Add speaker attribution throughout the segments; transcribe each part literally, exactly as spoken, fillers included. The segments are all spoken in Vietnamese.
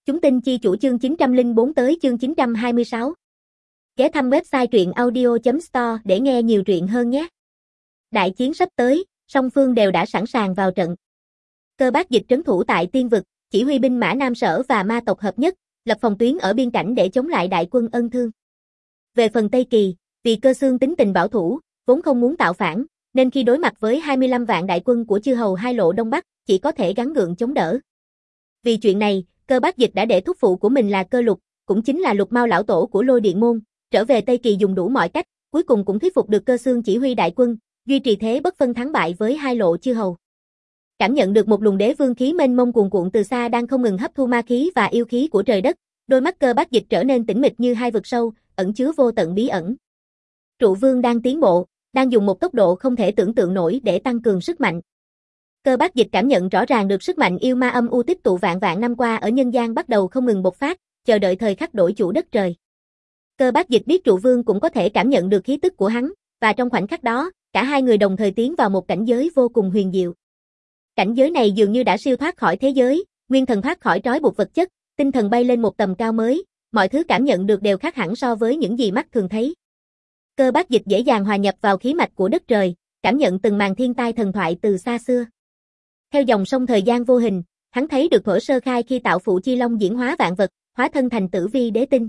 Speaker 1: Chúng tin chi chủ chương chín trăm lẻ bốn tới chương chín trăm hai mươi sáu. Ghé thăm website truyện audio chấm store để nghe nhiều truyện hơn nhé. Đại chiến sắp tới, song phương đều đã sẵn sàng vào trận. Cơ Bác Dịch trấn thủ tại Tiên Vực, chỉ huy binh mã Nam Sở và ma tộc hợp nhất, lập phòng tuyến ở biên cảnh để chống lại đại quân Ân Thương. Về phần Tây Kỳ, vì Cơ Xương tính tình bảo thủ, vốn không muốn tạo phản, nên khi đối mặt với hai mươi lăm vạn đại quân của chư hầu hai lộ Đông Bắc, chỉ có thể gắng gượng chống đỡ. Vì chuyện này, Cơ Bác Dịch đã để thúc phụ của mình là Cơ Lục, cũng chính là Lục Mao lão tổ của Lôi Điện môn, trở về Tây Kỳ dùng đủ mọi cách, cuối cùng cũng thuyết phục được Cơ Xương chỉ huy đại quân, duy trì thế bất phân thắng bại với hai lộ chư hầu. Cảm nhận được một luồng đế vương khí mênh mông cuồn cuộn từ xa đang không ngừng hấp thu ma khí và yêu khí của trời đất, đôi mắt Cơ Bác Dịch trở nên tĩnh mịch như hai vực sâu, ẩn chứa vô tận bí ẩn. Trụ Vương đang tiến bộ, đang dùng một tốc độ không thể tưởng tượng nổi để tăng cường sức mạnh. Cơ Bác Dịch cảm nhận rõ ràng được sức mạnh yêu ma âm u tích tụ vạn vạn năm qua ở nhân gian bắt đầu không ngừng bộc phát, chờ đợi thời khắc đổi chủ đất trời. Cơ Bác Dịch biết Trụ Vương cũng có thể cảm nhận được khí tức của hắn, và trong khoảnh khắc đó, cả hai người đồng thời tiến vào một cảnh giới vô cùng huyền diệu. Cảnh giới này dường như đã siêu thoát khỏi thế giới, nguyên thần thoát khỏi trói buộc vật chất, tinh thần bay lên một tầm cao mới, mọi thứ cảm nhận được đều khác hẳn so với những gì mắt thường thấy. Cơ Bác Dịch dễ dàng hòa nhập vào khí mạch của đất trời, cảm nhận từng màn thiên tai thần thoại từ xa xưa. Theo dòng sông thời gian vô hình, hắn thấy được thuở sơ khai khi tạo phụ chi long diễn hóa vạn vật, hóa thân thành Tử Vi đế tinh.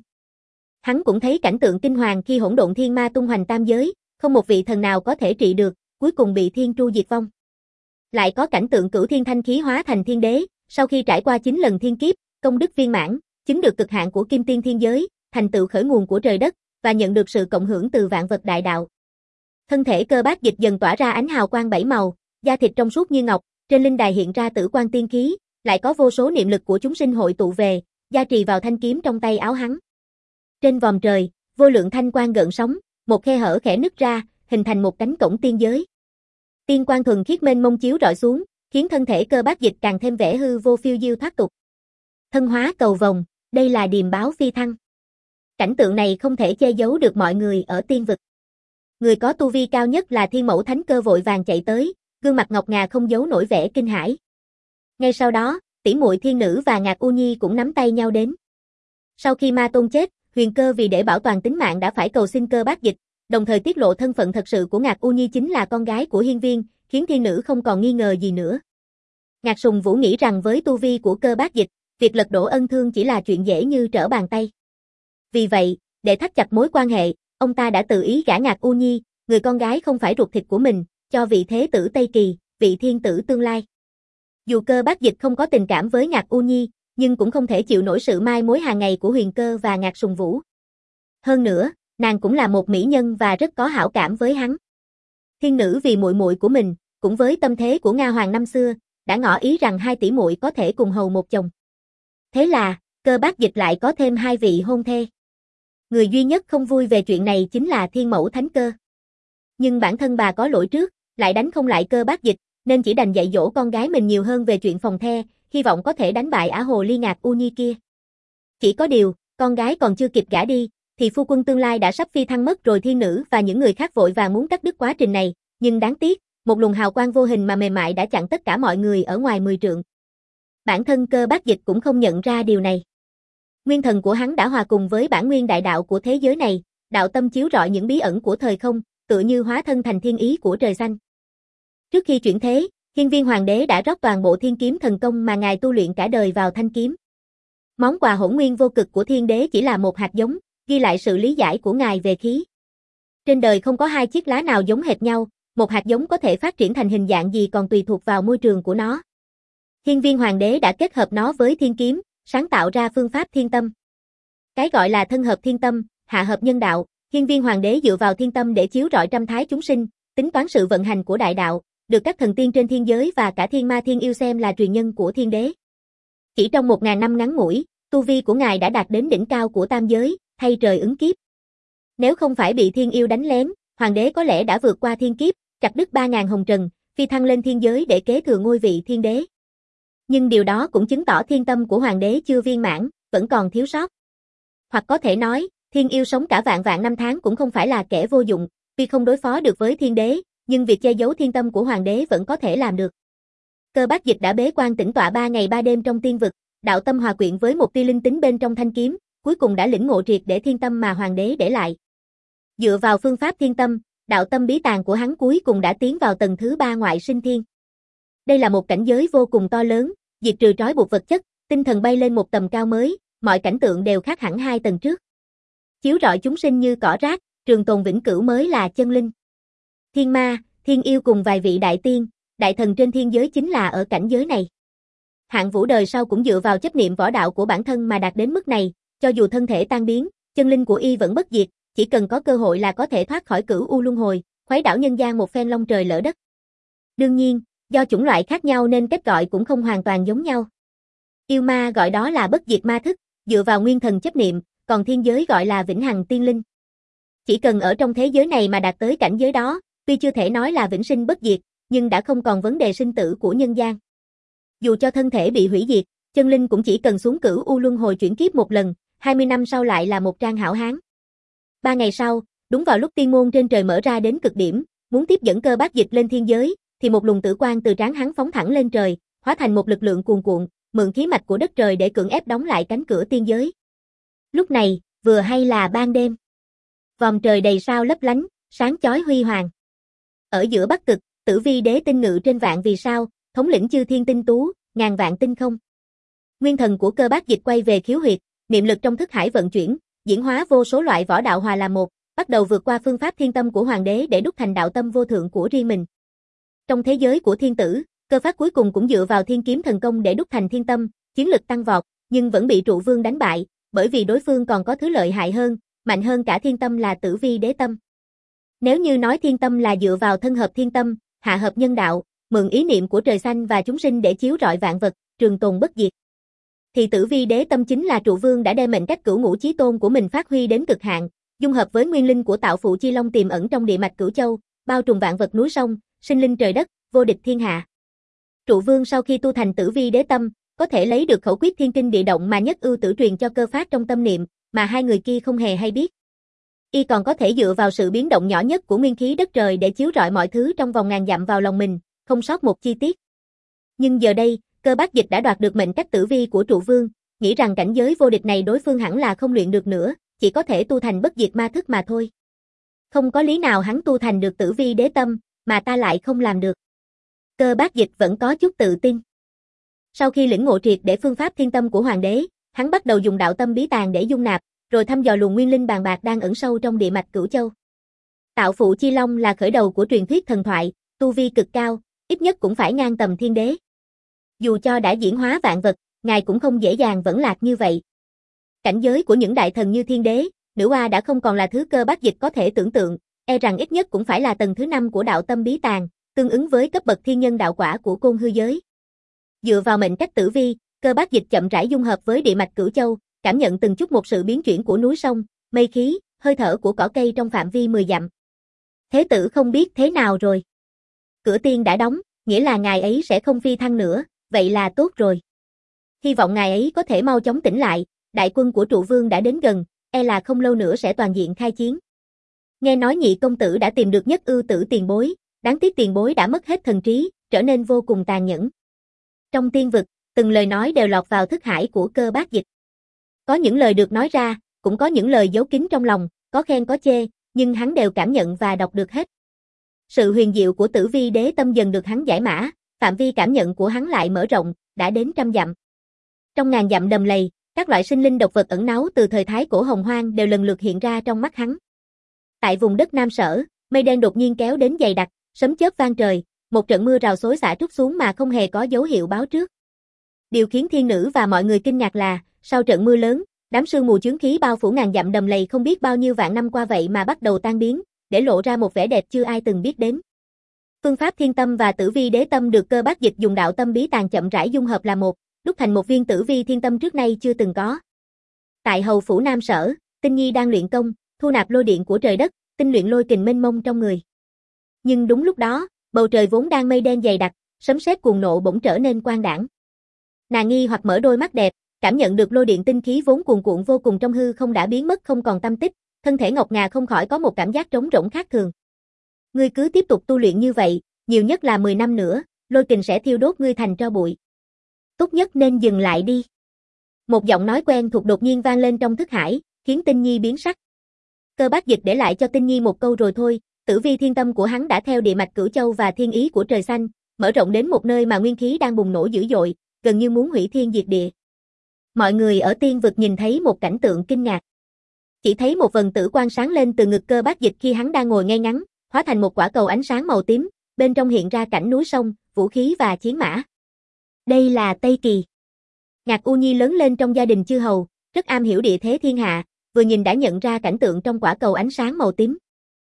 Speaker 1: Hắn cũng thấy cảnh tượng kinh hoàng khi hỗn độn thiên ma tung hoành tam giới, không một vị thần nào có thể trị được, cuối cùng bị thiên tru diệt vong. Lại có cảnh tượng cửu thiên thanh khí hóa thành thiên đế, sau khi trải qua chín lần thiên kiếp, công đức viên mãn, chứng được cực hạn của kim tiên thiên giới, thành tựu khởi nguồn của trời đất, và nhận được sự cộng hưởng từ vạn vật đại đạo. Thân thể Cơ Bác Dịch dần tỏa ra ánh hào quang bảy màu, da thịt trong suốt như ngọc, trên linh đài hiện ra tử quang tiên khí, lại có vô số niệm lực của chúng sinh hội tụ về, gia trì vào thanh kiếm trong tay áo hắn. Trên vòm trời, vô lượng thanh quang gợn sóng, một khe hở khẽ nứt ra, hình thành một cánh cổng tiên giới. Tiên quang thuần khiết mênh mông chiếu rọi xuống, khiến thân thể Cơ Bác Dịch càng thêm vẻ hư vô phiêu diêu thoát tục. Thân hóa cầu vồng, đây là điềm báo phi thăng. Cảnh tượng này không thể che giấu được mọi người ở Tiên Vực. Người có tu vi cao nhất là Thiên Mẫu Thánh Cơ vội vàng chạy tới, gương mặt ngọc ngà không giấu nổi vẻ kinh hãi. Ngay sau đó, tỷ muội Thiên Nữ và Ngạc U Nhi cũng nắm tay nhau đến. Sau khi Ma Tôn chết, Huyền Cơ vì để bảo toàn tính mạng đã phải cầu xin Cơ Bác Dịch, đồng thời tiết lộ thân phận thật sự của Ngạc U Nhi chính là con gái của Hiên Viên, khiến Thiên Nữ không còn nghi ngờ gì nữa. Ngạc Sùng Vũ nghĩ rằng với tu vi của Cơ Bác Dịch, việc lật đổ Ân Thương chỉ là chuyện dễ như trở bàn tay. Vì vậy, để thắt chặt mối quan hệ, ông ta đã tự ý gả Ngạc U Nhi, người con gái không phải ruột thịt của mình, cho vị thế tử Tây Kỳ, vị thiên tử tương lai. Dù Cơ Bác Dịch không có tình cảm với Ngạc U Nhi, nhưng cũng không thể chịu nổi sự mai mối hàng ngày của Huyền Cơ và Ngạc Sùng Vũ. Hơn nữa, nàng cũng là một mỹ nhân và rất có hảo cảm với hắn. Thiên Nữ vì muội muội của mình, cũng với tâm thế của Nga Hoàng năm xưa, đã ngỏ ý rằng hai tỷ muội có thể cùng hầu một chồng. Thế là, Cơ Bác Dịch lại có thêm hai vị hôn thê. Người duy nhất không vui về chuyện này chính là Thiên Mẫu Thánh Cơ. Nhưng bản thân bà có lỗi trước, lại đánh không lại Cơ Bác Dịch, nên chỉ đành dạy dỗ con gái mình nhiều hơn về chuyện phòng the, hy vọng có thể đánh bại ả hồ ly Ngạc U Nhi kia. Chỉ có điều, con gái còn chưa kịp gả đi, thì phu quân tương lai đã sắp phi thăng mất rồi. Thiên Nữ và những người khác vội vàng muốn cắt đứt quá trình này, nhưng đáng tiếc, một luồng hào quang vô hình mà mềm mại đã chặn tất cả mọi người ở ngoài mười trượng. Bản thân Cơ Bác Dịch cũng không nhận ra điều này. Nguyên thần của hắn đã hòa cùng với bản nguyên đại đạo của thế giới này, đạo tâm chiếu rọi những bí ẩn của thời không, tựa như hóa thân thành thiên ý của trời xanh. Trước khi chuyển thế, Hiên Viên Hoàng đế đã rót toàn bộ thiên kiếm thần công mà ngài tu luyện cả đời vào thanh kiếm. Món quà hỗn nguyên vô cực của thiên đế chỉ là một hạt giống, ghi lại sự lý giải của ngài về khí. Trên đời không có hai chiếc lá nào giống hệt nhau, một hạt giống có thể phát triển thành hình dạng gì còn tùy thuộc vào môi trường của nó. Hiên Viên Hoàng đế đã kết hợp nó với thiên kiếm, sáng tạo ra phương pháp thiên tâm. Cái gọi là thân hợp thiên tâm, hạ hợp nhân đạo, Hiên Viên Hoàng đế dựa vào thiên tâm để chiếu rọi trăm thái chúng sinh, tính toán sự vận hành của đại đạo, được các thần tiên trên thiên giới và cả thiên ma thiên yêu xem là truyền nhân của thiên đế. Chỉ trong một ngàn năm ngắn ngủi, tu vi của ngài đã đạt đến đỉnh cao của tam giới, thay trời ứng kiếp. Nếu không phải bị thiên yêu đánh lén, hoàng đế có lẽ đã vượt qua thiên kiếp, chặt đứt ba ngàn hồng trần, phi thăng lên thiên giới để kế thừa ngôi vị thiên đế. Nhưng điều đó cũng chứng tỏ thiên tâm của hoàng đế chưa viên mãn, vẫn còn thiếu sót. Hoặc có thể nói, thiên yêu sống cả vạn vạn năm tháng cũng không phải là kẻ vô dụng, vì không đối phó được với thiên đế, nhưng việc che giấu thiên tâm của hoàng đế vẫn có thể làm được. Cơ Bác Dịch đã bế quan tĩnh tọa ba ngày ba đêm trong Tiên Vực, Đạo tâm hòa quyện với một tia linh tính bên trong thanh kiếm, cuối cùng đã lĩnh ngộ triệt để thiên tâm mà hoàng đế để lại. Dựa vào phương pháp thiên tâm, đạo tâm bí tàng của hắn cuối cùng đã tiến vào tầng thứ ba ngoại sinh thiên. Đây là một cảnh giới vô cùng to lớn, diệt trừ trói buộc vật chất, tinh thần bay lên một tầm cao mới, mọi cảnh tượng đều khác hẳn hai tầng trước. Chiếu rọi chúng sinh như cỏ rác, trường tồn vĩnh cửu mới là chân linh. Thiên ma, thiên yêu cùng vài vị đại tiên, đại thần trên thiên giới chính là ở cảnh giới này. Hạng Vũ đời sau cũng dựa vào chấp niệm võ đạo của bản thân mà đạt đến mức này, cho dù thân thể tan biến, chân linh của y vẫn bất diệt, chỉ cần có cơ hội là có thể thoát khỏi cửu u luân hồi, khuấy đảo nhân gian một phen long trời lỡ đất. Đương nhiên, do chủng loại khác nhau nên cách gọi cũng không hoàn toàn giống nhau. Yêu ma gọi đó là bất diệt ma thức, dựa vào nguyên thần chấp niệm, còn thiên giới gọi là vĩnh hằng tiên linh. Chỉ cần ở trong thế giới này mà đạt tới cảnh giới đó, tuy chưa thể nói là vĩnh sinh bất diệt, nhưng đã không còn vấn đề sinh tử của nhân gian. Dù cho thân thể bị hủy diệt, chân linh cũng chỉ cần xuống cửu u luân hồi chuyển kiếp một lần, hai mươi năm sau lại là một trang hảo hán. Ba ngày sau, đúng vào lúc tiên môn trên trời mở ra đến cực điểm, muốn tiếp dẫn Cơ Bác Dịch lên thiên giới, thì một luồng tử quang từ trán hắn phóng thẳng lên trời, hóa thành một lực lượng cuồn cuộn, mượn khí mạch của đất trời để cưỡng ép đóng lại cánh cửa tiên giới. Lúc này, vừa hay là ban đêm. Vòm trời đầy sao lấp lánh, sáng chói huy hoàng. Ở giữa Bắc Cực, Tử Vi Đế tinh ngự trên vạn vì sao, thống lĩnh chư thiên tinh tú, ngàn vạn tinh không. Nguyên thần của Cơ Bác Dịch quay về khiếu huyệt, niệm lực trong thức hải vận chuyển, diễn hóa vô số loại võ đạo hòa làm một, bắt đầu vượt qua phương pháp thiên tâm của hoàng đế để đúc thành đạo tâm vô thượng của riêng mình. Trong thế giới của thiên tử, Cơ Phát cuối cùng cũng dựa vào thiên kiếm thần công để đúc thành thiên tâm, chiến lực tăng vọt, nhưng vẫn bị Trụ Vương đánh bại, bởi vì đối phương còn có thứ lợi hại hơn, mạnh hơn cả thiên tâm là Tử Vi Đế tâm. Nếu như nói thiên tâm là dựa vào thân hợp thiên tâm, hạ hợp nhân đạo, mượn ý niệm của trời xanh và chúng sinh để chiếu rọi vạn vật, trường tồn bất diệt, thì Tử Vi Đế tâm chính là Trụ Vương đã đem mệnh cách cửu ngũ chí tôn của mình phát huy đến cực hạn, dung hợp với nguyên linh của Tạo Phụ Chi Long tiềm ẩn trong địa mạch Cửu Châu, bao trùm vạn vật núi sông, sinh linh trời đất, vô địch thiên hạ. Trụ Vương sau khi tu thành Tử Vi Đế tâm, có thể lấy được khẩu quyết thiên kinh địa động mà Nhất Ưu Tử truyền cho Cơ Phát trong tâm niệm, mà hai người kia không hề hay biết. Y còn có thể dựa vào sự biến động nhỏ nhất của nguyên khí đất trời để chiếu rọi mọi thứ trong vòng ngàn dặm vào lòng mình, không sót một chi tiết. Nhưng giờ đây, Cơ Bác Dịch đã đoạt được mệnh cách tử vi của Trụ Vương, nghĩ rằng cảnh giới vô địch này đối phương hẳn là không luyện được nữa, chỉ có thể tu thành bất diệt ma thức mà thôi. Không có lý nào hắn tu thành được Tử Vi Đế tâm, mà ta lại không làm được. Cơ Bác Dịch vẫn có chút tự tin. Sau khi lĩnh ngộ triệt để phương pháp thiên tâm của hoàng đế, hắn bắt đầu dùng đạo tâm bí tàng để dung nạp, rồi thăm dò luồng nguyên linh bàn bạc đang ẩn sâu trong địa mạch Cửu Châu. Tạo Phụ Chi Long là khởi đầu của truyền thuyết thần thoại, tu vi cực cao, ít nhất cũng phải ngang tầm thiên đế. Dù cho đã diễn hóa vạn vật, ngài cũng không dễ dàng vẫn lạc như vậy. Cảnh giới của những đại thần như thiên đế, nữ oa đã không còn là thứ Cơ Bác Dịch có thể tưởng tượng, e rằng ít nhất cũng phải là tầng thứ năm của đạo tâm bí tàng, tương ứng với cấp bậc thiên nhân đạo quả của côn hư giới. Dựa vào mệnh cách tử vi, Cơ Bác Dịch chậm rãi dung hợp với địa mạch Cửu Châu, cảm nhận từng chút một sự biến chuyển của núi sông, mây khí, hơi thở của cỏ cây trong phạm vi mười dặm. Thế tử không biết thế nào rồi. Cửa tiên đã đóng, nghĩa là ngài ấy sẽ không phi thăng nữa, vậy là tốt rồi. Hy vọng ngài ấy có thể mau chóng tỉnh lại, đại quân của Trụ Vương đã đến gần, e là không lâu nữa sẽ toàn diện khai chiến. Nghe nói nhị công tử đã tìm được Nhất Ưu Tử tiền bối, đáng tiếc tiền bối đã mất hết thần trí, trở nên vô cùng tàn nhẫn. Trong tiên vực, từng lời nói đều lọt vào thức hải của Cơ Bác Dịch. Có những lời được nói ra, cũng có những lời giấu kín trong lòng, có khen có chê, nhưng hắn đều cảm nhận và đọc được hết. Sự huyền diệu của Tử Vi Đế tâm dần được hắn giải mã, phạm vi cảm nhận của hắn lại mở rộng, đã đến trăm dặm. Trong ngàn dặm đầm lầy, các loại sinh linh độc vật ẩn náu từ thời thái cổ hồng hoang đều lần lượt hiện ra trong mắt hắn. Tại vùng đất Nam Sở, mây đen đột nhiên kéo đến dày đặc, sấm chớp vang trời, một trận mưa rào xối xả trút xuống mà không hề có dấu hiệu báo trước. Điều khiến thiên nữ và mọi người kinh ngạc là, sau trận mưa lớn, đám sương mù chướng khí bao phủ ngàn dặm đầm lầy không biết bao nhiêu vạn năm qua vậy mà bắt đầu tan biến, để lộ ra một vẻ đẹp chưa ai từng biết đến. Phương pháp thiên tâm và Tử Vi Đế tâm được Cơ Bác Dịch dùng đạo tâm bí tàng chậm rãi dung hợp là một, đúc thành một viên Tử Vi thiên tâm trước nay chưa từng có. Tại hầu phủ Nam Sở, Tinh Nhi đang luyện công, thu nạp lôi điện của trời đất, tinh luyện lôi kình mênh mông trong người. Nhưng đúng lúc đó, bầu trời vốn đang mây đen dày đặc, sấm sét cuồng nộ bỗng trở nên quang đãng. Nàng nghi hoặc mở đôi mắt đẹp, cảm nhận được lôi điện tinh khí vốn cuồn cuộn vô cùng trong hư không đã biến mất không còn tăm tích, thân thể ngọc ngà không khỏi có một cảm giác trống rỗng khác thường. Ngươi cứ tiếp tục tu luyện như vậy, nhiều nhất là mười năm nữa, lôi kình sẽ thiêu đốt ngươi thành tro bụi. Tốt nhất nên dừng lại đi. Một giọng nói quen thuộc đột nhiên vang lên trong thức hải, khiến Tinh Nhi biến sắc. Cơ Bác Dịch để lại cho Tinh Nhi một câu rồi thôi, tử vi thiên tâm của hắn đã theo địa mạch Cửu Châu và thiên ý của trời xanh, mở rộng đến một nơi mà nguyên khí đang bùng nổ dữ dội, gần như muốn hủy thiên diệt địa. Mọi người ở tiên vực nhìn thấy một cảnh tượng kinh ngạc. Chỉ thấy một vần tử quang sáng lên từ ngực Cơ Bác Dịch khi hắn đang ngồi ngay ngắn, hóa thành một quả cầu ánh sáng màu tím, bên trong hiện ra cảnh núi sông, vũ khí và chiến mã. Đây là Tây Kỳ. Ngạc U Nhi lớn lên trong gia đình chư hầu, rất am hiểu địa thế thiên hạ, vừa nhìn đã nhận ra cảnh tượng trong quả cầu ánh sáng màu tím.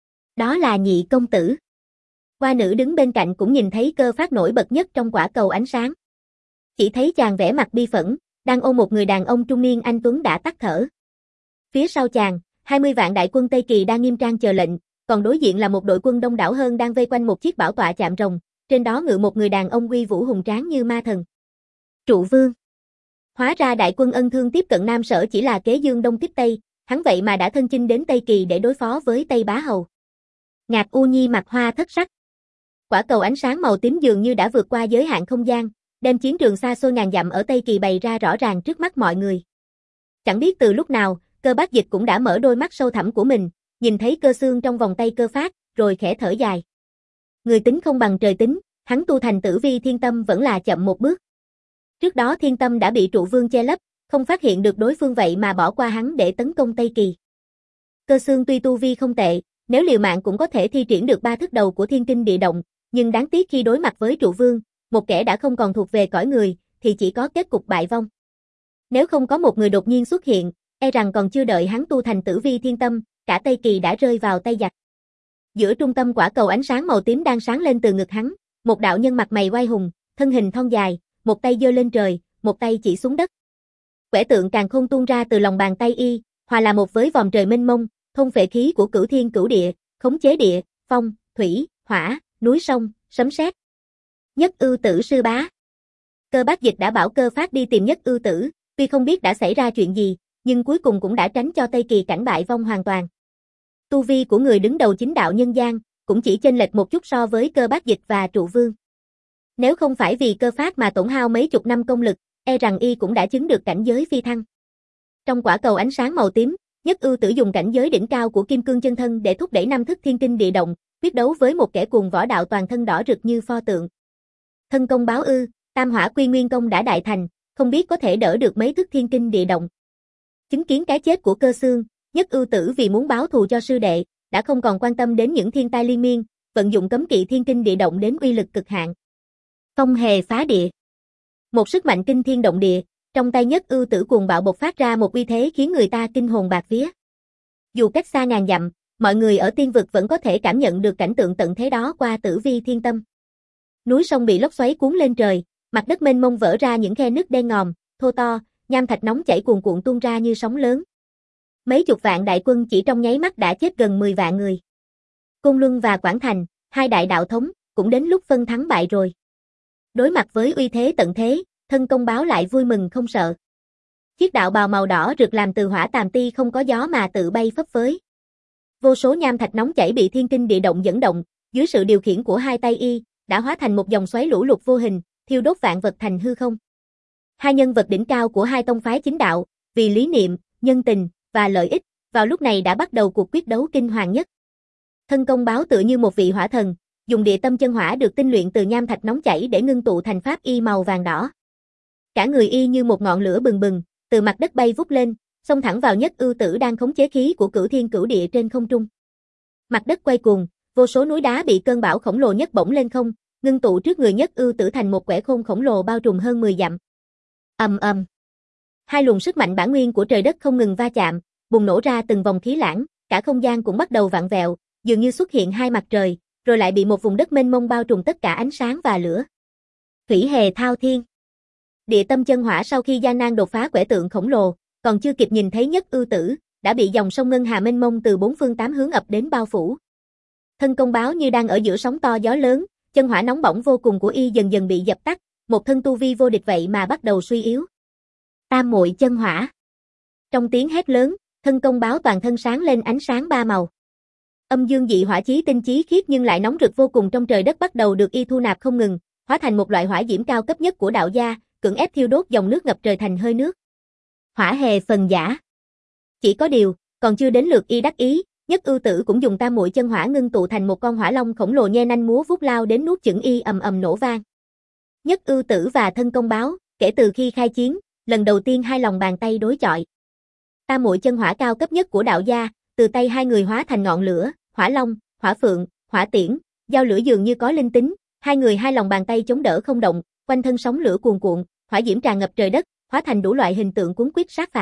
Speaker 1: Đó là nhị công tử. Hoa nữ đứng bên cạnh cũng nhìn thấy Cơ Phát nổi bật nhất trong quả cầu ánh sáng. Chỉ thấy chàng vẻ mặt bi phẫn, đang ôm một người đàn ông trung niên anh tuấn đã tắt thở. Phía sau chàng, hai mươi vạn đại quân Tây Kỳ đang nghiêm trang chờ lệnh, còn đối diện là một đội quân đông đảo hơn đang vây quanh một chiếc bảo tọa chạm rồng, trên đó ngự một người đàn ông uy vũ hùng tráng như ma thần. Trụ Vương. Hóa ra đại quân Ân Thương tiếp cận Nam Sở chỉ là kế dương đông kích Tây, hắn vậy mà đã thân chinh đến Tây Kỳ để đối phó với Tây Bá Hầu. Ngạc U Nhi mặt hoa thất sắc. Quả cầu ánh sáng màu tím dường như đã vượt qua giới hạn không gian, đem chiến trường xa xôi ngàn dặm ở Tây Kỳ bày ra rõ ràng trước mắt mọi người. Chẳng biết từ lúc nào, Cơ Bác Dịch cũng đã mở đôi mắt sâu thẳm của mình, nhìn thấy cơ xương trong vòng tay Cơ Phát, rồi khẽ thở dài. Người tính không bằng trời tính, hắn tu thành tử vi thiên tâm vẫn là chậm một bước. Trước đó thiên tâm đã bị Trụ Vương che lấp, không phát hiện được đối phương vậy mà bỏ qua hắn để tấn công Tây Kỳ. Cơ xương tuy tu vi không tệ, nếu liều mạng cũng có thể thi triển được ba thức đầu của thiên kinh địa động, nhưng đáng tiếc khi đối mặt với Trụ Vương, một kẻ đã không còn thuộc về cõi người, thì chỉ có kết cục bại vong. Nếu không có một người đột nhiên xuất hiện, e rằng còn chưa đợi hắn tu thành tử vi thiên tâm, cả Tây Kỳ đã rơi vào tay giặc. Giữa trung tâm quả cầu ánh sáng màu tím đang sáng lên từ ngực hắn, một đạo nhân mặt mày oai hùng, thân hình thon dài, một tay giơ lên trời, một tay chỉ xuống đất. Quẻ tượng càn khôn tuôn ra từ lòng bàn tay y, hòa là một với vòm trời mênh mông, thôn phệ khí của cửu thiên cửu địa, khống chế địa, phong, thủy, hỏa, núi sông, sấm sét. Nhất Ưu Tử sư bá. Cơ Bác Dịch đã bảo Cơ Phát đi tìm Nhất Ưu Tử, tuy không biết đã xảy ra chuyện gì, nhưng cuối cùng cũng đã tránh cho Tây Kỳ cảnh bại vong hoàn toàn. Tu vi của người đứng đầu chính đạo nhân gian, cũng chỉ chênh lệch một chút so với Cơ Bác Dịch và Trụ Vương. Nếu không phải vì Cơ Phát mà tổn hao mấy chục năm công lực, e rằng y cũng đã chứng được cảnh giới phi thăng. Trong quả cầu ánh sáng màu tím, Nhất Ưu Tử dùng cảnh giới đỉnh cao của Kim Cương chân thân để thúc đẩy năm thức thiên kinh địa động, quyết đấu với một kẻ cuồng võ đạo toàn thân đỏ rực như pho tượng. Thân công báo ư, Tam Hỏa Quy Nguyên công đã đại thành, không biết có thể đỡ được mấy thức thiên kinh địa động. Chứng kiến cái chết của Cơ Xương, Nhất Ưu Tử vì muốn báo thù cho sư đệ, đã không còn quan tâm đến những thiên tai liên miên, vận dụng cấm kỵ thiên kinh địa động đến uy lực cực hạn. Phong hề phá địa. Một sức mạnh kinh thiên động địa, trong tay Nhất Ưu Tử cuồng bạo bộc phát ra một uy thế khiến người ta kinh hồn bạt vía. Dù cách xa ngàn dặm, mọi người ở tiên vực vẫn có thể cảm nhận được cảnh tượng tận thế đó qua tử vi thiên tâm. Núi sông bị lốc xoáy cuốn lên trời, mặt đất mênh mông vỡ ra những khe nứt đen ngòm, thô to, nham thạch nóng chảy cuồn cuộn tuôn ra như sóng lớn. Mấy chục vạn đại quân chỉ trong nháy mắt đã chết gần mười vạn người. Côn Luân và Quảng Thành, hai đại đạo thống, cũng đến lúc phân thắng bại rồi. Đối mặt với uy thế tận thế, Thân Công Báo lại vui mừng không sợ. Chiếc đạo bào màu đỏ rực làm từ hỏa tàm ti không có gió mà tự bay phấp phới. Vô số nham thạch nóng chảy bị thiên kinh địa động dẫn động, dưới sự điều khiển của hai tay y, đã hóa thành một dòng xoáy lũ lụt vô hình, thiêu đốt vạn vật thành hư không. Hai nhân vật đỉnh cao của hai tông phái chính đạo, vì lý niệm, nhân tình và lợi ích, vào lúc này đã bắt đầu cuộc quyết đấu kinh hoàng nhất. Thân Công Báo tựa như một vị hỏa thần, dùng địa tâm chân hỏa được tinh luyện từ nham thạch nóng chảy để ngưng tụ thành pháp y màu vàng đỏ. Cả người y như một ngọn lửa bừng bừng, từ mặt đất bay vút lên, xông thẳng vào Nhất Ưu Tử đang khống chế khí của cửu thiên cửu địa trên không trung. Mặt đất quay cuồng, vô số núi đá bị cơn bão khổng lồ nhất bổng lên không, ngưng tụ trước người Nhất Ưu Tử thành một quẻ khôn khổng lồ bao trùm hơn mười dặm. Ầm ầm. Hai luồng sức mạnh bản nguyên của trời đất không ngừng va chạm, bùng nổ ra từng vòng khí lãng, cả không gian cũng bắt đầu vặn vẹo, dường như xuất hiện hai mặt trời, rồi lại bị một vùng đất mênh mông bao trùm tất cả ánh sáng và lửa. Thủy hề thao thiên. Địa tâm chân hỏa sau khi gian nan đột phá quẻ tượng khổng lồ, còn chưa kịp nhìn thấy Nhất Ưu Tử, đã bị dòng sông ngân hà mênh mông từ bốn phương tám hướng ập đến bao phủ. Thân Công Báo như đang ở giữa sóng to gió lớn, chân hỏa nóng bỏng vô cùng của y dần dần bị dập tắt, một thân tu vi vô địch vậy mà bắt đầu suy yếu. Tam muội chân hỏa. Trong tiếng hét lớn, Thân Công Báo toàn thân sáng lên ánh sáng ba màu. Âm dương dị hỏa chí tinh chí khiết nhưng lại nóng rực vô cùng trong trời đất bắt đầu được y thu nạp không ngừng, hóa thành một loại hỏa diễm cao cấp nhất của đạo gia, cưỡng ép thiêu đốt dòng nước ngập trời thành hơi nước. Hỏa hề phần giả. Chỉ có điều, còn chưa đến lượt y đắc ý, Nhất Ưu Tử cũng dùng tam muội chân hỏa ngưng tụ thành một con hỏa long khổng lồ nhe nanh múa vuốt lao đến nuốt chửng y ầm ầm nổ vang. Nhất Ưu Tử và Thân Công Báo, kể từ khi khai chiến, lần đầu tiên hai lòng bàn tay đối chọi. Tam muội chân hỏa cao cấp nhất của đạo gia, từ tay hai người hóa thành ngọn lửa, hỏa long, hỏa phượng, hỏa tiễn, giao lửa dường như có linh tính, hai người hai lòng bàn tay chống đỡ không động, quanh thân sóng lửa cuồn cuộn, hỏa diễm tràn ngập trời đất, hóa thành đủ loại hình tượng cuốn quýt sát phạt.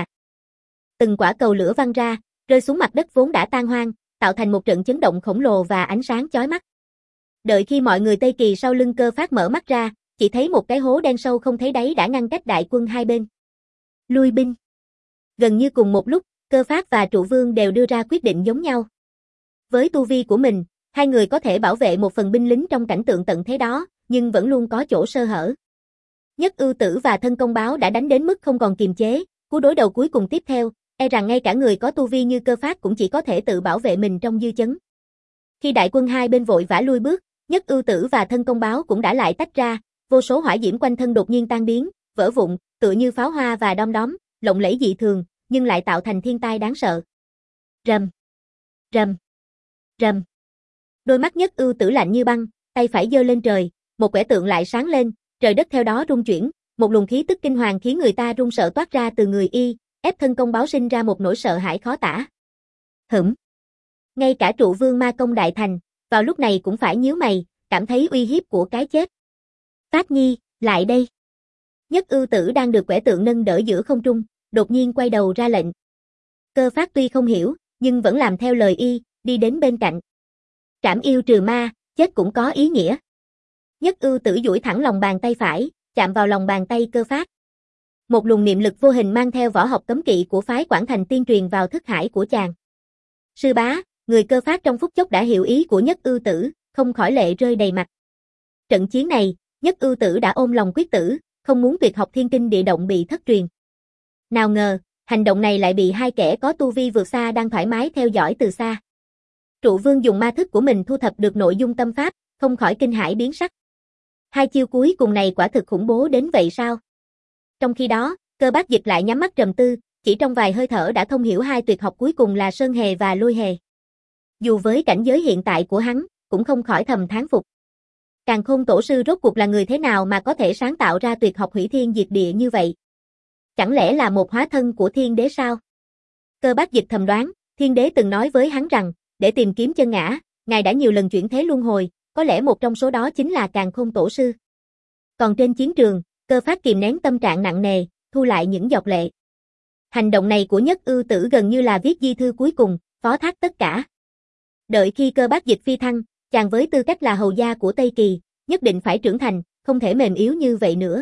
Speaker 1: Từng quả cầu lửa văng ra, rơi xuống mặt đất vốn đã tan hoang, tạo thành một trận chấn động khổng lồ và ánh sáng chói mắt. Đợi khi mọi người Tây Kỳ sau lưng Cơ Phát mở mắt ra, chỉ thấy một cái hố đen sâu không thấy đáy đã ngăn cách đại quân hai bên. Lui binh. Gần như cùng một lúc, Cơ Phát và Trụ Vương đều đưa ra quyết định giống nhau. Với tu vi của mình, hai người có thể bảo vệ một phần binh lính trong cảnh tượng tận thế đó, nhưng vẫn luôn có chỗ sơ hở. Nhất Ưu Tử và Thân Công Báo đã đánh đến mức không còn kiềm chế, cú đối đầu cuối cùng tiếp theo, e rằng ngay cả người có tu vi như Cơ Phát cũng chỉ có thể tự bảo vệ mình trong dư chấn. Khi đại quân hai bên vội vã lui bước, Nhất Ưu Tử và Thân Công Báo cũng đã lại tách ra, vô số hỏa diễm quanh thân đột nhiên tan biến, vỡ vụn, tựa như pháo hoa và đom đóm, lộng lẫy dị thường, nhưng lại tạo thành thiên tai đáng sợ. Rầm, rầm, rầm. Đôi mắt Nhất Ưu Tử lạnh như băng, tay phải giơ lên trời, một quẻ tượng lại sáng lên, trời đất theo đó rung chuyển, một luồng khí tức kinh hoàng khiến người ta run sợ toát ra từ người y, ép Thân Công Báo sinh ra một nỗi sợ hãi khó tả. Hửm. Ngay cả Trụ Vương ma công đại thành, vào lúc này cũng phải nhíu mày, cảm thấy uy hiếp của cái chết. Phát Nhi, lại đây. Nhất Ưu Tử đang được quẻ tượng nâng đỡ giữa không trung, đột nhiên quay đầu ra lệnh. Cơ Phát tuy không hiểu, nhưng vẫn làm theo lời y, đi đến bên cạnh. Trảm yêu trừ ma, chết cũng có ý nghĩa. Nhất Ưu Tử duỗi thẳng lòng bàn tay phải, chạm vào lòng bàn tay Cơ Phát. Một luồng niệm lực vô hình mang theo võ học cấm kỵ của phái Quảng Thành tiên truyền vào thức hải của chàng. Sư bá, người Cơ Phát trong phút chốc đã hiểu ý của Nhất Ưu Tử, không khỏi lệ rơi đầy mặt. Trận chiến này, Nhất Ưu Tử đã ôm lòng quyết tử, không muốn tuyệt học thiên kinh địa động bị thất truyền. Nào ngờ, hành động này lại bị hai kẻ có tu vi vượt xa đang thoải mái theo dõi từ xa. Trụ Vương dùng ma thức của mình thu thập được nội dung tâm pháp, không khỏi kinh hãi biến sắc. Hai chiêu cuối cùng này quả thực khủng bố đến vậy sao? Trong khi đó, Cơ Bác Dịch lại nhắm mắt trầm tư, chỉ trong vài hơi thở đã thông hiểu hai tuyệt học cuối cùng là Sơn Hề và Lôi Hề. Dù với cảnh giới hiện tại của hắn, cũng không khỏi thầm thán phục. Càn Khôn Tổ sư rốt cuộc là người thế nào mà có thể sáng tạo ra tuyệt học hủy thiên diệt địa như vậy? Chẳng lẽ là một hóa thân của thiên đế sao? Cơ Bác Dịch thầm đoán, thiên đế từng nói với hắn rằng, để tìm kiếm chân ngã, ngài đã nhiều lần chuyển thế luân hồi, có lẽ một trong số đó chính là Càn Khôn Tổ sư. Còn trên chiến trường, Cơ Phát kìm nén tâm trạng nặng nề, thu lại những giọt lệ. Hành động này của Nhất Ưu Tử gần như là viết di thư cuối cùng, phó thác tất cả. Đợi khi Cơ Bác Dịch phi thăng, chàng với tư cách là hầu gia của Tây Kỳ, nhất định phải trưởng thành, không thể mềm yếu như vậy nữa.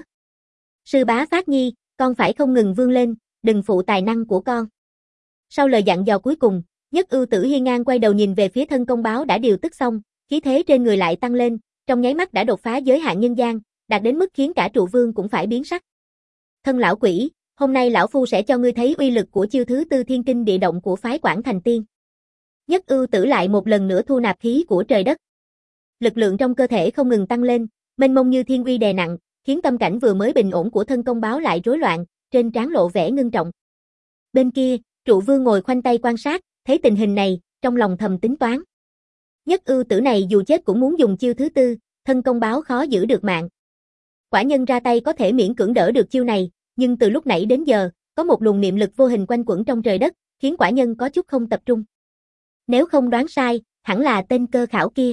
Speaker 1: Sư bá Phát Nhi, con phải không ngừng vươn lên, đừng phụ tài năng của con. Sau lời dặn dò cuối cùng, Nhất Ưu Tử hiên ngang quay đầu nhìn về phía Thân Công Báo đã điều tức xong, khí thế trên người lại tăng lên, trong nháy mắt đã đột phá giới hạn nhân gian, đạt đến mức khiến cả Trụ Vương cũng phải biến sắc. Thân lão quỷ, hôm nay lão phu sẽ cho ngươi thấy uy lực của chiêu thứ tư thiên kinh địa động của phái Quảng Thành Tiên. Nhất Ưu Tử lại một lần nữa thu nạp khí của trời đất. Lực lượng trong cơ thể không ngừng tăng lên, mênh mông như thiên uy đè nặng, khiến tâm cảnh vừa mới bình ổn của Thân Công Báo lại rối loạn, trên trán lộ vẻ ngưng trọng. Bên kia, Trụ Vương ngồi khoanh tay quan sát, thấy tình hình này, trong lòng thầm tính toán. Nhất Ưu Tử này dù chết cũng muốn dùng chiêu thứ tư, Thân Công Báo khó giữ được mạng. Quả nhân ra tay có thể miễn cưỡng đỡ được chiêu này, nhưng từ lúc nãy đến giờ, có một luồng niệm lực vô hình quanh quẩn trong trời đất, khiến quả nhân có chút không tập trung. Nếu không đoán sai, hẳn là tên Cơ Khảo kia.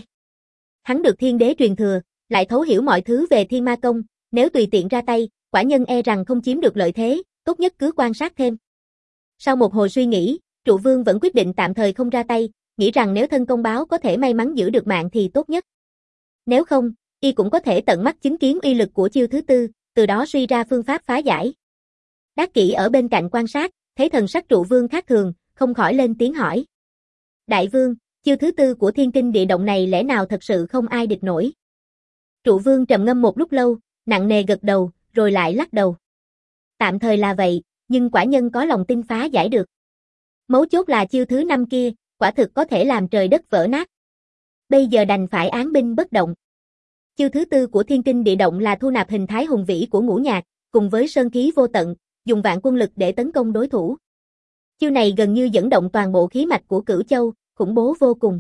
Speaker 1: Hắn được thiên đế truyền thừa, lại thấu hiểu mọi thứ về thiên ma công, nếu tùy tiện ra tay, quả nhân e rằng không chiếm được lợi thế, tốt nhất cứ quan sát thêm. Sau một hồi suy nghĩ, Trụ Vương vẫn quyết định tạm thời không ra tay, nghĩ rằng nếu Thân Công Báo có thể may mắn giữ được mạng thì tốt nhất. Nếu không, y cũng có thể tận mắt chứng kiến uy lực của chiêu thứ tư, từ đó suy ra phương pháp phá giải. Đắc Kỷ ở bên cạnh quan sát, thấy thần sắc Trụ Vương khác thường, không khỏi lên tiếng hỏi. Đại vương, chiêu thứ tư của thiên kinh địa động này lẽ nào thật sự không ai địch nổi? Trụ Vương trầm ngâm một lúc lâu, nặng nề gật đầu, rồi lại lắc đầu. Tạm thời là vậy, nhưng quả nhân có lòng tin phá giải được. Mấu chốt là chiêu thứ năm kia, quả thực có thể làm trời đất vỡ nát. Bây giờ đành phải án binh bất động. Chiêu thứ tư của thiên kinh địa động là thu nạp hình thái hùng vĩ của ngũ nhạc, cùng với sơn khí vô tận, dùng vạn quân lực để tấn công đối thủ. Chiêu này gần như dẫn động toàn bộ khí mạch của Cửu Châu, khủng bố vô cùng.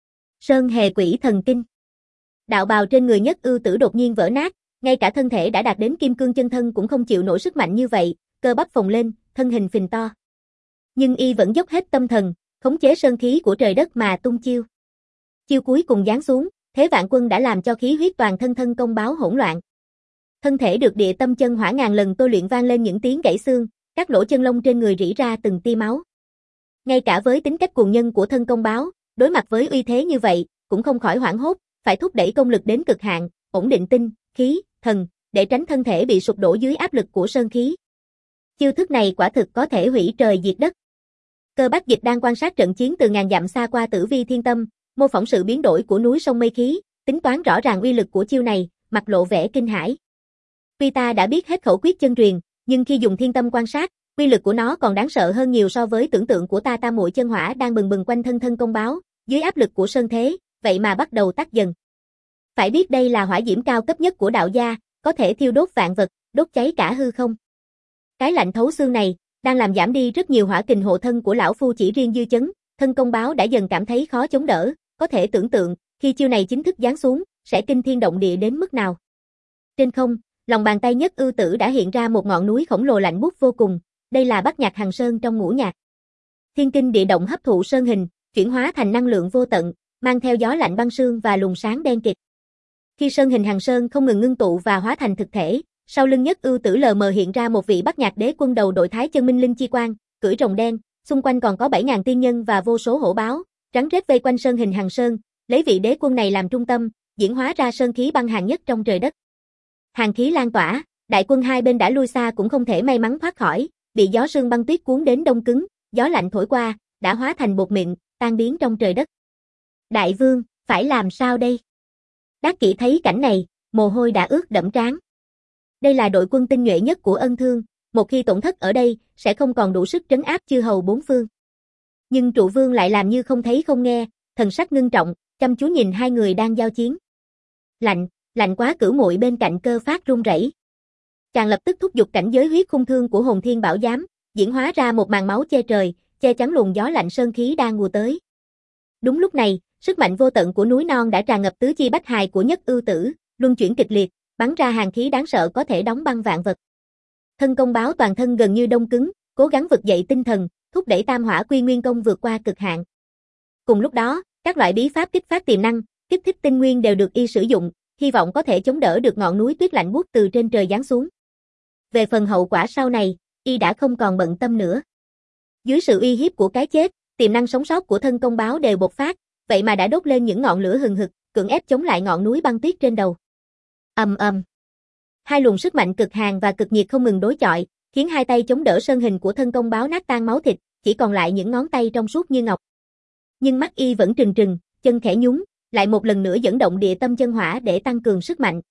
Speaker 1: Sơn Hề Quỷ Thần Kinh. Đạo bào trên người Nhất Ưu Tử đột nhiên vỡ nát, ngay cả thân thể đã đạt đến kim cương chân thân cũng không chịu nổi sức mạnh như vậy, cơ bắp phồng lên, thân hình phình to. Nhưng y vẫn dốc hết tâm thần, khống chế sơn khí của trời đất mà tung chiêu. Chiêu cuối cùng giáng xuống, thế vạn quân đã làm cho khí huyết toàn thân thân công báo hỗn loạn. Thân thể được địa tâm chân hỏa ngàn lần tôi luyện vang lên những tiếng gãy xương, các lỗ chân lông trên người rỉ ra từng tia máu. Ngay cả với tính cách cuồng nhân của thân công báo, đối mặt với uy thế như vậy, cũng không khỏi hoảng hốt, phải thúc đẩy công lực đến cực hạn, ổn định tinh, khí, thần, để tránh thân thể bị sụp đổ dưới áp lực của sơn khí. Chiêu thức này quả thực có thể hủy trời diệt đất. Cơ Bác Dịch đang quan sát trận chiến từ ngàn dặm xa qua Tử Vi Thiên Tâm, mô phỏng sự biến đổi của núi sông mây khí, tính toán rõ ràng uy lực của chiêu này, mặt lộ vẻ kinh hãi. Tuy ta đã biết hết khẩu quyết chân truyền, nhưng khi dùng thiên tâm quan sát, uy lực của nó còn đáng sợ hơn nhiều so với tưởng tượng của ta. Tam muội chân hỏa đang bừng bừng quanh thân thân công báo, dưới áp lực của sơn thế, vậy mà bắt đầu tắt dần. Phải biết đây là hỏa diễm cao cấp nhất của đạo gia, có thể thiêu đốt vạn vật, đốt cháy cả hư không. Cái lạnh thấu xương này đang làm giảm đi rất nhiều hỏa kình hộ thân của lão phu. Chỉ riêng dư chấn, thân công báo đã dần cảm thấy khó chống đỡ, có thể tưởng tượng, khi chiêu này chính thức giáng xuống, sẽ kinh thiên động địa đến mức nào. Trên không, lòng bàn tay Nhất Ưu Tử đã hiện ra một ngọn núi khổng lồ lạnh buốt vô cùng, đây là Bát Nhạc Hằng Sơn trong ngũ nhạc. Thiên kinh địa động hấp thụ sơn hình, chuyển hóa thành năng lượng vô tận, mang theo gió lạnh băng sương và luồng sáng đen kịt. Khi sơn hình Hằng Sơn không ngừng ngưng tụ và hóa thành thực thể, sau lưng Nhất Ưu Tử lờ mờ hiện ra một vị Bát Nhạc đế quân đầu đội thái chân minh linh chi quang, cưỡi rồng đen, xung quanh còn có bảy ngàn tiên nhân và vô số hổ báo, rắn rết vây quanh sơn hình Hằng Sơn, lấy vị đế quân này làm trung tâm, diễn hóa ra sơn khí băng hàn nhất trong trời đất. Hàn khí lan tỏa, đại quân hai bên đã lui xa cũng không thể may mắn thoát khỏi, bị gió sương băng tuyết cuốn đến đông cứng, gió lạnh thổi qua, đã hóa thành bột mịn, tan biến trong trời đất. Đại vương, phải làm sao đây? Đắc Kỷ thấy cảnh này, mồ hôi đã ướt đẫm trán. Đây là đội quân tinh nhuệ nhất của Ân Thương, một khi tổn thất ở đây, sẽ không còn đủ sức trấn áp chư hầu bốn phương. Nhưng trụ vương lại làm như không thấy không nghe, thần sắc ngưng trọng, chăm chú nhìn hai người đang giao chiến. Lạnh, lạnh quá. Cửu muội bên cạnh Cơ Phát run rẩy. Chàng lập tức thúc giục cảnh giới huyết khung thương của Hồn Thiên Bảo Giám, diễn hóa ra một màn máu che trời, che chắn luồng gió lạnh sơn khí đang ùa tới. Đúng lúc này, sức mạnh vô tận của núi non đã tràn ngập tứ chi bách hài của Nhất Ưu Tử, luân chuyển kịch liệt, bắn ra hàn khí đáng sợ có thể đóng băng vạn vật. Thân công báo toàn thân gần như đông cứng, cố gắng vực dậy tinh thần, thúc đẩy Tam Hỏa Quy Nguyên công vượt qua cực hạn. Cùng lúc đó, các loại bí pháp kích phát tiềm năng, kích thích tinh nguyên đều được y sử dụng, hy vọng có thể chống đỡ được ngọn núi tuyết lạnh buốt từ trên trời giáng xuống. Về phần hậu quả sau này, y đã không còn bận tâm nữa. Dưới sự uy hiếp của cái chết, tiềm năng sống sót của thân công báo đều bộc phát, vậy mà đã đốt lên những ngọn lửa hừng hực, cưỡng ép chống lại ngọn núi băng tuyết trên đầu. Ầm ầm. Hai luồng sức mạnh cực hàn và cực nhiệt không ngừng đối chọi, khiến hai tay chống đỡ sơn hình của thân công báo nát tan máu thịt, chỉ còn lại những ngón tay trong suốt như ngọc. Nhưng mắt y vẫn trừng trừng, chân khẽ nhún, lại một lần nữa dẫn động địa tâm chân hỏa để tăng cường sức mạnh.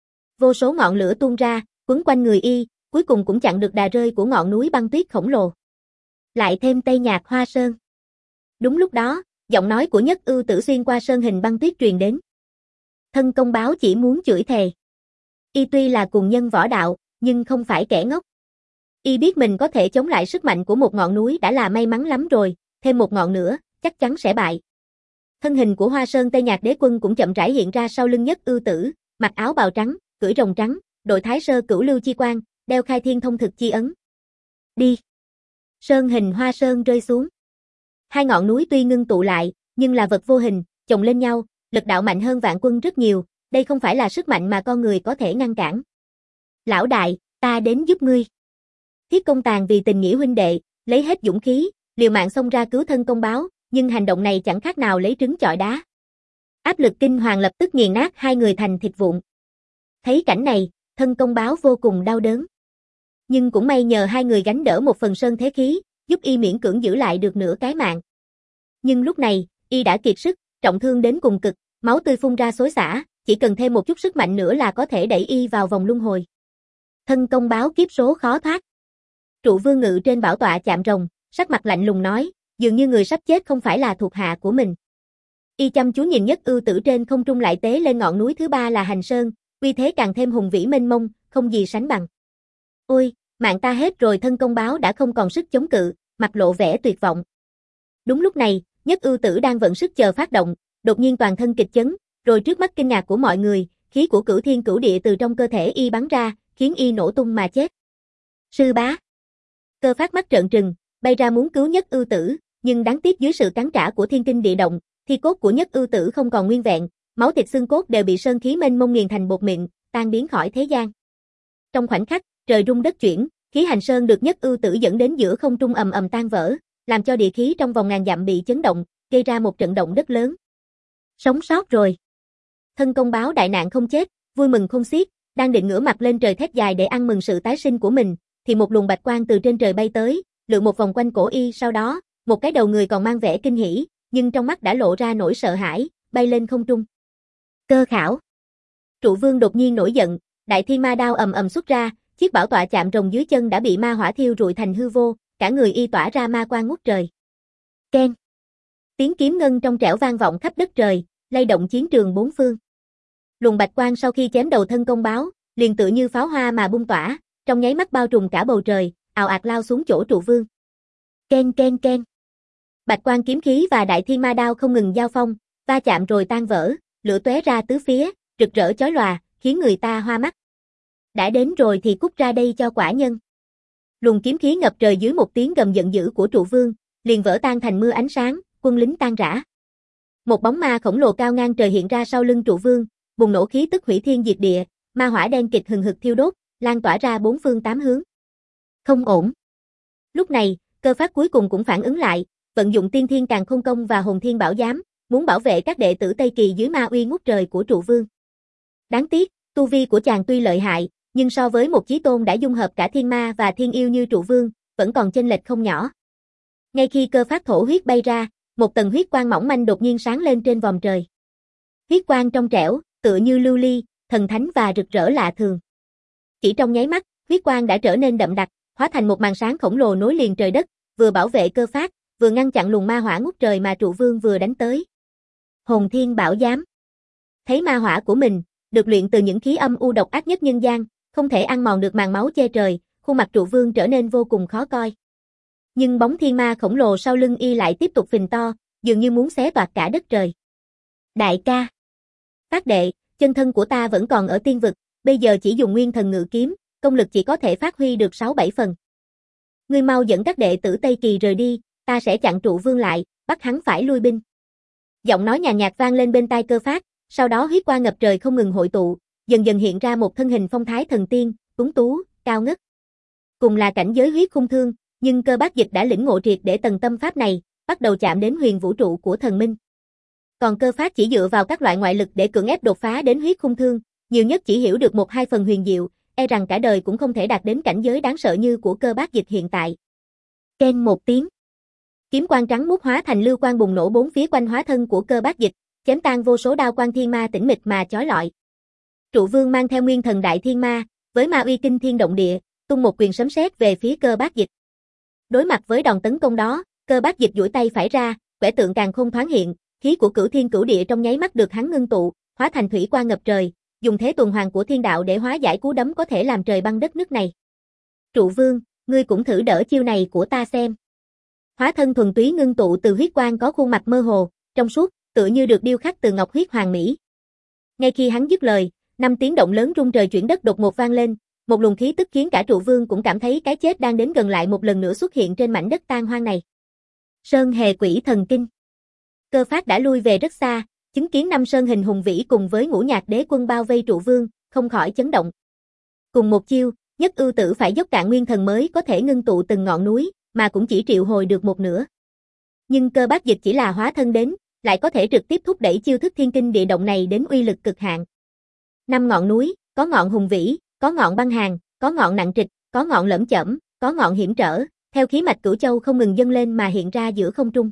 Speaker 1: Vô số ngọn lửa tuôn ra, quấn quanh người y, cuối cùng cũng chặn được đà rơi của ngọn núi băng tuyết khổng lồ. Lại thêm Tây Nhạc Hoa Sơn. Đúng lúc đó, giọng nói của Nhất Ưu Tử xuyên qua sơn hình băng tuyết truyền đến. Thân công báo chỉ muốn chửi thề. Y tuy là cuồng nhân võ đạo, nhưng không phải kẻ ngốc. Y biết mình có thể chống lại sức mạnh của một ngọn núi đã là may mắn lắm rồi, thêm một ngọn nữa, chắc chắn sẽ bại. Thân hình của Hoa Sơn Tây Nhạc đế quân cũng chậm rãi hiện ra sau lưng Nhất Ưu Tử, mặc áo bào trắng, cưỡi rồng trắng, đội thái sơ cửu lưu chi quang, đeo khai thiên thông thực chi ấn. Đi! Sơn hình Hoa Sơn rơi xuống. Hai ngọn núi tuy ngưng tụ lại, nhưng là vật vô hình, chồng lên nhau, lực đạo mạnh hơn vạn quân rất nhiều, đây không phải là sức mạnh mà con người có thể ngăn cản. Lão đại, ta đến giúp ngươi. Thiết Công Tàn vì tình nghĩa huynh đệ, lấy hết dũng khí, liều mạng xông ra cứu thân công báo, nhưng hành động này chẳng khác nào lấy trứng chọi đá. Áp lực kinh hoàng lập tức nghiền nát hai người thành thịt vụn. Thấy cảnh này, thân công báo vô cùng đau đớn. Nhưng cũng may nhờ hai người gánh đỡ một phần sơn thế khí, giúp y miễn cưỡng giữ lại được nửa cái mạng. Nhưng lúc này, y đã kiệt sức, trọng thương đến cùng cực, máu tươi phun ra xối xả, chỉ cần thêm một chút sức mạnh nữa là có thể đẩy y vào vòng luân hồi. Thân công báo kiếp số khó thoát. Trụ Vương ngự trên bảo tọa chạm rồng, sắc mặt lạnh lùng nói, dường như người sắp chết không phải là thuộc hạ của mình. Y chăm chú nhìn Nhất Ưu Tử trên không trung lại tế lên ngọn núi thứ ba là Hành Sơn, uy thế càng thêm hùng vĩ mênh mông, không gì sánh bằng. Ôi, Mạng ta hết rồi, thân công báo đã không còn sức chống cự, mặt lộ vẻ tuyệt vọng. Đúng lúc này, Nhất Ưu Tử đang vận sức chờ phát động, đột nhiên toàn thân kịch chấn, rồi trước mắt kinh ngạc của mọi người, khí của Cửu Thiên Cửu Địa từ trong cơ thể y bắn ra, khiến y nổ tung mà chết. Sư bá. Cơ Phát mắt trợn trừng, bay ra muốn cứu Nhất Ưu Tử, nhưng đáng tiếc dưới sự cắn trả của thiên kinh địa động, thi cốt của Nhất Ưu Tử không còn nguyên vẹn, máu thịt xương cốt đều bị sơn khí mênh mông nghiền thành bột mịn, tan biến khỏi thế gian. Trong khoảnh khắc, trời rung đất chuyển, khí hành sơn được Nhất Ưu Tử dẫn đến giữa không trung ầm ầm tan vỡ, làm cho địa khí trong vòng ngàn dặm bị chấn động, gây ra một trận động đất lớn. Sống sót rồi. Thân công báo đại nạn không chết, vui mừng khôn xiết, đang định ngửa mặt lên trời thét dài để ăn mừng sự tái sinh của mình, thì một luồng bạch quang từ trên trời bay tới, lượn một vòng quanh cổ y, sau đó, một cái đầu người còn mang vẻ kinh hỉ, nhưng trong mắt đã lộ ra nỗi sợ hãi, bay lên không trung. Cơ Khảo. Trụ Vương đột nhiên nổi giận, đại thiên ma đao ầm ầm xuất ra, chiếc bảo tọa chạm rồng dưới chân đã bị ma hỏa thiêu rụi thành hư vô, cả người y tỏa ra ma quang ngút trời. Keng. Tiếng kiếm ngân trong trẻo vang vọng khắp đất trời, lay động chiến trường bốn phương. Luồng bạch quang sau khi chém đầu thân công báo, liền tựa như pháo hoa mà bung tỏa, trong nháy mắt bao trùm cả bầu trời, ào ạt lao xuống chỗ Trụ Vương. Keng keng keng. Bạch quang kiếm khí và đại thiên ma đao không ngừng giao phong, va chạm rồi tan vỡ, lửa tóe ra tứ phía, rực rỡ chói lòa, khiến người ta hoa mắt. Đã đến rồi thì cút ra đây cho quả nhân. Luồng kiếm khí ngập trời dưới một tiếng gầm giận dữ của Trụ Vương, liền vỡ tan thành mưa ánh sáng, quân lính tan rã. Một bóng ma khổng lồ cao ngang trời hiện ra sau lưng Trụ Vương, bùng nổ khí tức hủy thiên diệt địa, ma hỏa đen kịt hừng hực thiêu đốt, lan tỏa ra bốn phương tám hướng. Không ổn. Lúc này, Cơ Phát cuối cùng cũng phản ứng lại, vận dụng Tiên Thiên Càn Khôn Công và Hồn Thiên Bảo Giám, muốn bảo vệ các đệ tử Tây Kỳ dưới ma uy ngút trời của Trụ Vương. Đáng tiếc, tu vi của chàng tuy lợi hại, nhưng so với một chí tôn đã dung hợp cả thiên ma và thiên yêu như Trụ Vương, vẫn còn chênh lệch không nhỏ. Ngay khi Cơ Phát thổ huyết bay ra, một tầng huyết quang mỏng manh đột nhiên sáng lên trên vòm trời. Huyết quang trong trẻo, tựa như lưu ly, thần thánh và rực rỡ lạ thường. Chỉ trong nháy mắt, huyết quang đã trở nên đậm đặc, hóa thành một màn sáng khổng lồ nối liền trời đất, vừa bảo vệ Cơ Phát, vừa ngăn chặn luồng ma hỏa ngút trời mà Trụ Vương vừa đánh tới. Hồn Thiên Bảo Giám. Thấy ma hỏa của mình, được luyện từ những khí âm u độc ác nhất nhân gian, không thể ăn mòn được màn máu che trời, khuôn mặt Trụ Vương trở nên vô cùng khó coi. Nhưng bóng thiên ma khổng lồ sau lưng y lại tiếp tục phình to, dường như muốn xé toạc cả đất trời. Đại ca. Phát đệ, chân thân của ta vẫn còn ở tiên vực, bây giờ chỉ dùng nguyên thần ngự kiếm, công lực chỉ có thể phát huy được sáu bảy phần. Ngươi mau dẫn các đệ tử Tây Kỳ rời đi, ta sẽ chặn Trụ Vương lại, bắt hắn phải lui binh. Giọng nói nhàn nhạt vang lên bên tai Cơ Phát, sau đó huyết quang ngập trời không ngừng hội tụ, dần dần hiện ra một thân hình phong thái thần tiên, tuấn tú, cao ngất. Cùng là cảnh giới huyết khung thương, nhưng Cơ Bác Dịch đã lĩnh ngộ triệt để tầng tâm pháp này, bắt đầu chạm đến huyền vũ trụ của thần minh. Còn Cơ Phát chỉ dựa vào các loại ngoại lực để cưỡng ép đột phá đến huyết khung thương, nhiều nhất chỉ hiểu được một hai phần huyền diệu, e rằng cả đời cũng không thể đạt đến cảnh giới đáng sợ như của Cơ Bác Dịch hiện tại. Keng một tiếng. Kiếm quang trắng muốt hóa thành lưu quang bùng nổ bốn phía quanh hóa thân của Cơ Bác Dịch, chém tan vô số đao quang thiên ma tĩnh mịch mà chói lọi. Trụ Vương mang theo nguyên thần đại thiên ma, với ma uy kinh thiên động địa, tung một quyền sấm sét về phía Cơ Bác Dịch. Đối mặt với đòn tấn công đó, Cơ Bác Dịch duỗi tay phải ra, quẻ tượng càn khôn thoáng hiện, khí của Cửu Thiên Cửu Địa trong nháy mắt được hắn ngưng tụ, hóa thành thủy quang ngập trời, dùng thế tuần hoàn của thiên đạo để hóa giải cú đấm có thể làm trời băng đất nứt này. Trụ Vương, ngươi cũng thử đỡ chiêu này của ta xem. Hóa thân thuần túy ngưng tụ từ huyết quang có khuôn mặt mơ hồ, trong suốt, tựa như được điêu khắc từ ngọc huyết hoàng mỹ. Ngay khi hắn dứt lời, năm tiếng động lớn rung trời chuyển đất đột ngột vang lên, một luồng khí tức khiến cả Trụ Vương cũng cảm thấy cái chết đang đến gần lại một lần nữa xuất hiện trên mảnh đất tan hoang này. Sơn Hề Quỷ Thần Kinh. Cơ Phát đã lui về rất xa, chứng kiến năm sơn hình hùng vĩ cùng với ngũ nhạc đế quân bao vây Trụ Vương, không khỏi chấn động. Cùng một chiêu, Nhất Ưu Tử phải dốc cạn nguyên thần mới có thể ngưng tụ từng ngọn núi, mà cũng chỉ triệu hồi được một nửa. Nhưng Cơ Bác Dịch chỉ là hóa thân đến, lại có thể trực tiếp thúc đẩy chiêu thức thiên kinh địa động này đến uy lực cực hạn. Năm ngọn núi, có ngọn hùng vĩ, có ngọn băng hàn, có ngọn nặng trịch, có ngọn lởm chởm, có ngọn hiểm trở, theo khí mạch cửu châu không ngừng dâng lên mà hiện ra giữa không trung.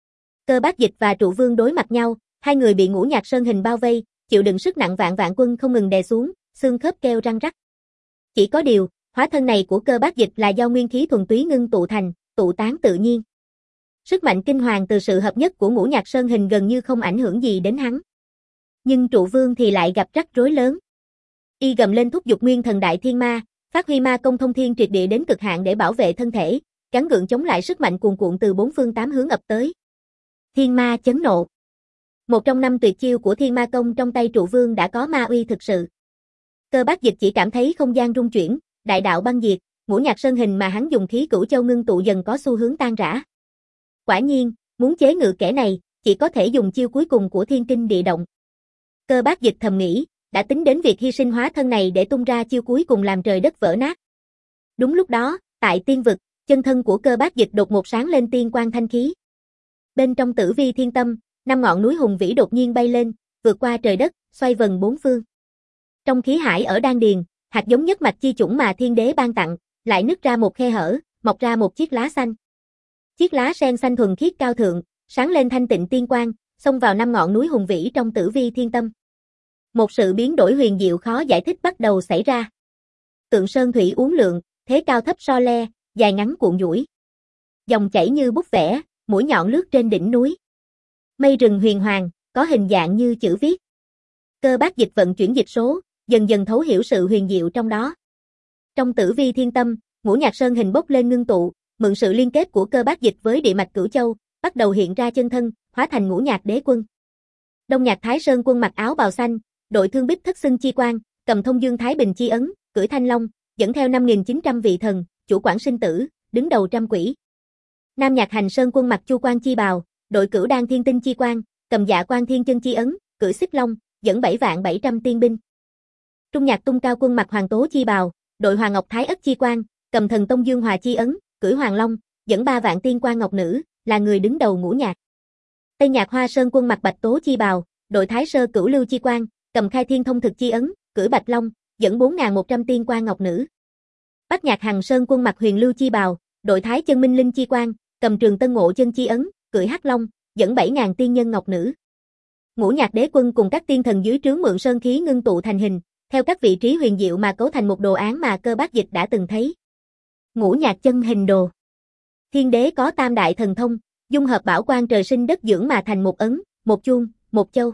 Speaker 1: Cơ Bác Dịch và Trụ Vương đối mặt nhau, hai người bị ngũ nhạc sơn hình bao vây, chịu đựng sức nặng vạn vạn quân không ngừng đè xuống, xương khớp kêu răng rắc. Chỉ có điều, hóa thân này của Cơ Bác Dịch là do nguyên khí thuần túy ngưng tụ thành, tụ tán tự nhiên. Sức mạnh kinh hoàng từ sự hợp nhất của ngũ nhạc sơn hình gần như không ảnh hưởng gì đến hắn. Nhưng Trụ Vương thì lại gặp rắc rối lớn. Y gầm lên thúc giục nguyên thần đại thiên ma, Phát huy ma công thông thiên triệt địa đến cực hạn để bảo vệ thân thể, gắng gượng chống lại sức mạnh cuồn cuộn từ bốn phương tám hướng ập tới. Thiên ma chấn nộ. Một trong năm tuyệt chiêu của thiên ma công trong tay trụ vương đã có ma uy thực sự. Cơ Bác Dịch chỉ cảm thấy không gian rung chuyển, đại đạo băng diệt, ngũ nhạc sơn hình mà hắn dùng khí cửu châu ngưng tụ dần có xu hướng tan rã. Quả nhiên, muốn chế ngự kẻ này, chỉ có thể dùng chiêu cuối cùng của thiên kinh địa động. Cơ Bác Dịch thầm nghĩ, đã tính đến việc hy sinh hóa thân này để tung ra chiêu cuối cùng làm trời đất vỡ nát. Đúng lúc đó, tại tiên vực, chân thân của Cơ Bác Dịch đột một sáng lên tiên quang thanh khí. Bên trong tử vi thiên tâm, năm ngọn núi hùng vĩ đột nhiên bay lên, vượt qua trời đất, xoay vần bốn phương. Trong khí hải ở đan điền, hạt giống nhất mạch chi chủng mà thiên đế ban tặng, lại nứt ra một khe hở, mọc ra một chiếc lá xanh. Chiếc lá sen xanh thuần khiết cao thượng, sáng lên thanh tịnh tiên quang, xông vào năm ngọn núi hùng vĩ trong tử vi thiên tâm. Một sự biến đổi huyền diệu khó giải thích bắt đầu xảy ra. Tượng sơn thủy uốn lượn, thế cao thấp so le, dài ngắn cuộn duỗi. Dòng chảy như bút vẽ, mũi nhọn lướt trên đỉnh núi. Mây rừng huyền hoàng, có hình dạng như chữ viết. Cơ Bác Dịch vận chuyển dịch số, dần dần thấu hiểu sự huyền diệu trong đó. Trong tử vi thiên tâm, ngũ nhạc sơn hình bốc lên ngưng tụ, mượn sự liên kết của Cơ Bác Dịch với địa mạch cửu châu, bắt đầu hiện ra chân thân, hóa thành ngũ nhạc đế quân. Đông nhạc Thái Sơn quân mặc áo bào xanh, đội thương bích thất xưng chi quan, cầm thông dương thái bình chi ấn, cưỡi thanh long, dẫn theo năm nghìn chín trăm vị thần, chủ quản sinh tử, đứng đầu trăm quỷ. Nam nhạc Hành Sơn quân mặc chu quan chi bào, đội cửu đan thiên tinh chi quan, cầm dạ quan thiên chân chi ấn, cưỡi xích long, dẫn bảy vạn bảy trăm tiên binh. Trung nhạc Tung Cao quân mặc hoàng tố chi bào, đội Hoàng Ngọc Thái ất chi quan, cầm thần tông dương hòa chi ấn, cưỡi hoàng long, dẫn ba vạn tiên quan ngọc nữ, là người đứng đầu ngũ nhạc. Tây nhạc Hoa Sơn quân mặc bạch tố chi bào, đội Thái Sơ cửu lưu chi quan, cầm khai thiên thông thực chi ấn, cưỡi bạch long, dẫn bốn nghìn một trăm tiên quan ngọc nữ. Bắc nhạc Hằng Sơn quân mặc huyền lưu chi bào, đội Thái chân minh linh chi quan, cầm trường tân ngộ chân chi ấn, cưỡi hắc long, dẫn bảy nghìn tiên nhân ngọc nữ. Ngũ nhạc đế quân cùng các tiên thần dưới trướng mượn sơn khí ngưng tụ thành hình, theo các vị trí huyền diệu mà cấu thành một đồ án mà Cơ Bác Dịch đã từng thấy. Ngũ nhạc chân hình đồ. Thiên đế có tam đại thần thông, dung hợp bảo quan trời sinh đất dưỡng mà thành một ấn, một chuông, một châu.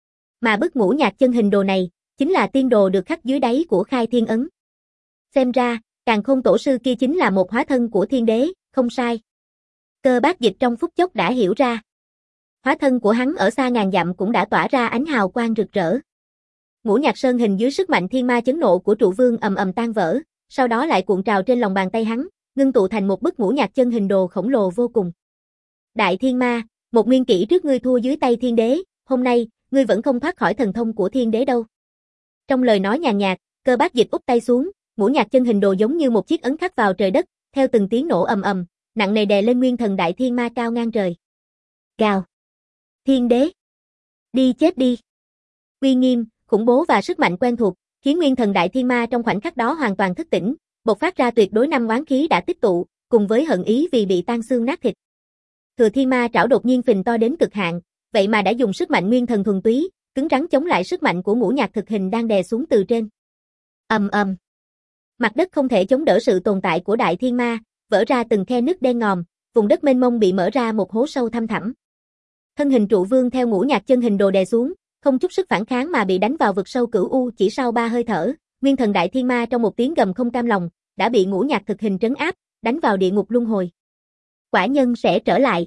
Speaker 1: Mà bức ngũ nhạc chân hình đồ này, chính là tiên đồ được khắc dưới đáy của khai thiên ấn. Xem ra, Càn Khôn tổ sư kia chính là một hóa thân của thiên đế, không sai. Cơ Bác Dịch trong phút chốc đã hiểu ra. Hóa thân của hắn ở xa ngàn dặm cũng đã tỏa ra ánh hào quang rực rỡ. Ngũ nhạc sơn hình dưới sức mạnh thiên ma chấn nộ của trụ vương ầm ầm tan vỡ, sau đó lại cuộn trào trên lòng bàn tay hắn, ngưng tụ thành một bức ngũ nhạc chân hình đồ khổng lồ vô cùng. Đại thiên ma, một nguyên kỷ trước ngươi thua dưới tay thiên đế, hôm nay, ngươi vẫn không thoát khỏi thần thông của thiên đế đâu. Trong lời nói nhàn nhạt, Cơ Bác Dịch úp tay xuống, ngũ nhạc chân hình đồ giống như một chiếc ấn khắc vào trời đất, theo từng tiếng nổ ầm ầm, nặng nề đè lên nguyên thần đại thiên ma cao ngang trời. Gào. Thiên đế. Đi chết đi. Uy nghiêm, khủng bố và sức mạnh quen thuộc, khiến nguyên thần đại thiên ma trong khoảnh khắc đó hoàn toàn thức tỉnh, bộc phát ra tuyệt đối năm oán khí đã tích tụ, cùng với hận ý vì bị tan xương nát thịt. Thừa thiên ma trảo đột nhiên phình to đến cực hạn, vậy mà đã dùng sức mạnh nguyên thần thuần túy, cứng rắn chống lại sức mạnh của ngũ nhạc thực hình đang đè xuống từ trên. Ầm ầm. Mặt đất không thể chống đỡ sự tồn tại của đại thiên ma, vỡ ra từng khe nứt đen ngòm, vùng đất mênh mông bị mở ra một hố sâu thăm thẳm. Thân hình trụ vương theo ngũ nhạc chân hình đồ đè xuống, không chút sức phản kháng mà bị đánh vào vực sâu cửu u, chỉ sau ba hơi thở, nguyên thần đại thiên ma trong một tiếng gầm không cam lòng, đã bị ngũ nhạc thực hình trấn áp, đánh vào địa ngục luân hồi. Quả nhân sẽ trở lại.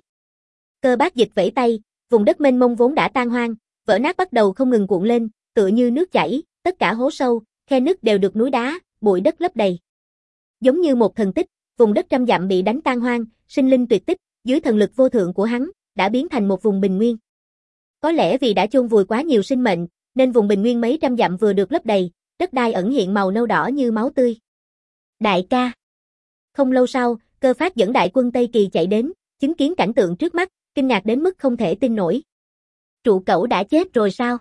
Speaker 1: Cơ Bác Dịch vẫy tay, vùng đất mênh mông vốn đã tan hoang, vỡ nát bắt đầu không ngừng cuộn lên, tựa như nước chảy, tất cả hố sâu, khe nứt đều được núi đá, bụi đất lấp đầy. Giống như một thần tích, vùng đất trăm dặm bị đánh tan hoang, sinh linh tuyệt tích, dưới thần lực vô thượng của hắn, đã biến thành một vùng bình nguyên. Có lẽ vì đã chôn vùi quá nhiều sinh mệnh, nên vùng bình nguyên mấy trăm dặm vừa được lấp đầy, đất đai ẩn hiện màu nâu đỏ như máu tươi. Đại ca. Không lâu sau, Cơ Phát dẫn đại quân Tây Kỳ chạy đến, chứng kiến cảnh tượng trước mắt, kinh ngạc đến mức không thể tin nổi. Trụ cẩu đã chết rồi sao?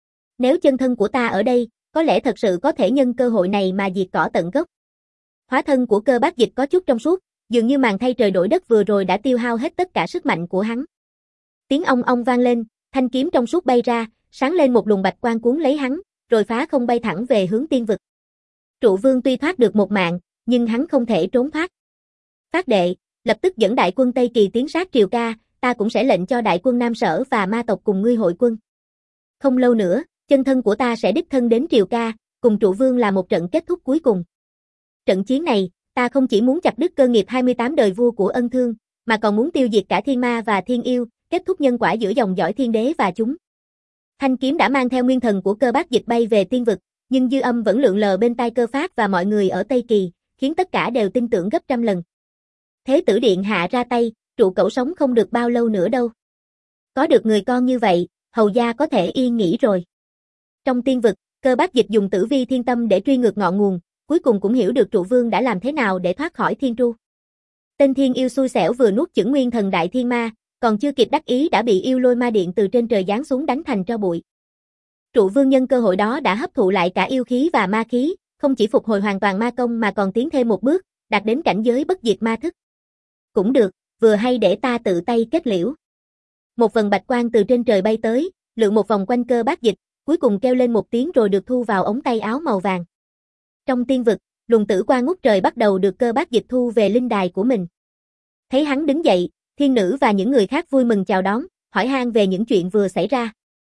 Speaker 1: Nếu chân thân của ta ở đây, có lẽ thật sự có thể nhân cơ hội này mà diệt cỏ tận gốc. Hóa thân của Cơ Bác Dịch có chút trong suốt, dường như màn thay trời đổi đất vừa rồi đã tiêu hao hết tất cả sức mạnh của hắn. Tiếng ong ong vang lên, thanh kiếm trong suốt bay ra, sáng lên một luồng bạch quang cuốn lấy hắn, rồi phá không bay thẳng về hướng tiên vực. Trụ vương tuy thoát được một mạng, nhưng hắn không thể trốn thoát. Phát đệ, lập tức dẫn đại quân Tây Kỳ tiến sát Triều Ca, ta cũng sẽ lệnh cho đại quân Nam Sở và ma tộc cùng ngươi hội quân. Không lâu nữa, chân thân của ta sẽ đích thân đến Triều Ca, cùng trụ vương là một trận kết thúc cuối cùng. Trận chiến này, ta không chỉ muốn chặt đứt cơ nghiệp hai mươi tám đời vua của Ân Thương, mà còn muốn tiêu diệt cả thiên ma và thiên yêu, kết thúc nhân quả giữa dòng dõi thiên đế và chúng. Thanh kiếm đã mang theo nguyên thần của Cơ Bác Dịch bay về tiên vực, nhưng dư âm vẫn lượn lờ bên tai Cơ Phát và mọi người ở Tây Kỳ, khiến tất cả đều tin tưởng gấp trăm lần. Thế tử điện hạ ra tay, trụ cẩu sống không được bao lâu nữa đâu. Có được người con như vậy, hầu gia có thể yên nghỉ rồi. Trong tiên vực, Cơ Bác Dịch dùng tử vi thiên tâm để truy ngược ngọn nguồn, cuối cùng cũng hiểu được trụ vương đã làm thế nào để thoát khỏi thiên tru. Tên thiên yêu xui xẻo vừa nuốt chửng nguyên thần đại thiên ma, còn chưa kịp đắc ý đã bị yêu lôi ma điện từ trên trời giáng xuống đánh thành tro bụi. Trụ vương nhân cơ hội đó đã hấp thụ lại cả yêu khí và ma khí, không chỉ phục hồi hoàn toàn ma công mà còn tiến thêm một bước, đạt đến cảnh giới bất diệt ma thức. Cũng được, vừa hay để ta tự tay kết liễu. Một vần bạch quang từ trên trời bay tới, lượn một vòng quanh Cơ Bác Dịch, cuối cùng kêu lên một tiếng rồi được thu vào ống tay áo màu vàng. Trong tiên vực, luồng tử quang ngút trời bắt đầu được Cơ Bác Dịch thu về linh đài của mình. Thấy hắn đứng dậy, thiên nữ và những người khác vui mừng chào đón, hỏi han về những chuyện vừa xảy ra.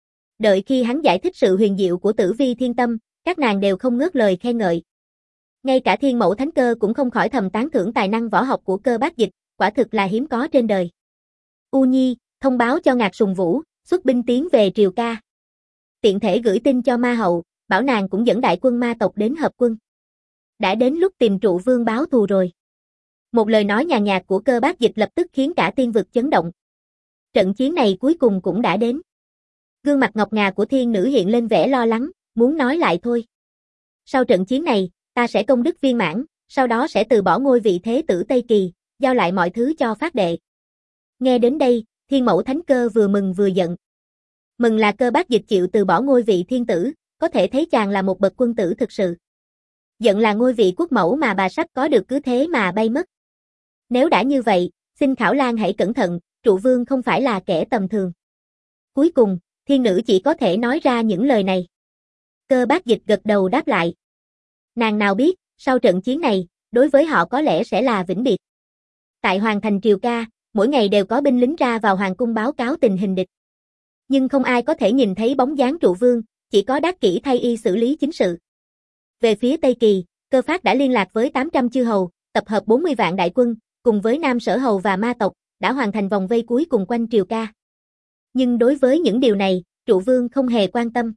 Speaker 1: Đợi khi hắn giải thích sự huyền diệu của tử vi thiên tâm, các nàng đều không ngớt lời khen ngợi. Ngay cả thiên mẫu thánh cơ cũng không khỏi thầm tán thưởng tài năng võ học của Cơ Bác Dịch, quả thực là hiếm có trên đời. U Nhi, thông báo cho Ngạc Sùng Vũ, xuất binh tiến về Triều Ca. Tiện thể gửi tin cho ma hậu, bảo nàng cũng dẫn đại quân ma tộc đến hợp quân. Đã đến lúc tìm trụ vương báo thù rồi. Một lời nói nhàn nhạt của Cơ Bác Dịch lập tức khiến cả tiên vực chấn động. Trận chiến này cuối cùng cũng đã đến. Gương mặt ngọc ngà của thiên nữ hiện lên vẻ lo lắng, muốn nói lại thôi. Sau trận chiến này, ta sẽ công đức viên mãn, sau đó sẽ từ bỏ ngôi vị thế tử Tây Kỳ, giao lại mọi thứ cho Phát Đệ. Nghe đến đây, thiên mẫu thánh cơ vừa mừng vừa giận. Mừng là Cơ Bác Dịch chịu từ bỏ ngôi vị thiên tử, có thể thấy chàng là một bậc quân tử thực sự. Giận là ngôi vị quốc mẫu mà bà sắp có được cứ thế mà bay mất. Nếu đã như vậy, xin Khảo Lan hãy cẩn thận, trụ vương không phải là kẻ tầm thường. Cuối cùng, thiên nữ chỉ có thể nói ra những lời này. Cơ Bác Dịch gật đầu đáp lại. Nàng nào biết, sau trận chiến này, đối với họ có lẽ sẽ là vĩnh biệt. Tại Hoàng thành Triều Ca, mỗi ngày đều có binh lính ra vào hoàng cung báo cáo tình hình địch. Nhưng không ai có thể nhìn thấy bóng dáng trụ vương, chỉ có Đát Kỷ thay y xử lý chính sự. Về phía Tây Kỳ, Cơ Phát đã liên lạc với tám trăm chư hầu, tập hợp bốn mươi vạn đại quân, cùng với Nam Sở Hầu và ma tộc, đã hoàn thành vòng vây cuối cùng quanh Triều Ca. Nhưng đối với những điều này, trụ vương không hề quan tâm.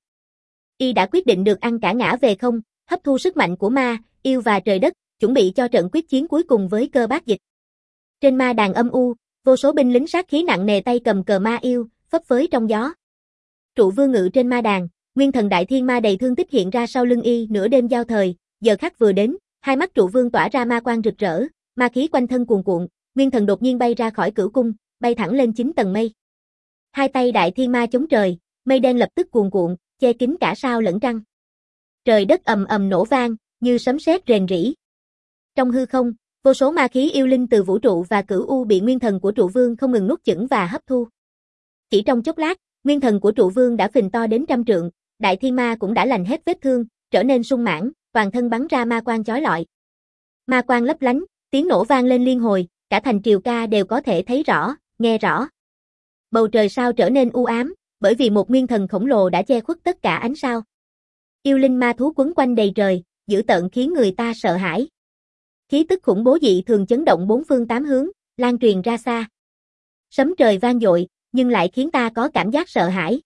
Speaker 1: Y đã quyết định được ăn cả ngã về không, hấp thu sức mạnh của ma, yêu và trời đất, chuẩn bị cho trận quyết chiến cuối cùng với Cơ Bác Dịch. Trên ma đàn âm u, vô số binh lính sát khí nặng nề tay cầm cờ ma yêu, phấp phới trong gió. Trụ vương ngự trên ma đàn, nguyên thần đại thiên ma đầy thương tích hiện ra sau lưng y nửa đêm giao thời, giờ khắc vừa đến, hai mắt trụ vương tỏa ra ma quang rực rỡ, ma khí quanh thân cuồn cuộn, nguyên thần đột nhiên bay ra khỏi cửu cung, bay thẳng lên chín tầng mây. Hai tay đại thiên ma chống trời, mây đen lập tức cuồn cuộn, che kín cả sao lẫn trăng. Trời đất ầm ầm nổ vang, như sấm sét rền rĩ. Trong hư không, vô số ma khí yêu linh từ vũ trụ và cửu u bị nguyên thần của trụ vương không ngừng nuốt chửng và hấp thu. Chỉ trong chốc lát, nguyên thần của trụ vương đã phình to đến trăm trượng, đại thiên ma cũng đã lành hết vết thương, trở nên sung mãn, toàn thân bắn ra ma quang chói lọi. Ma quang lấp lánh, tiếng nổ vang lên liên hồi, cả thành Triều Ca đều có thể thấy rõ, nghe rõ. Bầu trời sao trở nên u ám, bởi vì một nguyên thần khổng lồ đã che khuất tất cả ánh sao. Yêu linh ma thú quấn quanh đầy trời, dữ tợn khiến người ta sợ hãi. Khí tức khủng bố dị thường chấn động bốn phương tám hướng, lan truyền ra xa. Sấm trời vang dội, nhưng lại khiến ta có cảm giác sợ hãi.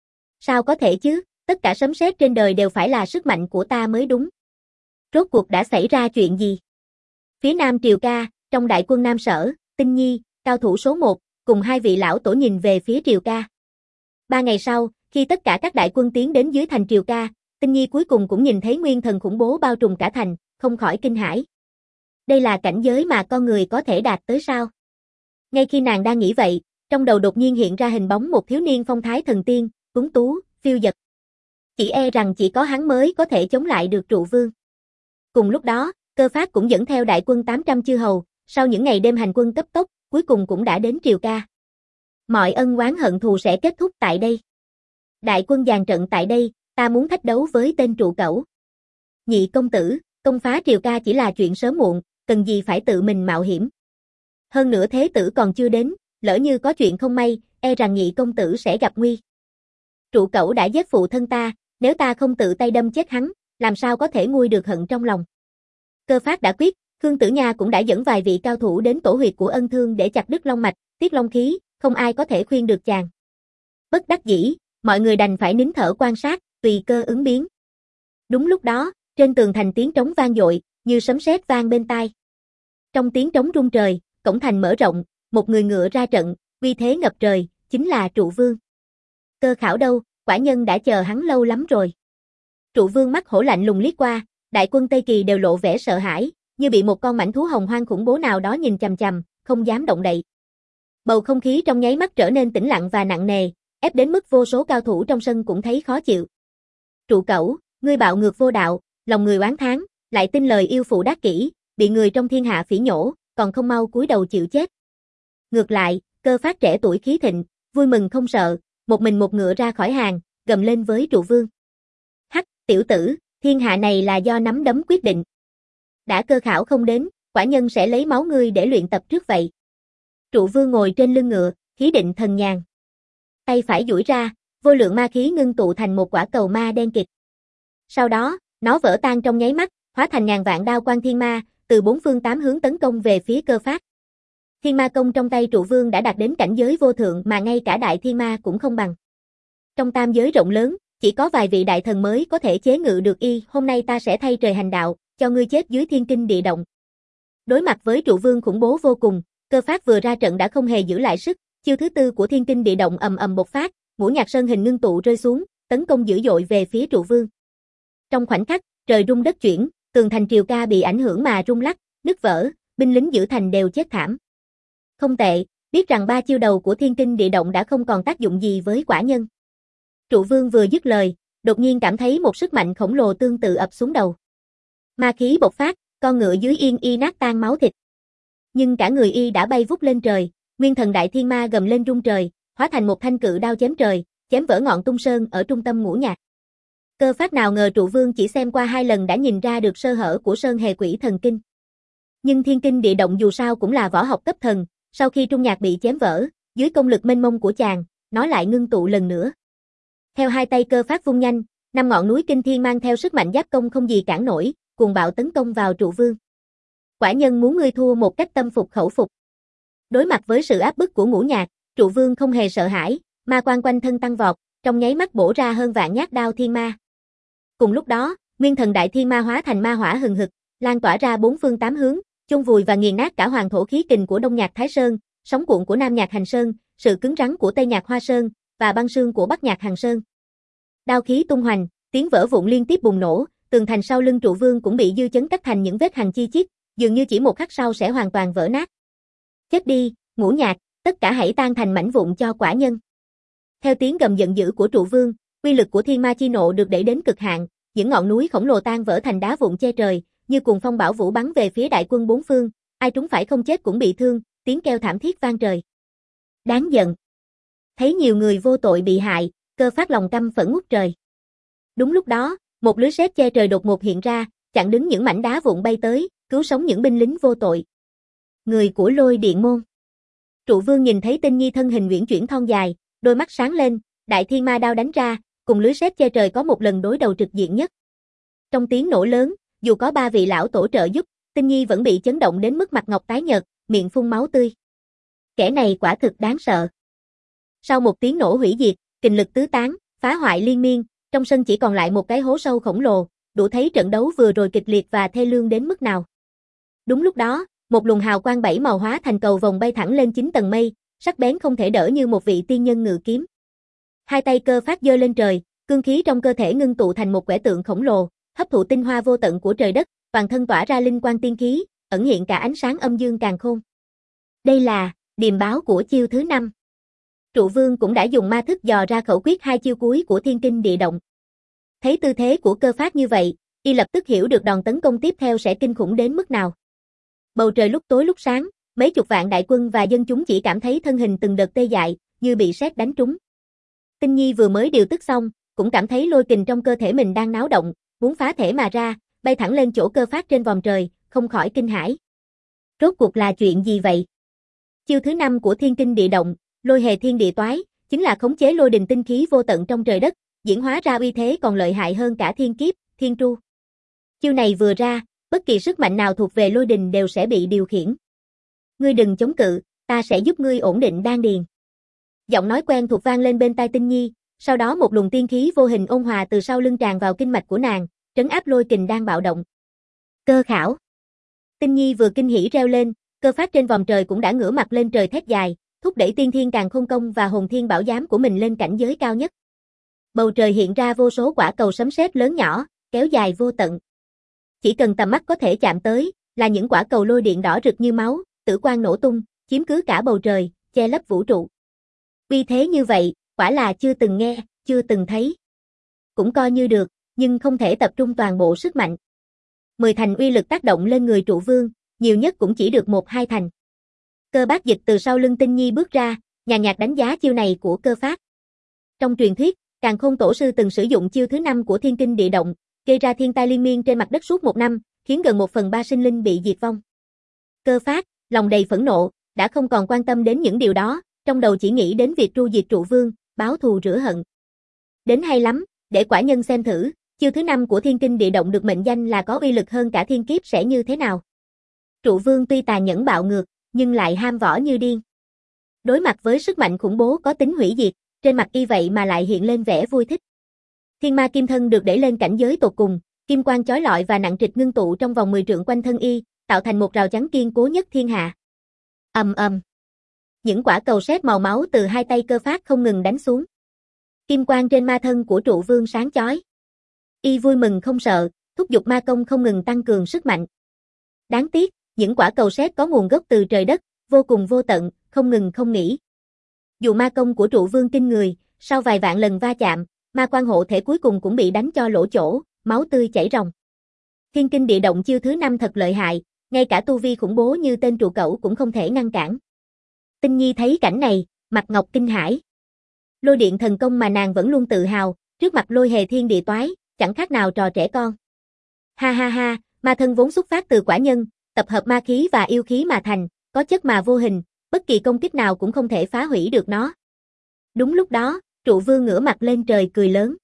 Speaker 1: Sao có thể chứ, tất cả sấm sét trên đời đều phải là sức mạnh của ta mới đúng. Rốt cuộc đã xảy ra chuyện gì? Phía Nam Triều Ca, trong đại quân Nam Sở, Tinh Nhi, cao thủ số một, cùng hai vị lão tổ nhìn về phía Triều Ca. Ba ngày sau, khi tất cả các đại quân tiến đến dưới thành Triều Ca, Tinh Nhi cuối cùng cũng nhìn thấy nguyên thần khủng bố bao trùm cả thành, không khỏi kinh hãi. Đây là cảnh giới mà con người có thể đạt tới sao? Ngay khi nàng đang nghĩ vậy, trong đầu đột nhiên hiện ra hình bóng một thiếu niên phong thái thần tiên, tuấn tú, phiêu dật. Chỉ e rằng chỉ có hắn mới có thể chống lại được trụ vương. Cùng lúc đó, Cơ Phát cũng dẫn theo đại quân tám trăm chư hầu, sau những ngày đêm hành quân cấp tốc, cuối cùng cũng đã đến Triều Ca. Mọi ân oán hận thù sẽ kết thúc tại đây. Đại quân dàn trận tại đây, ta muốn thách đấu với tên trụ cẩu. Nhị công tử, công phá Triều Ca chỉ là chuyện sớm muộn, cần gì phải tự mình mạo hiểm. Hơn nữa thế tử còn chưa đến, lỡ như có chuyện không may, e rằng nhị công tử sẽ gặp nguy. Trụ cẩu đã giết phụ thân ta, nếu ta không tự tay đâm chết hắn, làm sao có thể nguôi được hận trong lòng. Cơ Phát đã quyết, Khương Tử Nha cũng đã dẫn vài vị cao thủ đến tổ huyệt của Ân Thương để chặt đứt long mạch, tiết long khí, không ai có thể khuyên được chàng. Bất đắc dĩ, mọi người đành phải nín thở quan sát, tùy cơ ứng biến. Đúng lúc đó, trên tường thành tiếng trống vang dội, như sấm sét vang bên tai. Trong tiếng trống rung trời, cổng thành mở rộng, một người ngựa ra trận, uy thế ngập trời, chính là Trụ Vương. Cơ Khảo đâu, quả nhân đã chờ hắn lâu lắm rồi. Trụ Vương mắt hổ lạnh lùng liếc qua, đại quân Tây Kỳ đều lộ vẻ sợ hãi, như bị một con mãnh thú hồng hoang khủng bố nào đó nhìn chằm chằm, không dám động đậy. Bầu không khí trong nháy mắt trở nên tĩnh lặng và nặng nề, ép đến mức vô số cao thủ trong sân cũng thấy khó chịu. Trụ Cẩu, ngươi bạo ngược vô đạo, lòng người oán thán, lại tin lời yêu phụ đắc kỷ, bị người trong thiên hạ phỉ nhổ, còn không mau cúi đầu chịu chết. Ngược lại, Cơ Phát trẻ tuổi khí thịnh, vui mừng không sợ, một mình một ngựa ra khỏi hàng, gầm lên với Trụ Vương. Hắc, tiểu tử, thiên hạ này là do nắm đấm quyết định. Đã Cơ Khảo không đến, quả nhân sẽ lấy máu ngươi để luyện tập trước vậy. Trụ Vương ngồi trên lưng ngựa, khí định thần nhàn. Tay phải duỗi ra, vô lượng ma khí ngưng tụ thành một quả cầu ma đen kịt. Sau đó, nó vỡ tan trong nháy mắt, hóa thành ngàn vạn đao quang thiên ma, từ bốn phương tám hướng tấn công về phía Cơ Phát. Thiên ma công trong tay Trụ Vương đã đạt đến cảnh giới vô thượng mà ngay cả đại thiên ma cũng không bằng. Trong tam giới rộng lớn, chỉ có vài vị đại thần mới có thể chế ngự được y, hôm nay ta sẽ thay trời hành đạo, cho ngươi chết dưới thiên kinh địa động. Đối mặt với Trụ Vương khủng bố vô cùng, Cơ Phát vừa ra trận đã không hề giữ lại sức, chiêu thứ tư của thiên kinh địa động ầm ầm bộc phát, ngũ nhạc sơn hình ngưng tụ rơi xuống, tấn công dữ dội về phía Trụ Vương. Trong khoảnh khắc, trời rung đất chuyển, tường thành Triều Ca bị ảnh hưởng mà rung lắc, nứt vỡ, binh lính giữ thành đều chết thảm. Không tệ, biết rằng ba chiêu đầu của thiên kinh địa động đã không còn tác dụng gì với quả nhân. Trụ Vương vừa dứt lời, đột nhiên cảm thấy một sức mạnh khổng lồ tương tự ập xuống đầu. Ma khí bộc phát, con ngựa dưới yên y nát tan máu thịt. Nhưng cả người y đã bay vút lên trời, nguyên thần đại thiên ma gầm lên rung trời, hóa thành một thanh cự đao chém trời, chém vỡ ngọn tung sơn ở trung tâm ngũ nhạc. Cơ Phát nào ngờ Trụ Vương chỉ xem qua hai lần đã nhìn ra được sơ hở của Sơn Hề Quỷ Thần Kinh. Nhưng thiên kinh địa động dù sao cũng là võ học cấp thần, sau khi trung nhạc bị chém vỡ, dưới công lực mênh mông của chàng, nó lại ngưng tụ lần nữa. Theo hai tay Cơ Phát vung nhanh, năm ngọn núi kinh thiên mang theo sức mạnh giáp công không gì cản nổi, cuồng bạo tấn công vào Trụ Vương. Quả nhân muốn ngươi thua một cách tâm phục khẩu phục. Đối mặt với sự áp bức của ngũ nhạc, Trụ Vương không hề sợ hãi, ma quang quanh thân tăng vọt, trong nháy mắt bổ ra hơn vạn nhát đao thiên ma. Cùng lúc đó, nguyên thần đại thiên ma hóa thành ma hỏa hừng hực, lan tỏa ra bốn phương tám hướng, chôn vùi và nghiền nát cả hoàng thổ khí kình của Đông Nhạc Thái Sơn, sóng cuộn của Nam Nhạc Hành Sơn, sự cứng rắn của Tây Nhạc Hoa Sơn và băng sương của Bắc Nhạc Hằng Sơn. Đao khí tung hoành, tiếng vỡ vụn liên tiếp bùng nổ, tường thành sau lưng Trụ Vương cũng bị dư chấn cắt thành những vết hằn chi chít, dường như chỉ một khắc sau sẽ hoàn toàn vỡ nát. Chết đi, ngũ nhạc, tất cả hãy tan thành mảnh vụn cho quả nhân. Theo tiếng gầm giận dữ của Trụ Vương, uy lực của thiên ma chi nộ được đẩy đến cực hạn, những ngọn núi khổng lồ tan vỡ thành đá vụn che trời, như cuồng phong bão vũ bắn về phía đại quân bốn phương, ai trúng phải không chết cũng bị thương, tiếng kêu thảm thiết vang trời. Đáng giận. Thấy nhiều người vô tội bị hại, Cơ Phát lòng căm phẫn ngút trời. Đúng lúc đó, một lưới sét che trời đột ngột hiện ra, chặn đứng những mảnh đá vụn bay tới, cứu sống những binh lính vô tội. Người của Lôi Điện Môn. Trụ Vương nhìn thấy Tinh Nhi thân hình uyển chuyển thon dài, đôi mắt sáng lên, đại thiên ma đao đánh ra, cùng lưới sét che trời có một lần đối đầu trực diện nhất. Trong tiếng nổ lớn, dù có ba vị lão tổ trợ giúp, Tinh Nhi vẫn bị chấn động đến mức mặt ngọc tái nhợt, miệng phun máu tươi. Kẻ này quả thực đáng sợ. Sau một tiếng nổ hủy diệt, kình lực tứ tán, phá hoại liên miên, trong sân chỉ còn lại một cái hố sâu khổng lồ, đủ thấy trận đấu vừa rồi kịch liệt và thê lương đến mức nào. Đúng lúc đó, một luồng hào quang bảy màu hóa thành cầu vồng bay thẳng lên chín tầng mây, sắc bén không thể đỡ như một vị tiên nhân ngự kiếm. Hai tay Cơ Phát giơ lên trời, cương khí trong cơ thể ngưng tụ thành một quẻ tượng khổng lồ, hấp thụ tinh hoa vô tận của trời đất, toàn thân tỏa ra linh quang tiên khí, ẩn hiện cả ánh sáng âm dương càn khôn. Đây là điềm báo của chiêu thứ năm. Trụ Vương cũng đã dùng ma thức dò ra khẩu quyết hai chiêu cuối của thiên kinh địa động. Thấy tư thế của Cơ Phát như vậy, y lập tức hiểu được đòn tấn công tiếp theo sẽ kinh khủng đến mức nào. Bầu trời lúc tối lúc sáng, mấy chục vạn đại quân và dân chúng chỉ cảm thấy thân hình từng đợt tê dại, như bị sét đánh trúng. Tinh Nhi vừa mới điều tức xong, cũng cảm thấy lôi kình trong cơ thể mình đang náo động, muốn phá thể mà ra, bay thẳng lên chỗ Cơ Phát trên vòm trời, không khỏi kinh hãi. Rốt cuộc là chuyện gì vậy? Chiêu thứ năm của thiên kinh địa động, Lôi Hề Thiên Địa Toái, chính là khống chế lôi đình tinh khí vô tận trong trời đất, diễn hóa ra uy thế còn lợi hại hơn cả thiên kiếp, thiên tru. Chiêu này vừa ra, bất kỳ sức mạnh nào thuộc về lôi đình đều sẽ bị điều khiển. Ngươi đừng chống cự, ta sẽ giúp ngươi ổn định đan điền. Giọng nói quen thuộc vang lên bên tai Tinh Nhi, sau đó một luồng tiên khí vô hình ôn hòa từ sau lưng tràn vào kinh mạch của nàng, trấn áp lôi kình đang bạo động. Cơ khảo. Tinh Nhi vừa kinh hỉ reo lên, cơ phát trên vòm trời cũng đã ngửa mặt lên trời thét dài, thúc đẩy tiên thiên càn khôn công và hồn thiên bảo giám của mình lên cảnh giới cao nhất. Bầu trời hiện ra vô số quả cầu sấm sét lớn nhỏ, kéo dài vô tận. Chỉ cần tầm mắt có thể chạm tới, là những quả cầu lôi điện đỏ rực như máu, tử quang nổ tung, chiếm cứ cả bầu trời, che lấp vũ trụ. Uy thế như vậy, quả là chưa từng nghe, chưa từng thấy. Cũng coi như được, nhưng không thể tập trung toàn bộ sức mạnh. Mười thành uy lực tác động lên người trụ vương, nhiều nhất cũng chỉ được một hai thành. Cơ Bác Dịch từ sau lưng Tinh Nhi bước ra, nhàn nhạt đánh giá chiêu này của Cơ Phát. Trong truyền thuyết, Càn Khôn Tổ sư từng sử dụng chiêu thứ năm của Thiên Kinh Địa Động, gây ra thiên tai liên miên trên mặt đất suốt một năm, khiến gần một phần ba sinh linh bị diệt vong. Cơ Phát, lòng đầy phẫn nộ, đã không còn quan tâm đến những điều đó, trong đầu chỉ nghĩ đến việc tru diệt trụ vương, báo thù rửa hận. Đến hay lắm, để quả nhân xem thử, chiêu thứ năm của Thiên Kinh Địa Động được mệnh danh là có uy lực hơn cả thiên kiếp sẽ như thế nào. Trụ vương tuy tàn nhẫn bạo ngược, nhưng lại ham võ như điên. Đối mặt với sức mạnh khủng bố có tính hủy diệt, trên mặt y vậy mà lại hiện lên vẻ vui thích. Thiên ma kim thân được đẩy lên cảnh giới tột cùng, kim quang chói lọi và nặng trịch ngưng tụ trong vòng mười trượng quanh thân y, tạo thành một rào chắn kiên cố nhất thiên hạ. Ầm ầm. Những quả cầu sét màu máu từ hai tay Cơ Phát không ngừng đánh xuống. Kim quang trên ma thân của trụ vương sáng chói. Y vui mừng không sợ, thúc giục ma công không ngừng tăng cường sức mạnh. Đáng tiếc, những quả cầu sét có nguồn gốc từ trời đất, vô cùng vô tận, không ngừng không nghỉ. Dù ma công của trụ vương kinh người, sau vài vạn lần va chạm, ma quan hộ thể cuối cùng cũng bị đánh cho lỗ chỗ, máu tươi chảy ròng. Thiên Kinh Địa Động chiêu thứ năm thật lợi hại, ngay cả tu vi khủng bố như tên trụ cẩu cũng không thể ngăn cản. Tinh Nhi thấy cảnh này, mặt ngọc kinh hãi. Lôi điện thần công mà nàng vẫn luôn tự hào, trước mặt lôi hề thiên địa toái, chẳng khác nào trò trẻ con. Ha ha ha, ma thân vốn xuất phát từ quả nhân, tập hợp ma khí và yêu khí mà thành, có chất mà vô hình, bất kỳ công kích nào cũng không thể phá hủy được nó. Đúng lúc đó, trụ vương ngửa mặt lên trời cười lớn.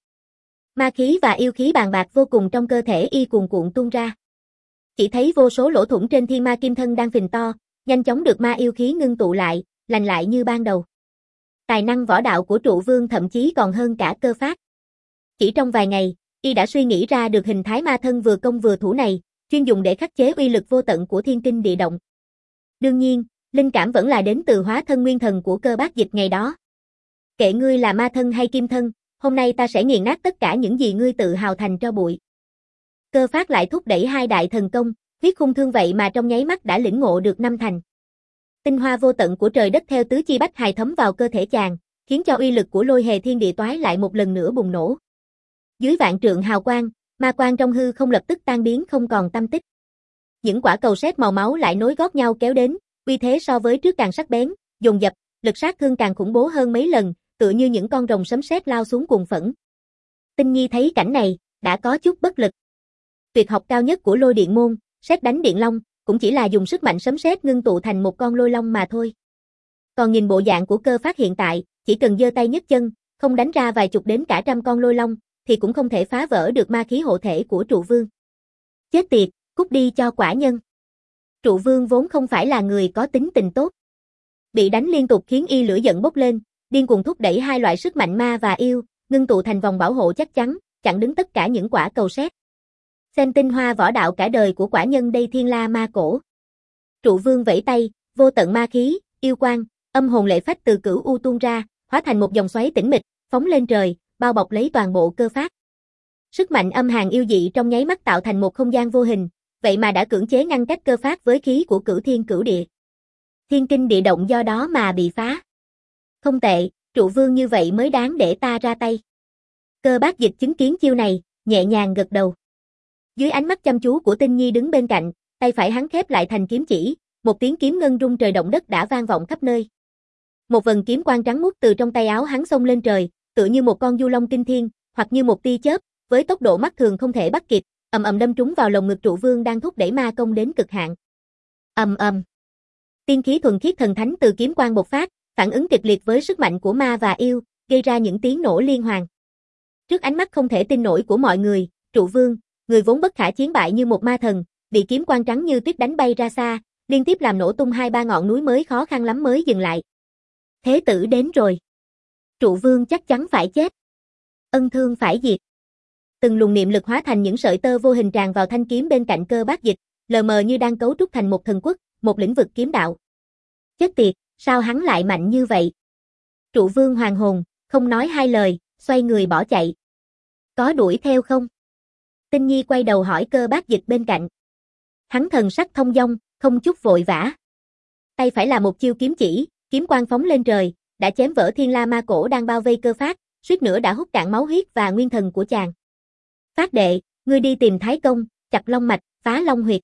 Speaker 1: Ma khí và yêu khí bàn bạc vô cùng trong cơ thể y cuồn cuộn tuôn ra. Chỉ thấy vô số lỗ thủng trên thiên ma kim thân đang phình to, nhanh chóng được ma yêu khí ngưng tụ lại, lành lại như ban đầu. Tài năng võ đạo của trụ vương thậm chí còn hơn cả Cơ Phát. Chỉ trong vài ngày, y đã suy nghĩ ra được hình thái ma thân vừa công vừa thủ này, chuyên dùng để khắc chế uy lực vô tận của Thiên Kinh Địa Động. Đương nhiên, linh cảm vẫn là đến từ hóa thân nguyên thần của Cơ Bác Dịch ngày đó. Kệ ngươi là ma thân hay kim thân, hôm nay ta sẽ nghiền nát tất cả những gì ngươi tự hào thành tro bụi. Cơ Phát lại thúc đẩy hai đại thần công, huyết khung thương vậy mà trong nháy mắt đã lĩnh ngộ được năm thành. Tinh hoa vô tận của trời đất theo tứ chi bách hài thấm vào cơ thể chàng, khiến cho uy lực của lôi hề thiên địa toái lại một lần nữa bùng nổ. Dưới vạn trượng hào quang, ma quang trong hư không lập tức tan biến không còn tâm tích. Những quả cầu sét màu máu lại nối gót nhau kéo đến, uy thế so với trước càng sắc bén, dồn dập, lực sát thương càng khủng bố hơn mấy lần, tựa như những con rồng sấm sét lao xuống cuồng phẫn. Tinh Nhi thấy cảnh này, đã có chút bất lực. Tuyệt học cao nhất của lôi điện môn, sét đánh điện long, cũng chỉ là dùng sức mạnh sấm sét ngưng tụ thành một con lôi long mà thôi. Còn nhìn bộ dạng của Cơ Phát hiện tại, chỉ cần giơ tay nhấc chân, không đánh ra vài chục đến cả trăm con lôi long, thì cũng không thể phá vỡ được ma khí hộ thể của trụ vương. Chết tiệt, cút đi cho quả nhân. Trụ vương vốn không phải là người có tính tình tốt. Bị đánh liên tục khiến y lửa giận bốc lên, điên cuồng thúc đẩy hai loại sức mạnh ma và yêu, ngưng tụ thành vòng bảo hộ chắc chắn, chặn đứng tất cả những quả cầu sét. Xem tinh hoa võ đạo cả đời của quả nhân đây Thiên La Ma Cổ. Trụ vương vẫy tay, vô tận ma khí, yêu quang, âm hồn lệ phách từ cửu u tuôn ra, hóa thành một dòng xoáy tĩnh mịch, phóng lên trời, bao bọc lấy toàn bộ Cơ Phát. Sức mạnh âm hàn yêu dị trong nháy mắt tạo thành một không gian vô hình, vậy mà đã cưỡng chế ngăn cách Cơ Phát với khí của cửu thiên cửu địa. Thiên Kinh Địa Động do đó mà bị phá. Không tệ, trụ vương như vậy mới đáng để ta ra tay. Cơ Bác Dịch chứng kiến chiêu này, nhẹ nhàng gật đầu. Dưới ánh mắt chăm chú của Tinh Nhi đứng bên cạnh, tay phải hắn khép lại thành kiếm chỉ, một tiếng kiếm ngân rung trời động đất đã vang vọng khắp nơi. Một vần kiếm quang trắng muốt từ trong tay áo hắn xông lên trời, tựa như một con du long kinh thiên, hoặc như một tia chớp, với tốc độ mắt thường không thể bắt kịp, ầm ầm đâm trúng vào lồng ngực trụ vương đang thúc đẩy ma công đến cực hạn. Ầm ầm. Tiên khí thuần khiết thần thánh từ kiếm quang bộc phát, phản ứng kịch liệt với sức mạnh của ma và yêu, gây ra những tiếng nổ liên hoàn. Trước ánh mắt không thể tin nổi của mọi người, trụ vương, người vốn bất khả chiến bại như một ma thần, bị kiếm quang trắng như tuyết đánh bay ra xa, liên tiếp làm nổ tung hai ba ngọn núi mới khó khăn lắm mới dừng lại. Thế tử đến rồi. Trụ vương chắc chắn phải chết. Ân thương phải diệt. Từng luồng niệm lực hóa thành những sợi tơ vô hình tràn vào thanh kiếm bên cạnh Cơ Bác Dịch, lờ mờ như đang cấu trúc thành một thần quốc, một lĩnh vực kiếm đạo. Chết tiệt, sao hắn lại mạnh như vậy? Trụ vương hoàng hồn, không nói hai lời, xoay người bỏ chạy. Có đuổi theo không? Tinh Nhi quay đầu hỏi Cơ Bác Dịch bên cạnh. Hắn thần sắc thông dong, không chút vội vã. Tay phải là một chiêu kiếm chỉ, kiếm quang phóng lên trời, đã chém vỡ Thiên La Ma Cổ đang bao vây Cơ Phát, suýt nữa đã hút cạn máu huyết và nguyên thần của chàng. Phát đệ, ngươi đi tìm Thái Công, chặt long mạch, phá long huyệt.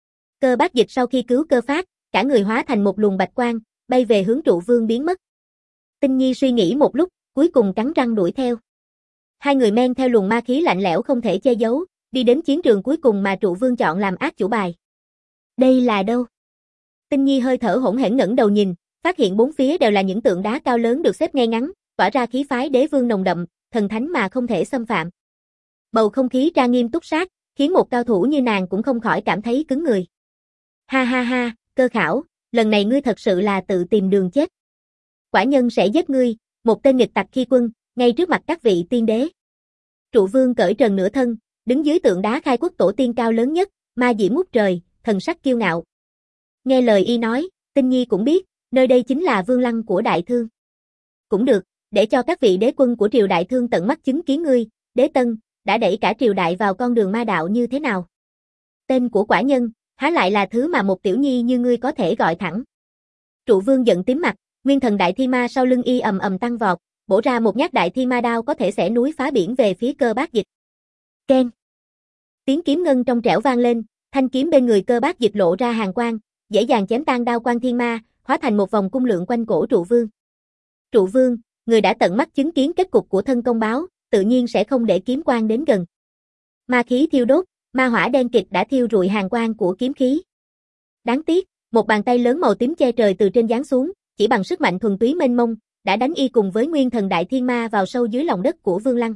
Speaker 1: Cơ Bác Dịch sau khi cứu Cơ Phát, cả người hóa thành một luồng bạch quang, bay về hướng Trụ Vương biến mất. Tinh Nhi suy nghĩ một lúc, cuối cùng cắn răng đuổi theo. Hai người men theo luồng ma khí lạnh lẽo không thể che giấu, đi đến chiến trường cuối cùng mà Trụ Vương chọn làm ác chủ bài. Đây là đâu? Tinh Nhi hơi thở hỗn hển ngẩng đầu nhìn, phát hiện bốn phía đều là những tượng đá cao lớn được xếp ngay ngắn, tỏa ra khí phái đế vương nồng đậm, thần thánh mà không thể xâm phạm. Bầu không khí trang nghiêm túc sát, khiến một cao thủ như nàng cũng không khỏi cảm thấy cứng người. Ha ha ha, Cơ Khảo, lần này ngươi thật sự là tự tìm đường chết. Quả nhân sẽ giết ngươi, một tên nghịch tặc khi quân, ngay trước mặt các vị tiên đế. Trụ Vương cởi trần nửa thân, đứng dưới tượng đá khai quốc tổ tiên cao lớn nhất, ma diễm ngút trời, thần sắc kiêu ngạo. Nghe lời y nói, Tinh Nhi cũng biết, nơi đây chính là Vương Lăng của Đại Thương. Cũng được, để cho các vị đế quân của triều Đại Thương tận mắt chứng kiến ngươi, Đế Tân, đã đẩy cả triều đại vào con đường ma đạo như thế nào. Tên của quả nhân, há lại là thứ mà một tiểu nhi như ngươi có thể gọi thẳng. Trụ Vương giận tím mặt, nguyên thần đại thi ma sau lưng y ầm ầm tăng vọt, bổ ra một nhát đại thi ma đao có thể xẻ núi phá biển về phía Cơ Bác Dịch. Keng. Tiếng kiếm ngân trong trẻo vang lên, thanh kiếm bên người Cơ Bác Dịch lộ ra hàn quang, dễ dàng chém tan đao quang thiên ma, hóa thành một vòng cung lượng quanh cổ Trụ Vương. Trụ Vương, người đã tận mắt chứng kiến kết cục của thân công báo, tự nhiên sẽ không để kiếm quang đến gần. Ma khí thiêu đốt, ma hỏa đen kịt đã thiêu rụi hàn quang của kiếm khí. Đáng tiếc, một bàn tay lớn màu tím che trời từ trên giáng xuống, chỉ bằng sức mạnh thuần túy mênh mông, đã đánh y cùng với nguyên thần đại thiên ma vào sâu dưới lòng đất của Vương Lăng.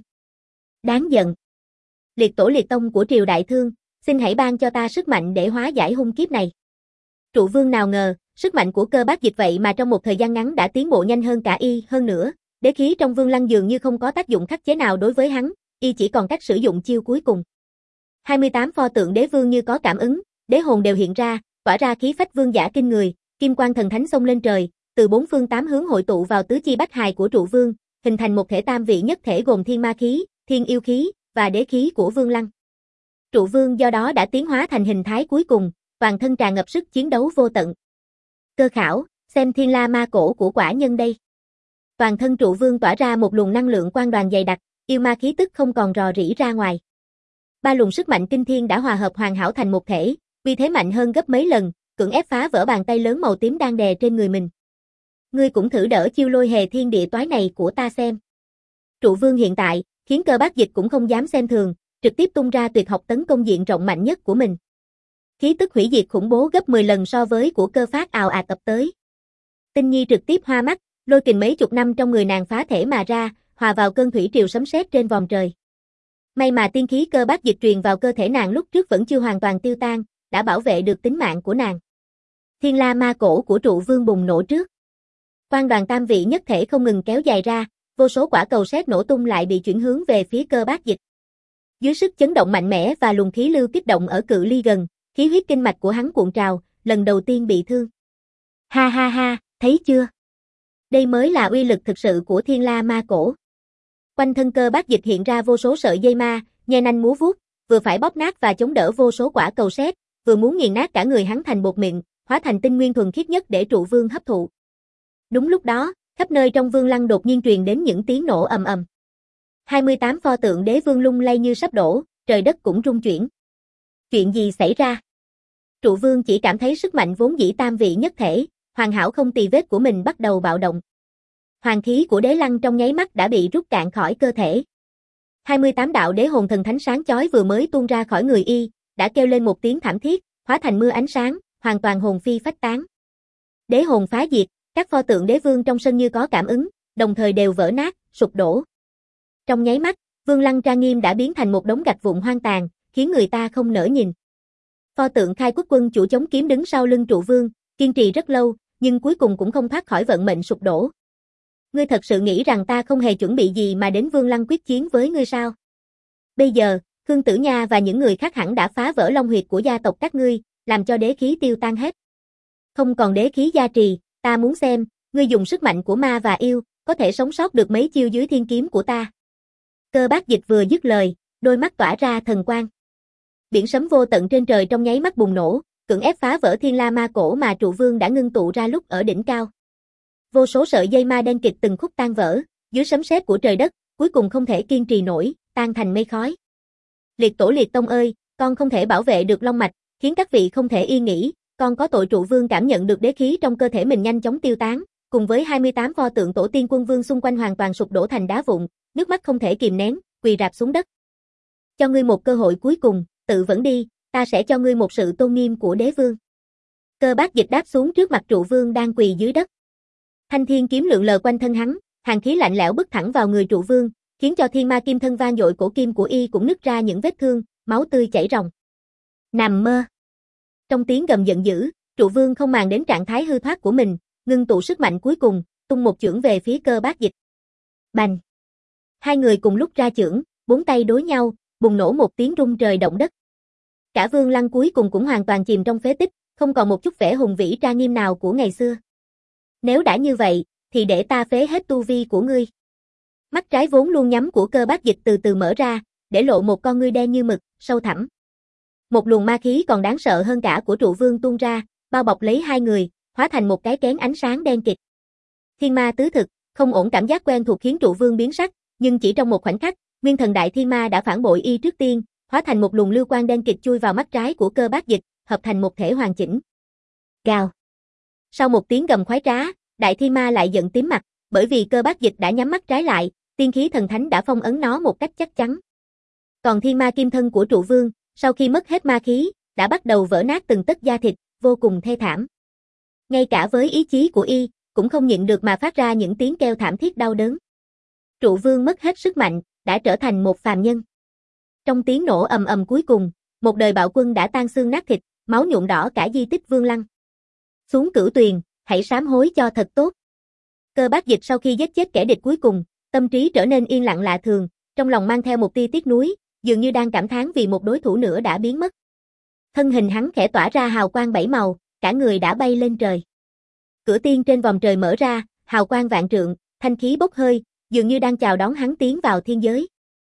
Speaker 1: Đáng giận. Liệt tổ liệt tông của triều Đại Thương, xin hãy ban cho ta sức mạnh để hóa giải hung kiếp này. Trụ Vương nào ngờ, sức mạnh của Cơ Bác Dịch vậy mà trong một thời gian ngắn đã tiến bộ nhanh hơn cả y, hơn nữa, đế khí trong Vương Lăng dường như không có tác dụng khắc chế nào đối với hắn, y chỉ còn cách sử dụng chiêu cuối cùng. hai mươi tám pho tượng đế vương như có cảm ứng, đế hồn đều hiện ra, tỏa ra khí phách vương giả kinh người, kim quang thần thánh xông lên trời, từ bốn phương tám hướng hội tụ vào tứ chi bách hài của Trụ Vương, hình thành một thể tam vị nhất thể gồm thiên ma khí, thiên yêu khí và đế khí của Vương Lăng. Trụ Vương do đó đã tiến hóa thành hình thái cuối cùng, toàn thân tràn ngập sức chiến đấu vô tận. Cơ Khảo, xem Thiên La Ma Cổ của quả nhân đây. Toàn thân Trụ Vương tỏa ra một luồng năng lượng quang đoàn dày đặc, yêu ma khí tức không còn rò rỉ ra ngoài. Ba luồng sức mạnh kinh thiên đã hòa hợp hoàn hảo thành một thể, uy thế mạnh hơn gấp mấy lần, cưỡng ép phá vỡ bàn tay lớn màu tím đang đè trên người mình. Ngươi cũng thử đỡ chiêu lôi hề thiên địa toái này của ta xem. Trụ Vương hiện tại, khiến Cơ Bác Dịch cũng không dám xem thường, trực tiếp tung ra tuyệt học tấn công diện rộng mạnh nhất của mình. Khí tức hủy diệt khủng bố gấp mười lần so với của Cơ Phát ào ạt tập tới. Tinh Nhi trực tiếp hoa mắt, lôi kình mấy chục năm trong người nàng phá thể mà ra, hòa vào cơn thủy triều sấm sét trên vòm trời. May mà tiên khí Cơ Bác Dịch truyền vào cơ thể nàng lúc trước vẫn chưa hoàn toàn tiêu tan, đã bảo vệ được tính mạng của nàng. Thiên La Ma Cổ của Trụ Vương bùng nổ trước. Quang đoàn tam vị nhất thể không ngừng kéo dài ra, vô số quả cầu sét nổ tung lại bị chuyển hướng về phía Cơ Bác Dịch. Dưới sức chấn động mạnh mẽ và luồng khí lưu kích động ở cự ly gần, khí huyết kinh mạch của hắn cuộn trào, lần đầu tiên bị thương. Ha ha ha, thấy chưa? Đây mới là uy lực thực sự của Thiên La Ma Cổ. Quanh thân Cơ Bác Dịch hiện ra vô số sợi dây ma, nhe nanh múa vuốt, vừa phải bóp nát và chống đỡ vô số quả cầu sét, vừa muốn nghiền nát cả người hắn thành bột mịn, hóa thành tinh nguyên thuần khiết nhất để Trụ Vương hấp thụ. Đúng lúc đó, khắp nơi trong Vương Lăng đột nhiên truyền đến những tiếng nổ ầm ầm. hai mươi tám pho tượng đế vương lung lay như sắp đổ, trời đất cũng rung chuyển. Chuyện gì xảy ra? Trụ Vương chỉ cảm thấy sức mạnh vốn dĩ tam vị nhất thể, hoàn hảo không tì vết của mình bắt đầu bạo động. Hoàng khí của đế lăng trong nháy mắt đã bị rút cạn khỏi cơ thể. hai mươi tám đạo đế hồn thần thánh sáng chói vừa mới tuôn ra khỏi người y, đã kêu lên một tiếng thảm thiết, hóa thành mưa ánh sáng, hoàn toàn hồn phi phách tán. Đế hồn phá diệt, các pho tượng đế vương trong sân như có cảm ứng, đồng thời đều vỡ nát, sụp đổ. Trong nháy mắt, Vương Lăng trang nghiêm đã biến thành một đống gạch vụn hoang tàn, khiến người ta không nỡ nhìn. Pho tượng Khai Quốc quân chủ chống kiếm đứng sau lưng trụ vương, kiên trì rất lâu, nhưng cuối cùng cũng không thoát khỏi vận mệnh sụp đổ. Ngươi thật sự nghĩ rằng ta không hề chuẩn bị gì mà đến Vương Lăng quyết chiến với ngươi sao? Bây giờ, Khương Tử Nha và những người khác hẳn đã phá vỡ long huyệt của gia tộc các ngươi, làm cho đế khí tiêu tan hết. Không còn đế khí gia trì, ta muốn xem, ngươi dùng sức mạnh của ma và yêu, có thể sống sót được mấy chiêu dưới thiên kiếm của ta. Cơ Bác Dịch vừa dứt lời, đôi mắt tỏa ra thần quang. Biển sấm vô tận trên trời trong nháy mắt bùng nổ, cưỡng ép phá vỡ thiên la ma cổ mà trụ vương đã ngưng tụ ra lúc ở đỉnh cao. Vô số sợi dây ma đen kịt từng khúc tan vỡ, dưới sấm sét của trời đất, cuối cùng không thể kiên trì nổi, tan thành mây khói. Liệt tổ liệt tông ơi, con không thể bảo vệ được long mạch, khiến các vị không thể yên nghỉ, con có tội. Trụ vương cảm nhận được đế khí trong cơ thể mình nhanh chóng tiêu tán, cùng với hai mươi tám pho tượng tổ tiên quân vương xung quanh hoàn toàn sụp đổ thành đá vụn, nước mắt không thể kìm nén, quỳ rạp xuống đất. Cho ngươi một cơ hội cuối cùng, tự vẫn đi, ta sẽ cho ngươi một sự tôn nghiêm của đế vương. Cơ Bác Dịch đáp xuống trước mặt trụ vương đang quỳ dưới đất. Thanh thiên kiếm lượn lờ quanh thân hắn, hàn khí lạnh lẽo bức thẳng vào người trụ vương, khiến cho thiên ma kim thân vang dội cổ kim của y cũng nứt ra những vết thương, máu tươi chảy ròng. Nằm mơ. Trong tiếng gầm giận dữ, trụ vương không màng đến trạng thái hư thoát của mình, ngưng tụ sức mạnh cuối cùng, tung một chưởng về phía Cơ Bác Dịch. Bành. Hai người cùng lúc ra chưởng, bốn tay đối nhau, bùng nổ một tiếng rung trời động đất. Cả Vương Lăng cuối cùng cũng hoàn toàn chìm trong phế tích, không còn một chút vẻ hùng vĩ trang nghiêm nào của ngày xưa. Nếu đã như vậy, thì để ta phế hết tu vi của ngươi. Mắt trái vốn luôn nhắm của Cơ Bác Dịch từ từ mở ra, để lộ một con ngươi đen như mực, sâu thẳm. Một luồng ma khí còn đáng sợ hơn cả của trụ vương tuôn ra, bao bọc lấy hai người, hóa thành một cái kén ánh sáng đen kịt. Thiên ma tứ thực, không ổn cảm giác quen thuộc khiến trụ vương biến sắc, nhưng chỉ trong một khoảnh khắc, Nguyên Thần Đại Thiên Ma đã phản bội y trước tiên, hóa thành một luồng lưu quang đen kịt chui vào mắt trái của Cơ Bác Dịch, hợp thành một thể hoàn chỉnh. Gào. Sau một tiếng gầm khoái trá, Đại Thiên Ma lại giận tím mặt, bởi vì Cơ Bác Dịch đã nhắm mắt trái lại, tiên khí thần thánh đã phong ấn nó một cách chắc chắn. Còn thiên ma kim thân của trụ vương, sau khi mất hết ma khí, đã bắt đầu vỡ nát từng tấc da thịt, vô cùng thê thảm. Ngay cả với ý chí của y, cũng không nhịn được mà phát ra những tiếng kêu thảm thiết đau đớn. Trụ vương mất hết sức mạnh, đã trở thành một phàm nhân. Trong tiếng nổ ầm ầm cuối cùng, một đời bạo quân đã tan xương nát thịt, máu nhuộm đỏ cả di tích Vương Lăng. Xuống Cửu Tuyền, hãy sám hối cho thật tốt. Cơ Bác Dịch sau khi giết chết kẻ địch cuối cùng, tâm trí trở nên yên lặng lạ thường, trong lòng mang theo một tia tiếc nuối, dường như đang cảm thán vì một đối thủ nữa đã biến mất. Thân hình hắn khẽ tỏa ra hào quang bảy màu, cả người đã bay lên trời. Cửa tiên trên vòng trời mở ra, hào quang vạn trượng, thanh khí bốc hơi, dường như đang chào đón hắn tiến vào thiên giới.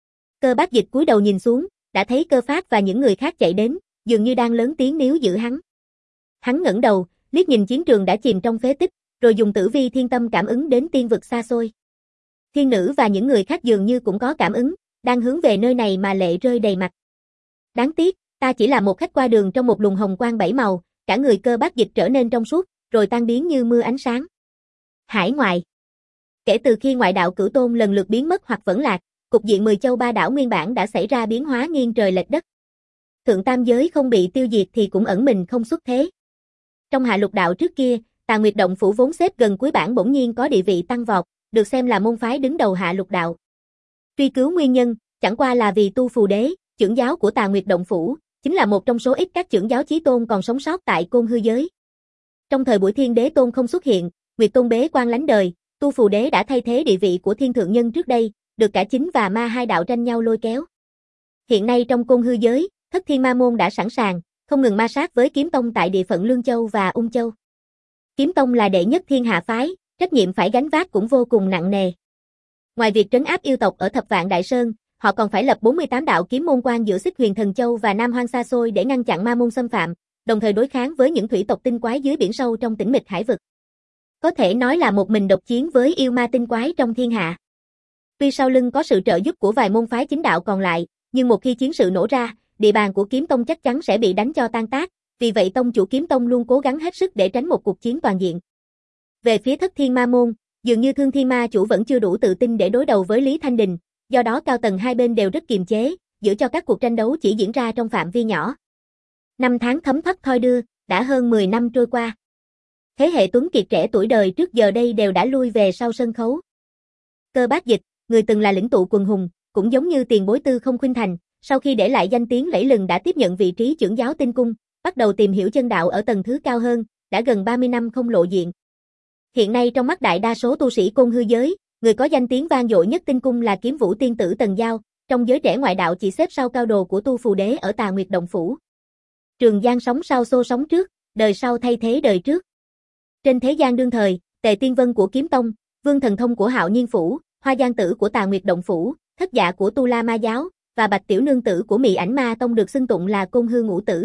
Speaker 1: Cơ Bác Dịch cúi đầu nhìn xuống, đã thấy Cơ Phát và những người khác chạy đến, dường như đang lớn tiếng níu giữ hắn. Hắn ngẩng đầu, liếc nhìn chiến trường đã chìm trong phế tích, rồi dùng tử vi thiên tâm cảm ứng đến tiên vực xa xôi. Thiên nữ và những người khác dường như cũng có cảm ứng, đang hướng về nơi này mà lệ rơi đầy mặt. Đáng tiếc, ta chỉ là một khách qua đường trong một luồng hồng quang bảy màu, cả người Cơ Bác Dịch trở nên trong suốt, rồi tan biến như mưa ánh sáng. Hải ngoại. Kể từ khi ngoại đạo Cửu Tôn lần lượt biến mất hoặc vẫn lạc, cục diện mười châu ba đảo nguyên bản đã xảy ra biến hóa nghiêng trời lệch đất. Thượng tam giới không bị tiêu diệt thì cũng ẩn mình không xuất thế. Trong hạ lục đạo trước kia, Tà Nguyệt Động Phủ vốn xếp gần cuối bảng bỗng nhiên có địa vị tăng vọt, được xem là môn phái đứng đầu hạ lục đạo. Truy cứu nguyên nhân, chẳng qua là vì Tu Phù Đế, trưởng giáo của Tà Nguyệt Động Phủ, chính là một trong số ít các trưởng giáo chí tôn còn sống sót tại Côn Hư giới. Trong thời buổi Thiên Đế Tôn không xuất hiện, Nguyệt Tôn bế quan lánh đời, Tu Phù Đế đã thay thế địa vị của Thiên Thượng Nhân trước đây, được cả chính và ma hai đạo tranh nhau lôi kéo. Hiện nay trong Côn Hư giới, Thất Thiên Ma Môn đã sẵn sàng, không ngừng ma sát với Kiếm Tông tại địa phận Lương Châu và Ung Châu. Kiếm Tông là đệ nhất thiên hạ phái, trách nhiệm phải gánh vác cũng vô cùng nặng nề. Ngoài việc trấn áp yêu tộc ở Thập Vạn Đại Sơn, họ còn phải lập bốn mươi tám đạo kiếm môn quan giữa Xích Huyền Thần Châu và Nam Hoang xa xôi để ngăn chặn ma môn xâm phạm, đồng thời đối kháng với những thủy tộc tinh quái dưới biển sâu trong tĩnh mịch hải vực. Có thể nói là một mình độc chiến với yêu ma tinh quái trong thiên hạ. Tuy sau lưng có sự trợ giúp của vài môn phái chính đạo còn lại, nhưng một khi chiến sự nổ ra, địa bàn của Kiếm Tông chắc chắn sẽ bị đánh cho tan tác, vì vậy tông chủ Kiếm Tông luôn cố gắng hết sức để tránh một cuộc chiến toàn diện. Về phía Thất Thiên Ma Môn, dường như Thương Thiên Ma chủ vẫn chưa đủ tự tin để đối đầu với Lý Thanh Đình, do đó cao tầng hai bên đều rất kiềm chế, giữ cho các cuộc tranh đấu chỉ diễn ra trong phạm vi nhỏ. Năm tháng thấm thoát thoi đưa, đã hơn mười năm trôi qua. Thế hệ tuấn kiệt trẻ tuổi đời trước giờ đây đều đã lui về sau sân khấu. Cơ Bác Dịch, người từng là lĩnh tụ quần hùng, cũng giống như tiền bối Tư Không Khuynh Thành, sau khi để lại danh tiếng lẫy lừng đã tiếp nhận vị trí trưởng giáo Tinh Cung, bắt đầu tìm hiểu chân đạo ở tầng thứ cao hơn, đã gần ba mươi năm không lộ diện. Hiện nay trong mắt đại đa số tu sĩ Côn Hư giới, người có danh tiếng vang dội nhất Tinh Cung là Kiếm Vũ tiên tử Tần Giao, trong giới trẻ ngoại đạo chỉ xếp sau cao đồ của tu phù đế ở Tà Nguyệt Động Phủ. Trường Giang sống sau xô sống trước, đời sau thay thế đời trước. Trên thế gian đương thời, Tề Tiên Vân của Kiếm Tông, Vương Thần Thông của Hạo Nhiên Phủ, Hoa Giang Tử của Tà Nguyệt Động Phủ, Thất Dạ của Tu La Ma Giáo, và Bạch Tiểu Nương Tử của Mị Ảnh Ma Tông được xưng tụng là Côn Hư ngũ tử.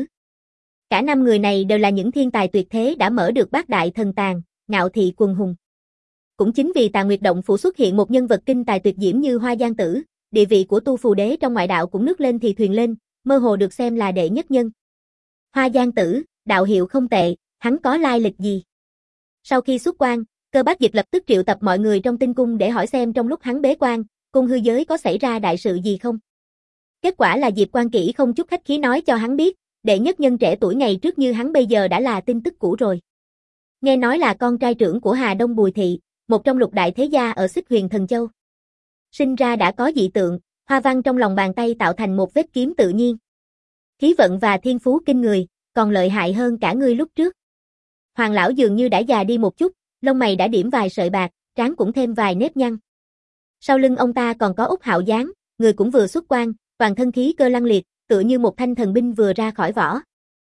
Speaker 1: Cả năm người này đều là những thiên tài tuyệt thế đã mở được bát đại thần tàng, ngạo thị quần hùng. Cũng chính vì Tà Nguyệt Động Phủ xuất hiện một nhân vật kinh tài tuyệt diễm như Hoa Giang Tử, địa vị của tu phù đế trong ngoại đạo cũng nước lên thì thuyền lên, mơ hồ được xem là đệ nhất nhân. Hoa Giang Tử, đạo hiệu không tệ, hắn có lai lịch gì? Sau khi xuất quan, Cơ Bác Dịch lập tức triệu tập mọi người trong Tinh Cung để hỏi xem trong lúc hắn bế quan, Côn Hư giới có xảy ra đại sự gì không. Kết quả là Diệp Quan Kỷ không chút khách khí nói cho hắn biết, đệ nhất nhân trẻ tuổi ngày trước như hắn bây giờ đã là tin tức cũ rồi. Nghe nói là con trai trưởng của Hà Đông Bùi Thị, một trong lục đại thế gia ở Xích Huyền Thần Châu. Sinh ra đã có dị tượng, hoa văn trong lòng bàn tay tạo thành một vết kiếm tự nhiên. Khí vận và thiên phú kinh người, còn lợi hại hơn cả ngươi lúc trước. Hoàng lão dường như đã già đi một chút, lông mày đã điểm vài sợi bạc, trán cũng thêm vài nếp nhăn. Sau lưng ông ta còn có Úc Hạo Giáng, người cũng vừa xuất quan, toàn thân khí cơ lăng liệt, tựa như một thanh thần binh vừa ra khỏi vỏ.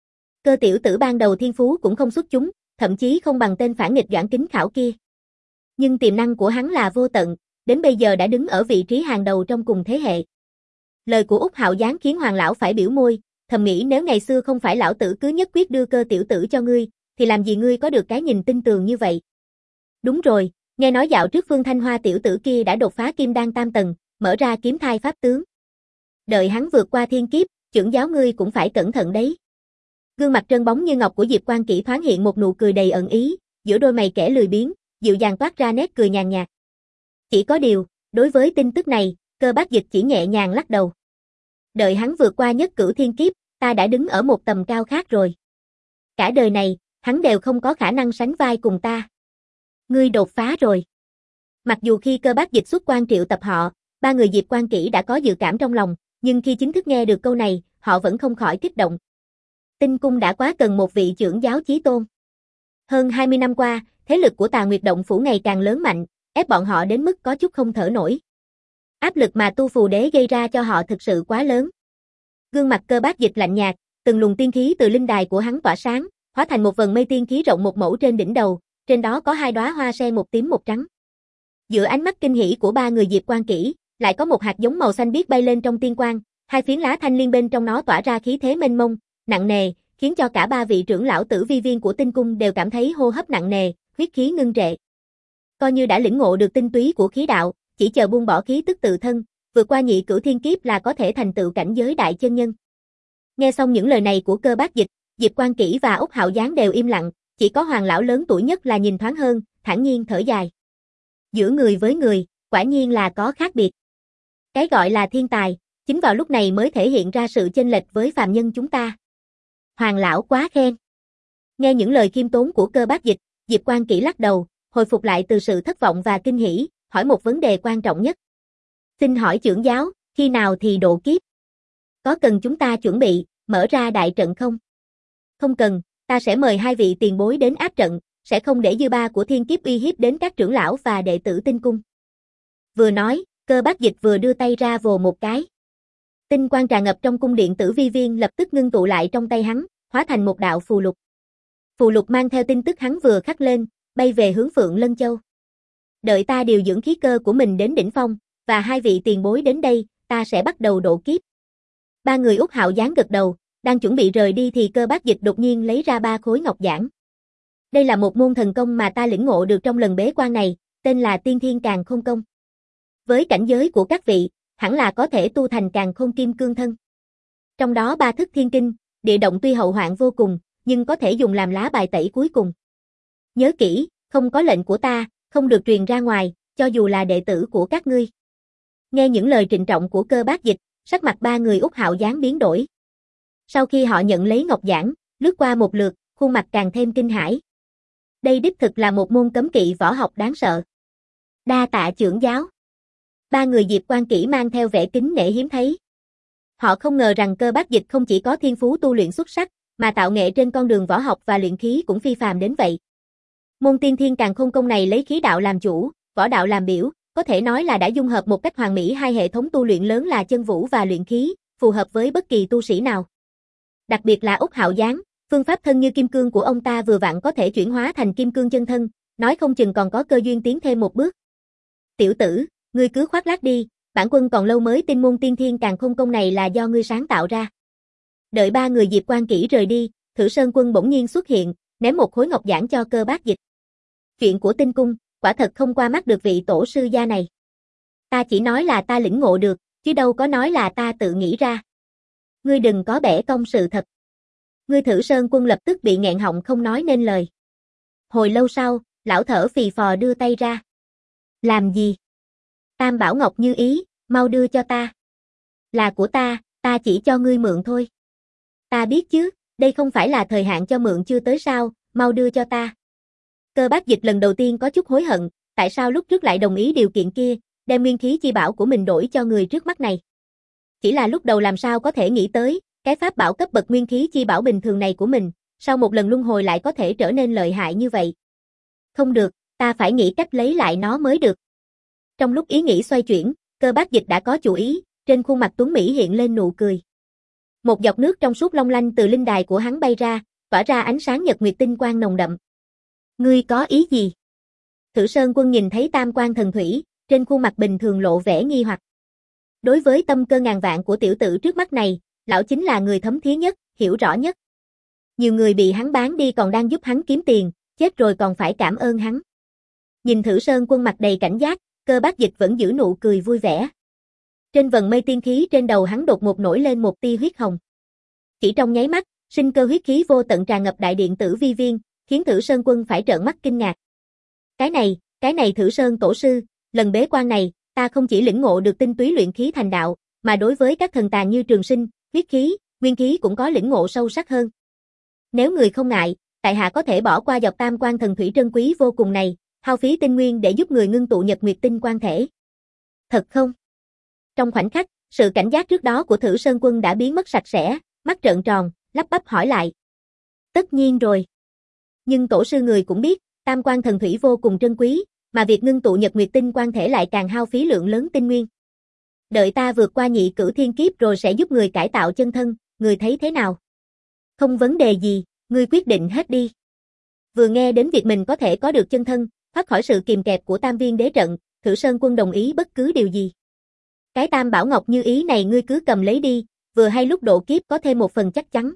Speaker 1: Cơ tiểu tử ban đầu thiên phú cũng không xuất chúng, thậm chí không bằng tên phản nghịch Doãn Kính Khảo kia. Nhưng tiềm năng của hắn là vô tận, đến bây giờ đã đứng ở vị trí hàng đầu trong cùng thế hệ. Lời của Úc Hạo Giáng khiến Hoàng lão phải biểu môi, thầm nghĩ nếu ngày xưa không phải lão tử cứ nhất quyết đưa Cơ tiểu tử cho ngươi, thì làm gì ngươi có được cái nhìn tin tường như vậy. Đúng rồi, nghe nói dạo trước Phương Thanh Hoa tiểu tử kia đã đột phá kim đan tam tầng, mở ra kiếm thai pháp tướng. Đợi hắn vượt qua thiên kiếp, trưởng giáo ngươi cũng phải cẩn thận đấy. Gương mặt trơn bóng như ngọc của Diệp Quan Kỷ thoáng hiện một nụ cười đầy ẩn ý, giữa đôi mày kẻ lười biếng, dịu dàng toát ra nét cười nhàn nhạt. Chỉ có điều, đối với tin tức này, Cơ Bác Dịch chỉ nhẹ nhàng lắc đầu. Đợi hắn vượt qua nhất cửu thiên kiếp, ta đã đứng ở một tầm cao khác rồi. Cả đời này, hắn đều không có khả năng sánh vai cùng ta. Ngươi đột phá rồi. Mặc dù khi Cơ Bác Dịch xuất quan triệu tập họ, ba người Diệp Quan Kỷ đã có dự cảm trong lòng, nhưng khi chính thức nghe được câu này, họ vẫn không khỏi kích động. Tinh Cung đã quá cần một vị trưởng giáo chí tôn. Hơn hai mươi năm qua, thế lực của Tà Nguyệt Động Phủ ngày càng lớn mạnh, ép bọn họ đến mức có chút không thở nổi. Áp lực mà tu phù đế gây ra cho họ thực sự quá lớn. Gương mặt Cơ Bác Dịch lạnh nhạt, từng luồng tiên khí từ linh đài của hắn tỏa sáng, hóa thành một vần mây tiên khí rộng một mẫu trên đỉnh đầu, trên đó có hai đóa hoa sen một tím một trắng. Giữa ánh mắt kinh hỉ của ba người Diệp Quan Kỷ, lại có một hạt giống màu xanh biếc bay lên trong tiên quang, hai phiến lá thanh liên bên trong nó tỏa ra khí thế mênh mông, nặng nề, khiến cho cả ba vị trưởng lão tử vi viên của Tinh Cung đều cảm thấy hô hấp nặng nề, huyết khí ngưng trệ. Coi như đã lĩnh ngộ được tinh túy của khí đạo, chỉ chờ buông bỏ khí tức tự thân, vượt qua nhị cửu thiên kiếp là có thể thành tựu cảnh giới đại chân nhân. Nghe xong những lời này của Cơ Bác Dịch, Diệp Quan Kỷ và Úc Hạo Giáng đều im lặng, chỉ có Hoàng lão lớn tuổi nhất là nhìn thoáng hơn, thản nhiên thở dài. Giữa người với người, quả nhiên là có khác biệt. Cái gọi là thiên tài, chính vào lúc này mới thể hiện ra sự chênh lệch với phàm nhân chúng ta. Hoàng lão quá khen. Nghe những lời khiêm tốn của Cơ Bác Dịch, Diệp Quan Kỷ lắc đầu, hồi phục lại từ sự thất vọng và kinh hỉ, hỏi một vấn đề quan trọng nhất. Xin hỏi trưởng giáo, khi nào thì độ kiếp? Có cần chúng ta chuẩn bị, mở ra đại trận không? Không cần, ta sẽ mời hai vị tiền bối đến áp trận, sẽ không để dư ba của thiên kiếp uy hiếp đến các trưởng lão và đệ tử Tinh Cung. Vừa nói, Cơ Bác Dịch vừa đưa tay ra vồ một cái. Tinh quang tràn ngập trong cung điện Tử Vi Viên lập tức ngưng tụ lại trong tay hắn, hóa thành một đạo phù lục. Phù lục mang theo tin tức hắn vừa khắc lên, bay về hướng Phượng Lân Châu. Đợi ta điều dưỡng khí cơ của mình đến đỉnh phong, và hai vị tiền bối đến đây, ta sẽ bắt đầu độ kiếp. Ba người Úc Hạo Giáng gật đầu, đang chuẩn bị rời đi thì Cơ Bác Dịch đột nhiên lấy ra ba khối ngọc giản. Đây là một môn thần công mà ta lĩnh ngộ được trong lần bế quan này, tên là Tiên Thiên Càn Khôn Công. Với cảnh giới của các vị, hẳn là có thể tu thành Càn Khôn Kim Cương Thân. Trong đó ba thức thiên kinh, địa động tuy hậu hoạn vô cùng, nhưng có thể dùng làm lá bài tẩy cuối cùng. Nhớ kỹ, không có lệnh của ta, không được truyền ra ngoài, cho dù là đệ tử của các ngươi. Nghe những lời trịnh trọng của Cơ Bác Dịch, sắc mặt ba người Úc Hạo Giáng biến đổi. Sau khi họ nhận lấy ngọc giản, lướt qua một lượt, khuôn mặt càng thêm kinh hãi. Đây đích thực là một môn cấm kỵ võ học đáng sợ. Đa tạ trưởng giáo. Ba người Diệp Quan Kỷ mang theo vẻ kính nể hiếm thấy. Họ không ngờ rằng Cơ Bác Dịch không chỉ có thiên phú tu luyện xuất sắc, Mà tạo nghệ trên con đường võ học và luyện khí cũng phi phàm đến vậy. Môn Tiên Thiên Càn Khôn Công này lấy khí đạo làm chủ, võ đạo làm biểu, có thể nói là đã dung hợp một cách hoàn mỹ hai hệ thống tu luyện lớn là chân vũ và luyện khí, phù hợp với bất kỳ tu sĩ nào. Đặc biệt là Úc Hạo Giáng, phương pháp thân như kim cương của ông ta vừa vặn có thể chuyển hóa thành kim cương chân thân, nói không chừng còn có cơ duyên tiến thêm một bước. Tiểu tử, ngươi cứ khoác lác đi, bản quân còn lâu mới tin môn Tiên Thiên Càn Khôn Công này là do ngươi sáng tạo ra. Đợi ba người Diệp Quan Kỷ rời đi, Thử Sơn Quân bỗng nhiên xuất hiện, ném một khối ngọc giản cho Cơ Bác Dịch. Chuyện của Tinh Cung, quả thật không qua mắt được vị tổ sư gia này. Ta chỉ nói là ta lĩnh ngộ được, chứ đâu có nói là ta tự nghĩ ra. Ngươi đừng có bẻ cong sự thật. Ngươi Thử Sơn Quân lập tức bị nghẹn họng không nói nên lời. Hồi lâu sau, lão thở phì phò đưa tay ra. Làm gì? Tam Bảo Ngọc như ý, mau đưa cho ta. Là của ta, ta chỉ cho ngươi mượn thôi. Ta biết chứ, đây không phải là thời hạn cho mượn chưa tới sao, mau đưa cho ta. Cơ Bác Dịch lần đầu tiên có chút hối hận, tại sao lúc trước lại đồng ý điều kiện kia, đem nguyên khí chi bảo của mình đổi cho người trước mắt này. Chỉ là lúc đầu làm sao có thể nghĩ tới, cái pháp bảo cấp bậc nguyên khí chi bảo bình thường này của mình, sau một lần luân hồi lại có thể trở nên lợi hại như vậy. Không được, ta phải nghĩ cách lấy lại nó mới được. Trong lúc ý nghĩ xoay chuyển, Cơ Bác Dịch đã có chủ ý, trên khuôn mặt tuấn mỹ hiện lên nụ cười. Một giọt nước trong suốt long lanh từ linh đài của hắn bay ra, tỏa ra ánh sáng nhật nguyệt tinh quang nồng đậm. Ngươi có ý gì? Thử Sơn Quân nhìn thấy tam quan thần thủy, trên khuôn mặt bình thường lộ vẻ nghi hoặc. Đối với tâm cơ ngàn vạn của tiểu tử trước mắt này, lão chính là người thấm thía nhất, hiểu rõ nhất. Nhiều người bị hắn bán đi còn đang giúp hắn kiếm tiền, chết rồi còn phải cảm ơn hắn. Nhìn Thử Sơn Quân mặt đầy cảnh giác, Cơ Bác Dịch vẫn giữ nụ cười vui vẻ. Trên vần mây tiên khí trên đầu hắn đột ngột nổi lên một tia huyết hồng. Chỉ trong nháy mắt, sinh cơ huyết khí vô tận tràn ngập đại điện Tử Vi Viên, khiến Thử Sơn Quân phải trợn mắt kinh ngạc. Cái này, cái này Thử Sơn tổ sư, lần bế quan này, ta không chỉ lĩnh ngộ được tinh túy luyện khí thành đạo, mà đối với các thần tàng như trường sinh, huyết khí, nguyên khí cũng có lĩnh ngộ sâu sắc hơn. Nếu người không ngại, tại hạ có thể bỏ qua giọt tam quan thần thủy trân quý vô cùng này, hao phí tinh nguyên để giúp người ngưng tụ nhật nguyệt tinh quan thể. Thật không? Trong khoảnh khắc, sự cảnh giác trước đó của Thử Sơn Quân đã biến mất sạch sẽ, mắt trợn tròn, lắp bắp hỏi lại. Tất nhiên rồi. Nhưng tổ sư người cũng biết, tam quan thần thủy vô cùng trân quý, mà việc ngưng tụ nhật nguyệt tinh quan thể lại càng hao phí lượng lớn tinh nguyên. Đợi ta vượt qua nhị cửu thiên kiếp rồi sẽ giúp người cải tạo chân thân, người thấy thế nào? Không vấn đề gì, ngươi quyết định hết đi. Vừa nghe đến việc mình có thể có được chân thân, thoát khỏi sự kìm kẹp của tam viên đế trận, Thử Sơn Quân đồng ý bất cứ điều gì. Cái tam bảo ngọc như ý này ngươi cứ cầm lấy đi, vừa hay lúc độ kiếp có thêm một phần chắc chắn.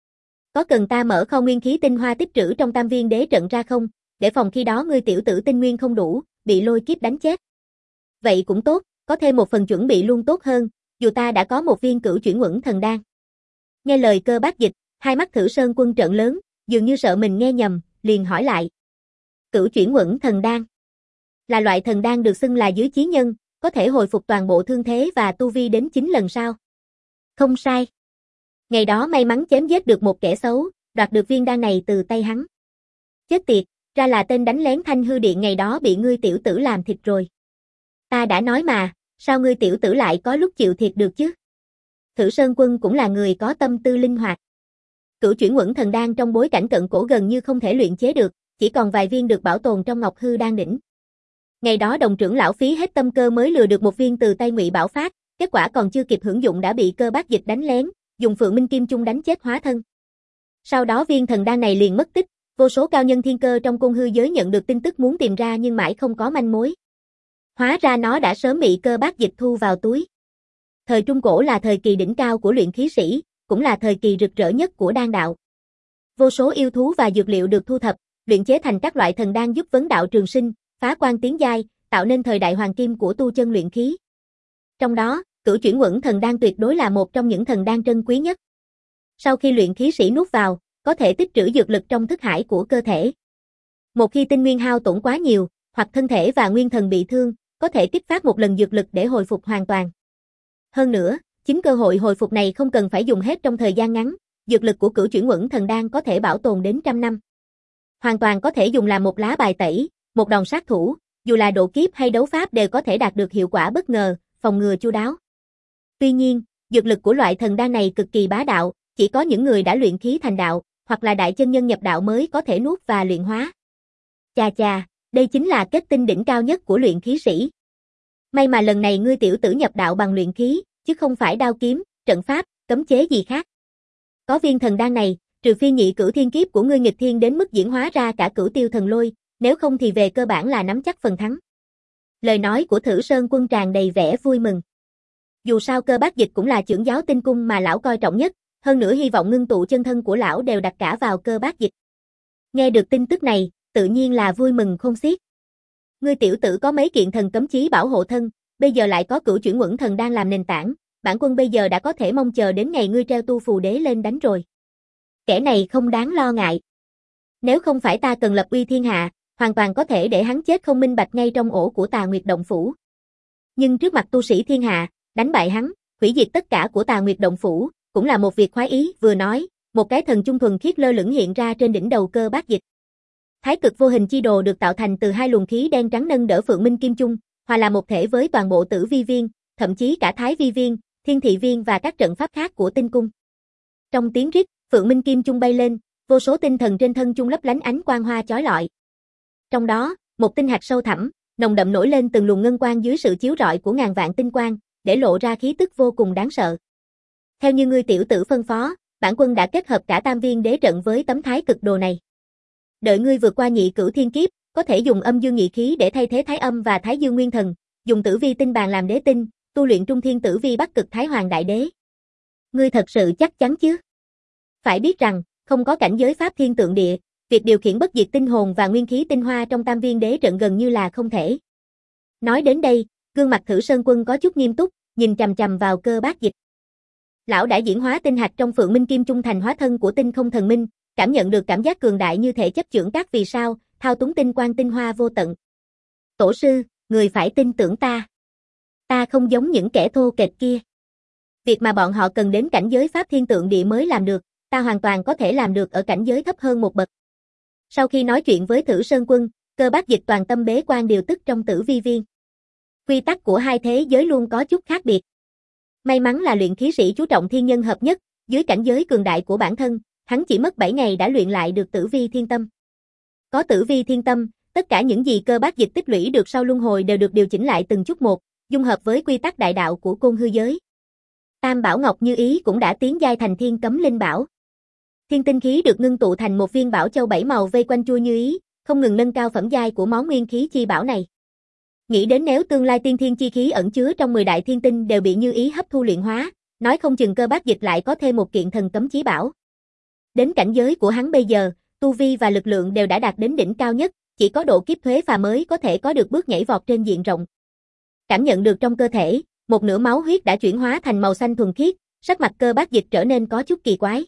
Speaker 1: Có cần ta mở kho nguyên khí tinh hoa tích trữ trong tam viên đế trận ra không, để phòng khi đó ngươi tiểu tử tinh nguyên không đủ, bị lôi kiếp đánh chết. Vậy cũng tốt, có thêm một phần chuẩn bị luôn tốt hơn, dù ta đã có một viên cửu chuyển uẩn thần đan. Nghe lời Cơ Bác Dịch, hai mắt Thử Sơn Quân trợn lớn, dường như sợ mình nghe nhầm, liền hỏi lại. Cửu chuyển uẩn thần đan là loại thần đan được xưng là dưới chí nhân, có thể hồi phục toàn bộ thương thế và tu vi đến chín lần sao? Không sai. Ngày đó may mắn chém giết được một kẻ xấu, đoạt được viên đan này từ tay hắn. Chết tiệt, ra là tên đánh lén Thanh Hư Điện ngày đó bị ngươi tiểu tử làm thịt rồi. Ta đã nói mà, sao ngươi tiểu tử lại có lúc chịu thiệt được chứ? Thử Sơn Quân cũng là người có tâm tư linh hoạt. Cửu chuyển uẩn thần đan trong bối cảnh cận cổ gần như không thể luyện chế được, chỉ còn vài viên được bảo tồn trong Ngọc Hư Đan đỉnh. Ngày đó đồng trưởng lão phí hết tâm cơ mới lừa được một viên từ tay Ngụy Bảo Phát, kết quả còn chưa kịp hưởng dụng đã bị Cơ Bác Dịch đánh lén, dùng Phượng Minh Kim Chung đánh chết hóa thân. Sau đó viên thần đan này liền mất tích, vô số cao nhân thiên cơ trong côn hư giới nhận được tin tức muốn tìm ra nhưng mãi không có manh mối. Hóa ra nó đã sớm bị Cơ Bác Dịch thu vào túi. Thời Trung Cổ là thời kỳ đỉnh cao của luyện khí sĩ, cũng là thời kỳ rực rỡ nhất của đan đạo. Vô số yêu thú và dược liệu được thu thập, luyện chế thành các loại thần đan giúp vấn đạo trường sinh, phá quan tiến giai, tạo nên thời đại hoàng kim của tu chân luyện khí. Trong đó, cửu chuyển uẩn thần đan tuyệt đối là một trong những thần đan trân quý nhất. Sau khi luyện khí sĩ nuốt vào, có thể tích trữ dược lực trong thức hải của cơ thể. Một khi tinh nguyên hao tổn quá nhiều, hoặc thân thể và nguyên thần bị thương, có thể kích phát một lần dược lực để hồi phục hoàn toàn. Hơn nữa, chính cơ hội hồi phục này không cần phải dùng hết trong thời gian ngắn, dược lực của cửu chuyển uẩn thần đan có thể bảo tồn đến trăm năm. Hoàn toàn có thể dùng làm một lá bài tẩy, một đòn sát thủ, dù là độ kiếp hay đấu pháp đều có thể đạt được hiệu quả bất ngờ, phòng ngừa chu đáo. Tuy nhiên, dược lực của loại thần đan này cực kỳ bá đạo, chỉ có những người đã luyện khí thành đạo, hoặc là đại chân nhân nhập đạo mới có thể nuốt và luyện hóa. Chà chà, đây chính là kết tinh đỉnh cao nhất của luyện khí sĩ. May mà lần này ngươi tiểu tử nhập đạo bằng luyện khí, chứ không phải đao kiếm, trận pháp, cấm chế gì khác. Có viên thần đan này, trừ phi nhị cửu thiên kiếp của ngươi nghịch thiên đến mức diễn hóa ra cả cửu tiêu thần lôi, nếu không thì về cơ bản là nắm chắc phần thắng. Lời nói của Thử Sơn Quân tràn đầy vẻ vui mừng. Dù sao Cơ Bác Dịch cũng là chưởng giáo tinh cung mà lão coi trọng nhất, hơn nữa hy vọng ngưng tụ chân thân của lão đều đặt cả vào Cơ Bác Dịch. Nghe được tin tức này, tự nhiên là vui mừng không xiết. Ngươi tiểu tử có mấy kiện thần cấm chí bảo hộ thân, bây giờ lại có cửu chuyển uẩn thần đang làm nền tảng, bản quân bây giờ đã có thể mong chờ đến ngày ngươi treo tu phù đế lên đánh rồi. Kẻ này không đáng lo ngại. Nếu không phải ta cần lập uy thiên hạ, hoàn toàn có thể để hắn chết không minh bạch ngay trong ổ của Tà Nguyệt Động Phủ. Nhưng trước mặt tu sĩ thiên hạ, đánh bại hắn, hủy diệt tất cả của Tà Nguyệt Động Phủ, cũng là một việc khoái ý. Vừa nói, một cái thần chung thuần khiết lơ lửng hiện ra trên đỉnh đầu Cơ Bác Dịch. Thái cực vô hình chi đồ được tạo thành từ hai luồng khí đen trắng nâng đỡ Phượng Minh Kim Chung, hòa là một thể với toàn bộ Tử Vi Viên, thậm chí cả Thái Vi Viên, Thiên Thị Viên và các trận pháp khác của tinh cung. Trong tiếng rít, Phượng Minh Kim Chung bay lên, vô số tinh thần trên thân chung lấp lánh ánh quang hoa chói lọi. Trong đó, một tinh hạt sâu thẳm, nồng đậm nổi lên từng luồng ngân quang dưới sự chiếu rọi của ngàn vạn tinh quang, để lộ ra khí tức vô cùng đáng sợ. Theo như ngươi tiểu tử phân phó, bản quân đã kết hợp cả tam viên đế trận với tấm thái cực đồ này. Đợi ngươi vượt qua nhị cửu thiên kiếp, có thể dùng âm dương nhị khí để thay thế thái âm và thái dương nguyên thần, dùng tử vi tinh bàn làm đế tinh, tu luyện trung thiên tử vi bắc cực thái hoàng đại đế. Ngươi thật sự chắc chắn chứ? Phải biết rằng, không có cảnh giới pháp thiên tượng địa, việc điều khiển bất diệt tinh hồn và nguyên khí tinh hoa trong tam viên đế trận gần như là không thể. Nói đến đây, gương mặt Thử Sơn Quân có chút nghiêm túc, nhìn chằm chằm vào Cơ Bác Dịch. Lão đã diễn hóa tinh hạch trong Phượng Minh Kim Chung thành hóa thân của tinh không thần minh, cảm nhận được cảm giác cường đại như thể chấp chưởng các vì sao, thao túng tinh quang tinh hoa vô tận. Tổ sư, người phải tin tưởng ta. Ta không giống những kẻ thô kệch kia. Việc mà bọn họ cần đến cảnh giới pháp thiên tượng địa mới làm được, ta hoàn toàn có thể làm được ở cảnh giới thấp hơn một bậc. Sau khi nói chuyện với Thử Sơn Quân, Cơ Bác Dịch toàn tâm bế quan điều tức trong Tử Vi Viên. Quy tắc của hai thế giới luôn có chút khác biệt. May mắn là luyện khí sĩ chú trọng thiên nhân hợp nhất, dưới cảnh giới cường đại của bản thân, hắn chỉ mất bảy ngày đã luyện lại được Tử Vi Thiên Tâm. Có Tử Vi Thiên Tâm, tất cả những gì Cơ Bác Dịch tích lũy được sau luân hồi đều được điều chỉnh lại từng chút một, dung hợp với quy tắc đại đạo của Côn Hư giới. Tam Bảo Ngọc Như Ý cũng đã tiến giai thành Thiên Cấm Linh Bảo. Thiên tinh khí được ngưng tụ thành một viên bảo châu bảy màu vây quanh Chua Như Ý, không ngừng nâng cao phẩm giai của món nguyên khí chi bảo này. Nghĩ đến nếu tương lai tiên thiên chi khí ẩn chứa trong mười đại thiên tinh đều bị Như Ý hấp thu luyện hóa, nói không chừng Cơ Bác Dịch lại có thêm một kiện thần cấm chí bảo. Đến cảnh giới của hắn bây giờ, tu vi và lực lượng đều đã đạt đến đỉnh cao nhất, chỉ có độ kiếp thuế phà mới có thể có được bước nhảy vọt trên diện rộng. Cảm nhận được trong cơ thể, một nửa máu huyết đã chuyển hóa thành màu xanh thuần khiết, sắc mặt Cơ Bác Dịch trở nên có chút kỳ quái.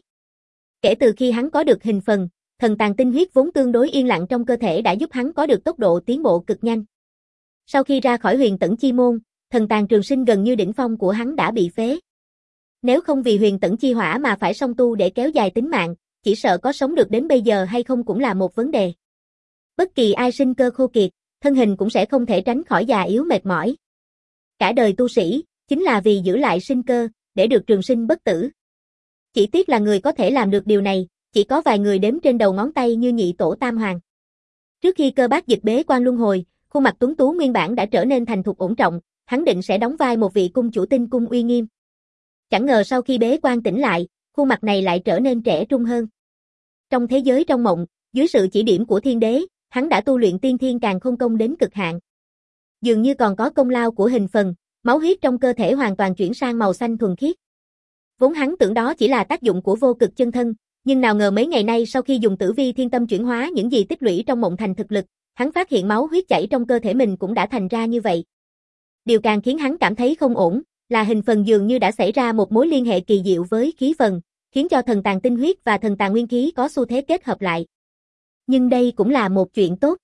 Speaker 1: Kể từ khi hắn có được hình phần, thần tàn tinh huyết vốn tương đối yên lặng trong cơ thể đã giúp hắn có được tốc độ tiến bộ cực nhanh. Sau khi ra khỏi Huyền Tẫn Chi Môn, thần tàn trường sinh gần như đỉnh phong của hắn đã bị phế. Nếu không vì Huyền Tẫn Chi Hỏa mà phải song tu để kéo dài tính mạng, chỉ sợ có sống được đến bây giờ hay không cũng là một vấn đề. Bất kỳ ai sinh cơ khô kiệt, thân hình cũng sẽ không thể tránh khỏi già yếu mệt mỏi. Cả đời tu sĩ, chính là vì giữ lại sinh cơ, để được trường sinh bất tử. Chỉ tiếc là người có thể làm được điều này, chỉ có vài người đếm trên đầu ngón tay như Nhị Tổ Tam Hoàng. Trước khi Cơ Bác Dịch bế quan luân hồi, khuôn mặt tuấn tú nguyên bản đã trở nên thành thục ổn trọng, hắn định sẽ đóng vai một vị cung chủ tinh cung uy nghiêm. Chẳng ngờ sau khi bế quan tỉnh lại, khuôn mặt này lại trở nên trẻ trung hơn. Trong thế giới trong mộng, dưới sự chỉ điểm của thiên đế, hắn đã tu luyện tiên thiên càn khôn công đến cực hạn. Dường như còn có công lao của hình phần, máu huyết trong cơ thể hoàn toàn chuyển sang màu xanh thuần khiết. Vốn hắn tưởng đó chỉ là tác dụng của vô cực chân thân, nhưng nào ngờ mấy ngày nay sau khi dùng Tử Vi Thiên Tâm chuyển hóa những gì tích lũy trong mộng thành thực lực, hắn phát hiện máu huyết chảy trong cơ thể mình cũng đã thành ra như vậy. Điều càng khiến hắn cảm thấy không ổn, là hình phần dường như đã xảy ra một mối liên hệ kỳ diệu với khí phần, khiến cho thần tàn tinh huyết và thần tàn nguyên khí có xu thế kết hợp lại. Nhưng đây cũng là một chuyện tốt.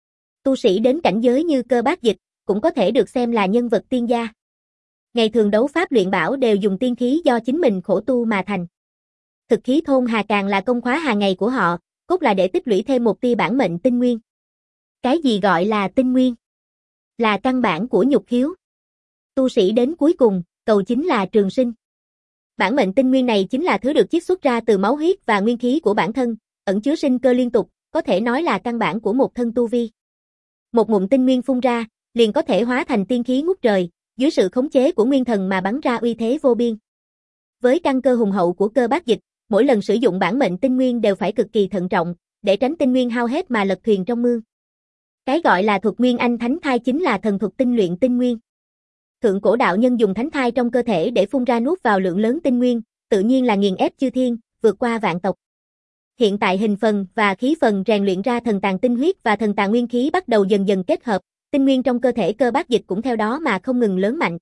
Speaker 1: Tu sĩ đến cảnh giới như Cơ Bác Dịch, cũng có thể được xem là nhân vật tiên gia. Ngày thường đấu pháp luyện bảo đều dùng tiên khí do chính mình khổ tu mà thành. Thực khí thôn hà càng là công khóa hàng ngày của họ, cốt là để tích lũy thêm một tia bản mệnh tinh nguyên. Cái gì gọi là tinh nguyên? Là căn bản của nhục khiếu. Tu sĩ đến cuối cùng, cầu chính là trường sinh. Bản mệnh tinh nguyên này chính là thứ được chiết xuất ra từ máu huyết và nguyên khí của bản thân, ẩn chứa sinh cơ liên tục, có thể nói là căn bản của một thân tu vi. Một ngụm tinh nguyên phun ra, liền có thể hóa thành tiên khí ngút trời, dưới sự khống chế của nguyên thần mà bắn ra uy thế vô biên. Với căn cơ hùng hậu của Cơ Bát Dịch, mỗi lần sử dụng bản mệnh tinh nguyên đều phải cực kỳ thận trọng, để tránh tinh nguyên hao hết mà lật thuyền trong mương. Cái gọi là thuật Nguyên Anh Thánh Thai chính là thần thuật tinh luyện tinh nguyên. Thượng cổ đạo nhân dùng thánh thai trong cơ thể để phun ra nuốt vào lượng lớn tinh nguyên, tự nhiên là nghiền ép chư thiên, vượt qua vạn tộc. Hiện tại hình phần và khí phần rèn luyện ra thần tàng tinh huyết và thần tàng nguyên khí bắt đầu dần dần kết hợp, tinh nguyên trong cơ thể Cơ Bát Dịch cũng theo đó mà không ngừng lớn mạnh.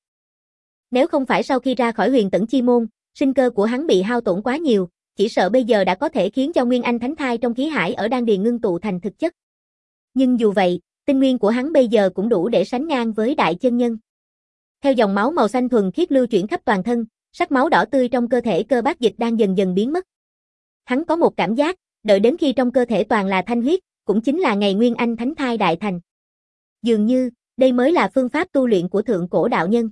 Speaker 1: Nếu không phải sau khi ra khỏi Huyền Tẫn Chi Môn, sinh cơ của hắn bị hao tổn quá nhiều, chỉ sợ bây giờ đã có thể khiến cho Nguyên Anh Thánh Thai trong khí hải ở đan điền ngưng tụ thành thực chất. Nhưng dù vậy, tinh nguyên của hắn bây giờ cũng đủ để sánh ngang với đại chân nhân. Theo dòng máu màu xanh thuần khiết lưu chuyển khắp toàn thân, sắc máu đỏ tươi trong cơ thể Cơ Bát Dịch đang dần dần biến mất. Hắn có một cảm giác, đợi đến khi trong cơ thể toàn là thanh huyết, cũng chính là ngày Nguyên Anh Thánh Thai đại thành. Dường như, đây mới là phương pháp tu luyện của thượng cổ đạo nhân.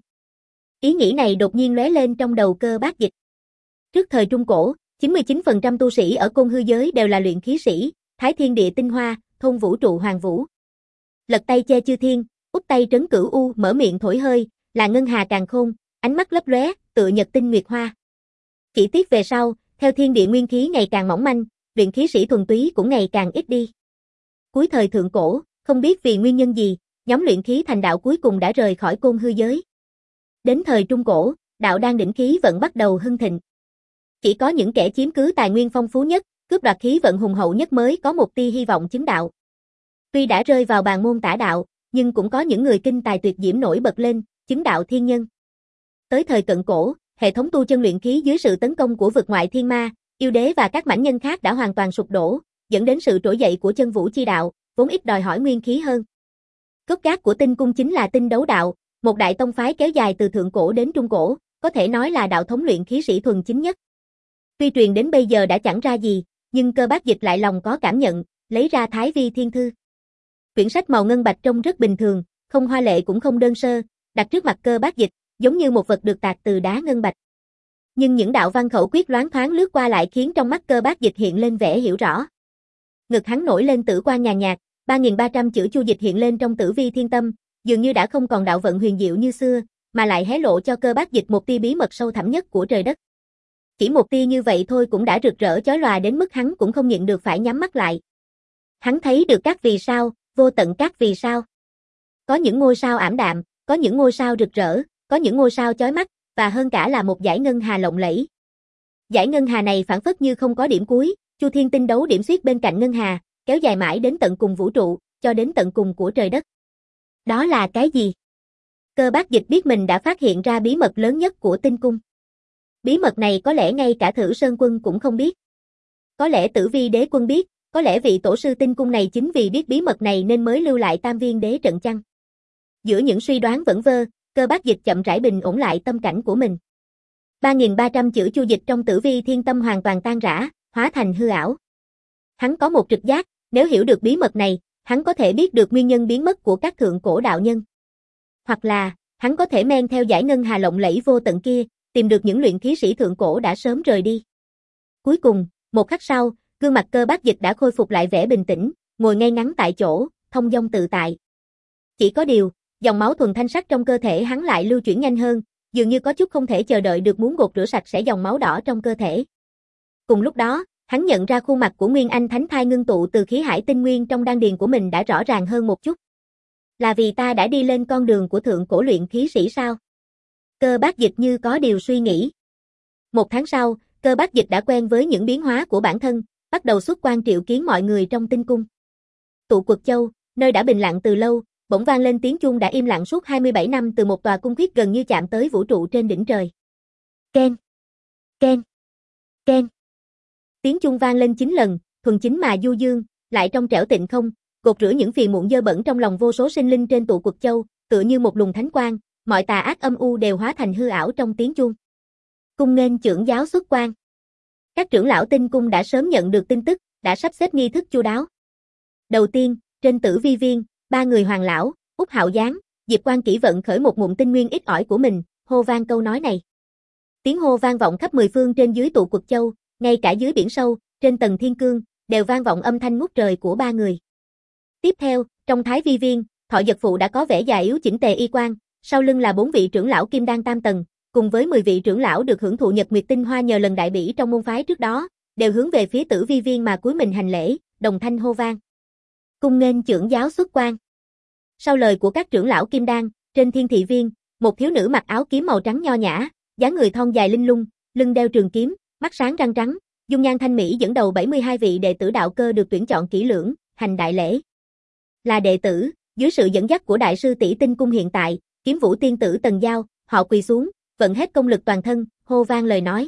Speaker 1: Ý nghĩ này đột nhiên lóe lên trong đầu Cơ Bát Dịch. Trước thời Trung Cổ, chín mươi chín phần trăm tu sĩ ở Côn Hư giới đều là luyện khí sĩ, thái thiên địa tinh hoa, thôn vũ trụ hoàng vũ. Lật tay che chư thiên, út tay trấn cửu u, mở miệng thổi hơi, là ngân hà càn khôn, ánh mắt lấp lóe, tựa nhật tinh nguyệt hoa. Chỉ tiếc về sau, theo thiên địa nguyên khí ngày càng mỏng manh, luyện khí sĩ thuần túy cũng ngày càng ít đi. Cuối thời thượng cổ, không biết vì nguyên nhân gì, nhóm luyện khí thành đạo cuối cùng đã rời khỏi Côn Hư giới. Đến thời Trung Cổ, đạo đan đỉnh khí vận bắt đầu hưng thịnh. Chỉ có những kẻ chiếm cứ tài nguyên phong phú nhất, cướp đoạt khí vận hùng hậu nhất mới có một tia hy vọng chứng đạo. Tuy đã rơi vào bàn môn tả đạo, nhưng cũng có những người kinh tài tuyệt diễm nổi bật lên, chứng đạo thiên nhân. Tới thời Cận Cổ, hệ thống tu chân luyện khí dưới sự tấn công của vực ngoại thiên ma, yêu đế và các mãnh nhân khác đã hoàn toàn sụp đổ, dẫn đến sự trỗi dậy của chân vũ chi đạo, vốn ít đòi hỏi nguyên khí hơn. Gốc gác của tinh cung chính là tinh đấu đạo, một đại tông phái kéo dài từ thượng cổ đến trung cổ, có thể nói là đạo thống luyện khí sĩ thuần chính nhất. Tuy truyền đến bây giờ đã chẳng ra gì, nhưng Cơ Bát Dịch lại lòng có cảm nhận, lấy ra Thái Vi Thiên Thư. Quyển sách màu ngân bạch trông rất bình thường, không hoa lệ cũng không đơn sơ, đặt trước mặt Cơ Bát Dịch, giống như một vật được tạc từ đá ngân bạch. Nhưng những đạo văn khẩu quyết loáng thoáng lướt qua lại khiến trong mắt Cơ Bát Dịch hiện lên vẻ hiểu rõ. Ngực hắn nổi lên tử quang nhàn nhạt, ba nghìn ba trăm chữ Chu Dịch hiện lên trong Tử Vi Thiên Tâm, dường như đã không còn đạo vận huyền diệu như xưa, mà lại hé lộ cho Cơ Bát Dịch một tia bí mật sâu thẳm nhất của trời đất. Chỉ một tia như vậy thôi cũng đã rực rỡ chói lòa đến mức hắn cũng không nhịn được phải nhắm mắt lại. Hắn thấy được các vì sao, vô tận các vì sao. Có những ngôi sao ảm đạm, có những ngôi sao rực rỡ, có những ngôi sao chói mắt, và hơn cả là một dải ngân hà lộng lẫy. Dải ngân hà này phảng phất như không có điểm cuối, Chu Thiên tinh đấu điểm xuyết bên cạnh ngân hà, kéo dài mãi đến tận cùng vũ trụ, cho đến tận cùng của trời đất. Đó là cái gì? Cơ Bát Dịch biết mình đã phát hiện ra bí mật lớn nhất của tinh cung. Bí mật này có lẽ ngay cả Thử Sơn Quân cũng không biết. Có lẽ Tử Vi Đế Quân biết, có lẽ vị tổ sư tinh cung này chính vì biết bí mật này nên mới lưu lại Tam Viên Đế trận chăng? Giữa những suy đoán vẩn vơ, Cơ Bát Dịch chậm rãi bình ổn lại tâm cảnh của mình. ba nghìn ba trăm chữ Chu Dịch trong Tử Vi Thiên Tâm hoàn toàn tan rã, hóa thành hư ảo. Hắn có một trực giác, nếu hiểu được bí mật này, hắn có thể biết được nguyên nhân biến mất của các thượng cổ đạo nhân. Hoặc là, hắn có thể men theo dải ngân hà lộng lẫy vô tận kia, tìm được những luyện khí sĩ thượng cổ đã sớm rời đi. Cuối cùng, một khắc sau, gương mặt Cơ Bát Dịch đã khôi phục lại vẻ bình tĩnh, ngồi ngay ngắn tại chỗ, thông dong tự tại. Chỉ có điều, dòng máu thuần thanh sắc trong cơ thể hắn lại lưu chuyển nhanh hơn, dường như có chút không thể chờ đợi được muốn gột rửa sạch sẽ dòng máu đỏ trong cơ thể. Cùng lúc đó, hắn nhận ra khuôn mặt của Nguyên Anh Thánh Thai ngưng tụ từ khí hải tinh nguyên trong đan điền của mình đã rõ ràng hơn một chút. Là vì ta đã đi lên con đường của thượng cổ luyện khí sĩ sao? Cơ Bát Dịch như có điều suy nghĩ. Một tháng sau, Cơ Bát Dịch đã quen với những biến hóa của bản thân, bắt đầu xuất quan triệu kiến mọi người trong tinh cung. Tụ Quật Châu, nơi đã bình lặng từ lâu, bỗng vang lên tiếng chuông đã im lặng suốt hai mươi bảy năm từ một tòa cung khuyết gần như chạm tới vũ trụ trên đỉnh trời. Ken, ken, ken. Tiếng chuông vang lên chín lần, thuần chính mà du dương, lại trong trẻo tịnh không, gột rửa những phiền muộn dơ bẩn trong lòng vô số sinh linh trên Tụ Quật Châu, tựa như một luồng thánh quang, mọi tà ác âm u đều hóa thành hư ảo trong tiếng chuông. Cung nghênh trưởng giáo xuất quan. Các trưởng lão tinh cung đã sớm nhận được tin tức, đã sắp xếp nghi thức chu đáo. Đầu tiên, trên Tử Vi Viên, ba người hoàng lão, Úc Hạo Giáng, Diệp Quan Kỷ vận khởi một ngụm tinh nguyên ít ỏi của mình, hô vang câu nói này. Tiếng hô vang vọng khắp mười phương trên dưới tụ Quật Châu, ngay cả dưới biển sâu, trên tầng thiên cương, đều vang vọng âm thanh ngút trời của ba người. Tiếp theo, trong Thái Vi Viên, Thọ Dật Phụ đã có vẻ già yếu chỉnh tề y quan, sau lưng là bốn vị trưởng lão kim đan tam tầng, cùng với mười vị trưởng lão được hưởng thụ Nhật Nguyệt Tinh Hoa nhờ lần đại bỉ trong môn phái trước đó, đều hướng về phía Tử Vi Viên mà cúi mình hành lễ, đồng thanh hô vang. Cung nghênh trưởng giáo xuất quan. Sau lời của các trưởng lão kim đan, trên Thiên Thị Viên, một thiếu nữ mặc áo kiếm màu trắng nho nhã, dáng người thon dài linh lung, lưng đeo trường kiếm, mắt sáng răng trắng, dung nhan thanh mỹ dẫn đầu bảy mươi hai vị đệ tử đạo cơ được tuyển chọn kỹ lưỡng, hành đại lễ. Là đệ tử, dưới sự dẫn dắt của đại sư tỷ Tinh Cung hiện tại, Kiếm Vũ tiên tử Tần Giao, họ quỳ xuống, vận hết công lực toàn thân, hô vang lời nói.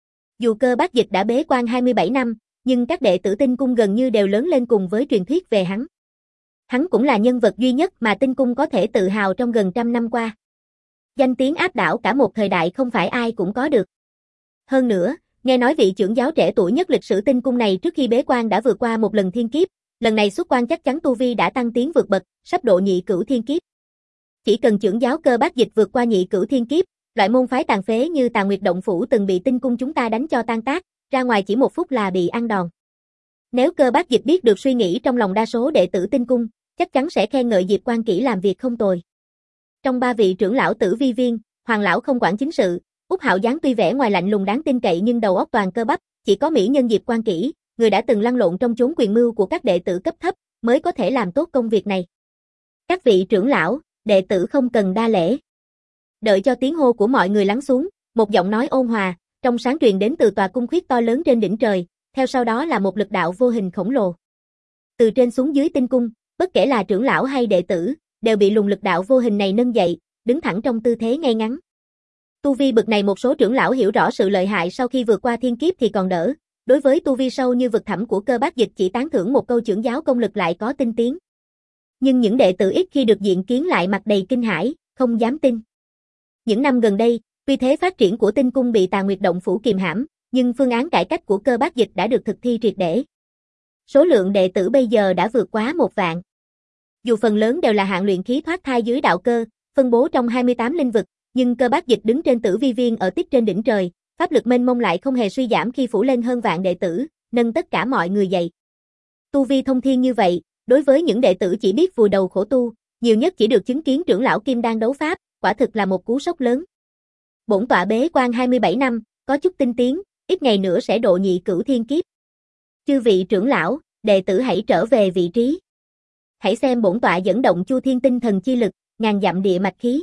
Speaker 1: Dù Cơ Bác Dịch đã bế quan hai mươi bảy năm, nhưng các đệ tử Tinh Cung gần như đều lớn lên cùng với truyền thuyết về hắn. Hắn cũng là nhân vật duy nhất mà Tinh Cung có thể tự hào trong gần trăm năm qua. Danh tiếng áp đảo cả một thời đại không phải ai cũng có được. Hơn nữa, nghe nói vị trưởng giáo trẻ tuổi nhất lịch sử Tinh Cung này trước khi bế quan đã vượt qua một lần thiên kiếp, lần này xuất quan chắc chắn tu vi đã tăng tiến vượt bậc, sắp độ nhị cửu thiên kiếp. Chỉ cần trưởng giáo Cơ Bác Dịch vượt qua nhị cửu thiên kiếp, loại môn phái tàn phế như Tà Nguyệt Động Phủ từng bị Tinh Cung chúng ta đánh cho tan tác, ra ngoài chỉ một phút là bị ăn đòn. Nếu Cơ Bác Dịch biết được suy nghĩ trong lòng đa số đệ tử Tinh Cung, chắc chắn sẽ khen ngợi Diệp Quan Kỷ làm việc không tồi. Trong ba vị trưởng lão Tử Vi Viên, Hoàng lão không quản chính sự, Úc Hạo Giáng tuy vẻ ngoài lạnh lùng đáng tin cậy nhưng đầu óc toàn cơ bắp, chỉ có mỹ nhân Diệp Quan Kỷ, người đã từng lăn lộn trong chốn quyền mưu của các đệ tử cấp thấp, mới có thể làm tốt công việc này. Các vị trưởng lão, đệ tử không cần đa lễ. Đợi cho tiếng hô của mọi người lắng xuống, một giọng nói ôn hòa, trong sáng truyền đến từ tòa cung khuyết to lớn trên đỉnh trời, theo sau đó là một lực đạo vô hình khổng lồ. Từ trên xuống dưới Tinh Cung, bất kể là trưởng lão hay đệ tử, đều bị luồng lực đạo vô hình này nâng dậy, đứng thẳng trong tư thế ngay ngắn. Tu vi bậc này một số trưởng lão hiểu rõ sự lợi hại sau khi vượt qua thiên kiếp thì còn đỡ, đối với tu vi sâu như vực thẳm của Cơ Bác Dịch chỉ tán thưởng một câu trưởng giáo công lực lại có tinh tiến. Nhưng những đệ tử ít khi được diện kiến lại mặt đầy kinh hãi, không dám tin. Những năm gần đây, tuy thế phát triển của Tinh Cung bị Tà Nguyệt Động Phủ kìm hãm, nhưng phương án cải cách của Cơ Bác Dịch đã được thực thi triệt để. Số lượng đệ tử bây giờ đã vượt quá một vạn. Dù phần lớn đều là hạng luyện khí thoát thai dưới đạo cơ, phân bố trong hai mươi tám linh vực, nhưng Cơ Bác Dịch đứng trên Tử Vi Viên ở tích trên đỉnh trời, pháp lực mênh mông lại không hề suy giảm khi phủ lên hơn vạn đệ tử, nâng tất cả mọi người dậy. Tu vi thông thiên như vậy, đối với những đệ tử chỉ biết vùi đầu khổ tu, nhiều nhất chỉ được chứng kiến trưởng lão Kim Đan đấu pháp, quả thực là một cú sốc lớn. Bổn tọa bế quan hai mươi bảy năm, có chút tinh tiến, ít ngày nữa sẽ độ nhị cửu thiên kiếp. Chư vị trưởng lão, đệ tử hãy trở về vị trí. Hãy xem bổn tọa dẫn động Chu Thiên tinh thần chi lực, ngàn dặm địa mạch khí.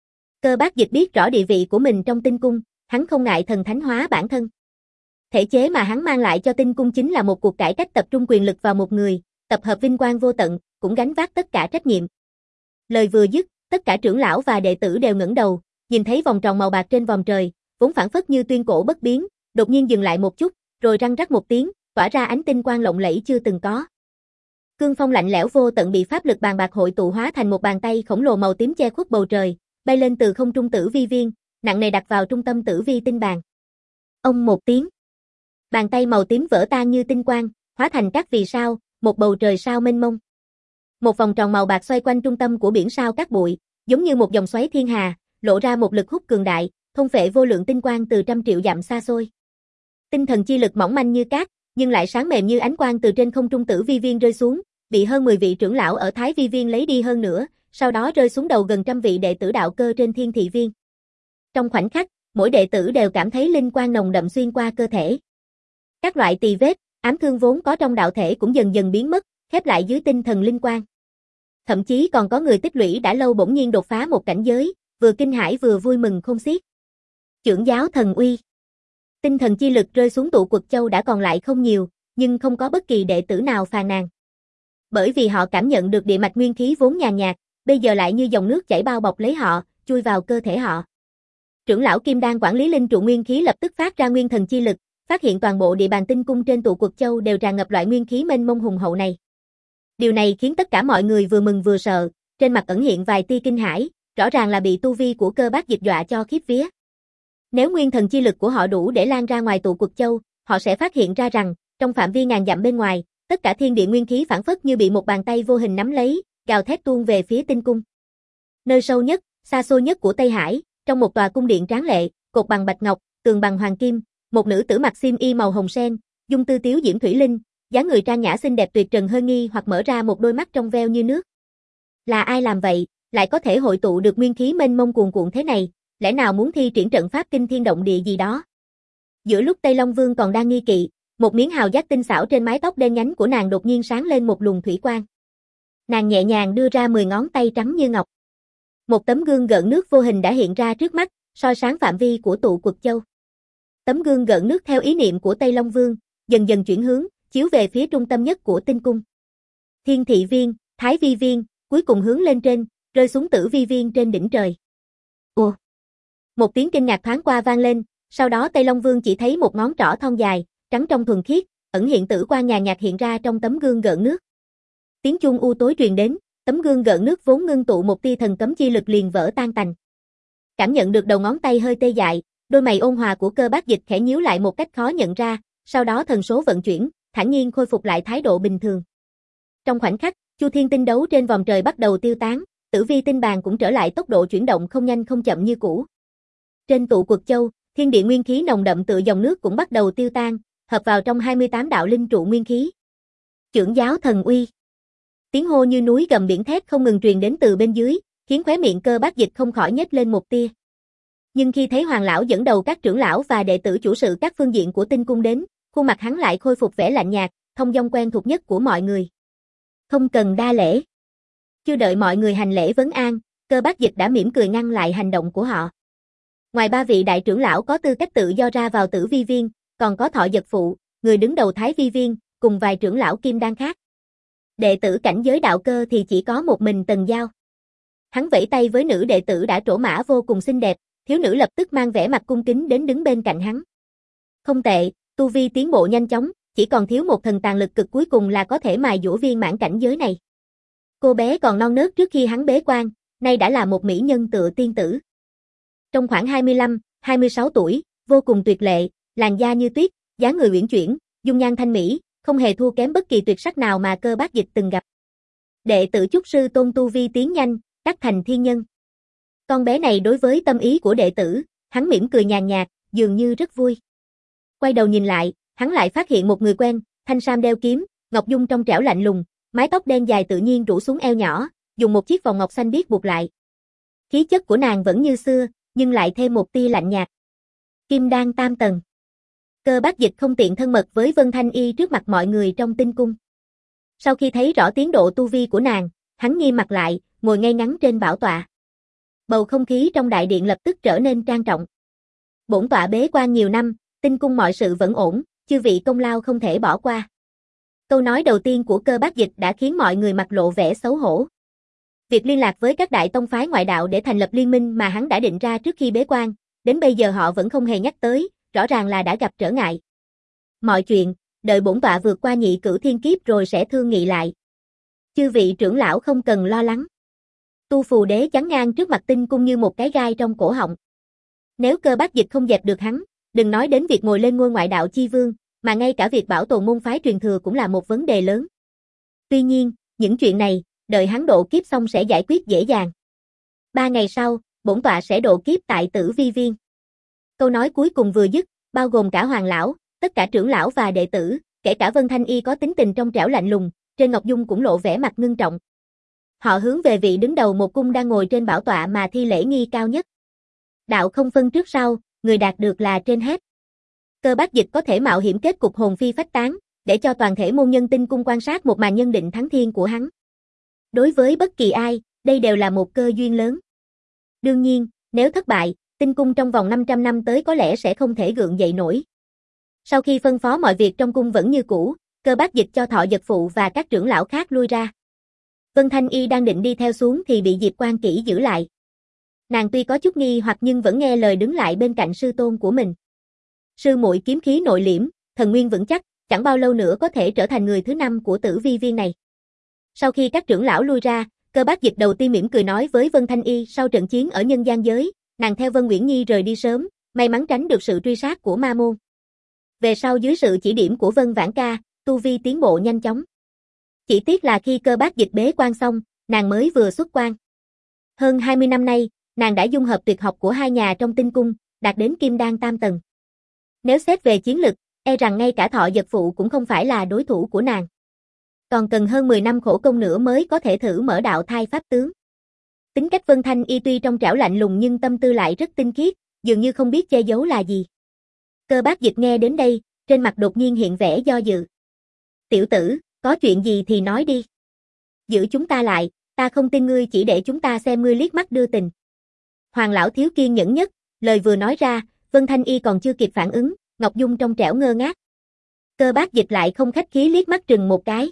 Speaker 1: Cơ Bác Dịch biết rõ địa vị của mình trong Tinh Cung, hắn không ngại thần thánh hóa bản thân. Thể chế mà hắn mang lại cho Tinh Cung chính là một cuộc cải cách tập trung quyền lực vào một người, tập hợp vinh quang vô tận, cũng gánh vác tất cả trách nhiệm. Lời vừa dứt, tất cả trưởng lão và đệ tử đều ngẩng đầu, nhìn thấy vòng tròn màu bạc trên vòm trời, vốn phảng phất như tuyên cổ bất biến, đột nhiên dừng lại một chút, rồi răng rắc một tiếng, tỏa ra ánh tinh quang lộng lẫy chưa từng có. Cương phong lạnh lẽo vô tận bị pháp lực bàn bạc hội tụ hóa thành một bàn tay khổng lồ màu tím che khuất bầu trời, bay lên từ không trung Tử Vi Viên, nặng nề đặt vào trung tâm Tử Vi tinh bàn. Ông một tiếng, bàn tay màu tím vỡ tan như tinh quang, hóa thành các vì sao, một bầu trời sao mênh mông. Một vòng tròn màu bạc xoay quanh trung tâm của biển sao cát bụi, giống như một dòng xoáy thiên hà, lộ ra một lực hút cường đại, thôn phệ vô lượng tinh quang từ trăm triệu dặm xa xôi. Tinh thần chi lực mỏng manh như cát, nhưng lại sáng mềm như ánh quang từ trên không trung Tử Vi Viên rơi xuống, bị hơn mười vị trưởng lão ở Thái Vi Viên lấy đi hơn nữa, sau đó rơi xuống đầu gần trăm vị đệ tử đạo cơ trên Thiên Thị Viên. Trong khoảnh khắc, mỗi đệ tử đều cảm thấy linh quang nồng đậm xuyên qua cơ thể. Các loại tỳ vết, ám thương vốn có trong đạo thể cũng dần dần biến mất, khép lại dưới tinh thần linh quang. Thậm chí còn có người tích lũy đã lâu bỗng nhiên đột phá một cảnh giới, vừa kinh hãi vừa vui mừng không xiết. Trưởng giáo thần uy. Tinh thần chi lực rơi xuống tụ Quật Châu đã còn lại không nhiều, nhưng không có bất kỳ đệ tử nào phàn nàn. Bởi vì họ cảm nhận được địa mạch nguyên khí vốn nhàn nhạt, bây giờ lại như dòng nước chảy bao bọc lấy họ, chui vào cơ thể họ. Trưởng lão Kim Đan quản lý linh trụ nguyên khí lập tức phát ra nguyên thần chi lực, phát hiện toàn bộ địa bàn Tinh Cung trên tụ Quật Châu đều tràn ngập loại nguyên khí mênh mông hùng hậu này. Điều này khiến tất cả mọi người vừa mừng vừa sợ, trên mặt ẩn hiện vài tia kinh hãi, rõ ràng là bị tu vi của Cơ Bác Dịch dọa cho khiếp vía. Nếu nguyên thần chi lực của họ đủ để lan ra ngoài tụ Quật Châu, họ sẽ phát hiện ra rằng, trong phạm vi ngàn dặm bên ngoài, tất cả thiên địa nguyên khí phảng phất như bị một bàn tay vô hình nắm lấy, gào thét tuôn về phía Tinh Cung. Nơi sâu nhất, xa xôi nhất của Tây Hải, trong một tòa cung điện tráng lệ, cột bằng bạch ngọc, tường bằng hoàng kim, một nữ tử mặc xiêm y màu hồng sen, dung tư tiếu diễm thủy linh, dáng người trang nhã xinh đẹp tuyệt trần hơi nghi hoặc mở ra một đôi mắt trong veo như nước. Là ai làm vậy, lại có thể hội tụ được nguyên khí mênh mông cuồn cuộn thế này, lẽ nào muốn thi triển trận pháp kinh thiên động địa gì đó? Giữa lúc Tây Long Vương còn đang nghi kỵ, một miếng hào giác tinh xảo trên mái tóc đen nhánh của nàng đột nhiên sáng lên một luồng thủy quang. Nàng nhẹ nhàng đưa ra mười ngón tay trắng như ngọc. Một tấm gương gợn nước vô hình đã hiện ra trước mắt, soi sáng phạm vi của tụ Quật Châu. Tấm gương gợn nước theo ý niệm của Tây Long Vương, dần dần chuyển hướng, chiếu về phía trung tâm nhất của tinh cung. Thiên thị viên, thái vi viên, cuối cùng hướng lên trên, rơi xuống tử vi viên trên đỉnh trời. Ồ! Một tiếng kinh ngạc thoáng qua vang lên, sau đó Tây Long Vương chỉ thấy một ngón trỏ thon dài, trắng trong thuần khiết, ẩn hiện tử quang nhàn nhạt hiện ra trong tấm gương gợn nước. Tiếng chuông u tối truyền đến, tấm gương gợn nước vốn ngưng tụ một tia thần cấm chi lực liền vỡ tan tành. Cảm nhận được đầu ngón tay hơi tê dại, đôi mày ôn hòa của Cơ Bác Dịch khẽ nhíu lại một cách khó nhận ra, sau đó thần số vận chuyển, thản nhiên khôi phục lại thái độ bình thường. Trong khoảnh khắc, Chu Thiên tinh đấu trên vòm trời bắt đầu tiêu tán, Tử Vi tinh bàn cũng trở lại tốc độ chuyển động không nhanh không chậm như cũ. Trên tụ Quật Châu, thiên địa nguyên khí nồng đậm tựa dòng nước cũng bắt đầu tiêu tan, hợp vào trong hai mươi tám đạo linh trụ nguyên khí. Chưởng giáo thần uy. Tiếng hô như núi gầm biển thét không ngừng truyền đến từ bên dưới, khiến khóe miệng Cơ Bác Dịch không khỏi nhếch lên một tia. Nhưng khi thấy Hoàng lão dẫn đầu các trưởng lão và đệ tử chủ sự các phương diện của tinh cung đến, khuôn mặt hắn lại khôi phục vẻ lạnh nhạt, thông dong quen thuộc nhất của mọi người. Không cần đa lễ. Chưa đợi mọi người hành lễ vấn an, Cơ Bác Dịch đã mỉm cười ngăn lại hành động của họ. Ngoài ba vị đại trưởng lão có tư cách tự do ra vào Tử Vi viên, còn có Thọ Dật Phụ, người đứng đầu Thái Vi viên, cùng vài trưởng lão kim đan khác. Đệ tử cảnh giới đạo cơ thì chỉ có một mình Tần Giao. Hắn vẫy tay với nữ đệ tử đã trổ mã vô cùng xinh đẹp, thiếu nữ lập tức mang vẻ mặt cung kính đến đứng bên cạnh hắn. Không tệ, tu vi tiến bộ nhanh chóng, chỉ còn thiếu một thần tàn lực cực cuối cùng là có thể mài dũa viên mãn cảnh giới này. Cô bé còn non nớt trước khi hắn bế quan, nay đã là một mỹ nhân tựa tiên tử. Trong khoảng hai mươi lăm, hai mươi sáu tuổi, vô cùng tuyệt lệ, làn da như tuyết, dáng người uyển chuyển, dung nhan thanh mỹ, không hề thua kém bất kỳ tuyệt sắc nào mà Cơ Bác Dịch từng gặp. Đệ tử Trúc sư Tôn tu vi tiến nhanh, đắc thành thiên nhân. Con bé này đối với tâm ý của đệ tử, hắn mỉm cười nhàn nhạt, dường như rất vui. Quay đầu nhìn lại, hắn lại phát hiện một người quen, thanh sam đeo kiếm, ngọc dung trong trẻo lạnh lùng, mái tóc đen dài tự nhiên rủ xuống eo nhỏ, dùng một chiếc vòng ngọc xanh biếc buộc lại. Khí chất của nàng vẫn như xưa, nhưng lại thêm một tia lạnh nhạt. Kim đan tam tầng. Cơ Bác Dịch không tiện thân mật với Vân Thanh Y trước mặt mọi người trong tinh cung. Sau khi thấy rõ tiến độ tu vi của nàng, hắn nghiêm mặt lại, ngồi ngay ngắn trên bảo tọa. Bầu không khí trong đại điện lập tức trở nên trang trọng. Bổn tọa bế quan nhiều năm, tinh cung mọi sự vẫn ổn, chư vị công lao không thể bỏ qua. Câu nói đầu tiên của Cơ Bác Dịch đã khiến mọi người mặt lộ vẻ xấu hổ. Việc liên lạc với các đại tông phái ngoại đạo để thành lập liên minh mà hắn đã định ra trước khi bế quan, đến bây giờ họ vẫn không hề nhắc tới, rõ ràng là đã gặp trở ngại. Mọi chuyện, đợi bổn tọa vượt qua nhị cửu thiên kiếp rồi sẽ thương nghị lại. Chư vị trưởng lão không cần lo lắng. Tu Phù Đế chắn ngang trước mặt tinh cung như một cái gai trong cổ họng. Nếu Cơ Bác Dịch không dẹp được hắn, đừng nói đến việc ngồi lên ngôi ngoại đạo chi vương, mà ngay cả việc bảo tồn môn phái truyền thừa cũng là một vấn đề lớn. Tuy nhiên, những chuyện này, đợi hắn độ kiếp xong sẽ giải quyết dễ dàng. Ba ngày sau, bổn tọa sẽ độ kiếp tại Tử Vi viên. Câu nói cuối cùng vừa dứt, bao gồm cả Hoàng lão, tất cả trưởng lão và đệ tử, kể cả Vân Thanh Y có tính tình trong trẻo lạnh lùng, trên ngọc dung cũng lộ vẻ mặt ngưng trọng. Họ hướng về vị đứng đầu một cung đang ngồi trên bảo tọa mà thi lễ nghi cao nhất. Đạo không phân trước sau, người đạt được là trên hết. Cơ Bác Dịch có thể mạo hiểm kết cục hồn phi phách tán, để cho toàn thể môn nhân tinh cung quan sát một màn nhân định thắng thiên của hắn. Đối với bất kỳ ai, đây đều là một cơ duyên lớn. Đương nhiên, nếu thất bại, tinh cung trong vòng năm trăm năm tới có lẽ sẽ không thể gượng dậy nổi. Sau khi phân phó mọi việc trong cung vẫn như cũ, Cơ Bác Dịch cho Thọ Dật Phụ và các trưởng lão khác lui ra. Vân Thanh Y đang định đi theo xuống thì bị Diệp Quan Kỷ giữ lại. Nàng tuy có chút nghi hoặc nhưng vẫn nghe lời đứng lại bên cạnh sư tôn của mình. Sư muội kiếm khí nội liễm, thần nguyên vững chắc, chẳng bao lâu nữa có thể trở thành người thứ năm của Tử Vi viên này. Sau khi các trưởng lão lui ra, Cơ Bác Dịch đầu tiên mỉm cười nói với Vân Thanh Y sau trận chiến ở nhân gian giới, nàng theo Vân Uyển Nhi rời đi sớm, may mắn tránh được sự truy sát của ma môn. Về sau dưới sự chỉ điểm của Vân Vãn Ca, tu vi tiến bộ nhanh chóng. Chỉ tiếc là khi Cơ Bác Dịch bế quan xong, nàng mới vừa xuất quan. Hơn hai mươi năm nay, nàng đã dung hợp tuyệt học của hai nhà trong tinh cung, đạt đến kim đan tam tầng. Nếu xét về chiến lực, e rằng ngay cả Thọ Dật Phụ cũng không phải là đối thủ của nàng. Còn cần hơn mười năm khổ công nữa mới có thể thử mở đạo thai pháp tướng. Tính cách Vân Thanh Y tuy trong trẻo lạnh lùng nhưng tâm tư lại rất tinh khiết, dường như không biết che giấu là gì. Cơ Bác Dịch nghe đến đây, trên mặt đột nhiên hiện vẻ do dự. Tiểu tử, có chuyện gì thì nói đi. Giữ chúng ta lại, ta không tin ngươi chỉ để chúng ta xem ngươi liếc mắt đưa tình. Hoàng lão thiếu kiên nhẫn nhất, lời vừa nói ra, Vân Thanh Y còn chưa kịp phản ứng, Ngọc Dung trong trẻo ngơ ngác. Cơ Bác Dịch lại không khách khí liếc mắt trừng một cái.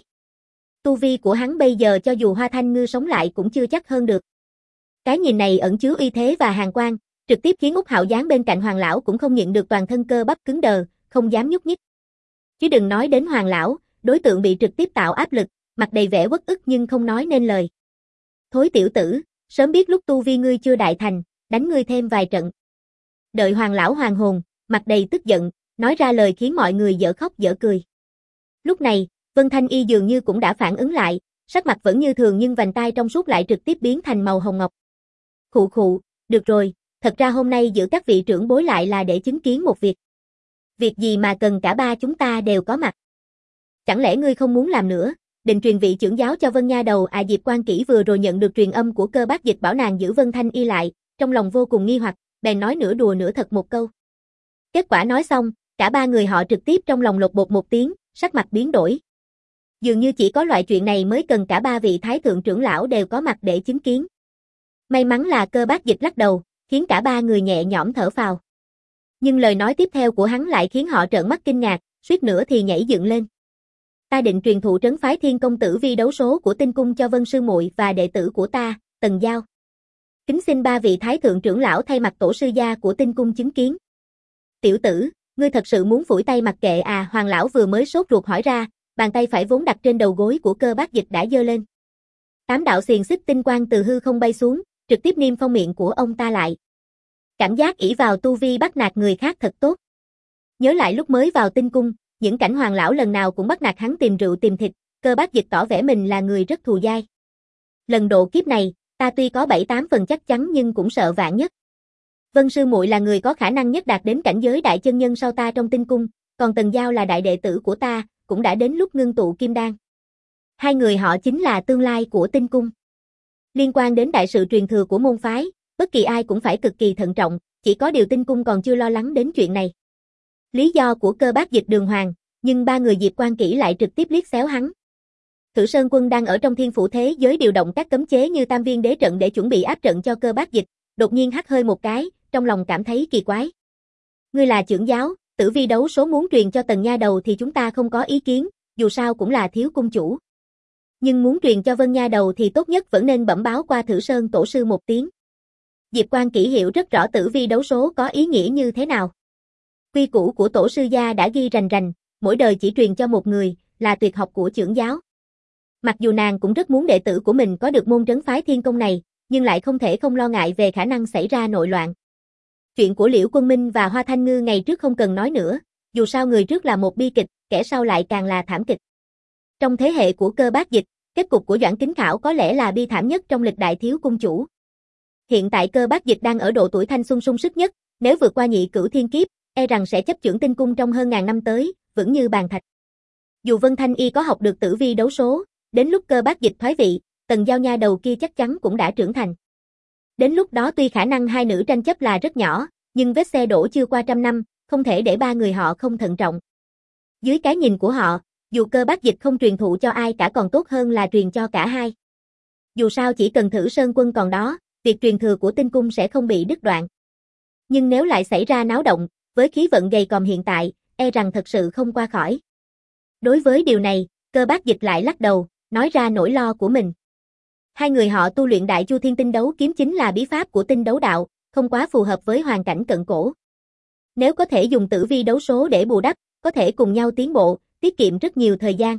Speaker 1: Tu vi của hắn bây giờ cho dù Hoa Thanh Ngư sống lại cũng chưa chắc hơn được. Cái nhìn này ẩn chứa uy thế và hàn quang, trực tiếp khiến Úc Hạo Giáng bên cạnh Hoàng lão cũng không nhịn được toàn thân cơ bắp cứng đờ, không dám nhúc nhích. Chứ đừng nói đến Hoàng lão, đối tượng bị trực tiếp tạo áp lực, mặt đầy vẻ uất ức nhưng không nói nên lời. Thối tiểu tử, sớm biết lúc tu vi ngươi chưa đại thành, đánh ngươi thêm vài trận. Đợi Hoàng lão hoàn hồn, mặt đầy tức giận, nói ra lời khiến mọi người dở khóc dở cười. Lúc này, Vân Thanh Y dường như cũng đã phản ứng lại, sắc mặt vẫn như thường nhưng vành tai trong suốt lại trực tiếp biến thành màu hồng ngọc. Khụ khụ, được rồi, thật ra hôm nay giữa các vị trưởng bối lại là để chứng kiến một việc. Việc gì mà cần cả ba chúng ta đều có mặt? Chẳng lẽ ngươi không muốn làm nữa, định truyền vị trưởng giáo cho Vân Nha Đầu à? Diệp Quan Kỷ vừa rồi nhận được truyền âm của Cơ Bác Dịch bảo nàng giữ Vân Thanh Y lại, trong lòng vô cùng nghi hoặc, bèn nói nửa đùa nửa thật một câu. Kết quả nói xong, cả ba người họ trực tiếp trong lòng lột bột một tiếng, sắc mặt biến đổi. Dường như chỉ có loại chuyện này mới cần cả ba vị thái thượng trưởng lão đều có mặt để chứng kiến. May mắn là Cơ Bác Dịch lắc đầu, khiến cả ba người nhẹ nhõm thở phào. Nhưng lời nói tiếp theo của hắn lại khiến họ trợn mắt kinh ngạc, suýt nữa thì nhảy dựng lên. Ta định truyền thụ trấn phái Thiên Công Tử Vi đấu số của Tinh Cung cho Vân sư muội và đệ tử của ta, Tần Giao. Kính xin ba vị thái thượng trưởng lão thay mặt tổ sư gia của Tinh Cung chứng kiến. Tiểu tử, ngươi thật sự muốn phủi tay mặc kệ à? Hoàng lão vừa mới sốt ruột hỏi ra, bàn tay phải vốn đặt trên đầu gối của Cơ Bác Dịch đã giơ lên. Tám đạo xiềng xích tinh quang từ hư không bay xuống, trực tiếp niêm phong miệng của ông ta lại. Cảm giác ỷ vào tu vi bắt nạt người khác thật tốt. Nhớ lại lúc mới vào Tinh Cung, những cảnh Hoàng lão lần nào cũng bắt nạt hắn tìm rượu tìm thịt, Cơ Bác Dịch tỏ vẻ mình là người rất thù dai. Lần độ kiếp này, ta tuy có bảy tám phần chắc chắn nhưng cũng sợ vạn nhất. Vân sư muội là người có khả năng nhất đạt đến cảnh giới đại chân nhân sau ta trong Tinh Cung, còn Tần Giao là đại đệ tử của ta, cũng đã đến lúc ngưng tụ kim đan. Hai người họ chính là tương lai của Tinh Cung. Liên quan đến đại sự truyền thừa của môn phái, bất kỳ ai cũng phải cực kỳ thận trọng, chỉ có điều Tinh Cung còn chưa lo lắng đến chuyện này. Lý do của Cơ Bác Dịch đường hoàng, nhưng ba người Diệp Quan Kỷ lại trực tiếp liếc xéo hắn. Thử Sơn Quân đang ở trong Thiên Phủ thế giới điều động các cấm chế như Tam Viên Đế trận để chuẩn bị áp trận cho Cơ Bác Dịch, đột nhiên hắt hơi một cái, trong lòng cảm thấy kỳ quái. Ngươi là trưởng giáo, tử vi đấu số muốn truyền cho Tần Nha Đầu thì chúng ta không có ý kiến, dù sao cũng là thiếu cung chủ. Nhưng muốn truyền cho Vân Nha Đầu thì tốt nhất vẫn nên bẩm báo qua Thử Sơn tổ sư một tiếng. Diệp Quan Kỷ hiểu rất rõ tử vi đấu số có ý nghĩa như thế nào. Quy củ của tổ sư gia đã ghi rành rành, mỗi đời chỉ truyền cho một người, là tuyệt học của trưởng giáo. Mặc dù nàng cũng rất muốn đệ tử của mình có được môn trấn phái thiên công này, nhưng lại không thể không lo ngại về khả năng xảy ra nội loạn. Chuyện của Liễu Quân Minh và Hoa Thanh Ngư ngày trước không cần nói nữa, dù sao người trước là một bi kịch, kẻ sau lại càng là thảm kịch. Trong thế hệ của Cơ Bác Dịch, kết cục của Doãn Kính Khảo có lẽ là bi thảm nhất trong lịch đại thiếu cung chủ. Hiện tại Cơ Bác Dịch đang ở độ tuổi thanh xuân sung sức nhất, nếu vượt qua nhị cửu thiên kiếp, e rằng sẽ chấp chưởng Tinh Cung trong hơn ngàn năm tới, vững như bàn thạch. Dù Vân Thanh Y có học được tử vi đấu số, đến lúc Cơ Bác Dịch thoái vị, Tần Giao Nha Đầu kia chắc chắn cũng đã trưởng thành. Đến lúc đó tuy khả năng hai nữ tranh chấp là rất nhỏ, nhưng vết xe đổ chưa qua trăm năm, không thể để ba người họ không thận trọng. Dưới cái nhìn của họ, dù Cơ Bác Dịch không truyền thụ cho ai cả còn tốt hơn là truyền cho cả hai. Dù sao chỉ cần Thử Sơn Quân còn đó, việc truyền thừa của Tinh Cung sẽ không bị đứt đoạn. Nhưng nếu lại xảy ra náo động, với khí vận gầy còm hiện tại, e rằng thật sự không qua khỏi. Đối với điều này, Cơ Bác Dịch lại lắc đầu, nói ra nỗi lo của mình. Hai người họ tu luyện Đại Chu Thiên Tinh Đấu Kiếm chính là bí pháp của tinh đấu đạo, không quá phù hợp với hoàn cảnh cận cổ. Nếu có thể dùng tử vi đấu số để bù đắp, có thể cùng nhau tiến bộ, tiết kiệm rất nhiều thời gian.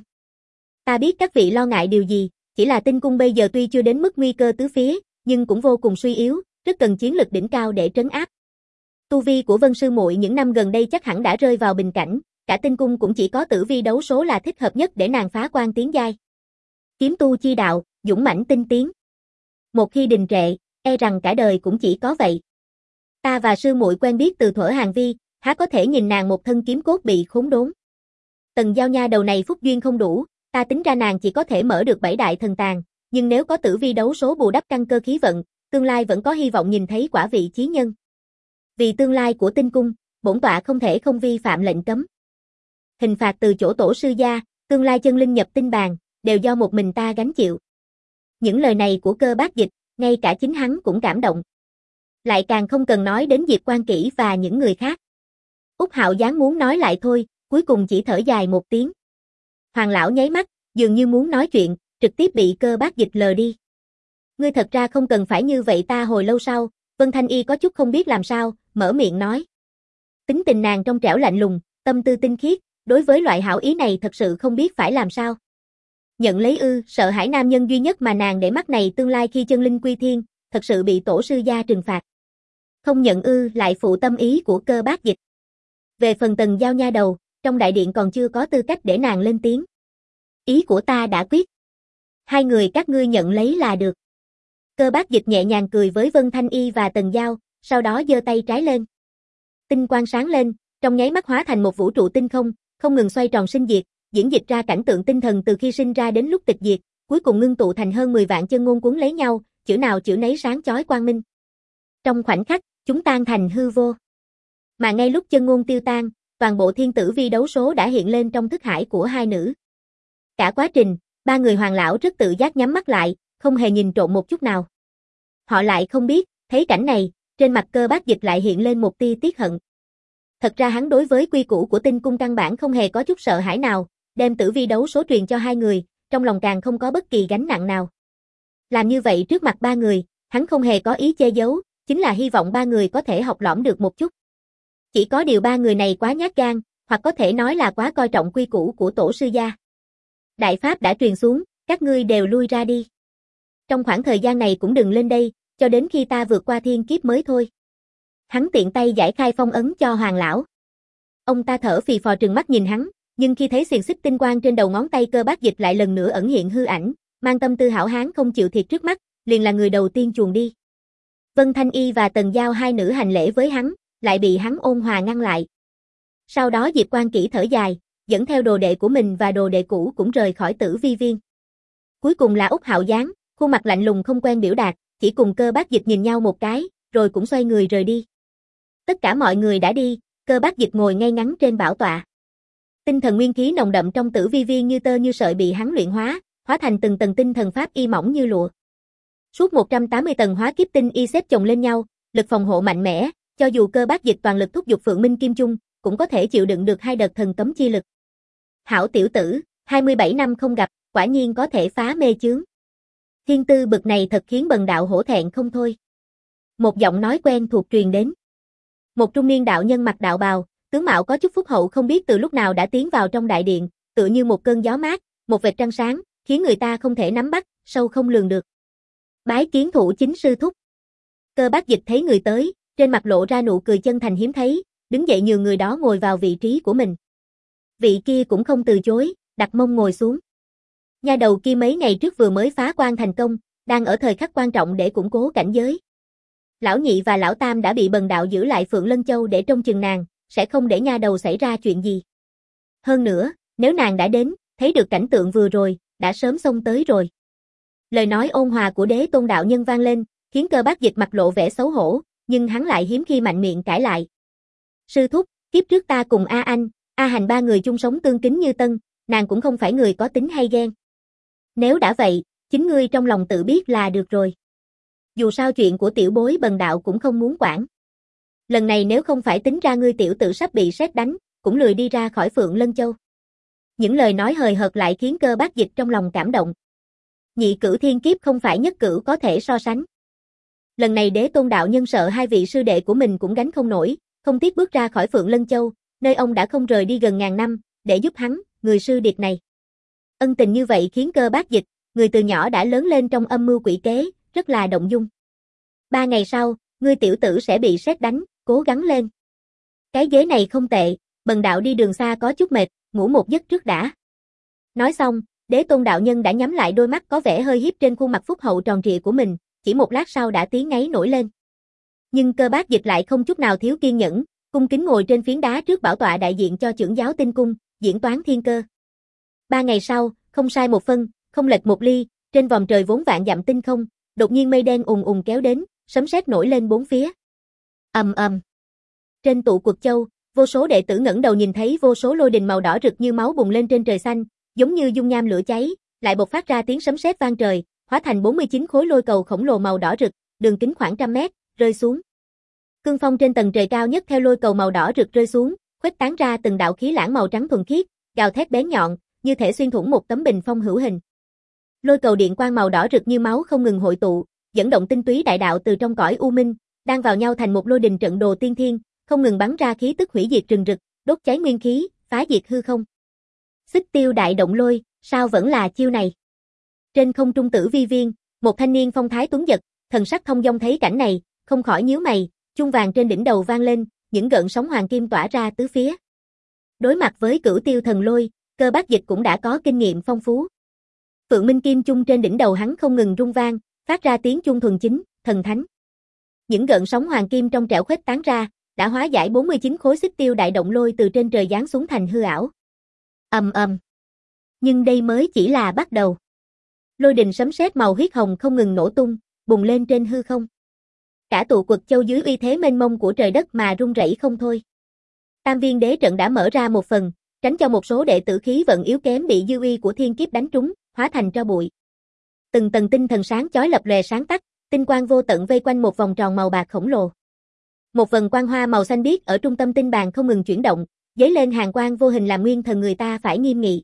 Speaker 1: Ta biết các vị lo ngại điều gì, chỉ là Tinh Cung bây giờ tuy chưa đến mức nguy cơ tứ phía, nhưng cũng vô cùng suy yếu, rất cần chiến lực đỉnh cao để trấn áp. Tu vi của Vân sư muội những năm gần đây chắc hẳn đã rơi vào bình cảnh, cả Tinh Cung cũng chỉ có tử vi đấu số là thích hợp nhất để nàng phá quan tiến giai. Kiếm tu chi đạo, dũng mãnh tinh tiến. Một khi đình trệ, e rằng cả đời cũng chỉ có vậy. Ta và sư muội quen biết từ thuở Hàn Vi, há có thể nhìn nàng một thân kiếm cốt bị khốn đốn. Tần Giao nha đầu này phúc duyên không đủ, ta tính ra nàng chỉ có thể mở được bảy đại thần tàng, nhưng nếu có tử vi đấu số bù đắp căn cơ khí vận, tương lai vẫn có hy vọng nhìn thấy quả vị chí nhân. Vì tương lai của tinh cung, bổn tọa không thể không vi phạm lệnh cấm. Hình phạt từ chỗ tổ sư gia, tương lai chân linh nhập tinh bàn, đều do một mình ta gánh chịu. Những lời này của Cơ Bác Dịch, ngay cả chính hắn cũng cảm động. Lại càng không cần nói đến Diệp Quan Kỷ và những người khác. Úc Hạo Giáng muốn nói lại thôi, cuối cùng chỉ thở dài một tiếng. Hoàng lão nháy mắt, dường như muốn nói chuyện, trực tiếp bị Cơ Bác Dịch lờ đi. Ngươi thật ra không cần phải như vậy. Ta hồi lâu sau, Vân Thanh Y có chút không biết làm sao, mở miệng nói. Tính tình nàng trong trẻo lạnh lùng, tâm tư tinh khiết, đối với loại hảo ý này thật sự không biết phải làm sao. Nhận lấy ư, sợ hãi nam nhân duy nhất mà nàng để mắt này tương lai khi chân linh quy thiên, thật sự bị tổ sư gia trừng phạt. Không nhận ư, lại phụ tâm ý của Cơ Bác Dịch. Về phần Tần Giao nha đầu, trong đại điện còn chưa có tư cách để nàng lên tiếng. Ý của ta đã quyết. Hai người các ngươi nhận lấy là được. Cơ Bác Dịch nhẹ nhàng cười với Vân Thanh Y và Tần Giao, sau đó giơ tay trái lên. Tinh quang sáng lên, trong nháy mắt hóa thành một vũ trụ tinh không, không ngừng xoay tròn sinh diệt, diễn dịch ra cảnh tượng tinh thần từ khi sinh ra đến lúc tịch diệt, cuối cùng ngưng tụ thành hơn mười vạn chân ngôn cuốn lấy nhau, chữ nào chữ nấy sáng chói quang minh. Trong khoảnh khắc, chúng tan thành hư vô. Mà ngay lúc chân ngôn tiêu tan, toàn bộ thiên tử vi đấu số đã hiện lên trong thức hải của hai nữ. Cả quá trình, ba người hoàng lão rất tự giác nhắm mắt lại, không hề nhìn trộm một chút nào. Họ lại không biết, thấy cảnh này, trên mặt Cơ Bác Dịch lại hiện lên một tia tiếc hận. Thật ra hắn đối với quy củ của tinh cung căn bản không hề có chút sợ hãi nào, đem tử vi đấu số truyền cho hai người, trong lòng càng không có bất kỳ gánh nặng nào. Làm như vậy trước mặt ba người, hắn không hề có ý che giấu, chính là hy vọng ba người có thể học lỏm được một chút. Chỉ có điều ba người này quá nhát gan, hoặc có thể nói là quá coi trọng quy củ của tổ sư gia. Đại pháp đã truyền xuống, các ngươi đều lui ra đi. Trong khoảng thời gian này cũng đừng lên đây, cho đến khi ta vượt qua thiên kiếp mới thôi. Hắn tiện tay giải khai phong ấn cho hoàng lão. Ông ta thở phì phò trừng mắt nhìn hắn, nhưng khi thấy xiềng xích tinh quang trên đầu ngón tay Cơ Bác Dịch lại lần nữa ẩn hiện hư ảnh, mang tâm tư hảo hán không chịu thiệt trước mắt, liền là người đầu tiên chuồn đi. Vân Thanh Y và Tần Giao hai nữ hành lễ với hắn, lại bị hắn ôn hòa ngăn lại. Sau đó Diệp Quan Kỷ thở dài, dẫn theo đồ đệ của mình và đồ đệ cũ cũng rời khỏi Tử Vi Viên. Cuối cùng là Úc Hạo Giáng, khuôn mặt lạnh lùng không quen biểu đạt, chỉ cùng Cơ Bác Dịch nhìn nhau một cái, rồi cũng xoay người rời đi. Tất cả mọi người đã đi, Cơ Bác Dịch ngồi ngay ngắn trên bảo tọa. Tinh thần nguyên khí nồng đậm trong Tử Vi Viên như tơ như sợi bị hắn luyện hóa, hóa thành từng tầng tinh thần pháp y mỏng như lụa. Suốt một trăm tám mươi tầng hóa kiếp tinh y xếp chồng lên nhau, lực phòng hộ mạnh mẽ, cho dù Cơ Bác Dịch toàn lực thúc giục Phượng Minh Kim Chung, cũng có thể chịu đựng được hai đợt thần cấm chi lực. Hảo tiểu tử, hai mươi bảy năm không gặp, quả nhiên có thể phá mê chướng. Thiên tư bực này thật khiến bần đạo hổ thẹn không thôi. Một giọng nói quen thuộc truyền đến. Một trung niên đạo nhân mặc đạo bào, tướng mạo có chút phúc hậu không biết từ lúc nào đã tiến vào trong đại điện, tựa như một cơn gió mát, một vệt trăng sáng, khiến người ta không thể nắm bắt, sâu không lường được. Bái kiến thủ chính sư thúc. Cơ Bác Dịch thấy người tới, trên mặt lộ ra nụ cười chân thành hiếm thấy, đứng dậy nhường người đó ngồi vào vị trí của mình. Vị kia cũng không từ chối, đặt mông ngồi xuống. Nha đầu kia mấy ngày trước vừa mới phá quan thành công, đang ở thời khắc quan trọng để củng cố cảnh giới. Lão nhị và lão tam đã bị bần đạo giữ lại Phượng Lân Châu để trông chừng nàng, sẽ không để nha đầu xảy ra chuyện gì. Hơn nữa, nếu nàng đã đến, thấy được cảnh tượng vừa rồi, đã sớm xông tới rồi. Lời nói ôn hòa của Đế Tôn đạo nhân vang lên, khiến Cơ Bác Dịch mặt lộ vẻ xấu hổ, nhưng hắn lại hiếm khi mạnh miệng cãi lại. Sư thúc, kiếp trước ta cùng A Anh, A Hành ba người chung sống tương kính như tân, nàng cũng không phải người có tính hay ghen. Nếu đã vậy, chính ngươi trong lòng tự biết là được rồi. Dù sao chuyện của tiểu bối bần đạo cũng không muốn quản. Lần này nếu không phải tính ra ngươi tiểu tử sắp bị sét đánh, cũng lười đi ra khỏi Phượng Lân Châu. Những lời nói hời hợt lại khiến Cơ Bác Dịch trong lòng cảm động. Nhị cửu thiên kiếp không phải nhất cửu có thể so sánh. Lần này Đế Tôn đạo nhân sợ hai vị sư đệ của mình cũng gánh không nổi, không tiếc bước ra khỏi Phượng Lân Châu, nơi ông đã không rời đi gần ngàn năm, để giúp hắn, người sư điệt này. Ân tình như vậy khiến Cơ Bác Dịch, người từ nhỏ đã lớn lên trong âm mưu quỷ kế, rất là động dung. Ba ngày sau, ngươi tiểu tử sẽ bị sét đánh, cố gắng lên. Cái ghế này không tệ, bần đạo đi đường xa có chút mệt, ngủ một giấc trước đã. Nói xong, Đế Tôn đạo nhân đã nhắm lại đôi mắt có vẻ hơi hiếp trên khuôn mặt phúc hậu tròn trịa của mình, chỉ một lát sau đã tiếng ngáy nổi lên. Nhưng Cơ Bác Dịch lại không chút nào thiếu kiên nhẫn, cung kính ngồi trên phiến đá trước bảo tọa đại diện cho chưởng giáo tinh cung, diễn toán thiên cơ. Ba ngày sau, không sai một phân, không lệch một ly, trên vòm trời vốn vạn dặm tinh không, đột nhiên mây đen ùng ùng kéo đến, sấm sét nổi lên bốn phía. Ầm ầm. Trên tụ Quật Châu, vô số đệ tử ngẩng đầu nhìn thấy vô số lôi đình màu đỏ rực như máu bùng lên trên trời xanh, giống như dung nham lửa cháy, lại bộc phát ra tiếng sấm sét vang trời, hóa thành bốn mươi chín khối lôi cầu khổng lồ màu đỏ rực, đường kính khoảng trăm mét, rơi xuống. Cương phong trên tầng trời cao nhất theo lôi cầu màu đỏ rực rơi xuống, khuếch tán ra từng đạo khí lãng màu trắng thuần khiết, gào thét bén nhọn, như thể xuyên thủng một tấm bình phong hữu hình. Lôi cầu điện quang màu đỏ rực như máu không ngừng hội tụ, dẫn động tinh túy đại đạo từ trong cõi u minh, đang vào nhau thành một lôi đình trận đồ tiên thiên, không ngừng bắn ra khí tức hủy diệt rừng rực, đốt cháy nguyên khí, phá diệt hư không. Xích Tiêu đại động lôi, sao vẫn là chiêu này? Trên không trung Tử Vi Viên, một thanh niên phong thái tuấn giật, thần sắc thông dong thấy cảnh này, không khỏi nhíu mày, chuông vàng trên đỉnh đầu vang lên, những gợn sóng hoàng kim tỏa ra tứ phía. Đối mặt với Cửu Tiêu thần lôi, Cơ Bác Dịch cũng đã có kinh nghiệm phong phú. Phượng Minh Kim chung trên đỉnh đầu hắn không ngừng rung vang, phát ra tiếng chuông thuần chính, thần thánh. Những gợn sóng hoàng kim trong trẻo khuếch tán ra, đã hóa giải bốn mươi chín khối xích tiêu đại động lôi từ trên trời giáng xuống thành hư ảo. Ầm ầm. Nhưng đây mới chỉ là bắt đầu. Lôi đình sấm sét màu huyết hồng không ngừng nổ tung, bùng lên trên hư không. Cả tụ Quật Châu dưới uy thế mênh mông của trời đất mà rung rẩy không thôi. Tam viên đế trận đã mở ra một phần, tránh cho một số đệ tử khí vận yếu kém bị dư uy của thiên kiếp đánh trúng, hóa thành tro bụi. Từng tầng tinh thần sáng chói lập lòe sáng tắt, tinh quang vô tận vây quanh một vòng tròn màu bạc khổng lồ. Một vần quang hoa màu xanh biếc ở trung tâm tinh bàn không ngừng chuyển động, dấy lên hàng quang vô hình làm nguyên thần người ta phải nghiêm nghị.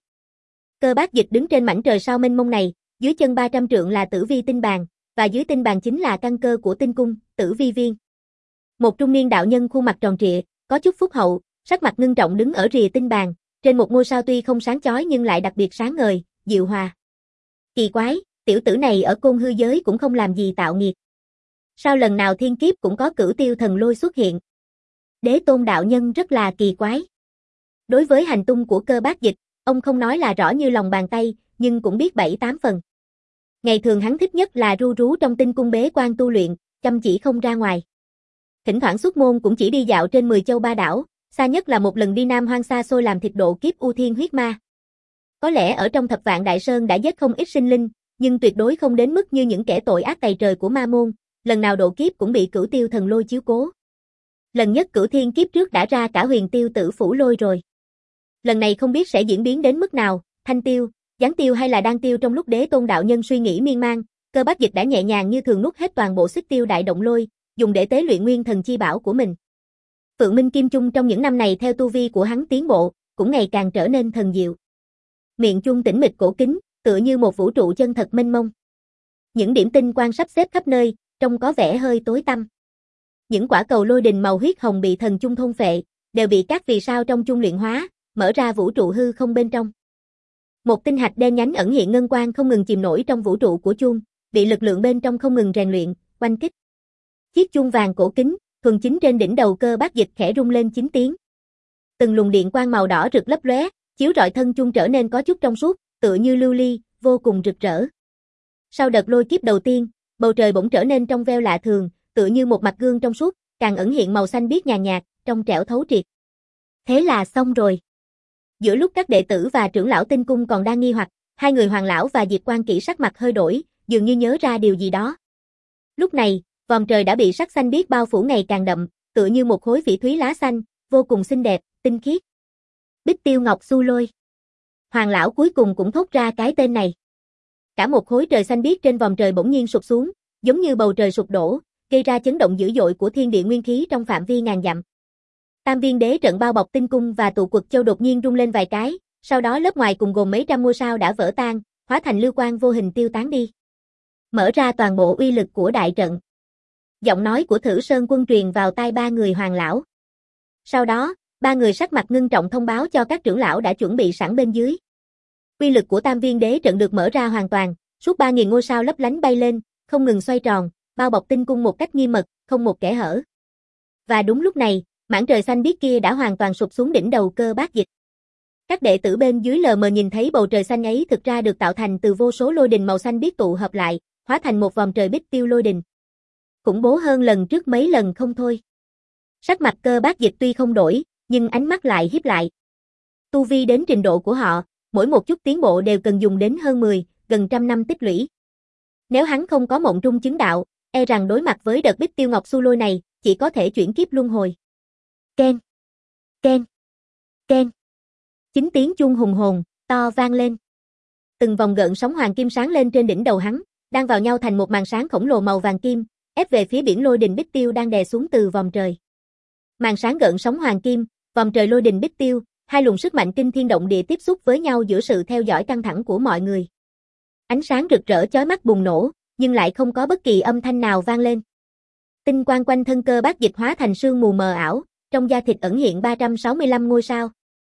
Speaker 1: Cơ Bác Dịch đứng trên mảnh trời sao mênh mông này, dưới chân ba trăm trượng là Tử Vi tinh bàn, và dưới tinh bàn chính là căn cơ của tinh cung, Tử Vi Viên. Một trung niên đạo nhân khuôn mặt tròn trịa, có chút phúc hậu, sắc mặt ngưng trọng đứng ở rìa tinh bàn, trên một ngôi sao tuy không sáng chói nhưng lại đặc biệt sáng ngời, diệu hòa. Kỳ quái, tiểu tử này ở Côn Hư giới cũng không làm gì tạo nghiệt. Sao lần nào thiên kiếp cũng có Cửu Tiêu thần lôi xuất hiện? Đế Tôn đạo nhân rất là kỳ quái. Đối với hành tung của Cơ Bác Dịch, ông không nói là rõ như lòng bàn tay, nhưng cũng biết bảy tám phần. Ngày thường hắn thích nhất là ru rú trong tinh cung bế quan tu luyện, chăm chỉ không ra ngoài. Thỉnh thoảng xuất môn cũng chỉ đi dạo trên mười châu ba đảo, xa nhất là một lần đi Nam Hoang xa xôi làm thịt độ kiếp U Thiên huyết ma. Có lẽ ở trong Thập Vạn Đại Sơn đã giết không ít sinh linh, nhưng tuyệt đối không đến mức như những kẻ tội ác tày trời của ma môn, lần nào độ kiếp cũng bị Cửu Tiêu thần lôi chiếu cố. Lần nhất Cửu Thiên kiếp trước đã ra cả Huyền Tiêu Tử Phủ lôi rồi. Lần này không biết sẽ diễn biến đến mức nào, thanh tiêu, gián tiêu hay là đan tiêu. Trong lúc Đế Tôn đạo nhân suy nghĩ miên man, Cơ Bác Dịch đã nhẹ nhàng như thường nuốt hết toàn bộ xích tiêu đại động lôi, dùng để tế luyện nguyên thần chi bảo của mình. Phượng Minh Kim chung trong những năm này theo tu vi của hắn tiến bộ, cũng ngày càng trở nên thần diệu. Miệng chung tĩnh mịch cổ kính, tựa như một vũ trụ chân thật mênh mông. Những điểm tinh quang sắp xếp khắp nơi, trông có vẻ hơi tối tăm. Những quả cầu lôi đình màu huyết hồng bị thần chung thôn phệ, đều bị các vì sao trong chung luyện hóa, mở ra vũ trụ hư không bên trong. Một tinh hạch đen nhánh ẩn hiện ngân quang không ngừng chìm nổi trong vũ trụ của chuông, bị lực lượng bên trong không ngừng rèn luyện, oanh kích. Chiếc chuông vàng cổ kính, thuần chính trên đỉnh đầu Cơ Bác Dịch khẽ rung lên chín tiếng. Từng luồng điện quang màu đỏ rực lấp lóe, chiếu rọi thân chuông trở nên có chút trong suốt, tựa như lưu ly, vô cùng rực rỡ. Sau đợt lôi kiếp đầu tiên, bầu trời bỗng trở nên trong veo lạ thường, tựa như một mặt gương trong suốt, càng ẩn hiện màu xanh biếc nhàn nhạt, trong trẻo thấu triệt. Thế là xong rồi. Giữa lúc các đệ tử và trưởng lão tinh cung còn đang nghi hoặc, hai người Hoàng lão và Diệp Quan Kỷ sắc mặt hơi đổi, dường như nhớ ra điều gì đó. Lúc này, vòm trời đã bị sắc xanh biếc bao phủ ngày càng đậm, tựa như một khối phỉ thúy lá xanh, vô cùng xinh đẹp, tinh khiết. Bích Tiêu Ngọc Xu Lôi. Hoàng lão cuối cùng cũng thốt ra cái tên này. Cả một khối trời xanh biếc trên vòm trời bỗng nhiên sụp xuống, giống như bầu trời sụp đổ, gây ra chấn động dữ dội của thiên địa nguyên khí trong phạm vi ngàn dặm. Tam viên đế trận bao bọc tinh cung và tụ Quật Châu đột nhiên rung lên vài cái, sau đó lớp ngoài cùng gồm mấy trăm ngôi sao đã vỡ tan, hóa thành lưu quang vô hình tiêu tán đi. Mở ra toàn bộ uy lực của đại trận. Giọng nói của Thử Sơn Quân truyền vào tai ba người Hoàng lão. Sau đó, ba người sắc mặt ngưng trọng thông báo cho các trưởng lão đã chuẩn bị sẵn bên dưới. Uy lực của tam viên đế trận được mở ra hoàn toàn, suốt ba nghìn ngôi sao lấp lánh bay lên, không ngừng xoay tròn, bao bọc tinh cung một cách nghiêm mật, không một kẽ hở. Và đúng lúc này, mảng trời xanh biếc kia đã hoàn toàn sụp xuống đỉnh đầu Cơ Bác Dịch. Các đệ tử bên dưới lờ mờ nhìn thấy bầu trời xanh ấy thực ra được tạo thành từ vô số lôi đình màu xanh biếc tụ hợp lại, hóa thành một vòm trời bích tiêu lôi đình. Khủng bố hơn lần trước mấy lần không thôi. Sắc mặt Cơ Bác Dịch tuy không đổi, nhưng ánh mắt lại híp lại. Tu vi đến trình độ của họ, mỗi một chút tiến bộ đều cần dùng đến hơn mười, gần trăm năm tích lũy. Nếu hắn không có mộng trung chứng đạo, e rằng đối mặt với đợt Bích Tiêu Ngọc Su Lôi này, chỉ có thể chuyển kiếp luân hồi. Ken, ken, ken. Chín tiếng chuông hùng hồn, to vang lên. Từng vòng gợn sóng hoàng kim sáng lên trên đỉnh đầu hắn, đang vào nhau thành một màn sáng khổng lồ màu vàng kim, ép về phía biển lôi đình Bích Tiêu đang đè xuống từ vòm trời. Màn sáng gợn sóng hoàng kim, vòm trời lôi đình Bích Tiêu, hai luồng sức mạnh kinh thiên động địa tiếp xúc với nhau giữa sự theo dõi căng thẳng của mọi người. Ánh sáng rực rỡ chói mắt bùng nổ, nhưng lại không có bất kỳ âm thanh nào vang lên. Tinh quang quanh thân Cơ Bác Dịch hóa thành sương mù mờ ảo, trong da thịt ẩn hiện ba trăm sáu mươi lăm ngôi sao.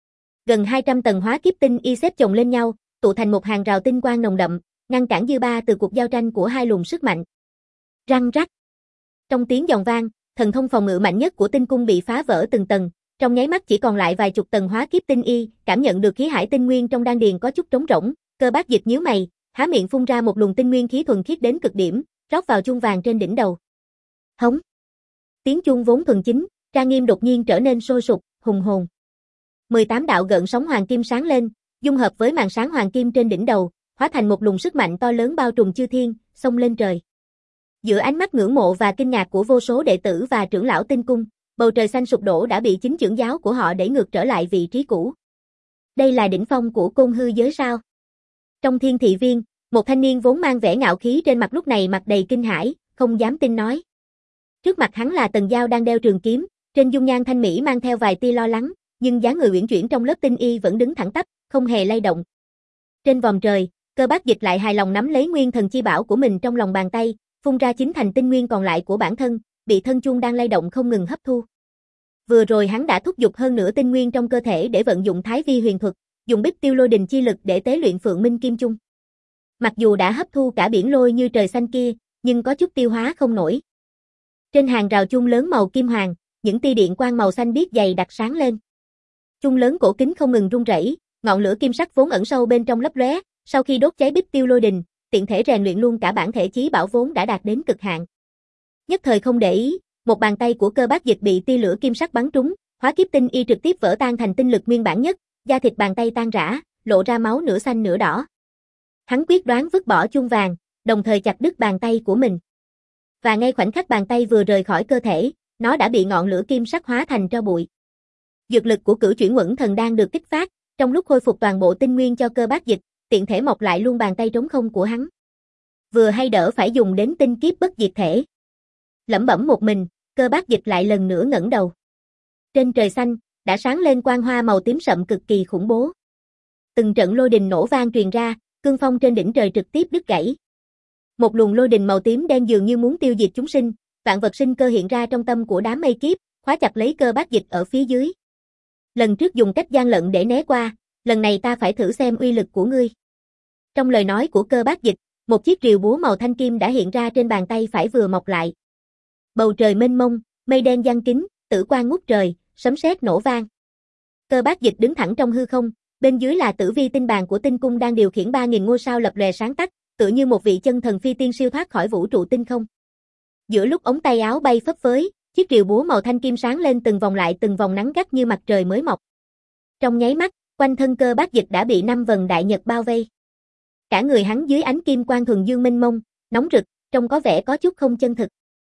Speaker 1: Gần hai trăm tầng hóa kiếp tinh y xếp chồng lên nhau, tụ thành một hàng rào tinh quang nồng đậm, ngăn cản dư ba từ cuộc giao tranh của hai luồng sức mạnh. Răng rắc. Trong tiếng giòn vang, thần thông phòng ngự mạnh nhất của tinh cung bị phá vỡ từng tầng, trong nháy mắt chỉ còn lại vài chục tầng hóa kiếp tinh y, cảm nhận được khí hải tinh nguyên trong đan điền có chút trống rỗng, Cơ Bác Dịch nhíu mày, há miệng phun ra một luồng tinh nguyên khí thuần khiết đến cực điểm, rót vào chuông vàng trên đỉnh đầu. Hống. Tiếng chuông vốn thuần chính, trang nghiêm đột nhiên trở nên sôi sục, hùng hồn. mười tám đạo gợn sóng hoàng kim sáng lên, dung hợp với màn sáng hoàng kim trên đỉnh đầu, hóa thành một luồng sức mạnh to lớn bao trùm chư thiên, xông lên trời. Giữa ánh mắt ngưỡng mộ và kinh ngạc của vô số đệ tử và trưởng lão tinh cung, bầu trời xanh sụp đổ đã bị chính trưởng giáo của họ đẩy ngược trở lại vị trí cũ. Đây là đỉnh phong của côn hư giới sao? Trong thiên thị viên, một thanh niên vốn mang vẻ ngạo khí trên mặt lúc này mặt đầy kinh hãi, không dám tin nói. Trước mặt hắn là Tần Giao đang đeo trường kiếm, trên dung nhan thanh mỹ mang theo vài tia lo lắng, nhưng dáng người uyển chuyển trong lớp tinh y vẫn đứng thẳng tắp, không hề lay động. Trên vòm trời, Cơ Bác Dịch lại hài lòng nắm lấy nguyên thần chi bảo của mình trong lòng bàn tay, phun ra chín thành tinh nguyên còn lại của bản thân, bị thân chuông đang lay động không ngừng hấp thu. Vừa rồi hắn đã thúc giục hơn nửa tinh nguyên trong cơ thể để vận dụng Thái Vi huyền thuật, dùng Bích Tiêu lôi đình chi lực để tế luyện Phượng Minh Kim Chung. Mặc dù đã hấp thu cả biển lôi như trời xanh kia, nhưng có chút tiêu hóa không nổi. Trên hàng rào chuông lớn màu kim hoàng, những tia điện quang màu xanh biếc dày đặc sáng lên. Chuông lớn cổ kính không ngừng rung rẩy, ngọn lửa kim sắc vốn ẩn sâu bên trong lấp lóe, sau khi đốt cháy Bích Tiêu lôi đình, tiện thể rèn luyện luôn cả bản thể chí bảo vốn đã đạt đến cực hạn. Nhất thời không để ý, một bàn tay của Cơ Bác Dịch bị tia lửa kim sắc bắn trúng, hóa kiếp tinh y trực tiếp vỡ tan thành tinh lực nguyên bản nhất, da thịt bàn tay tan rã, lộ ra máu nửa xanh nửa đỏ. Hắn quyết đoán vứt bỏ chuông vàng, đồng thời chặt đứt bàn tay của mình. Và ngay khoảnh khắc bàn tay vừa rời khỏi cơ thể, nó đã bị ngọn lửa kim sắc hóa thành tro bụi. Dược lực của cửu chuyển Uẩn Thần đang được kích phát, trong lúc khôi phục toàn bộ tinh nguyên cho Cơ Bác Dịch, tiện thể mọc lại luôn bàn tay trống không của hắn. Vừa hay đỡ phải dùng đến tinh kiếp bất diệt thể. Lẩm bẩm một mình, Cơ Bác Dịch lại lần nữa ngẩng đầu. Trên trời xanh, đã sáng lên quang hoa màu tím sậm cực kỳ khủng bố. Từng trận lôi đình nổ vang truyền ra, cương phong trên đỉnh trời trực tiếp đứt gãy. Một luồng lôi đình màu tím đen dường như muốn tiêu diệt chúng sinh, vạn vật sinh cơ hiện ra trong tâm của đám mây kiếp, khóa chặt lấy Cơ Bác Dịch ở phía dưới. Lần trước dùng cách gian lận để né qua, lần này ta phải thử xem uy lực của ngươi. Trong lời nói của Cơ Bác Dịch, một chiếc rìu búa màu thanh kim đã hiện ra trên bàn tay phải vừa mọc lại. Bầu trời mênh mông, mây đen giăng kín, tử quang ngút trời, sấm sét nổ vang. Cơ Bác Dịch đứng thẳng trong hư không, bên dưới là tử vi tinh bàn của tinh cung đang điều khiển ba nghìn ngôi sao lập lòe sáng tắt, tựa như một vị chân thần phi tiên siêu thoát khỏi vũ trụ tinh không. Giữa lúc ống tay áo bay phấp phới, chiếc rìu búa màu thanh kim sáng lên từng vòng lại từng vòng nắng gắt như mặt trời mới mọc. Trong nháy mắt, quanh thân Cơ Bác Dịch đã bị năm vầng đại nhật bao vây. Cả người hắn dưới ánh kim quang thuần dương mênh mông, nóng rực, trông có vẻ có chút không chân thực.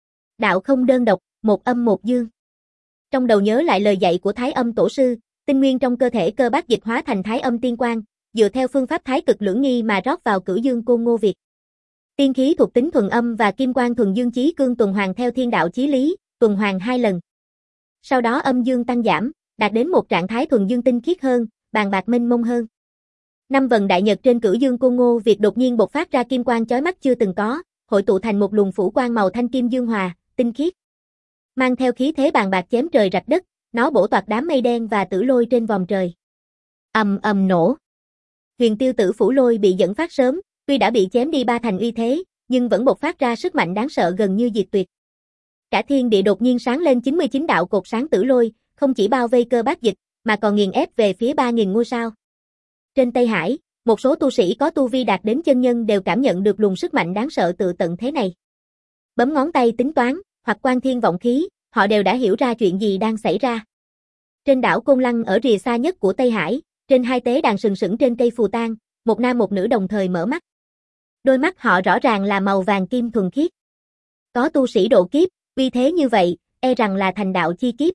Speaker 1: Đạo không đơn độc, một âm một dương. Trong đầu nhớ lại lời dạy của Thái Âm Tổ sư, tinh nguyên trong cơ thể Cơ Bác Dịch hóa thành Thái Âm Tiên Quang, dựa theo phương pháp Thái Cực Lưỡng Nghi mà rót vào Cửu Dương Côn Ngô Việt. Tiên khí thuộc tính thuần âm và kim quang thuần dương chí cương tuần hoàn theo thiên đạo chí lý, tuần hoàn hai lần. Sau đó âm dương tăng giảm, đạt đến một trạng thái thuần dương tinh khiết hơn, bàn bạc mênh mông hơn. Năm vầng đại nhật trên Cửu Dương Côn Ngô Việt đột nhiên bộc phát ra kim quang chói mắt chưa từng có, hội tụ thành một luồng phủ quang màu thanh kim dương hòa, tinh khiết. Mang theo khí thế bàn bạc chém trời rạch đất, nó bổ toạc đám mây đen và tử lôi trên vòm trời. Ầm ầm nổ. Huyền Tiêu Tử Phủ Lôi bị dẫn phát sớm, tuy đã bị chém đi ba thành uy thế, nhưng vẫn bộc phát ra sức mạnh đáng sợ gần như diệt tuyệt. Cả thiên địa đột nhiên sáng lên chín mươi chín đạo cột sáng tử lôi, không chỉ bao vây Cơ Bác Dịch, mà còn nghiền ép về phía ba nghìn ngôi sao. Trên Tây Hải, một số tu sĩ có tu vi đạt đến chân nhân đều cảm nhận được luồng sức mạnh đáng sợ tự tận thế này. Bấm ngón tay tính toán, hoặc quan thiên vọng khí, họ đều đã hiểu ra chuyện gì đang xảy ra. Trên đảo Côn Lăng ở rìa xa nhất của Tây Hải, trên hai tế đàn sừng sững trên cây phù tang, một nam một nữ đồng thời mở mắt. Đôi mắt họ rõ ràng là màu vàng kim thuần khiết. Có tu sĩ độ kiếp, uy thế như vậy, e rằng là thành đạo chi kiếp.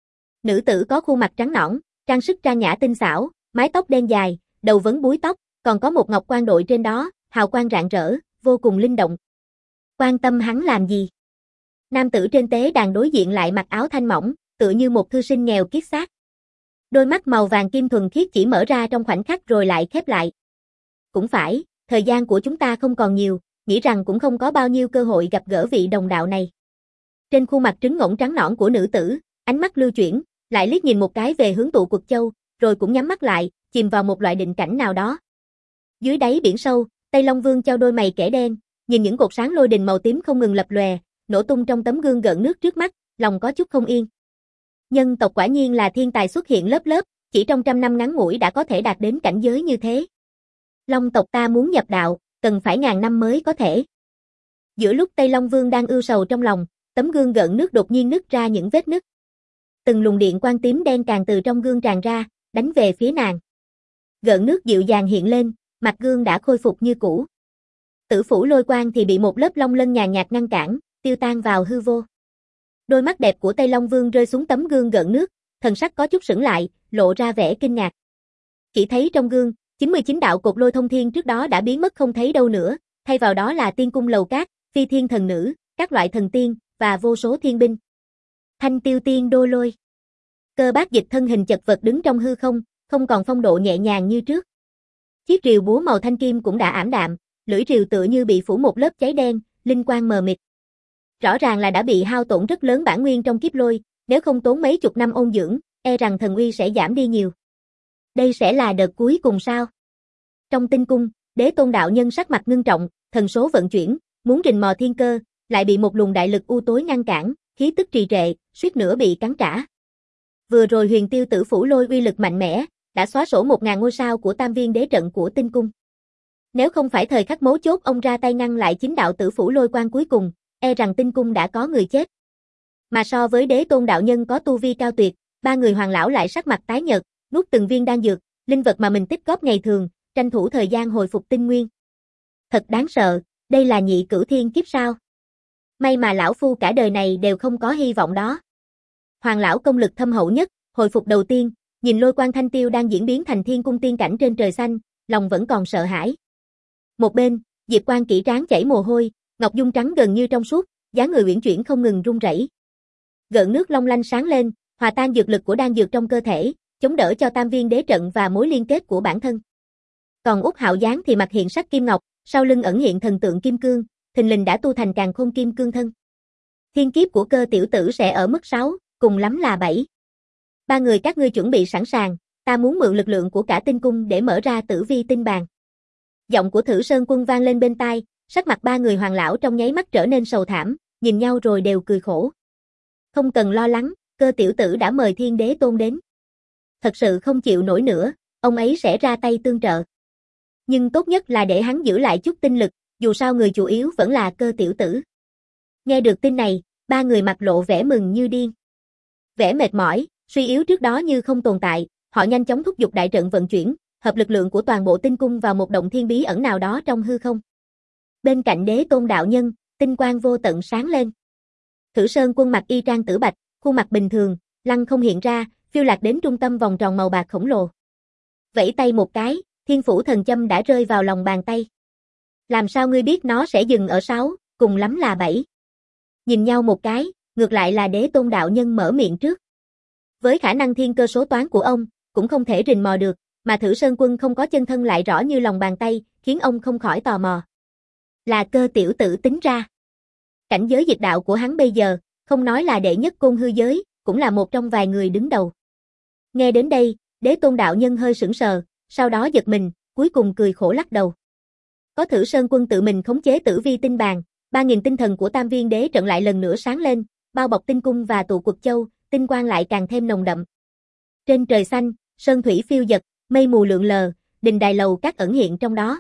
Speaker 1: Nữ tử có khuôn mặt trắng nõn, trang sức trang nhã tinh xảo, mái tóc đen dài, đầu vấn búi tóc, còn có một ngọc quan đội trên đó, hào quang rạng rỡ, vô cùng linh động. Quan tâm hắn làm gì? Nam tử trên tế đàn đối diện lại mặc áo thanh mỏng, tựa như một thư sinh nghèo kiết xác. Đôi mắt màu vàng kim thuần khiết chỉ mở ra trong khoảnh khắc rồi lại khép lại. Cũng phải, thời gian của chúng ta không còn nhiều, nghĩ rằng cũng không có bao nhiêu cơ hội gặp gỡ vị đồng đạo này. Trên khuôn mặt trứng ngỗng trắng nõn của nữ tử, ánh mắt lưu chuyển, lại liếc nhìn một cái về hướng tụ Quật Châu, rồi cũng nhắm mắt lại, chìm vào một loại định cảnh nào đó. Dưới đáy biển sâu, Tây Long Vương chau đôi mày kẻ đen, nhìn những cột sáng lôi đình màu tím không ngừng lập lòe, nổ tung trong tấm gương gợn nước trước mắt, lòng có chút không yên. Nhân tộc quả nhiên là thiên tài xuất hiện lớp lớp, chỉ trong trăm năm ngắn ngủi đã có thể đạt đến cảnh giới như thế. Long tộc ta muốn nhập đạo, cần phải ngàn năm mới có thể. Giữa lúc Tây Long Vương đang ưu sầu trong lòng, tấm gương gợn nước đột nhiên nứt ra những vết nứt. Từng luồng điện quang tím đen càng từ trong gương tràn ra, đánh về phía nàng. Gợn nước dịu dàng hiện lên, mặt gương đã khôi phục như cũ. Tử phủ lôi quang thì bị một lớp long lân nhàn nhạt ngăn cản, tiêu tan vào hư vô. Đôi mắt đẹp của Tây Long Vương rơi xuống tấm gương gợn nước, thần sắc có chút sững lại, lộ ra vẻ kinh ngạc. Chỉ thấy trong gương, chín mươi chín đạo cột lôi thông thiên trước đó đã biến mất không thấy đâu nữa, thay vào đó là tiên cung lầu cát, phi thiên thần nữ, các loại thần tiên, và vô số thiên binh. Thanh tiêu tiên đô lôi. Cơ Bác Dịch thân hình chật vật đứng trong hư không, không còn phong độ nhẹ nhàng như trước. Chiếc rìu búa màu thanh kim cũng đã ảm đạm, lưỡi rìu tựa như bị phủ một lớp cháy đen, linh quang mờ mịt. Rõ ràng là đã bị hao tổn rất lớn bản nguyên trong kiếp lôi, nếu không tốn mấy chục năm ôn dưỡng, e rằng thần uy sẽ giảm đi nhiều. Đây sẽ là đợt cuối cùng sao? Trong tinh cung, Đế Tôn đạo nhân sắc mặt ngưng trọng, thần số vận chuyển, muốn rình mò thiên cơ, lại bị một luồng đại lực u tối ngăn cản, khí tức trì trệ, suýt nữa bị cắn trả. Vừa rồi huyền tiêu tử phủ lôi uy lực mạnh mẽ, đã xóa sổ một ngàn ngôi sao của tam viên đế trận của tinh cung. Nếu không phải thời khắc mấu chốt ông ra tay ngăn lại chính đạo tử phủ lôi quan cuối cùng, e rằng tinh cung đã có người chết. Mà so với Đế Tôn đạo nhân có tu vi cao tuyệt, ba người hoàng lão lại sắc mặt tái nhợt, nuốt từng viên đan dược, linh vật mà mình tích góp ngày thường, tranh thủ thời gian hồi phục tinh nguyên. Thật đáng sợ, đây là nhị cửu thiên kiếp sao? May mà lão phu cả đời này đều không có hy vọng đó. Hoàng lão công lực thâm hậu nhất, hồi phục đầu tiên, nhìn lôi quang thanh tiêu đang diễn biến thành thiên cung tiên cảnh trên trời xanh, lòng vẫn còn sợ hãi. Một bên, Diệp Quan kỹ tráng chảy mồ hôi, ngọc dung trắng gần như trong suốt, dáng người uyển chuyển không ngừng run rẩy. Gợn nước long lanh sáng lên, hòa tan dược lực của đan dược trong cơ thể, chống đỡ cho tam viên đế trận và mối liên kết của bản thân. Còn Út Hạo Giáng thì mặt hiện sắc kim ngọc, sau lưng ẩn hiện thần tượng kim cương, thình lình đã tu thành càn khôn kim cương thân. Thiên kiếp của cơ tiểu tử sẽ ở mức sáu, cùng lắm là bảy. Ba người các ngươi chuẩn bị sẵn sàng, ta muốn mượn lực lượng của cả tinh cung để mở ra tử vi tinh bàn. Giọng của Thử Sơn Quân vang lên bên tai, sắc mặt ba người hoàng lão trong nháy mắt trở nên sầu thảm, nhìn nhau rồi đều cười khổ. Không cần lo lắng, cơ tiểu tử đã mời Thiên Đế Tôn đến. Thật sự không chịu nổi nữa, ông ấy sẽ ra tay tương trợ. Nhưng tốt nhất là để hắn giữ lại chút tinh lực, dù sao người chủ yếu vẫn là cơ tiểu tử. Nghe được tin này, ba người mặt lộ vẻ mừng như điên. Vẻ mệt mỏi, suy yếu trước đó như không tồn tại, họ nhanh chóng thúc giục đại trận vận chuyển, hợp lực lượng của toàn bộ tinh cung vào một động thiên bí ẩn nào đó trong hư không. Bên cạnh Đế Tôn đạo nhân, tinh quang vô tận sáng lên. Thử Sơn Quân mặc y trang tử bạch, khuôn mặt bình thường, lăng không hiện ra, phiêu lạc đến trung tâm vòng tròn màu bạc khổng lồ. Vẫy tay một cái, thiên phủ thần châm đã rơi vào lòng bàn tay. Làm sao ngươi biết nó sẽ dừng ở sáu, cùng lắm là bảy? Nhìn nhau một cái, ngược lại là Đế Tôn đạo nhân mở miệng trước. Với khả năng thiên cơ số toán của ông, cũng không thể rình mò được, mà Thử Sơn Quân không có chân thân lại rõ như lòng bàn tay, khiến ông không khỏi tò mò. Là cơ tiểu tử tính ra. Cảnh giới dịch đạo của hắn bây giờ, không nói là đệ nhất côn hư giới, cũng là một trong vài người đứng đầu. Nghe đến đây, Đế Tôn đạo nhân hơi sững sờ, sau đó giật mình, cuối cùng cười khổ lắc đầu. Có Thử Sơn Quân tự mình khống chế tử vi tinh bàn, ba nghìn tinh thần của tam viên đế trận lại lần nữa sáng lên, bao bọc tinh cung và tụ Quật Châu, tinh quang lại càng thêm nồng đậm. Trên trời xanh, sơn thủy phiêu dật, mây mù lượn lờ, đình đài lầu các ẩn hiện trong đó.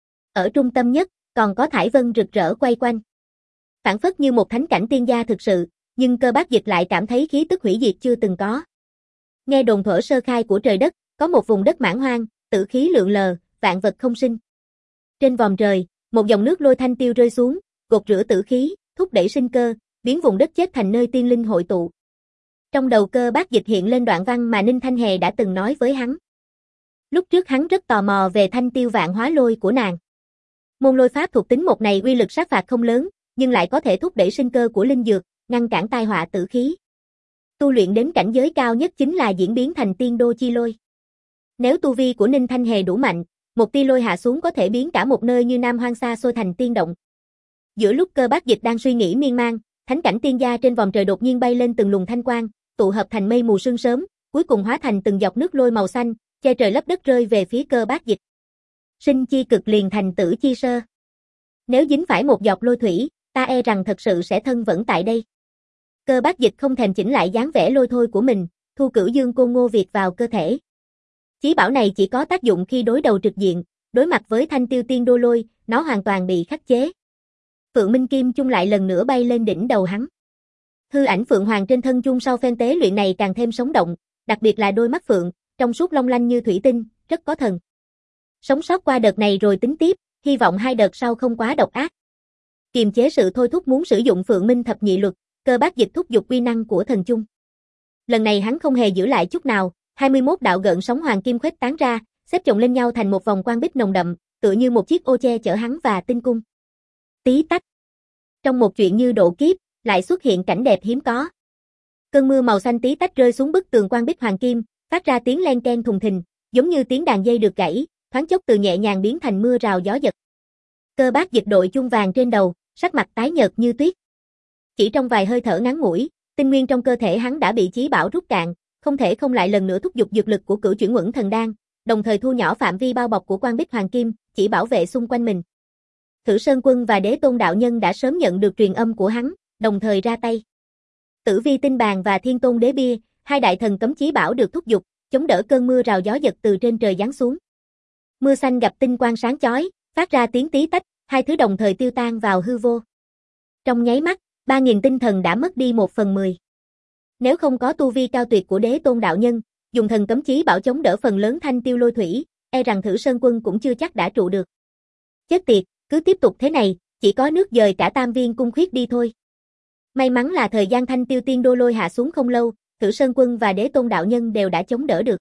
Speaker 1: Ở trung tâm nhất, còn có thải vân rực rỡ quay quanh. Phản phất như một thánh cảnh tiên gia thực sự, Nhưng Cơ Bác Dịch lại cảm thấy khí tức hủy diệt chưa từng có. Nghe đồn thuở sơ khai của trời đất, có một vùng đất mãn hoang, tử khí lượn lờ, vạn vật không sinh. Trên vòm trời, một dòng nước lôi thanh tiêu rơi xuống, gột rửa tử khí, thúc đẩy sinh cơ, biến vùng đất chết thành nơi tiên linh hội tụ. Trong đầu Cơ Bác Dịch hiện lên đoạn văn mà Ninh Thanh Hề đã từng nói với hắn. Lúc trước hắn rất tò mò về thanh tiêu vạn hóa lôi của nàng. Môn lôi pháp thuộc tính một này uy lực sát phạt không lớn, nhưng lại có thể thúc đẩy sinh cơ của linh dược, ngăn cản tai họa tử khí. Tu luyện đến cảnh giới cao nhất chính là diễn biến thành tiên đô chi lôi. Nếu tu vi của Ninh Thanh Hề đủ mạnh, một tia lôi hạ xuống có thể biến cả một nơi như Nam Hoang xa xôi thành tiên động. Giữa lúc Cơ Bác Dịch đang suy nghĩ miên man, thánh cảnh tiên gia trên vòm trời đột nhiên bay lên từng luồng thanh quang, tụ hợp thành mây mù sương sớm, cuối cùng hóa thành từng giọt nước lôi màu xanh, che trời lấp đất rơi về phía Cơ Bác Dịch. Sinh chi cực liền thành tử chi sơ. Nếu dính phải một giọt lôi thủy, ta e rằng thật sự sẽ thân vẫn tại đây. Cơ Bác Dịch không thèm chỉnh lại dáng vẻ lôi thôi của mình, thu Cửu Dương Côn Ngô Việt vào cơ thể. Chí bảo này chỉ có tác dụng khi đối đầu trực diện, đối mặt với thanh tiêu tiên đô lôi, nó hoàn toàn bị khắc chế. Phượng Minh Kim chung lại lần nữa bay lên đỉnh đầu hắn. Hư ảnh Phượng Hoàng trên thân chung sau phen tế luyện này càng thêm sống động, đặc biệt là đôi mắt phượng, trong suốt long lanh như thủy tinh, rất có thần. Sống sót qua đợt này rồi tính tiếp, hy vọng hai đợt sau không quá độc ác. Kiềm chế sự thôi thúc muốn sử dụng Phượng Minh thập nhị luật, Cơ Bác Dịch thúc giục uy năng của thần chung. Lần này hắn không hề giữ lại chút nào, hai mươi mốt đạo gợn sóng hoàng kim khuếch tán ra, xếp chồng lên nhau thành một vòng quang bích nồng đậm, tựa như một chiếc ô che chở hắn và tinh cung. Tí tách. Trong một chuyện như độ kiếp, lại xuất hiện cảnh đẹp hiếm có. Cơn mưa màu xanh tí tách rơi xuống bức tường quang bích hoàng kim, phát ra tiếng len ken thùng thình, giống như tiếng đàn dây được gãy, thoáng chốc từ nhẹ nhàng biến thành mưa rào gió giật. Cơ Bác Dịch đội chung vàng trên đầu, sắc mặt tái nhợt như tuyết. Chỉ trong vài hơi thở ngắn ngủi, tinh nguyên trong cơ thể hắn đã bị chí bảo rút cạn, không thể không lại lần nữa thúc giục dược lực của Cửu Chuyển Uẩn Thần Đan, đồng thời thu nhỏ phạm vi bao bọc của quang bích hoàng kim, chỉ bảo vệ xung quanh mình. Thử Sơn Quân và Đế Tôn đạo nhân đã sớm nhận được truyền âm của hắn, đồng thời ra tay. Tử Vi Tinh Bàn và Thiên Tôn Đế Bia, hai đại thần cấm chí bảo được thúc giục, chống đỡ cơn mưa rào gió giật từ trên trời giáng xuống. Mưa xanh gặp tinh quang sáng chói, phát ra tiếng tí tách, hai thứ đồng thời tiêu tan vào hư vô. Trong nháy mắt, ba nghìn tinh thần đã mất đi một phần mười. Nếu không có tu vi cao tuyệt của Đế Tôn đạo nhân, dùng thần cấm chí bảo chống đỡ phần lớn thanh tiêu lôi thủy, e rằng Thử Sơn Quân cũng chưa chắc đã trụ được. Chết tiệt, cứ tiếp tục thế này, chỉ có nước dời cả Tam Viên cung khuyết đi thôi. May mắn là thời gian thanh tiêu tiên đô lôi hạ xuống không lâu, Thử Sơn Quân và Đế Tôn đạo nhân đều đã chống đỡ được.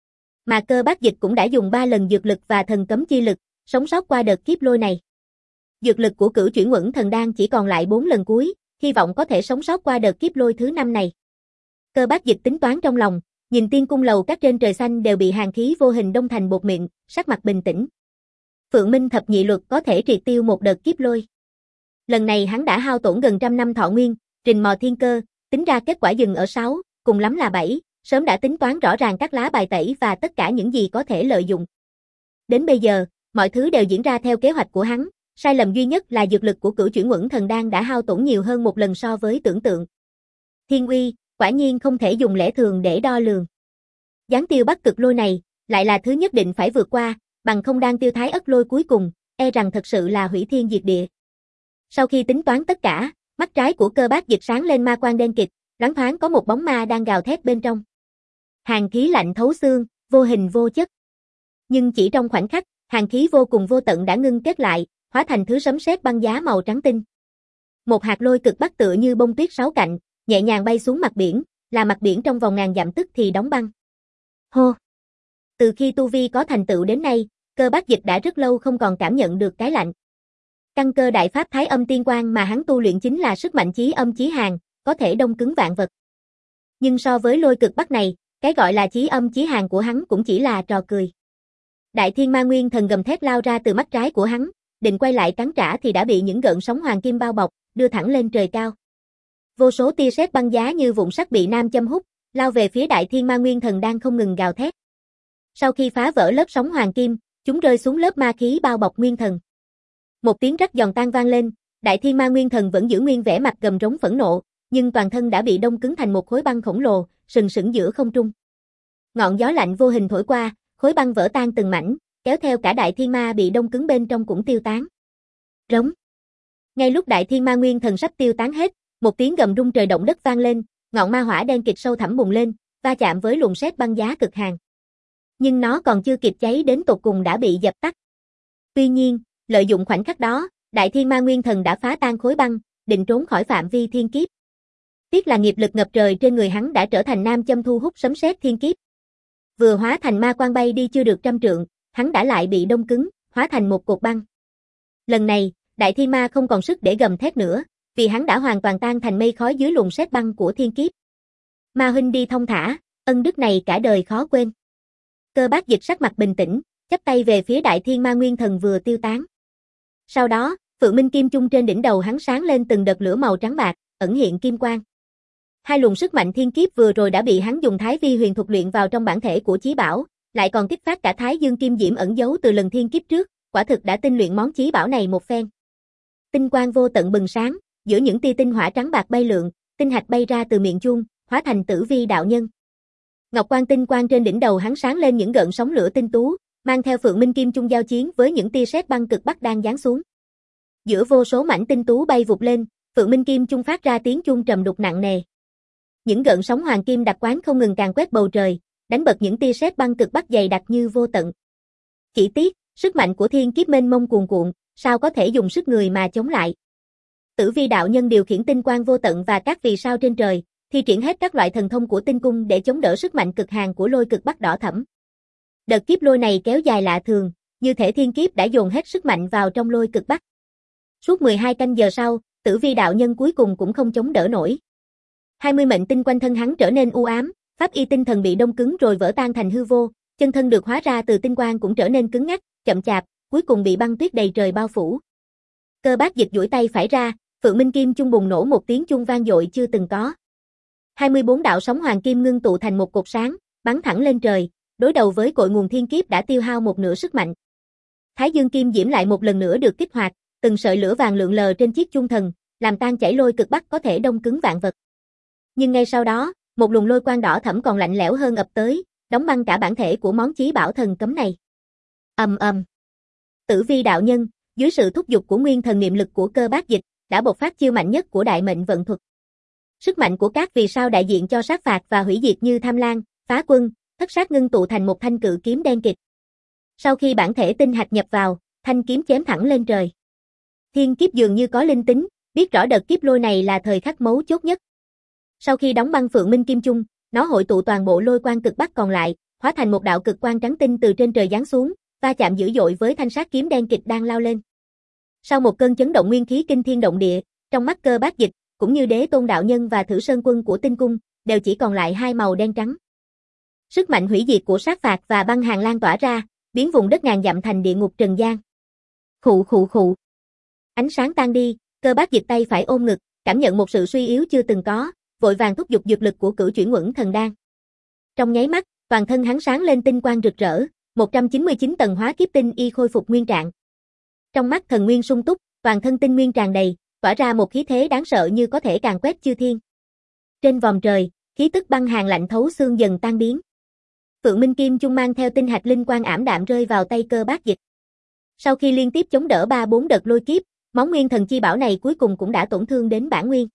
Speaker 1: Mà Cơ Bác Dịch cũng đã dùng ba lần dược lực và thần cấm chi lực, sống sót qua đợt kiếp lôi này. Dược lực của Cửu Chuyển Uẩn Thần Đan chỉ còn lại bốn lần cuối, hy vọng có thể sống sót qua đợt kiếp lôi thứ năm này. Cơ Bác Dịch tính toán trong lòng, nhìn tiên cung lầu các trên trời xanh đều bị hàn khí vô hình đông thành bột mịn, sắc mặt bình tĩnh. Phượng Minh thập nhị luật có thể triệt tiêu một đợt kiếp lôi. Lần này hắn đã hao tổn gần trăm năm thọ nguyên, trình mò thiên cơ, tính ra kết quả dừng ở sáu, cùng lắm là bảy, sớm đã tính toán rõ ràng các lá bài tẩy và tất cả những gì có thể lợi dụng. Đến bây giờ, mọi thứ đều diễn ra theo kế hoạch của hắn, sai lầm duy nhất là dược lực của Cửu Chuyển Uẩn Thần Đan đã hao tổn nhiều hơn một lần so với tưởng tượng. Thiên uy, quả nhiên không thể dùng lẽ thường để đo lường. Giáng tiêu bắc cực lôi này, lại là thứ nhất định phải vượt qua, bằng không đang tiêu thái ất lôi cuối cùng, e rằng thật sự là hủy thiên diệt địa. Sau khi tính toán tất cả, mắt trái của Cơ Bác Dịch sáng lên ma quang đen kịt, loáng thoáng có một bóng ma đang gào thét bên trong. Hàn khí lạnh thấu xương, vô hình vô chất. Nhưng chỉ trong khoảnh khắc, hàn khí vô cùng vô tận đã ngưng kết lại, hóa thành thứ sấm sét băng giá màu trắng tinh. Một hạt lôi cực bắc tựa như bông tuyết sáu cạnh, nhẹ nhàng bay xuống mặt biển, là mặt biển trong vòng ngàn dặm tức thì đóng băng. Hô! Từ khi tu vi có thành tựu đến nay, Cơ Bác Dịch đã rất lâu không còn cảm nhận được cái lạnh. Căn cơ đại pháp Thái Âm Tiên Quang mà hắn tu luyện chính là sức mạnh chí âm chí hàn, có thể đông cứng vạn vật. Nhưng so với lôi cực bắc này, cái gọi là chí âm chí hàn của hắn cũng chỉ là trò cười. Đại Thiên Ma Nguyên Thần gầm thét lao ra từ mắt trái của hắn, định quay lại cắn trả thì đã bị những gợn sóng hoàng kim bao bọc, đưa thẳng lên trời cao. Vô số tia sét băng giá như vụn sắt bị nam châm hút, lao về phía Đại Thiên Ma Nguyên Thần đang không ngừng gào thét. Sau khi phá vỡ lớp sóng hoàng kim, chúng rơi xuống lớp ma khí bao bọc Nguyên Thần. Một tiếng rắc giòn tan vang lên, Đại Thiên Ma Nguyên Thần vẫn giữ nguyên vẻ mặt gầm rống phẫn nộ, nhưng toàn thân đã bị đông cứng thành một khối băng khổng lồ, sừng sững giữa không trung. Ngọn gió lạnh vô hình thổi qua, khối băng vỡ tan từng mảnh, kéo theo cả Đại Thiên Ma bị đông cứng bên trong cũng tiêu tán. Rống. Ngay lúc Đại Thiên Ma Nguyên Thần sắp tiêu tán hết, Một tiếng gầm rung trời động đất vang lên, ngọn ma hỏa đen kịt sâu thẳm bùng lên, va chạm với luồng sét băng giá cực hàn. Nhưng nó còn chưa kịp cháy đến tột cùng đã bị dập tắt. Tuy nhiên, lợi dụng khoảnh khắc đó, Đại Thiên Ma Nguyên Thần đã phá tan khối băng, định trốn khỏi phạm vi thiên kiếp. Tiếc là nghiệp lực ngập trời trên người hắn đã trở thành nam châm thu hút sấm sét thiên kiếp. Vừa hóa thành ma quang bay đi chưa được trăm trượng, hắn đã lại bị đông cứng, hóa thành một cột băng. Lần này, Đại Thiên Ma không còn sức để gầm thét nữa, vì hắn đã hoàn toàn tan thành mây khói dưới luồng sét băng của thiên kiếp. Ma huynh đi thông thả, ân đức này cả đời khó quên. Cơ Bác Dịch sắc mặt bình tĩnh, chắp tay về phía Đại Thiên Ma Nguyên Thần vừa tiêu tán. Sau đó, Phượng Minh Kim Chung trên đỉnh đầu hắn sáng lên từng đợt lửa màu trắng bạc, ẩn hiện kim quang. Hai luồng sức mạnh thiên kiếp vừa rồi đã bị hắn dùng Thái Vi Huyền thuật luyện vào trong bản thể của chí bảo, lại còn kích phát cả Thái Dương Kim Diễm ẩn giấu từ lần thiên kiếp trước, quả thực đã tinh luyện món chí bảo này một phen. Tinh quang vô tận bừng sáng, giữa những tia tinh hỏa trắng bạc bay lượn, tinh hạch bay ra từ miệng chuông, hóa thành Tử Vi đạo nhân. Ngọc quang tinh quang trên đỉnh đầu hắn sáng lên những gợn sóng lửa tinh tú, mang theo Phượng Minh Kim Chung giao chiến với những tia sét băng cực bắc đang giáng xuống. Giữa vô số mảnh tinh tú bay vụt lên, Phượng Minh Kim Chung phát ra tiếng chuông trầm đục nặng nề. Những gợn sóng hoàng kim đặc quán không ngừng càn quét bầu trời, đánh bật những tia sét băng cực bắc dày đặc như vô tận. Chỉ tiếc, sức mạnh của thiên kiếp mênh mông cuồn cuộn, sao có thể dùng sức người mà chống lại. Tử Vi đạo nhân điều khiển tinh quang vô tận và các vì sao trên trời, thi triển hết các loại thần thông của tinh cung để chống đỡ sức mạnh cực hàn của lôi cực bắc đỏ thẫm. Đợt kiếp lôi này kéo dài lạ thường, như thể thiên kiếp đã dồn hết sức mạnh vào trong lôi cực bắc. Suốt mười hai canh giờ sau, Tử Vi đạo nhân cuối cùng cũng không chống đỡ nổi. hai mươi mệnh tinh quanh thân hắn trở nên u ám, pháp y tinh thần bị đông cứng rồi vỡ tan thành hư vô, chân thân được hóa ra từ tinh quang cũng trở nên cứng ngắc, chậm chạp, cuối cùng bị băng tuyết đầy trời bao phủ. Cơ Bác Dịch duỗi tay phải ra, Phượng Minh Kim Chung bùng nổ một tiếng chuông vang dội chưa từng có. hai mươi bốn đạo sóng hoàng kim ngưng tụ thành một cột sáng, bắn thẳng lên trời, đối đầu với cội nguồn thiên kiếp đã tiêu hao một nửa sức mạnh. Thái Dương Kim Diễm lại một lần nữa được kích hoạt, từng sợi lửa vàng lượn lờ trên chiếc chuông thần, làm tan chảy lôi cực bắc có thể đông cứng vạn vật. Nhưng ngay sau đó, một luồng lôi quang đỏ thẫm còn lạnh lẽo hơn ập tới, đóng băng cả bản thể của món chí bảo thần cấm này. Ầm ầm. Tử Vi đạo nhân, dưới sự thúc giục của nguyên thần niệm lực của Cơ Bác Dịch, đã bộc phát chiêu mạnh nhất của đại mệnh vận thuật. Sức mạnh của các vì sao đại diện cho sát phạt và hủy diệt như Tham Lang, Phá Quân, Thất Sát ngưng tụ thành một thanh cự kiếm đen kịt. Sau khi bản thể tinh hạch nhập vào, thanh kiếm chém thẳng lên trời. Thiên kiếp dường như có linh tính, biết rõ đợt kiếp lôi này là thời khắc mấu chốt nhất. Sau khi đóng băng Phượng Minh Kim Chung, nó hội tụ toàn bộ lôi quang cực bắc còn lại, hóa thành một đạo cực quang trắng tinh từ trên trời giáng xuống, va chạm dữ dội với thanh sát kiếm đen kịt đang lao lên. Sau một cơn chấn động nguyên khí kinh thiên động địa, trong mắt Cơ Bác Dịch, cũng như Đế Tôn đạo nhân và Thử Sơn quân của Tinh cung, đều chỉ còn lại hai màu đen trắng. Sức mạnh hủy diệt của sát phạt và băng hàn lan tỏa ra, biến vùng đất ngàn dặm thành địa ngục trần gian. Khụ khụ khụ. Ánh sáng tan đi, Cơ Bác Dịch tay phải ôm ngực, cảm nhận một sự suy yếu chưa từng có, vội vàng thúc giục dược lực của Cửu Chuyển Uẩn Thần Đan. Trong nháy mắt, toàn thân hắn sáng lên tinh quang rực rỡ, một trăm chín mươi chín tầng hóa kiếp tinh y khôi phục nguyên trạng. Trong mắt thần nguyên sung túc, toàn thân tinh nguyên tràn đầy, tỏa ra một khí thế đáng sợ như có thể càn quét chư thiên. Trên vòm trời, khí tức băng hàn lạnh thấu xương dần tan biến. Phượng Minh Kim Chung mang theo tinh hạch linh quang ảm đạm rơi vào tay Cơ Bác Dịch. Sau khi liên tiếp chống đỡ ba bốn đợt lôi kiếp, món nguyên thần chi bảo này cuối cùng cũng đã tổn thương đến bản nguyên.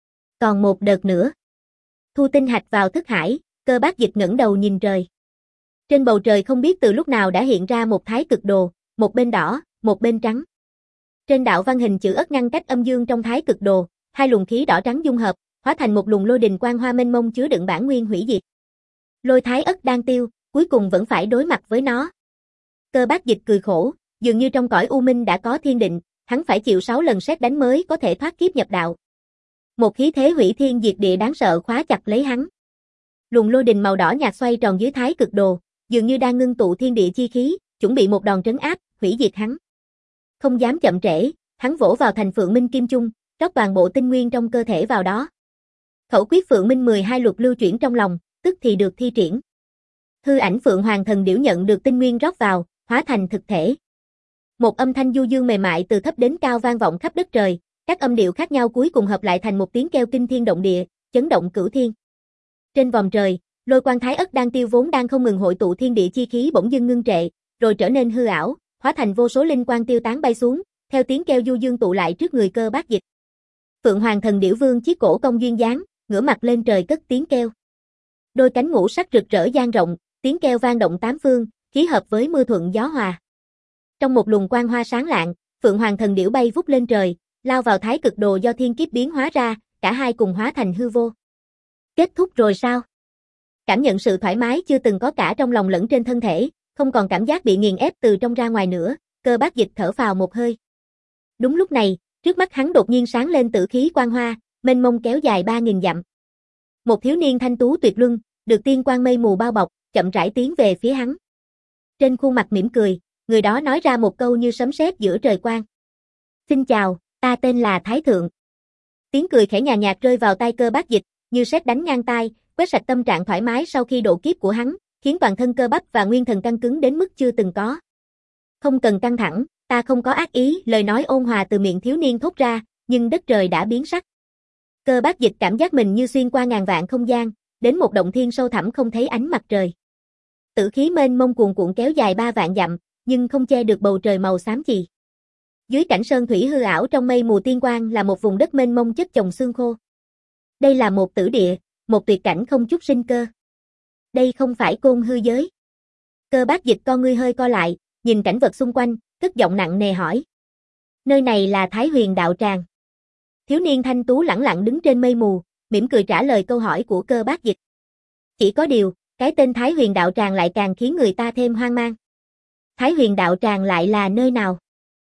Speaker 1: Còn một đợt nữa. Thu tinh hạch vào thức hải, Cơ Bác Dịch ngẩng đầu nhìn trời. Trên bầu trời không biết từ lúc nào đã hiện ra một thái cực đồ, một bên đỏ, một bên trắng. Trên đạo văn hình chữ ất ngăn cách âm dương trong thái cực đồ, hai luồng khí đỏ trắng dung hợp, hóa thành một luồng lôi đình quang hoa mênh mông chứa đựng bản nguyên hủy diệt. Lôi thái ất đang tiêu, cuối cùng vẫn phải đối mặt với nó. Cơ Bác Dịch cười khổ, dường như trong cõi u minh đã có thiên định, hắn phải chịu sáu lần sét đánh mới có thể thoát kiếp nhập đạo. Một khí thế hủy thiên diệt địa đáng sợ khóa chặt lấy hắn. Luồng lôi đình màu đỏ nhạt xoay tròn dưới thái cực đồ, dường như đang ngưng tụ thiên địa chi khí, chuẩn bị một đòn trấn áp, hủy diệt hắn. Không dám chậm trễ, hắn vỗ vào thành Phượng Minh Kim Chung, rót toàn bộ tinh nguyên trong cơ thể vào đó. Khẩu quyết Phượng Minh mười hai luật lưu chuyển trong lòng, tức thì được thi triển. Hư ảnh Phượng Hoàng Thần Điểu nhận được tinh nguyên rót vào, hóa thành thực thể. Một âm thanh du dương mềm mại từ thấp đến cao vang vọng khắp đất trời, các âm điệu khác nhau cuối cùng hợp lại thành một tiếng kêu kinh thiên động địa, chấn động cửu thiên. Trên vòm trời, lôi quang thái ất đang tiêu vốn đang không ngừng hội tụ thiên địa chi khí bỗng dưng ngưng trệ, rồi trở nên hư ảo, hóa thành vô số linh quang tiêu tán bay xuống, theo tiếng kêu du dương tụ lại trước người Cơ Bác Dịch. Phượng Hoàng Thần Điểu Vương chiếc cổ cong duyên dáng, ngửa mặt lên trời cất tiếng kêu. Đôi cánh ngũ sắc rực rỡ dang rộng, tiếng kêu vang động tám phương, khí hợp với mưa thuận gió hòa. Trong một luồng quang hoa sáng lạng, Phượng Hoàng Thần Điểu bay vút lên trời, lao vào thái cực đồ do thiên kiếp biến hóa ra, cả hai cùng hóa thành hư vô. Kết thúc rồi sao? Cảm nhận sự thoải mái chưa từng có cả trong lòng lẫn trên thân thể, không còn cảm giác bị nghiền ép từ trong ra ngoài nữa, Cơ Bác Dịch thở phào một hơi. Đúng lúc này, trước mắt hắn đột nhiên sáng lên tử khí quang hoa, mênh mông kéo dài ba nghìn dặm. Một thiếu niên thanh tú tuyệt luân, được tiên quang mây mù bao bọc, chậm rãi tiến về phía hắn. Trên khuôn mặt mỉm cười, người đó nói ra một câu như sấm sét giữa trời quang. Xin chào, ta tên là Thái Thượng. Tiếng cười khẽ nhàn nhạt rơi vào tai Cơ Bác Dịch, như sét đánh ngang tai, quét sạch tâm trạng thoải mái sau khi độ kiếp của hắn, khiến toàn thân cơ bắp và nguyên thần căng cứng đến mức chưa từng có. Không cần căng thẳng, ta không có ác ý, lời nói ôn hòa từ miệng thiếu niên thốt ra, nhưng đất trời đã biến sắc. Cơ Bác Dịch cảm giác mình như xuyên qua ngàn vạn không gian, đến một động thiên sâu thẳm không thấy ánh mặt trời. Tử khí mênh mông cuồn cuộn kéo dài ba vạn dặm, nhưng không che được bầu trời màu xám chì. Dưới cảnh sơn thủy hư ảo trong mây mù tiên quang là một vùng đất mênh mông chất chồng xương khô. Đây là một tử địa, một tuyệt cảnh không chút sinh cơ. Đây không phải Côn Hư giới. Cơ Bác Dịch con ngươi hơi co lại, nhìn cảnh vật xung quanh, cất giọng nặng nề hỏi. Nơi này là Thái Huyền Đạo Tràng. Thiếu niên thanh tú lẳng lặng đứng trên mây mù, mỉm cười trả lời câu hỏi của Cơ Bác Dịch. Chỉ có điều, cái tên Thái Huyền Đạo Tràng lại càng khiến người ta thêm hoang mang. Thái Huyền Đạo Tràng lại là nơi nào?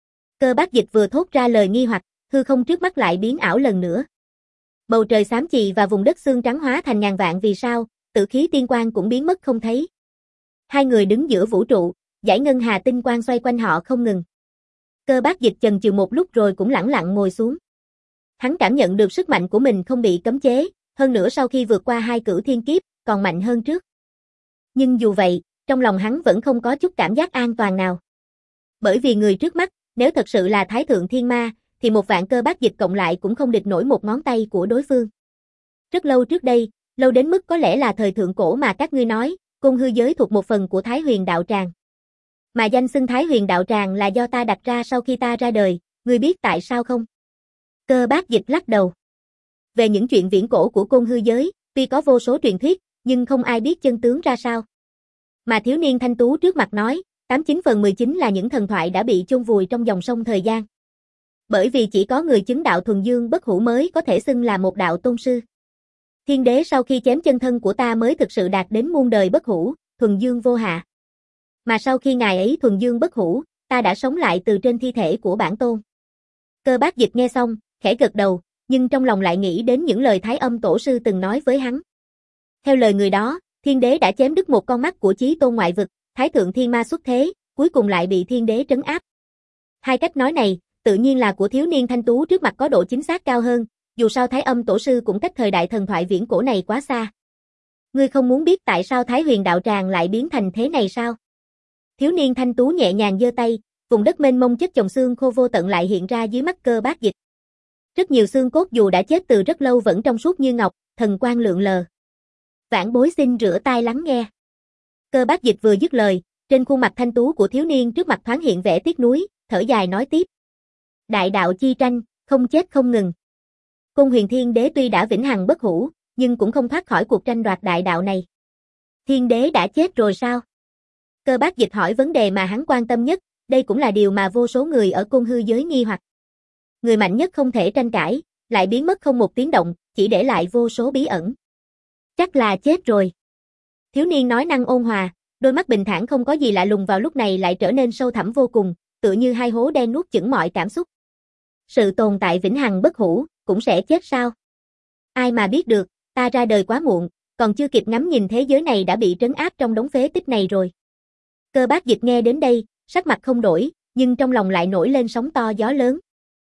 Speaker 1: Cơ Bác Dịch vừa thốt ra lời nghi hoặc, hư không trước mắt lại biến ảo lần nữa. Bầu trời xám chì và vùng đất xương trắng hóa thành ngàn vạn vì sao, tử khí tiên quang cũng biến mất không thấy. Hai người đứng giữa vũ trụ, dải ngân hà tinh quang xoay quanh họ không ngừng. Cơ Bác Dịch chần chừ một lúc rồi cũng lẳng lặng ngồi xuống. Hắn cảm nhận được sức mạnh của mình không bị cấm chế, hơn nữa sau khi vượt qua hai cửu thiên kiếp, còn mạnh hơn trước. Nhưng dù vậy, trong lòng hắn vẫn không có chút cảm giác an toàn nào. Bởi vì người trước mắt, nếu thật sự là Thái Thượng Thiên Ma, thì một vạn Cơ Bác Dịch cộng lại cũng không địch nổi một ngón tay của đối phương. Rất lâu trước đây, lâu đến mức có lẽ là thời thượng cổ mà các ngươi nói, Côn Hư giới thuộc một phần của Thái Huyền Đạo Tràng. Mà danh xưng Thái Huyền Đạo Tràng là do ta đặt ra sau khi ta ra đời, ngươi biết tại sao không? Cơ Bác Dịch lắc đầu. Về những chuyện viễn cổ của Côn Hư giới, tuy có vô số truyền thuyết, nhưng không ai biết chân tướng ra sao. Mà thiếu niên thanh tú trước mặt nói, tám chín phần mười chín là những thần thoại đã bị chôn vùi trong dòng sông thời gian. Bởi vì chỉ có người chứng đạo thuần dương bất hủ mới có thể xưng là một đạo tôn sư. Thiên đế sau khi chém chân thân của ta mới thực sự đạt đến muôn đời bất hủ, thuần dương vô hạ. Mà sau khi ngài ấy thuần dương bất hủ, ta đã sống lại từ trên thi thể của bản tôn. Cơ Bác Dịch nghe xong, khẽ gật đầu, nhưng trong lòng lại nghĩ đến những lời Thái Âm Tổ sư từng nói với hắn. Theo lời người đó, thiên đế đã chém đứt một con mắt của chí tôn ngoại vực, Thái Thượng Thiên Ma xuất thế, cuối cùng lại bị thiên đế trấn áp. Hai cách nói này, tự nhiên là của thiếu niên thanh tú trước mặt có độ chính xác cao hơn, dù sao Thái Âm Tổ sư cũng cách thời đại thần thoại viễn cổ này quá xa. Ngươi không muốn biết tại sao Thái Huyền Đạo Tràng lại biến thành thế này sao? Thiếu niên thanh tú nhẹ nhàng giơ tay, vùng đất mênh mông chất chồng xương khô vô tận lại hiện ra dưới mắt Cơ Bác Dịch. Rất nhiều xương cốt dù đã chết từ rất lâu vẫn trong suốt như ngọc, thần quang lượn lờ. Vãn bối xin rửa tai lắng nghe. Cơ Bác Dịch vừa dứt lời, trên khuôn mặt thanh tú của thiếu niên trước mặt thoáng hiện vẻ tiếc nuối, thở dài nói tiếp. Đại đạo chi tranh, không chết không ngừng. Côn Huyền Thiên Đế tuy đã vĩnh hằng bất hủ, nhưng cũng không thoát khỏi cuộc tranh đoạt đại đạo này. Thiên Đế đã chết rồi sao? Cơ Bác Dịch hỏi vấn đề mà hắn quan tâm nhất, đây cũng là điều mà vô số người ở Côn Hư giới nghi hoặc. Người mạnh nhất không thể tranh cãi, lại biến mất không một tiếng động, chỉ để lại vô số bí ẩn. Chắc là chết rồi. Thiếu niên nói năng ôn hòa, đôi mắt bình thản không có gì lạ lùng vào lúc này lại trở nên sâu thẳm vô cùng, tựa như hai hố đen nuốt chửng mọi cảm xúc. Sự tồn tại vĩnh hằng bất hủ, cũng sẽ chết sao? Ai mà biết được, ta ra đời quá muộn, còn chưa kịp ngắm nhìn thế giới này đã bị trấn áp trong đống phế tích này rồi. Cơ Bác Dịch nghe đến đây, sắc mặt không đổi, nhưng trong lòng lại nổi lên sóng to gió lớn.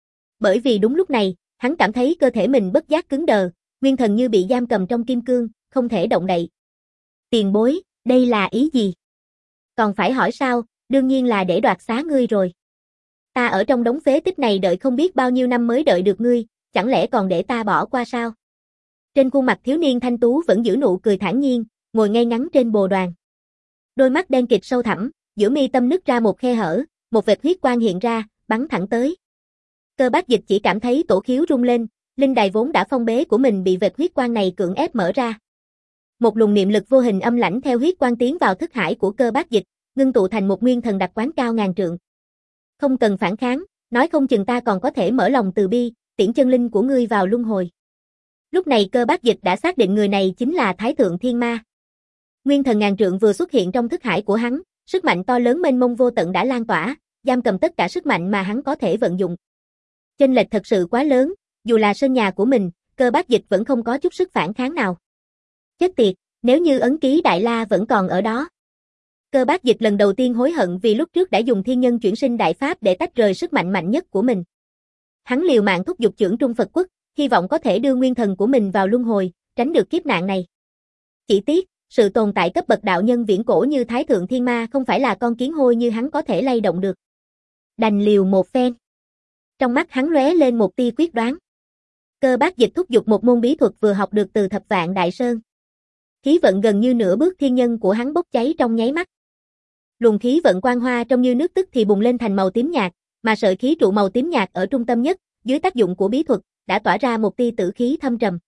Speaker 1: Bởi vì đúng lúc này, hắn cảm thấy cơ thể mình bất giác cứng đờ, nguyên thần như bị giam cầm trong kim cương, không thể động đậy. Tiền bối, đây là ý gì? Còn phải hỏi sao, đương nhiên là để đoạt xá ngươi rồi. Ta ở trong đống phế tích này đợi không biết bao nhiêu năm mới đợi được ngươi, chẳng lẽ còn để ta bỏ qua sao? Trên khuôn mặt thiếu niên thanh tú vẫn giữ nụ cười thản nhiên, ngồi ngay ngắn trên bồ đoàn. Đôi mắt đen kịt sâu thẳm, giữa mi tâm nứt ra một khe hở, một vệt huyết quang hiện ra, bắn thẳng tới. Cơ Bác Dịch chỉ cảm thấy tổ khiếu rung lên, linh đài vốn đã phong bế của mình bị vệt huyết quang này cưỡng ép mở ra. Một luồng niệm lực vô hình âm lãnh theo huyết quang tiến vào thức hải của Cơ Bác Dịch, ngưng tụ thành một nguyên thần đặc quán cao ngàn trượng. Không cần phản kháng, nói không chừng ta còn có thể mở lòng từ bi, tiễn chân linh của ngươi vào luân hồi. Lúc này Cơ Bác Dịch đã xác định người này chính là Thái Thượng Thiên Ma. Nguyên thần ngàn trượng vừa xuất hiện trong thức hải của hắn, sức mạnh to lớn mênh mông vô tận đã lan tỏa, giam cầm tất cả sức mạnh mà hắn có thể vận dụng. Chênh lệch thật sự quá lớn, dù là sân nhà của mình, Cơ Bác Dịch vẫn không có chút sức phản kháng nào. Chết tiệt, nếu như ấn ký Đại La vẫn còn ở đó. Cơ Bác Dịch lần đầu tiên hối hận vì lúc trước đã dùng thiên nhân chuyển sinh đại pháp để tách rời sức mạnh mạnh nhất của mình. Hắn liều mạng thúc giục chưởng Trung Phật Quốc, hy vọng có thể đưa nguyên thần của mình vào luân hồi, tránh được kiếp nạn này. Chỉ tiếc, sự tồn tại cấp bậc đạo nhân viễn cổ như Thái Thượng Thiên Ma không phải là con kiến hôi như hắn có thể lay động được. Đành liều một phen. Trong mắt hắn lóe lên một tia quyết đoán. Cơ Bác Dịch thúc giục một môn bí thuật vừa học được từ Thập Vạn Đại Sơn. Khí vận gần như nửa bước thiên nhân của hắn bốc cháy trong nháy mắt. Luồng khí vận quang hoa trông như nước tức thì bùng lên thành màu tím nhạt, mà sợi khí trụ màu tím nhạt ở trung tâm nhất, dưới tác dụng của bí thuật, đã tỏa ra một tia tử khí thâm trầm.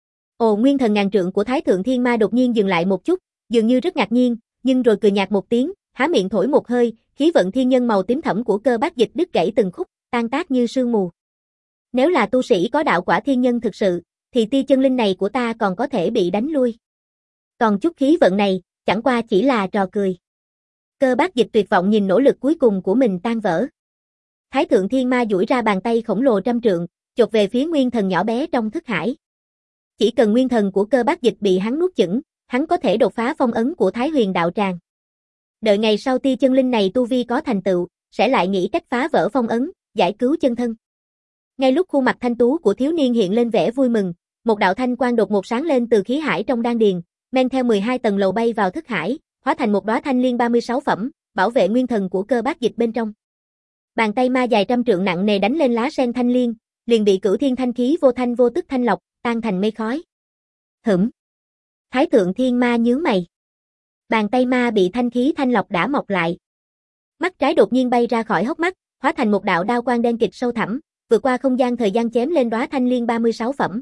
Speaker 1: Ồ, nguyên thần ngàn trượng của Thái Thượng Thiên Ma đột nhiên dừng lại một chút, dường như rất ngạc nhiên, nhưng rồi cười nhạt một tiếng, há miệng thổi một hơi, khí vận thiên nhân màu tím thẫm của Cơ Bác Dịch đứt gãy từng khúc, tan tác như sương mù. Nếu là tu sĩ có đạo quả thiên nhân thực sự, thì tia chân linh này của ta còn có thể bị đánh lui. Còn chút khí vận này, chẳng qua chỉ là trò cười. Cơ Bác Dịch tuyệt vọng nhìn nỗ lực cuối cùng của mình tan vỡ. Thái Thượng Thiên Ma duỗi ra bàn tay khổng lồ trăm trượng, chộp về phía nguyên thần nhỏ bé trong thức hải. Chỉ cần nguyên thần của Cơ Bác Dịch bị hắn nuốt chửng, hắn có thể đột phá phong ấn của Thái Huyền đạo tràng. Đợi ngày sau tia chân linh này tu vi có thành tựu, sẽ lại nghĩ cách phá vỡ phong ấn, giải cứu chân thân. Ngay lúc khuôn mặt thanh tú của thiếu niên hiện lên vẻ vui mừng, một đạo thanh quang đột ngột sáng lên từ khí hải trong đan điền, men theo mười hai tầng lầu bay vào thức hải, hóa thành một đóa thanh liên ba mươi sáu phẩm, bảo vệ nguyên thần của Cơ Bác Dịch bên trong. Bàn tay ma dài trăm trượng nặng nề đánh lên lá sen thanh liên, liền bị cửu thiên thanh khí vô thanh vô tức thanh lọc, tan thành mây khói. Hửm. Thái Thượng Thiên Ma nhướng mày. Bàn tay ma bị thanh khí thanh lọc đã mọc lại. Mắt trái đột nhiên bay ra khỏi hốc mắt, hóa thành một đạo đao quang đen kịt sâu thẳm, vượt qua không gian thời gian chém lên đóa thanh liên ba mươi sáu phẩm.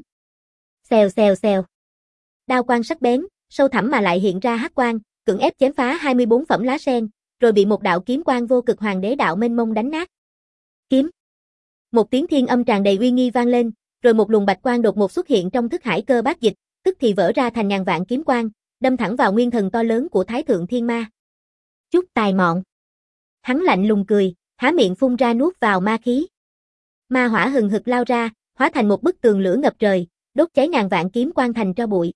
Speaker 1: Xèo xèo xèo. Đao quang sắc bén, sâu thẳm mà lại hiện ra hắc quang, cưỡng ép chém phá hai mươi bốn phẩm lá sen, rồi bị một đạo kiếm quang vô cực hoàng đế đạo mênh mông đánh nát. Kiếm. Một tiếng thiên âm tràn đầy uy nghi vang lên, rồi một luồng bạch quang đột ngột xuất hiện trong thức hải Cơ Bác Dịch, tức thì vỡ ra thành ngàn vạn kiếm quang, đâm thẳng vào nguyên thần to lớn của Thái Thượng Thiên Ma. Chút tài mọn. Hắn lạnh lùng cười, há miệng phun ra nuốt vào ma khí. Ma hỏa hừng hực lao ra, hóa thành một bức tường lửa ngập trời, đốt cháy ngàn vạn kiếm quang thành tro bụi.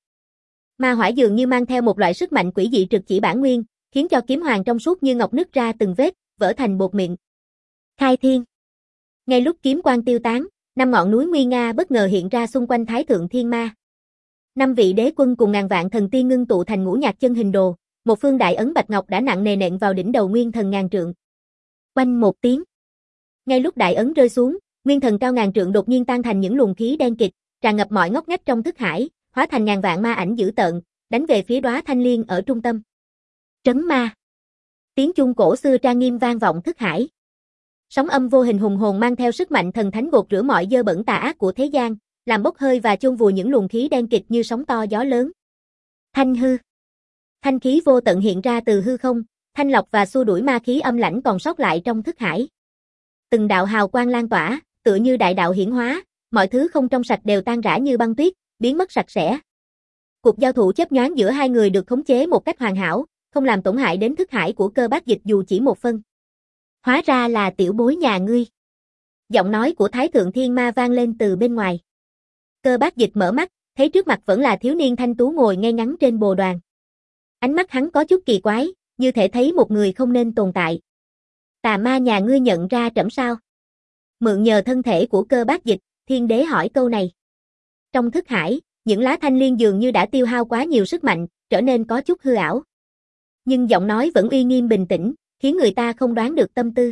Speaker 1: Ma hỏa dường như mang theo một loại sức mạnh quỷ dị trực chỉ bản nguyên, khiến cho kiếm hoàng trong suốt như ngọc nứt ra từng vết, vỡ thành bột mịn. Khai thiên. Ngay lúc kiếm quang tiêu tán, năm ngọn núi nguy nga bất ngờ hiện ra xung quanh Thái Thượng Thiên Ma. Năm vị đế quân cùng ngàn vạn thần tiên ngưng tụ thành ngũ nhạc chân hình đồ, một phương đại ấn bạch ngọc đã nặng nề nện vào đỉnh đầu nguyên thần ngàn trượng. Oanh một tiếng. Ngay lúc đại ấn rơi xuống, nguyên thần cao ngàn trượng đột nhiên tan thành những luồng khí đen kịt, tràn ngập mọi ngóc ngách trong thức hải, hóa thành ngàn vạn ma ảnh dữ tợn, đánh về phía đóa thanh liên ở trung tâm. Trấn ma. Tiếng chuông cổ xưa trang nghiêm vang vọng thức hải. Sóng âm vô hình hùng hồn mang theo sức mạnh thần thánh gột rửa mọi dơ bẩn tà ác của thế gian, làm bốc hơi và chôn vùi những luồng khí đen kịt như sóng to gió lớn. Thanh hư. Thanh khí vô tận hiện ra từ hư không, thanh lọc và xua đuổi ma khí âm lãnh còn sót lại trong thức hải. Từng đạo hào quang lan tỏa, tựa như đại đạo hiển hóa, mọi thứ không trong sạch đều tan rã như băng tuyết, biến mất sạch sẽ. Cuộc giao thủ chớp nhoáng giữa hai người được khống chế một cách hoàn hảo, không làm tổn hại đến thức hải của Cơ Bác Dịch dù chỉ một phân. Hóa ra là tiểu bối nhà ngươi. Giọng nói của Thái Thượng Thiên Ma vang lên từ bên ngoài. Cơ Bác Dịch mở mắt, thấy trước mặt vẫn là thiếu niên thanh tú ngồi ngay ngắn trên bồ đoàn. Ánh mắt hắn có chút kỳ quái, như thể thấy một người không nên tồn tại. Tà ma nhà ngươi nhận ra trẫm sao? Mượn nhờ thân thể của Cơ Bác Dịch, thiên đế hỏi câu này. Trong thức hải, những lá thanh liên dường như đã tiêu hao quá nhiều sức mạnh, trở nên có chút hư ảo. Nhưng giọng nói vẫn uy nghiêm bình tĩnh, khiến người ta không đoán được tâm tư.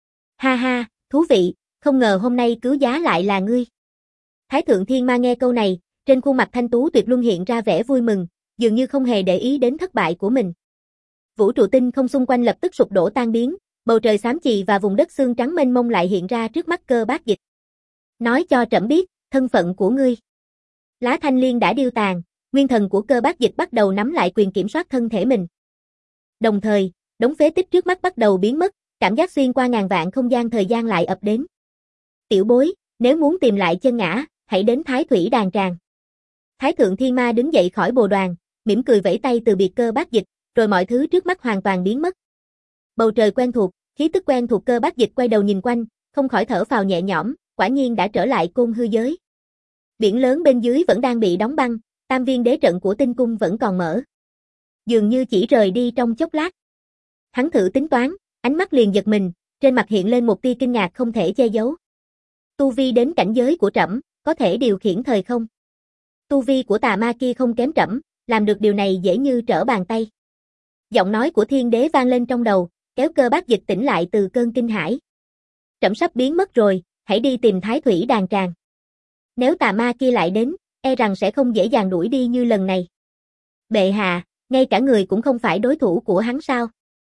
Speaker 1: Ha ha, thú vị, không ngờ hôm nay cứu giá lại là ngươi. Thái Thượng Thiên Ma nghe câu này, trên khuôn mặt thanh tú tuyệt luân hiện ra vẻ vui mừng, dường như không hề để ý đến thất bại của mình. Vũ trụ tinh không xung quanh lập tức sụp đổ tan biến, bầu trời xám chì và vùng đất xương trắng mênh mông lại hiện ra trước mắt Cơ Bác Dịch. Nói cho trẫm biết, thân phận của ngươi. Lá thanh liên đã điêu tàn, nguyên thần của Cơ Bác Dịch bắt đầu nắm lại quyền kiểm soát thân thể mình. Đồng thời, đống phế tích trước mắt bắt đầu biến mất, cảm giác xuyên qua ngàn vạn không gian thời gian lại ập đến. Tiểu bối, nếu muốn tìm lại chân ngã, hãy đến Thái Thủy Đàn Tràng. Thái Thượng Thiên Ma đứng dậy khỏi bồ đoàn, mỉm cười vẫy tay từ biệt Cơ Bác Dịch, rồi mọi thứ trước mắt hoàn toàn biến mất. Bầu trời quen thuộc, khí tức quen thuộc. Cơ Bác Dịch quay đầu nhìn quanh, không khỏi thở phào nhẹ nhõm, quả nhiên đã trở lại Côn Hư giới. Biển lớn bên dưới vẫn đang bị đóng băng, tam viên đế trận của tinh cung vẫn còn mở. Dường như chỉ rời đi trong chốc lát. Hắn thử tính toán, ánh mắt liền giật mình, trên mặt hiện lên một tia kinh ngạc không thể che giấu. Tu vi đến cảnh giới của trẫm, có thể điều khiển thời không. Tu vi của tà ma kia không kém trẫm, làm được điều này dễ như trở bàn tay. Giọng nói của thiên đế vang lên trong đầu, kéo Cơ Bác Dịch tỉnh lại từ cơn kinh hãi. Trẫm sắp biến mất rồi, hãy đi tìm Thái Thủy Đàn Tràng. Nếu tà ma kia lại đến, e rằng sẽ không dễ dàng đuổi đi như lần này. Bệ hạ, ngay cả người cũng không phải đối thủ của hắn sao?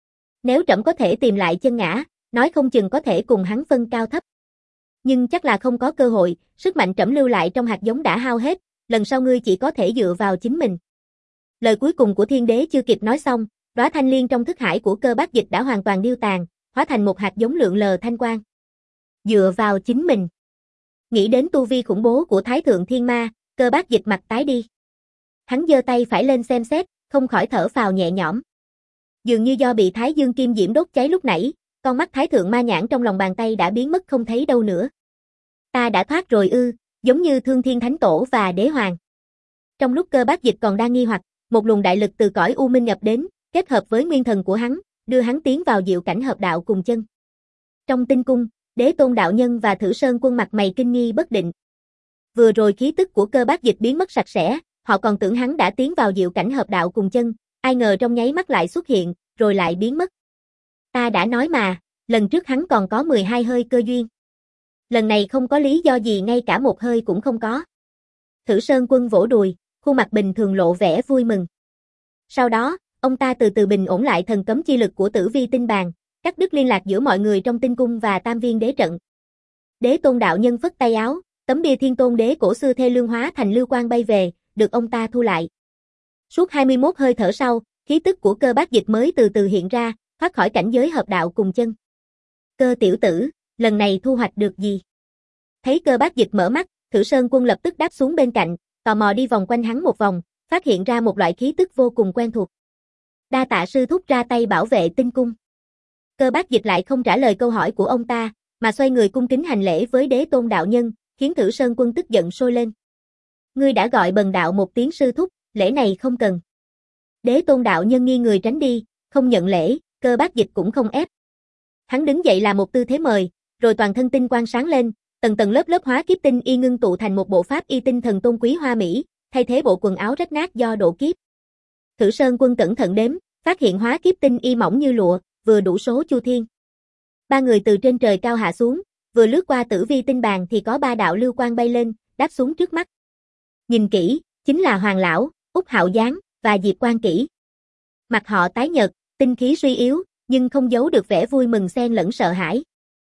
Speaker 1: Nếu trẫm có thể tìm lại chân ngã, nói không chừng có thể cùng hắn phân cao thấp. Nhưng chắc là không có cơ hội, sức mạnh trẫm lưu lại trong hạt giống đã hao hết, lần sau ngươi chỉ có thể dựa vào chính mình. Lời cuối cùng của thiên đế chưa kịp nói xong, đóa thanh liên trong thức hải của Cơ Bác Dịch đã hoàn toàn điêu tàn, hóa thành một hạt giống lượn lờ thanh quang. Dựa vào chính mình. Nghĩ đến tu vi khủng bố của Thái Thượng Thiên Ma, Cơ Bác Dịch mặt tái đi. Hắn giơ tay phải lên xem xét, không khỏi thở phào nhẹ nhõm. Dường như do bị Thái Dương Kim Diễm đốt cháy lúc nãy, con mắt Thái Thượng Ma Nhãn trong lòng bàn tay đã biến mất không thấy đâu nữa. Ta đã thoát rồi ư, giống như Thương Thiên Thánh Tổ và Đế Hoàng. Trong lúc Cơ Bác Dịch còn đang nghi hoặc, một luồng đại lực từ cõi u minh nhập đến, kết hợp với nguyên thần của hắn, đưa hắn tiến vào diệu cảnh hợp đạo cùng chân. Trong tinh cung, Đế Tôn đạo nhân và Thử Sơn Quân mặt mày kinh nghi bất định. Vừa rồi khí tức của Cơ Bác Dịch biến mất sạch sẽ, họ còn tưởng hắn đã tiến vào diệu cảnh hợp đạo cùng chân, ai ngờ trong nháy mắt lại xuất hiện, rồi lại biến mất. Ta đã nói mà, lần trước hắn còn có mười hai hơi cơ duyên. Lần này không có lý do gì ngay cả một hơi cũng không có. Thử Sơn Quân vỗ đùi, khuôn mặt bình thường lộ vẻ vui mừng. Sau đó, ông ta từ từ bình ổn lại thần cấm chi lực của Tử Vi Tinh Bàn, cắt đứt liên lạc giữa mọi người trong tinh cung và tam viên đế trận. Đế Tôn đạo nhân phất tay áo, tấm bia Thiên Tôn đế cổ xưa thê lương hóa thành lưu quang bay về, được ông ta thu lại. Suốt hai mươi mốt hơi thở sau, khí tức của Cơ Bác Dịch mới từ từ hiện ra, thoát khỏi cảnh giới hợp đạo cùng chân. Cơ tiểu tử, lần này thu hoạch được gì? Thấy Cơ Bác Dịch mở mắt, Thử Sơn Quân lập tức đáp xuống bên cạnh, tò mò đi vòng quanh hắn một vòng, phát hiện ra một loại khí tức vô cùng quen thuộc. Đa tạ sư thúc ra tay bảo vệ tinh cung. Cơ Bác Dịch lại không trả lời câu hỏi của ông ta, mà xoay người cung kính hành lễ với Đế Tôn đạo nhân, khiến Thử Sơn Quân tức giận sôi lên. Ngươi đã gọi bần đạo một tiếng sư thúc, lễ này không cần. Đế Tôn đạo nhân nghiêng người tránh đi, không nhận lễ, Cơ Bác Dịch cũng không ép. Hắn đứng dậy là một tư thế mời, rồi toàn thân tinh quang sáng lên, tầng tầng lớp lớp hóa kiếp tinh y ngưng tụ thành một bộ pháp y tinh thần tôn quý hoa mỹ, thay thế bộ quần áo rách nát do độ kiếp. Thử Sơn Quân cẩn thận đếm, phát hiện hóa kiếp tinh y mỏng như lụa, vừa đủ số chu thiên. Ba người từ trên trời cao hạ xuống, vừa lướt qua Tử Vi Tinh Bàn thì có ba đạo lưu quang bay lên, đáp xuống trước mắt. Nhìn kỹ, chính là Hoàng lão, Úc Hạo Giáng và Diệp Quan Kỷ. Mặt họ tái nhợt, tinh khí suy yếu, nhưng không giấu được vẻ vui mừng xen lẫn sợ hãi.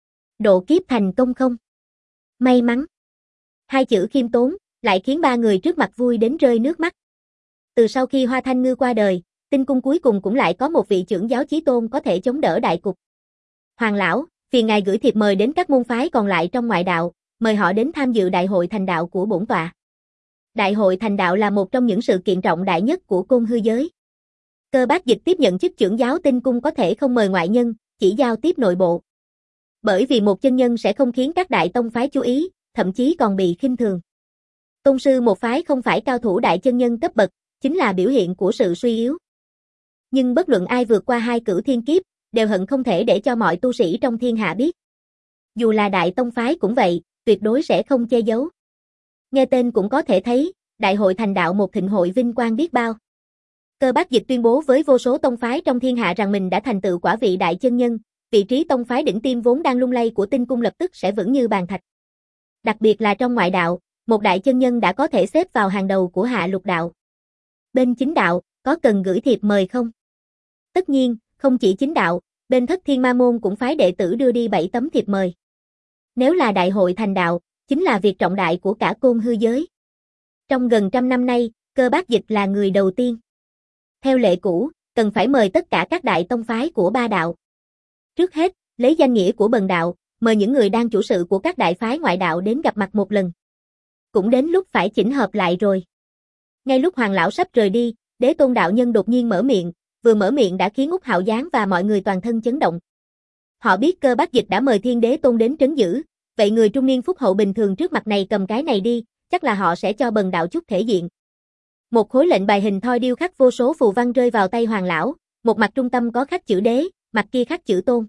Speaker 1: Độ kiếp thành công không? May mắn. Hai chữ khiêm tốn, lại khiến ba người trước mặt vui đến rơi nước mắt. Từ sau khi Hoa Thanh Ngư qua đời, tinh cung cuối cùng cũng lại có một vị trưởng giáo chí tôn có thể chống đỡ đại cục. Hoàng lão, phiền ngài gửi thiệp mời đến các môn phái còn lại trong ngoại đạo, mời họ đến tham dự đại hội thành đạo của bổn tọa. Đại hội thành đạo là một trong những sự kiện trọng đại nhất của Côn Hư giới. Cơ Bác Dịch tiếp nhận chức trưởng giáo tinh cung có thể không mời ngoại nhân, chỉ giao tiếp nội bộ. Bởi vì một chân nhân sẽ không khiến các đại tông phái chú ý, thậm chí còn bị khinh thường. Tôn sư một phái không phải cao thủ đại chân nhân cấp bậc, chính là biểu hiện của sự suy yếu. Nhưng bất luận ai vượt qua hai cửu thiên kiếp, đều hận không thể để cho mọi tu sĩ trong thiên hạ biết. Dù là đại tông phái cũng vậy, tuyệt đối sẽ không che giấu. Nghe tên cũng có thể thấy, đại hội thành đạo một thịnh hội vinh quang biết bao. Cơ Bác Dịch tuyên bố với vô số tông phái trong thiên hạ rằng mình đã thành tựu quả vị đại chân nhân, vị trí tông phái đỉnh tiêm vốn đang lung lay của tinh cung lập tức sẽ vững như bàn thạch. Đặc biệt là trong ngoại đạo, một đại chân nhân đã có thể xếp vào hàng đầu của hạ lục đạo. Bên chính đạo, có cần gửi thiệp mời không? Tất nhiên, không chỉ chính đạo, bên Thất Thiên Ma Môn cũng phái đệ tử đưa đi bảy tấm thiệp mời. Nếu là đại hội thành đạo, chính là việc trọng đại của cả Côn Hư giới. Trong gần trăm năm nay, Cơ Bác Dịch là người đầu tiên. Theo lệ cũ, cần phải mời tất cả các đại tông phái của ba đạo. Trước hết, lấy danh nghĩa của Bần đạo, mời những người đang chủ sự của các đại phái ngoại đạo đến gặp mặt một lần. Cũng đến lúc phải chỉnh hợp lại rồi. Ngay lúc Hoàng lão sắp rời đi, Đế Tôn đạo nhân đột nhiên mở miệng, vừa mở miệng đã khiến Úc Hạo Giáng và mọi người toàn thân chấn động. Họ biết Cơ Bác Dịch đã mời Thiên Đế Tôn đến trấn giữ, vậy người trung niên phúc hậu bình thường trước mặt này cầm cái này đi, chắc là họ sẽ cho Bần đạo chút thể diện. Một khối lệnh bài hình thoi điêu khắc vô số phù văn rơi vào tay Hoàng lão, một mặt trung tâm có khắc chữ Đế, mặt kia khắc chữ Tôn.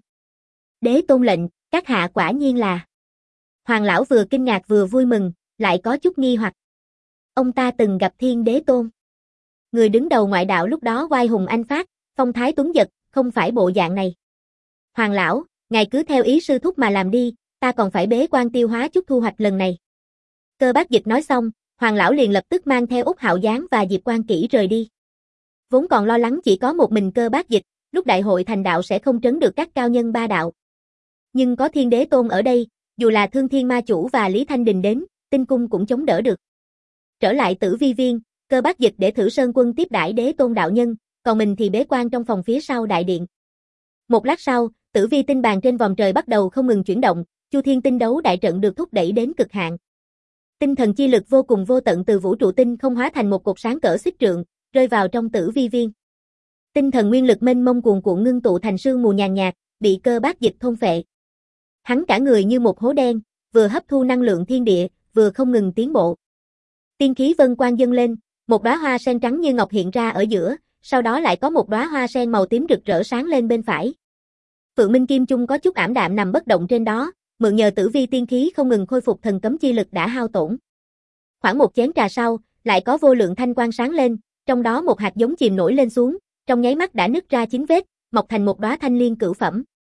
Speaker 1: Đế Tôn lệnh, các hạ quả nhiên là. Hoàng lão vừa kinh ngạc vừa vui mừng, lại có chút nghi hoặc. Ông ta từng gặp Thiên Đế Tôn. Người đứng đầu ngoại đạo lúc đó oai hùng anh phát, phong thái tuấn dật, không phải bộ dạng này. Hoàng lão, ngài cứ theo ý sư thúc mà làm đi, ta còn phải bế quan tiêu hóa chút thu hoạch lần này. Cơ Bác Dịch nói xong, Hoàng lão liền lập tức mang theo Úc Hạo Giáng và Diệp Quan Kỷ rời đi. Vốn còn lo lắng chỉ có một mình Cơ Bác Dịch, lúc đại hội thành đạo sẽ không trấn được các cao nhân ba đạo. Nhưng có Thiên Đế Tôn ở đây, dù là Thương Thiên Ma Chủ và Lý Thanh Đình đến, Tinh Cung cũng chống đỡ được. Trở lại Tử Vi Viên, Cơ Bác Dịch để Thử Sơn Quân tiếp đãi Đế Tôn đạo nhân, còn mình thì bế quan trong phòng phía sau đại điện. Một lát sau, Tử Vi tinh bàn trên vòm trời bắt đầu không ngừng chuyển động, Chu Thiên tinh đấu đại trận được thúc đẩy đến cực hạn. Tinh thần chi lực vô cùng vô tận từ vũ trụ tinh không hóa thành một cột sáng cỡ xích trượng, rơi vào trong Tử Vi Viên. Tinh thần nguyên lực mênh mông cuồn cuộn ngưng tụ thành sương mù nhàn nhạt, bị Cơ Bác Dịch thôn phệ. Hắn cả người như một hố đen, vừa hấp thu năng lượng thiên địa, vừa không ngừng tiến bộ. Tiên khí vân quang dâng lên, một đóa hoa sen trắng như ngọc hiện ra ở giữa, sau đó lại có một đóa hoa sen màu tím rực rỡ sáng lên bên phải. Phượng Minh Kim Chung có chút ảm đạm nằm bất động trên đó, mượn nhờ tử vi tiên khí không ngừng khôi phục thần cấm chi lực đã hao tổn. Khoảng một chén trà sau, lại có vô lượng thanh quang sáng lên, trong đó một hạt giống chìm nổi lên xuống, trong nháy mắt đã nứt ra chín vết, mọc thành một đóa thanh liên cửu phẩm.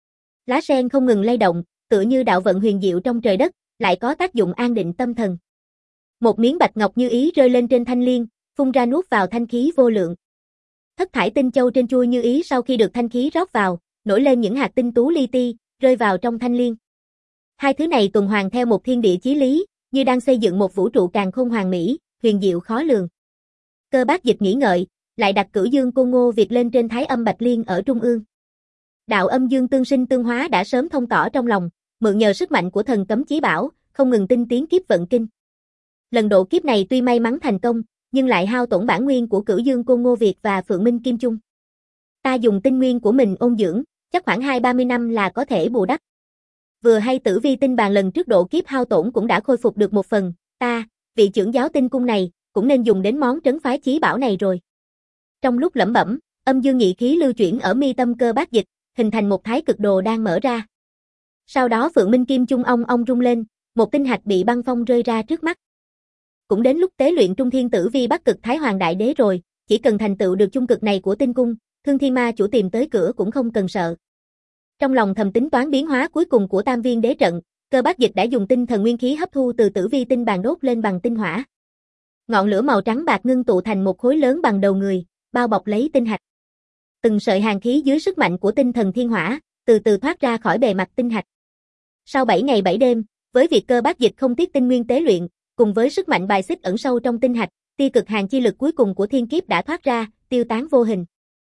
Speaker 1: Lá sen không ngừng lay động, tựa như đạo vận huyền diệu trong trời đất, lại có tác dụng an định tâm thần. Một miếng bạch ngọc như ý rơi lên trên thanh liên, phun ra nuốt vào thanh khí vô lượng. Thất thải tinh châu trên chuôi như ý sau khi được thanh khí rót vào, nổi lên những hạt tinh tú li ti, rơi vào trong thanh liên. Hai thứ này tuần hoàn theo một thiên địa chí lý, như đang xây dựng một vũ trụ càn khôn hoàn mỹ, huyền diệu khó lường. Cơ Bác Dịch nghĩ ngợi, lại đặt Cửu Dương Côn Ngô Việt lên trên Thái Âm Bạch Liên ở trung ương. Đạo âm dương tương sinh tương hóa đã sớm thông tỏ trong lòng, mượn nhờ sức mạnh của thần cấm chí bảo, không ngừng tinh tiến kiếp vận kinh. Lần độ kiếp này tuy may mắn thành công, nhưng lại hao tổn bản nguyên của Cửu Dương Côn Ngô Việt và Phượng Minh Kim Chung. Ta dùng tinh nguyên của mình ôn dưỡng, chắc khoảng hai ba mươi năm là có thể bù đắp. Vừa hay Tử Vi tinh bàn lần trước độ kiếp hao tổn cũng đã khôi phục được một phần, ta, vị trưởng giáo tinh cung này, cũng nên dùng đến món trấn phái chí bảo này rồi. Trong lúc lẩm bẩm, âm dương nhị khí lưu chuyển ở mi tâm Cơ Bác Dịch, hình thành một thái cực đồ đang mở ra. Sau đó Phượng Minh Kim Chung ong ong rung lên, một tinh hạt bị băng phong rơi ra trước mắt. Cũng đến lúc tế luyện Trung Thiên Tử Vi Bắc Cực Thái Hoàng Đại Đế rồi, chỉ cần thành tựu được chung cực này của tinh cung, Thương Thiên Ma Chủ tìm tới cửa cũng không cần sợ. Trong lòng thầm tính toán biến hóa cuối cùng của Tam Viên Đế trận, Cơ Bác Dịch đã dùng tinh thần nguyên khí hấp thu từ Tử Vi tinh bàn đốt lên bằng tinh hỏa. Ngọn lửa màu trắng bạc ngưng tụ thành một khối lớn bằng đầu người, bao bọc lấy tinh hạch. Từng sợi hàn khí dưới sức mạnh của tinh thần thiên hỏa, từ từ thoát ra khỏi bề mặt tinh hạch. Sau bảy ngày bảy đêm, với việc Cơ Bác Dịch không tiếc tinh nguyên tế luyện, cùng với sức mạnh bài xích ẩn sâu trong tinh hạch, tia cực hàn chi lực cuối cùng của thiên kiếp đã thoát ra, tiêu tán vô hình.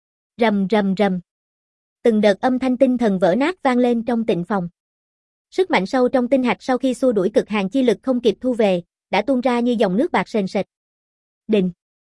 Speaker 1: Rầm rầm rầm. Từng đợt âm thanh tinh thần vỡ nát vang lên trong tịnh phòng. Sức mạnh sâu trong tinh hạch sau khi xua đuổi cực hàn chi lực không kịp thu về, đã tuôn ra như dòng nước bạc sền sệt. Đình.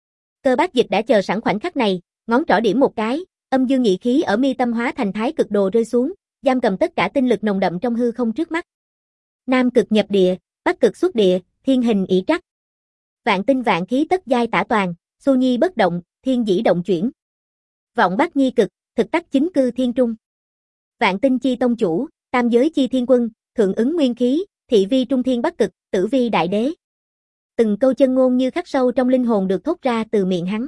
Speaker 1: Cơ Bác Dịch đã chờ sẵn khoảnh khắc này, ngón trỏ điểm một cái, âm dương nhị khí ở mi tâm hóa thành thái cực đồ rơi xuống, giam cầm tất cả tinh lực nồng đậm trong hư không trước mắt. Nam cực nhập địa, bắc cực xuất địa, thiên hình ỷ trắc. Vạn tinh vạn khí tất giai tả toàn, xu nhi bất động, thiên dĩ động chuyển. Vọng bắc nhi cực, thực tắc chính cư thiên trung. Vạn tinh chi tông chủ, tam giới chi thiên quân, thượng ứng nguyên khí, thị vi trung thiên bắc cực, tử vi đại đế. Từng câu chân ngôn như khắc sâu trong linh hồn được thốt ra từ miệng hắn.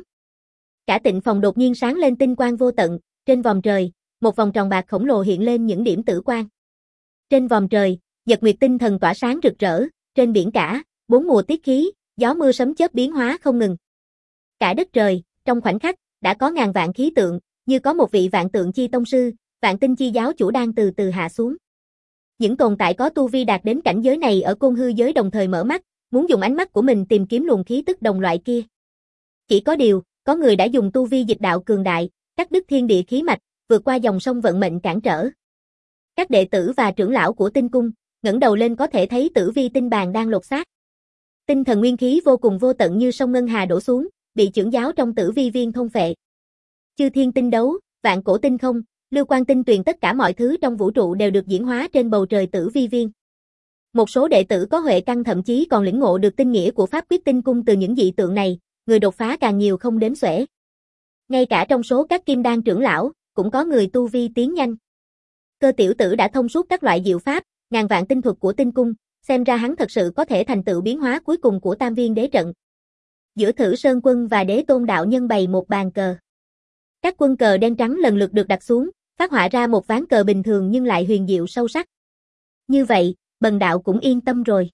Speaker 1: Cả tịnh phòng đột nhiên sáng lên tinh quang vô tận, trên vòm trời, một vòng tròn bạc khổng lồ hiện lên những điểm tử quang. Trên vòm trời, nhật nguyệt tinh thần tỏa sáng rực rỡ, trên biển cả, bốn mùa tiết khí, gió mưa sấm chớp biến hóa không ngừng. Cả đất trời, trong khoảnh khắc, đã có ngàn vạn khí tượng, như có một vị vạn tượng chi tông sư, vạn tinh chi giáo chủ đang từ từ hạ xuống. Những tồn tại có tu vi đạt đến cảnh giới này ở côn hư giới đồng thời mở mắt, muốn dùng ánh mắt của mình tìm kiếm luồng khí tức đồng loại kia. Chỉ có điều, có người đã dùng tu vi dịch đạo cường đại, cắt đứt thiên địa khí mạch, vượt qua dòng sông vận mệnh cản trở. Các đệ tử và trưởng lão của tinh cung, ngẩng đầu lên có thể thấy tử vi tinh bàn đang lột xác. Tinh thần nguyên khí vô cùng vô tận như sông ngân hà đổ xuống, bị chưởng giáo trong tử vi viên thôn phệ. Chư thiên tinh đấu, vạn cổ tinh không, lưu quan tinh tuyền tất cả mọi thứ trong vũ trụ đều được diễn hóa trên bầu trời tử vi viên. Một số đệ tử có huệ căn thậm chí còn lĩnh ngộ được tinh nghĩa của pháp quyết tinh cung từ những dị tượng này, người đột phá càng nhiều không đếm xuể. Ngay cả trong số các kim đan trưởng lão, cũng có người tu vi tiến nhanh. Cơ tiểu tử đã thông suốt các loại diệu pháp, ngàn vạn tinh thuật của tinh cung, xem ra hắn thật sự có thể thành tựu biến hóa cuối cùng của tam viên đế trận. Giữa Thử Sơn Quân và Đế Tôn đạo nhân bày một bàn cờ. Các quân cờ đen trắng lần lượt được đặt xuống, phát họa ra một ván cờ bình thường nhưng lại huyền diệu sâu sắc. Như vậy, Bần đạo cũng yên tâm rồi.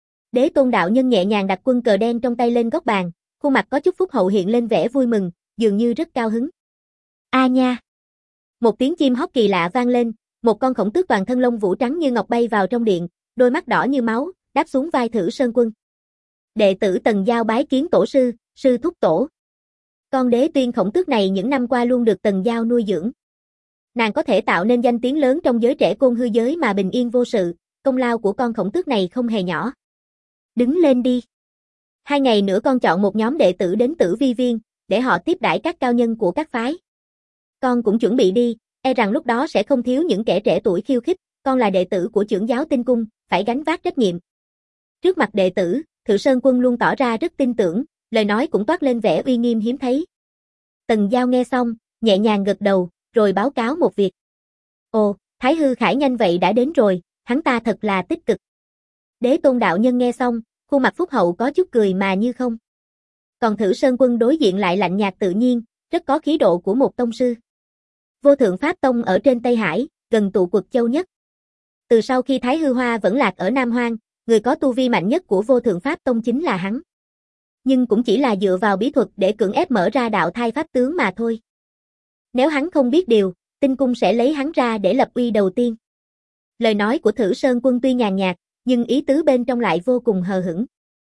Speaker 1: Đế Tôn đạo nhân nhẹ nhàng đặt quân cờ đen trong tay lên góc bàn, khuôn mặt có chút phúc hậu hiện lên vẻ vui mừng, dường như rất cao hứng. A nha! Một tiếng chim hót kỳ lạ vang lên, một con khổng tước toàn thân lông vũ trắng như ngọc bay vào trong điện, đôi mắt đỏ như máu, đáp xuống vai Thử Sơn Quân. Đệ tử Tần Giao bái kiến tổ sư, sư thúc tổ. Con đế tuyên khổng tước này những năm qua luôn được Tần Giao nuôi dưỡng. Nàng có thể tạo nên danh tiếng lớn trong giới trẻ côn hư giới mà bình yên vô sự, công lao của con khổng tước này không hề nhỏ. Đứng lên đi. Hai ngày nữa con chọn một nhóm đệ tử đến Tử Vi Viên, để họ tiếp đãi các cao nhân của các phái. Con cũng chuẩn bị đi, e rằng lúc đó sẽ không thiếu những kẻ trẻ tuổi khiêu khích, con là đệ tử của trưởng giáo tinh cung, phải gánh vác trách nhiệm. Trước mặt đệ tử, Thử Sơn Quân luôn tỏ ra rất tin tưởng, lời nói cũng toát lên vẻ uy nghiêm hiếm thấy. Tần Giao nghe xong, nhẹ nhàng gật đầu, rồi báo cáo một việc. Ồ, Thái Hư Khải nhanh vậy đã đến rồi, hắn ta thật là tích cực. Đế Tôn đạo nhân nghe xong, khuôn mặt phúc hậu có chút cười mà như không. Còn Thử Sơn Quân đối diện lại lạnh nhạt tự nhiên, rất có khí độ của một tông sư. Vô Thượng Pháp Tông ở trên Tây Hải, gần tụ quật châu nhất. Từ sau khi Thái Hư Hoa vẫn lạc ở Nam Hoang, người có tu vi mạnh nhất của Vô Thượng Pháp Tông chính là hắn. Nhưng cũng chỉ là dựa vào bí thuật để cưỡng ép mở ra đạo thai pháp tướng mà thôi. Nếu hắn không biết điều, tinh cung sẽ lấy hắn ra để lập uy đầu tiên. Lời nói của Thử Sơn Quân tuy nhàn nhạt, nhưng ý tứ bên trong lại vô cùng hờ hững.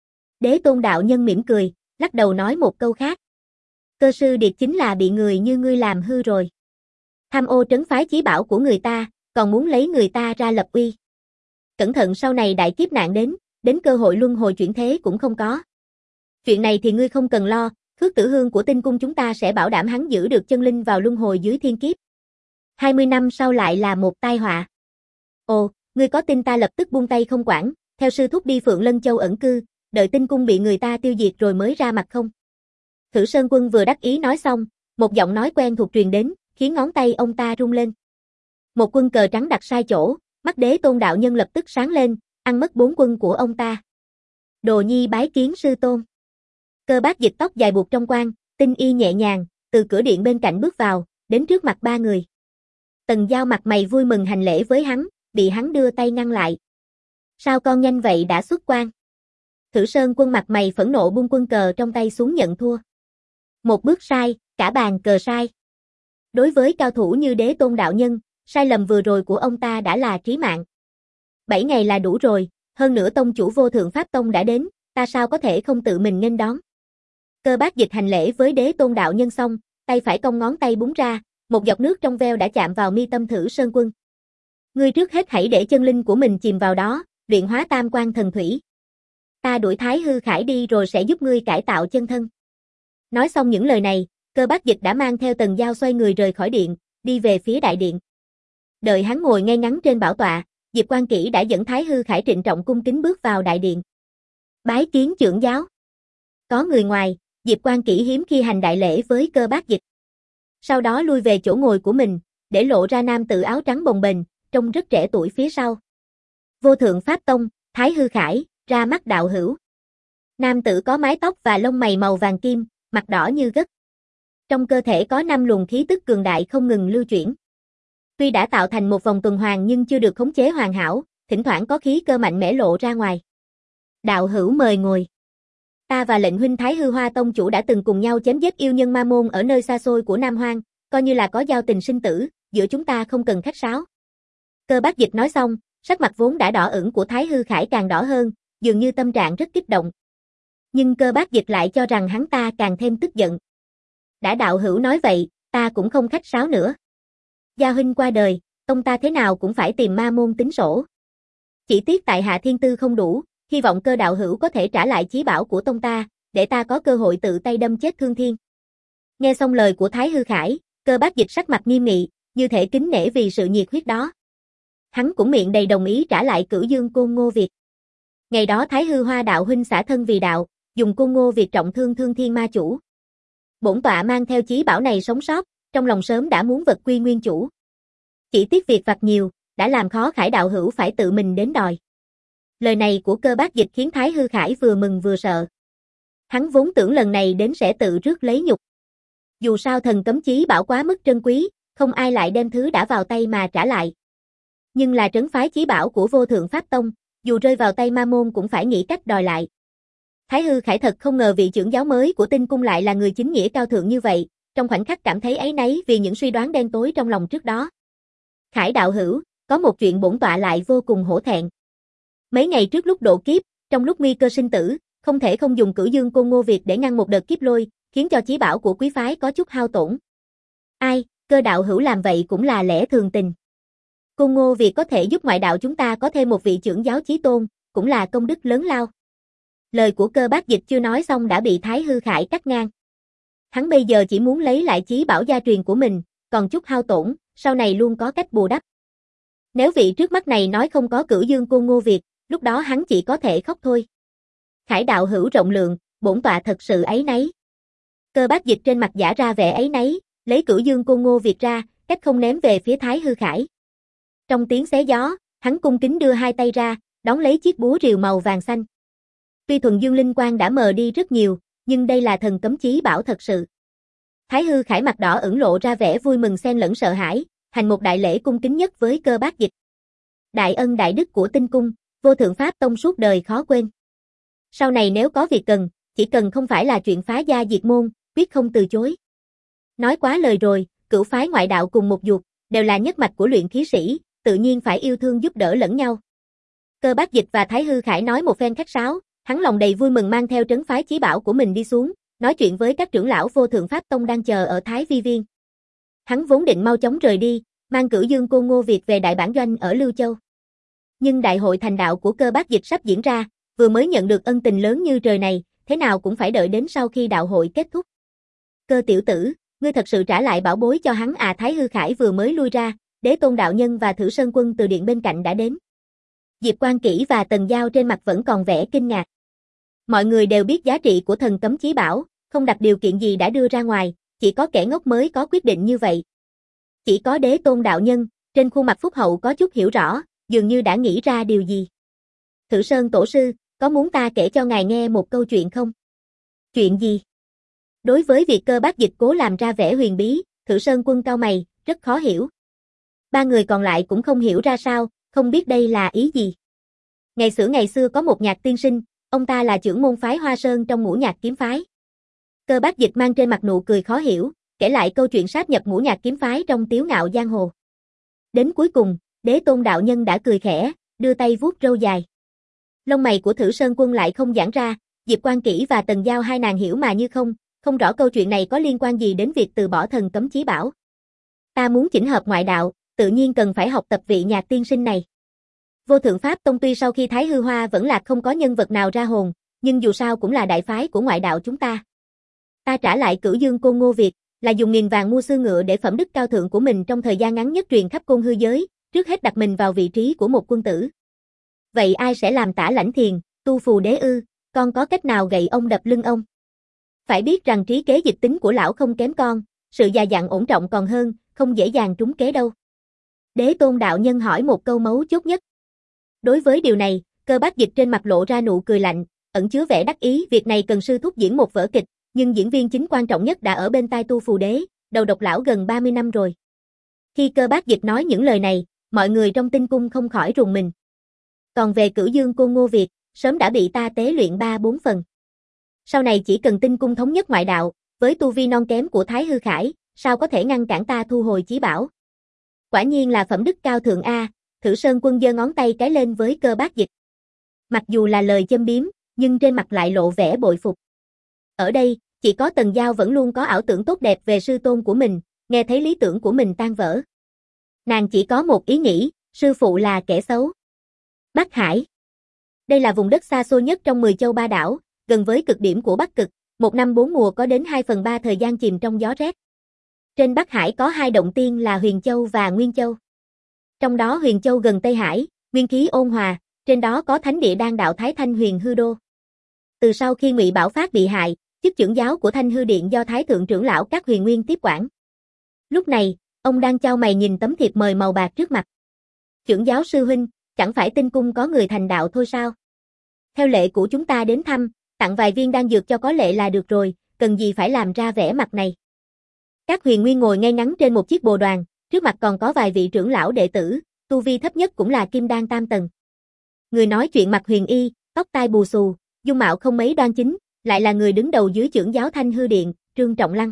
Speaker 1: Đế Tôn đạo nhân mỉm cười, lắc đầu nói một câu khác. Cơ sư điệt chính là bị người như ngươi làm hư rồi. Tham ô trấn phái chí bảo của người ta, còn muốn lấy người ta ra lập uy. Cẩn thận sau này đại kiếp nạn đến, đến cơ hội luân hồi chuyển thế cũng không có. Chuyện này thì ngươi không cần lo, Khước Tử Hương của tinh cung chúng ta sẽ bảo đảm hắn giữ được chân linh vào luân hồi dưới thiên kiếp. hai mươi năm sau lại là một tai họa. Ồ, ngươi có tin ta lập tức buông tay không quản, theo sư thúc đi Phượng Lân Châu ẩn cư, đợi tinh cung bị người ta tiêu diệt rồi mới ra mặt không? Thử Sơn Quân vừa đắc ý nói xong, một giọng nói quen thuộc truyền đến, khiến ngón tay ông ta rung lên. Một quân cờ trắng đặt sai chỗ, mắt Đế Tôn đạo nhân lập tức sáng lên, ăn mất bốn quân của ông ta. Đồ nhi bái kiến sư tôn. Cơ Bác Dịch tóc dài buộc trong quan, tinh y nhẹ nhàng, từ cửa điện bên cạnh bước vào, đến trước mặt ba người. Tần Giao mặt mày vui mừng hành lễ với hắn, bị hắn đưa tay ngăn lại. Sao con nhanh vậy đã xuất quan? Thử Sơn Quân mặt mày phẫn nộ buông quân cờ trong tay xuống nhận thua. Một bước sai, cả bàn cờ sai. Đối với cao thủ như Đế Tôn đạo nhân, sai lầm vừa rồi của ông ta đã là trí mạng. Bảy ngày là đủ rồi, hơn nữa tông chủ Vô Thượng Pháp Tông đã đến, ta sao có thể không tự mình nghênh đón. Cơ Bác Dịch hành lễ với Đế Tôn đạo nhân xong, tay phải cong ngón tay búng ra, một giọt nước trong veo đã chạm vào mi tâm Thử Sơn Quân. Ngươi trước hết hãy để chân linh của mình chìm vào đó, luyện hóa tam quan thần thủy. Ta đuổi Thái Hư Khải đi rồi sẽ giúp ngươi cải tạo chân thân. Nói xong những lời này, Cơ Bác Dịch đã mang theo Tần Giao xoay người rời khỏi điện, đi về phía đại điện. Đợi hắn ngồi ngay ngắn trên bảo tọa, Diệp Quan Kỷ đã dẫn Thái Hư Khải trịnh trọng cung kính bước vào đại điện. Bái kiến trưởng giáo. Có người ngoài, Diệp Quan Kỷ hiếm khi hành đại lễ với Cơ Bác Dịch. Sau đó lui về chỗ ngồi của mình, để lộ ra nam tử áo trắng bồng bềnh, trông rất trẻ tuổi phía sau. Vô Thượng Pháp Tông, Thái Hư Khải, ra mắt đạo hữu. Nam tử có mái tóc và lông mày màu vàng kim, mặt đỏ như gất. Trong cơ thể có năm luồng khí tức cường đại không ngừng lưu chuyển. Tuy đã tạo thành một vòng tuần hoàn nhưng chưa được khống chế hoàn hảo, thỉnh thoảng có khí cơ mạnh mẽ lộ ra ngoài. Đạo hữu mời ngồi. Ta và lệnh huynh Thái Hư Hoa Tông chủ đã từng cùng nhau chém giết yêu nhân ma môn ở nơi xa xôi của Nam Hoang, coi như là có giao tình sinh tử, giữa chúng ta không cần khách sáo. Cơ Bác Dịch nói xong, sắc mặt vốn đã đỏ ửng của Thái Hư Khải càng đỏ hơn, dường như tâm trạng rất kích động. Nhưng Cơ Bác Dịch lại cho rằng hắn ta càng thêm tức giận. Đã đạo hữu nói vậy, ta cũng không khách sáo nữa. Gia huynh qua đời, ông ta thế nào cũng phải tìm ma môn tính sổ. Chỉ tiếc tại hạ thiên tư không đủ, hy vọng Cơ đạo hữu có thể trả lại chí bảo của tông ta, để ta có cơ hội tự tay đâm chết Thương Thiên. Nghe xong lời của Thái Hư Khải, Cơ Bác Dịch sắc mặt nghiêm nghị, như thể kính nể vì sự nhiệt huyết đó. Hắn cũng miệng đầy đồng ý trả lại Cửu Dương Côn Ngô Việt. Ngày đó Thái Hư Hoa đạo huynh xả thân vì đạo, dùng Côn Ngô Việt trọng thương Thương Thiên ma chủ. Bổn tọa mang theo chí bảo này sống sót, trong lòng sớm đã muốn vật quy nguyên chủ. Chỉ tiếc việc vặt nhiều, đã làm khó Khải đạo hữu phải tự mình đến đòi. Lời này của Cơ Bác Dịch khiến Thái Hư Khải vừa mừng vừa sợ. Hắn vốn tưởng lần này đến sẽ tự rước lấy nhục. Dù sao thần cấm chí bảo quá mức trân quý, không ai lại đem thứ đã vào tay mà trả lại. Nhưng là trấn phái chí bảo của Vô Thượng Pháp Tông, dù rơi vào tay ma môn cũng phải nghĩ cách đòi lại. Thái Hư Khải thật không ngờ vị trưởng giáo mới của Tinh Cung lại là người chính nghĩa cao thượng như vậy, trong khoảnh khắc cảm thấy áy náy vì những suy đoán đen tối trong lòng trước đó. Khải đạo hữu, có một chuyện bổn tọa lại vô cùng hổ thẹn. Mấy ngày trước lúc độ kiếp, trong lúc nguy cơ sinh tử, không thể không dùng Cửu Dương Côn Ngô Việt để ngăn một đợt kiếp lôi, khiến cho chí bảo của quý phái có chút hao tổn. Ai, Cơ đạo hữu làm vậy cũng là lẽ thường tình. Côn Ngô Việt có thể giúp ngoại đạo chúng ta có thêm một vị trưởng giáo chí tôn, cũng là công đức lớn lao. Lời của Cơ Bác Dịch chưa nói xong đã bị Thái Hư Khải cắt ngang. Hắn bây giờ chỉ muốn lấy lại chí bảo gia truyền của mình, còn chút hao tổn, sau này luôn có cách bù đắp. Nếu vị trước mắt này nói không có Cửu Dương Côn Ngô Việt, lúc đó hắn chỉ có thể khóc thôi. Khải đạo hữu rộng lượng, bổn tọa thật sự áy náy. Cơ Bác Dịch trên mặt giả ra vẻ áy náy, lấy Cửu Dương Côn Ngô Việt ra, cách không ném về phía Thái Hư Khải. Trong tiếng xé gió, hắn cung kính đưa hai tay ra, đón lấy chiếc búa rìu màu vàng xanh. Tuy thuần dương linh quang đã mờ đi rất nhiều, nhưng đây là thần cấm chí bảo thật sự. Thái Hư Khải mặt đỏ ửng lộ ra vẻ vui mừng xen lẫn sợ hãi, hành một đại lễ cung kính nhất với Cơ Bác Dịch. Đại ân đại đức của Tinh Cung, Vô Thượng Pháp Tông suốt đời khó quên. Sau này nếu có việc cần, chỉ cần không phải là chuyện phá gia diệt môn, quyết không từ chối. Nói quá lời rồi, cửu phái ngoại đạo cùng một ruột, đều là nhất mạch của luyện khí sĩ, tự nhiên phải yêu thương giúp đỡ lẫn nhau. Cơ Bác Dịch và Thái Hư Khải nói một phen khách sáo, hắn lòng đầy vui mừng mang theo trấn phái chí bảo của mình đi xuống, nói chuyện với các trưởng lão Vô Thượng Pháp Tông đang chờ ở Thái Vi Viên. Hắn vốn định mau chóng rời đi, mang Cửu Dương Côn Ngô Việt về đại bản doanh ở Lưu Châu. Nhưng đại hội thành đạo của Cơ Bác Dịch sắp diễn ra, vừa mới nhận được ân tình lớn như trời này, thế nào cũng phải đợi đến sau khi đạo hội kết thúc. Cơ tiểu tử, ngươi thật sự trả lại bảo bối cho hắn à? Thái Hư Khải vừa mới lui ra, Đế Tôn đạo nhân và Thử Sơn Quân từ điện bên cạnh đã đến. Diệp Quan Kỷ và Tần Giao trên mặt vẫn còn vẻ kinh ngạc. Mọi người đều biết giá trị của thần cấm chí bảo, không đặt điều kiện gì đã đưa ra ngoài, chỉ có kẻ ngốc mới có quyết định như vậy. Chỉ có Đế Tôn đạo nhân, trên khuôn mặt phúc hậu có chút hiểu rõ, dường như đã nghĩ ra điều gì. Thử Sơn tổ sư, có muốn ta kể cho ngài nghe một câu chuyện không? Chuyện gì? Đối với việc Cơ Bác Dịch cố làm ra vẻ huyền bí, Thử Sơn Quân cau mày, rất khó hiểu. Ba người còn lại cũng không hiểu ra sao, không biết đây là ý gì. Ngày xưa ngày xưa có một nhạc tiên sinh, ông ta là trưởng môn phái Hoa Sơn trong ngũ nhạc kiếm phái. Cơ Bác Dịch mang trên mặt nụ cười khó hiểu, kể lại câu chuyện sáp nhập ngũ nhạc kiếm phái trong Tiếu Ngạo Giang Hồ. Đến cuối cùng, Đế Tôn đạo nhân đã cười khẽ, đưa tay vuốt râu dài. Lông mày của Thử Sơn Quân lại không giãn ra, Diệp Quan Kỷ và Tần Giao hai nàng hiểu mà như không, không rõ câu chuyện này có liên quan gì đến việc từ bỏ thần cấm chí bảo. Ta muốn chỉnh hợp ngoại đạo, tự nhiên cần phải học tập vị nhạc tiên sinh này. Vô Thượng Pháp Tông tuy sau khi Thái Hư Hoa vẫn là không có nhân vật nào ra hồn, nhưng dù sao cũng là đại phái của ngoại đạo chúng ta. Ta trả lại Cửu Dương Côn Ngô Việt, là dùng nghìn vàng mua xương ngựa để phẩm đức cao thượng của mình trong thời gian ngắn nhất truyền khắp côn hư giới, trước hết đặt mình vào vị trí của một quân tử. Vậy ai sẽ làm Tả Lãnh Thiền, Tu Phù Đế ư? Con có cách nào gậy ông đập lưng ông? Phải biết rằng trí kế dịch tính của lão không kém con, sự già dặn ổn trọng còn hơn, không dễ dàng trúng kế đâu. Đế Tôn đạo nhân hỏi một câu mấu chốt nhất. Đối với điều này, Cơ Bác Dịch trên mặt lộ ra nụ cười lạnh, ẩn chứa vẻ đắc ý. Việc này cần sư thúc diễn một vở kịch, nhưng diễn viên chính quan trọng nhất đã ở bên tai Tu Phù Đế, đầu độc lão gần ba mươi năm rồi. Khi Cơ Bác Dịch nói những lời này, mọi người trong Tinh Cung không khỏi rùng mình. Còn về Cửu Dương Côn Ngô Việt, sớm đã bị ta tế luyện ba bốn phần. Sau này chỉ cần Tinh Cung thống nhất ngoại đạo, với tu vi non kém của Thái Hư Khải, sao có thể ngăn cản ta thu hồi chí bảo? Quả nhiên là phẩm đức cao thượng a, Thử Sơn Quân giơ ngón tay cái lên với cơ bát dịch. Mặc dù là lời châm biếm, nhưng trên mặt lại lộ vẻ bội phục. Ở đây, chỉ có Tần Giao vẫn luôn có ảo tưởng tốt đẹp về sư tôn của mình, nghe thấy lý tưởng của mình tan vỡ. Nàng chỉ có một ý nghĩ, sư phụ là kẻ xấu. Bắc Hải. Đây là vùng đất xa xôi nhất trong mười châu ba đảo, gần với cực điểm của Bắc Cực, một năm bốn mùa có đến hai phần ba thời gian chìm trong gió rét. Trên Bắc Hải có hai động tiên là Huyền Châu và Nguyên Châu. Trong đó Huyền Châu gần Tây Hải, nguyên khí ôn hòa, trên đó có thánh địa đan đạo Thái Thanh Huyền Hư Đô. Từ sau khi Ngụy Bảo Phát bị hại, chức trưởng giáo của Thanh Hư Điện do Thái thượng trưởng lão Các Huyền Nguyên tiếp quản. Lúc này, ông đang chau mày nhìn tấm thiệp mời màu bạc trước mặt. Trưởng giáo sư huynh, chẳng phải Tinh Cung có người thành đạo thôi sao? Theo lệ của chúng ta đến thăm, tặng vài viên đan dược cho có lệ là được rồi, cần gì phải làm ra vẻ mặt này. Các Huyền Nguyên ngồi ngay ngắn trên một chiếc bồ đoàn, trước mặt còn có vài vị trưởng lão đệ tử, tu vi thấp nhất cũng là kim đan tam tầng. Người nói chuyện mặc huyền y, tóc tai bù xù, dung mạo không mấy đoan chính, lại là người đứng đầu dưới trưởng giáo Thanh Hư Điện, Trương Trọng Lăng.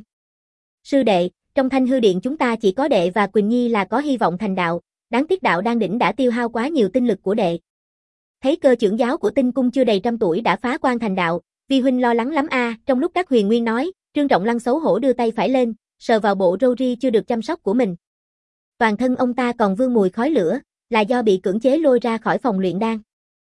Speaker 1: Sư đệ, trong Thanh Hư Điện chúng ta chỉ có đệ và Quỳnh Nhi là có hy vọng thành đạo, đáng tiếc đạo đan đỉnh đã tiêu hao quá nhiều tinh lực của đệ. Thấy cơ trưởng giáo của Tinh Cung chưa đầy trăm tuổi đã phá quan thành đạo, vi huynh lo lắng lắm a. À. Trong lúc các Huyền Nguyên nói, Trương Trọng Lăng xấu hổ đưa tay phải lên, sờ vào bộ râu ri chưa được chăm sóc của mình. Toàn thân ông ta còn vương mùi khói lửa, là do bị cưỡng chế lôi ra khỏi phòng luyện đan.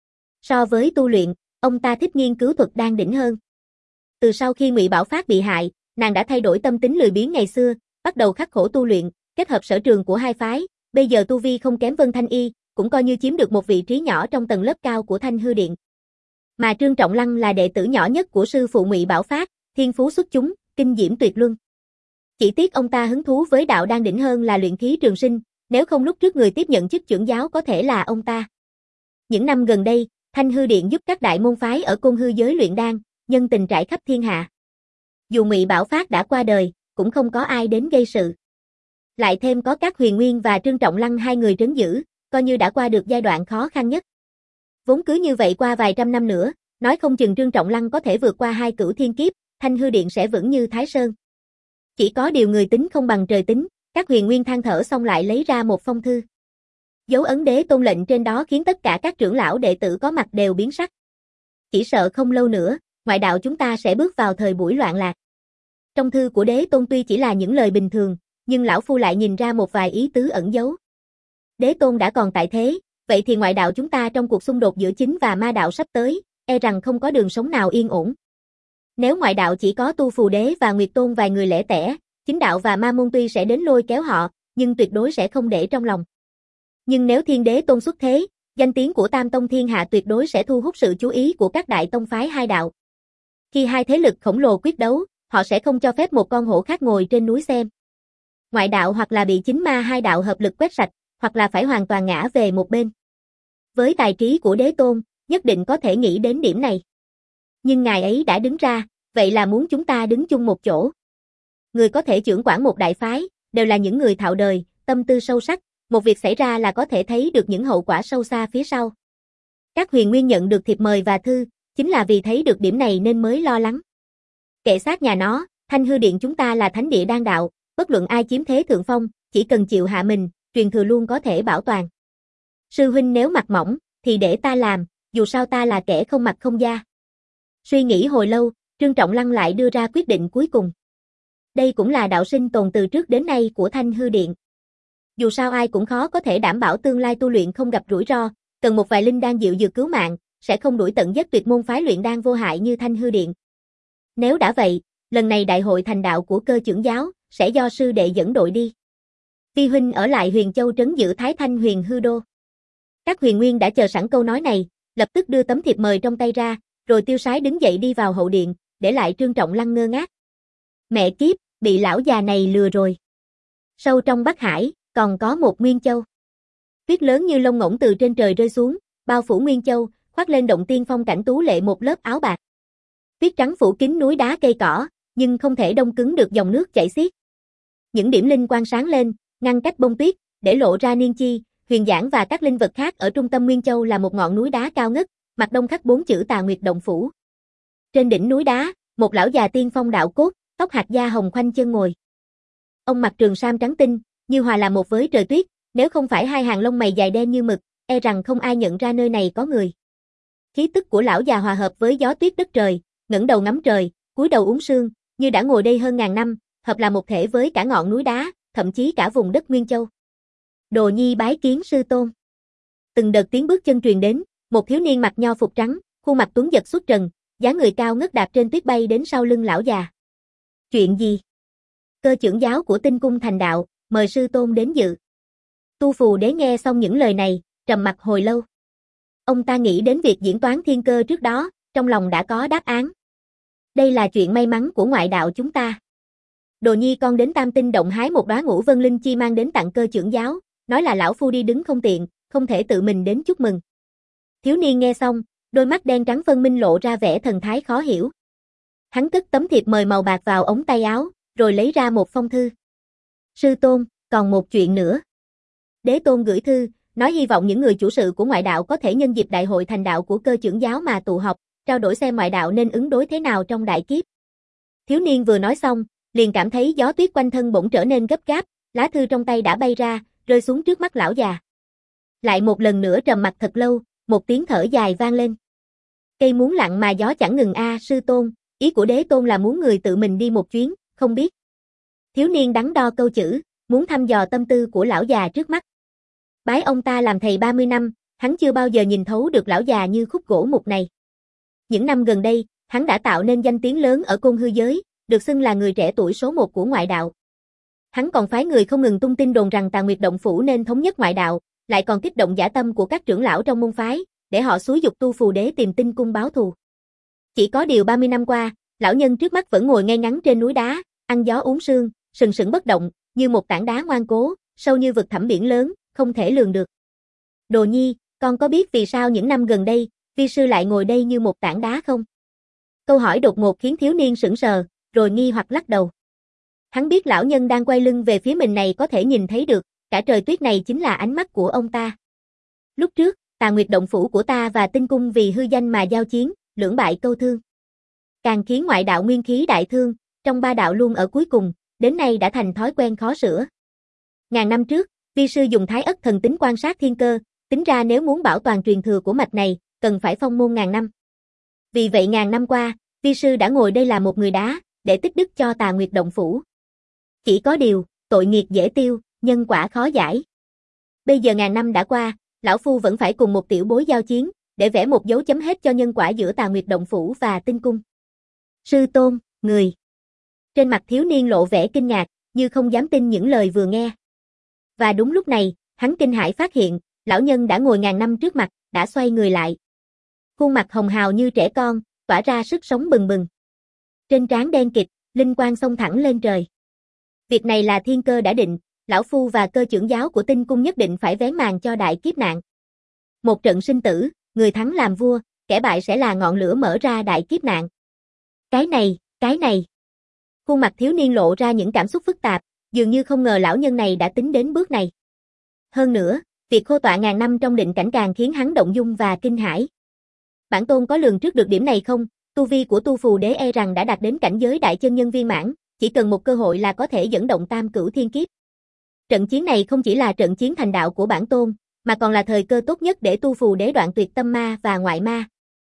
Speaker 1: So với tu luyện, ông ta thích nghiên cứu thuật đan đỉnh hơn. Từ sau khi Ngụy Bảo Phát bị hại, nàng đã thay đổi tâm tính lười biếng ngày xưa, bắt đầu khắc khổ tu luyện, kết hợp sở trường của hai phái, bây giờ tu vi không kém Vân Thanh Y, cũng coi như chiếm được một vị trí nhỏ trong tầng lớp cao của Thanh Hư Điện. Mà Trương Trọng Lăng là đệ tử nhỏ nhất của sư phụ Ngụy Bảo Phát, thiên phú xuất chúng, kinh diễm tuyệt luân. Chỉ tiếc ông ta hứng thú với đạo đan đỉnh hơn là luyện khí trường sinh, nếu không lúc trước người tiếp nhận chức trưởng giáo có thể là ông ta. Những năm gần đây, Thanh Hư Điện giúp các đại môn phái ở Côn Hư giới luyện đan, nhân tình trải khắp thiên hạ. Dù Ngụy Bảo Phát đã qua đời, cũng không có ai đến gây sự. Lại thêm có các Huyền Nguyên và Trương Trọng Lăng hai người trấn giữ, coi như đã qua được giai đoạn khó khăn nhất. Vốn cứ như vậy qua vài trăm năm nữa, nói không chừng Trương Trọng Lăng có thể vượt qua hai cửu thiên kiếp, Thanh Hư Điện sẽ vững như Thái Sơn. Chỉ có điều người tính không bằng trời tính, các Huyền Nguyên than thở xong lại lấy ra một phong thư. Dấu ấn Đế Tôn lệnh trên đó khiến tất cả các trưởng lão đệ tử có mặt đều biến sắc. Chỉ sợ không lâu nữa, ngoại đạo chúng ta sẽ bước vào thời buổi loạn lạc. Trong thư của Đế Tôn tuy chỉ là những lời bình thường, nhưng lão phu lại nhìn ra một vài ý tứ ẩn giấu. Đế Tôn đã còn tại thế, vậy thì ngoại đạo chúng ta trong cuộc xung đột giữa chính và ma đạo sắp tới, e rằng không có đường sống nào yên ổn. Nếu ngoại đạo chỉ có Tu Phù Đế và Nguyệt Tôn vài người lẻ tẻ, chính đạo và ma môn tuy sẽ đến lôi kéo họ, nhưng tuyệt đối sẽ không để trong lòng. Nhưng nếu Thiên Đế Tôn xuất thế, danh tiếng của Tam Tông thiên hạ tuyệt đối sẽ thu hút sự chú ý của các đại tông phái hai đạo. Khi hai thế lực khổng lồ quyết đấu, họ sẽ không cho phép một con hổ khác ngồi trên núi xem. Ngoại đạo hoặc là bị chính ma hai đạo hợp lực quét sạch, hoặc là phải hoàn toàn ngã về một bên. Với tài trí của Đế Tôn, nhất định có thể nghĩ đến điểm này. Nhưng ngài ấy đã đứng ra, vậy là muốn chúng ta đứng chung một chỗ. Người có thể trưởng quản một đại phái, đều là những người thạo đời, tâm tư sâu sắc, một việc xảy ra là có thể thấy được những hậu quả sâu xa phía sau. Các Huyền Nguyên nhận được thiệp mời và thư, chính là vì thấy được điểm này nên mới lo lắng. Kệ sát nhà nó, Thanh Hư Điện chúng ta là thánh địa đan đạo, bất luận ai chiếm thế thượng phong, chỉ cần chịu hạ mình, truyền thừa luôn có thể bảo toàn. Sư huynh nếu mặt mỏng, thì để ta làm, dù sao ta là kẻ không mặt không da. Suy nghĩ hồi lâu, Trương Trọng Lăng lại đưa ra quyết định cuối cùng. Đây cũng là đạo sinh tồn từ trước đến nay của Thanh Hư Điện. Dù sao ai cũng khó có thể đảm bảo tương lai tu luyện không gặp rủi ro, cần một vài linh đan dịu dược cứu mạng, sẽ không đuổi tận giết tuyệt môn phái luyện đan vô hại như Thanh Hư Điện. Nếu đã vậy, lần này đại hội thành đạo của cơ trưởng giáo, sẽ do sư đệ dẫn đội đi. Vi huynh ở lại Huyền Châu trấn giữ Thái Thanh Huyền Hư Đô. Các Huyền Nguyên đã chờ sẵn câu nói này, lập tức đưa tấm thiệp mời trong tay ra, rồi tiêu sái đứng dậy đi vào hậu điện, để lại Trương Trọng Lăng ngơ ngác. Mẹ kiếp, bị lão già này lừa rồi. Sâu trong Bắc Hải, còn có một Nguyên Châu. Tuyết lớn như lông ngỗng từ trên trời rơi xuống, bao phủ Nguyên Châu, khoác lên động tiên phong cảnh tú lệ một lớp áo bạc. Tuyết trắng phủ kín núi đá cây cỏ, nhưng không thể đông cứng được dòng nước chảy xiết. Những điểm linh quang sáng lên, ngăn cách bông tuyết, để lộ ra Niên Chi, Huyền Giảng và các linh vật khác. Ở trung tâm Nguyên Châu là một ngọn núi đá cao ngất, mặt đông khắc bốn chữ Tà Nguyệt Động Phủ. Trên đỉnh núi đá, một lão già tiên phong đạo cốt, tóc hạt da hồng khoanh chân ngồi. Ông mặc trường sam trắng tinh, như hòa làm một với trời tuyết, Nếu không phải hai hàng lông mày dài đen như mực, e rằng không ai nhận ra nơi này có người. Khí tức của lão già hòa hợp với gió tuyết đất trời, ngẩng đầu ngắm trời, cúi đầu uống sương, như đã ngồi đây hơn ngàn năm, hợp là một thể với cả ngọn núi đá, thậm chí cả vùng đất Nguyên Châu. Đồ nhi bái kiến sư tôn. Từng đợt tiếng bước chân truyền đến, một thiếu niên mặc nho phục trắng, khuôn mặt tuấn giật xuất trần, dáng người cao ngất đạp trên tuyết bay đến sau lưng lão già. Chuyện gì? Cơ trưởng giáo của Tinh Cung thành đạo, mời sư tôn đến dự. Tu Phù Đế nghe xong những lời này, trầm mặc hồi lâu. Ông ta nghĩ đến việc diễn toán thiên cơ trước đó, trong lòng đã có đáp án. Đây là chuyện may mắn của ngoại đạo chúng ta. Đồ nhi con đến Tam Tinh động hái một đóa ngũ vân linh chi mang đến tặng cơ trưởng giáo, nói là lão phu đi đứng không tiện, không thể tự mình đến chúc mừng. Thiếu niên nghe xong, đôi mắt đen trắng phân minh lộ ra vẻ thần thái khó hiểu. Hắn cất tấm thiệp mời màu bạc vào ống tay áo, rồi lấy ra một phong thư. Sư tôn, còn một chuyện nữa. Đế tôn gửi thư, nói hy vọng những người chủ sự của ngoại đạo có thể nhân dịp đại hội thành đạo của cơ trưởng giáo mà tụ họp, trao đổi xem ngoại đạo nên ứng đối thế nào trong đại kiếp. Thiếu niên vừa nói xong, liền cảm thấy gió tuyết quanh thân bỗng trở nên gấp gáp, lá thư trong tay đã bay ra, rơi xuống trước mắt lão già. Lại một lần nữa trầm mặc thật lâu, một tiếng thở dài vang lên. Cây muốn lặng mà gió chẳng ngừng a, sư tôn, ý của đế tôn là muốn người tự mình đi một chuyến, không biết. Thiếu niên đắn đo câu chữ, muốn thăm dò tâm tư của lão già trước mắt. Bái ông ta làm thầy ba mươi năm, hắn chưa bao giờ nhìn thấu được lão già như khúc gỗ mục này. Những năm gần đây, hắn đã tạo nên danh tiếng lớn ở Côn Hư giới, được xưng là người trẻ tuổi số một của ngoại đạo. Hắn còn phái người không ngừng tung tin đồn rằng Tà Nguyệt Động Phủ nên thống nhất ngoại đạo, lại còn kích động dã tâm của các trưởng lão trong môn phái, để họ xúi giục Tu Phù Đế tìm Tinh Cung báo thù. Chỉ có điều ba mươi năm qua, lão nhân trước mắt vẫn ngồi ngay ngắn trên núi đá, ăn gió uống sương, sừng sững bất động, như một tảng đá ngoan cố, sâu như vực thẳm biển lớn, không thể lường được. Đồ nhi, con có biết vì sao những năm gần đây, vi sư lại ngồi đây như một tảng đá không? Câu hỏi đột ngột khiến thiếu niên sững sờ, rồi nghi hoặc lắc đầu. Hắn biết lão nhân đang quay lưng về phía mình này có thể nhìn thấy được, cả trời tuyết này chính là ánh mắt của ông ta. Lúc trước, Tà Nguyệt Động Phủ của ta và Tinh Cung vì hư danh mà giao chiến, lưỡng bại câu thương. Càng khiến ngoại đạo nguyên khí đại thương, trong ba đạo luôn ở cuối cùng, đến nay đã thành thói quen khó sửa. Ngàn năm trước, vi sư dùng Thái Ất thần tính quan sát thiên cơ, tính ra nếu muốn bảo toàn truyền thừa của mạch này, cần phải phong môn ngàn năm. Vì vậy ngàn năm qua, vi sư đã ngồi đây là một người đá, để tích đức cho Tà Nguyệt Động Phủ. Chỉ có điều, tội nghiệp dễ tiêu, nhân quả khó giải. Bây giờ ngàn năm đã qua, lão phu vẫn phải cùng một tiểu bối giao chiến, để vẽ một dấu chấm hết cho nhân quả giữa Tà Nguyệt Động Phủ và Tinh Cung. Sư tôn, người. Trên mặt thiếu niên lộ vẻ kinh ngạc, như không dám tin những lời vừa nghe. Và đúng lúc này, hắn kinh hãi phát hiện, lão nhân đã ngồi ngàn năm trước mặt, đã xoay người lại. Khuôn mặt hồng hào như trẻ con, tỏa ra sức sống bừng bừng. Trên trán đen kịt, linh quang xông thẳng lên trời. Việc này là thiên cơ đã định, lão phu và cơ trưởng giáo của Tinh Cung nhất định phải vén màn cho đại kiếp nạn. Một trận sinh tử, người thắng làm vua, kẻ bại sẽ là ngọn lửa mở ra đại kiếp nạn. Cái này, cái này. Khuôn mặt thiếu niên lộ ra những cảm xúc phức tạp, dường như không ngờ lão nhân này đã tính đến bước này. Hơn nữa, việc khô tọa ngàn năm trong định cảnh càng khiến hắn động dung và kinh hãi. Bản tôn có lường trước được điểm này không? Tu vi của Tu Phù Đế e rằng đã đạt đến cảnh giới đại chân nhân viên mãn, chỉ cần một cơ hội là có thể dẫn động tam cửu thiên kiếp. Trận chiến này không chỉ là trận chiến thành đạo của bản tôn, mà còn là thời cơ tốt nhất để Tu Phù Đế đoạn tuyệt tâm ma và ngoại ma.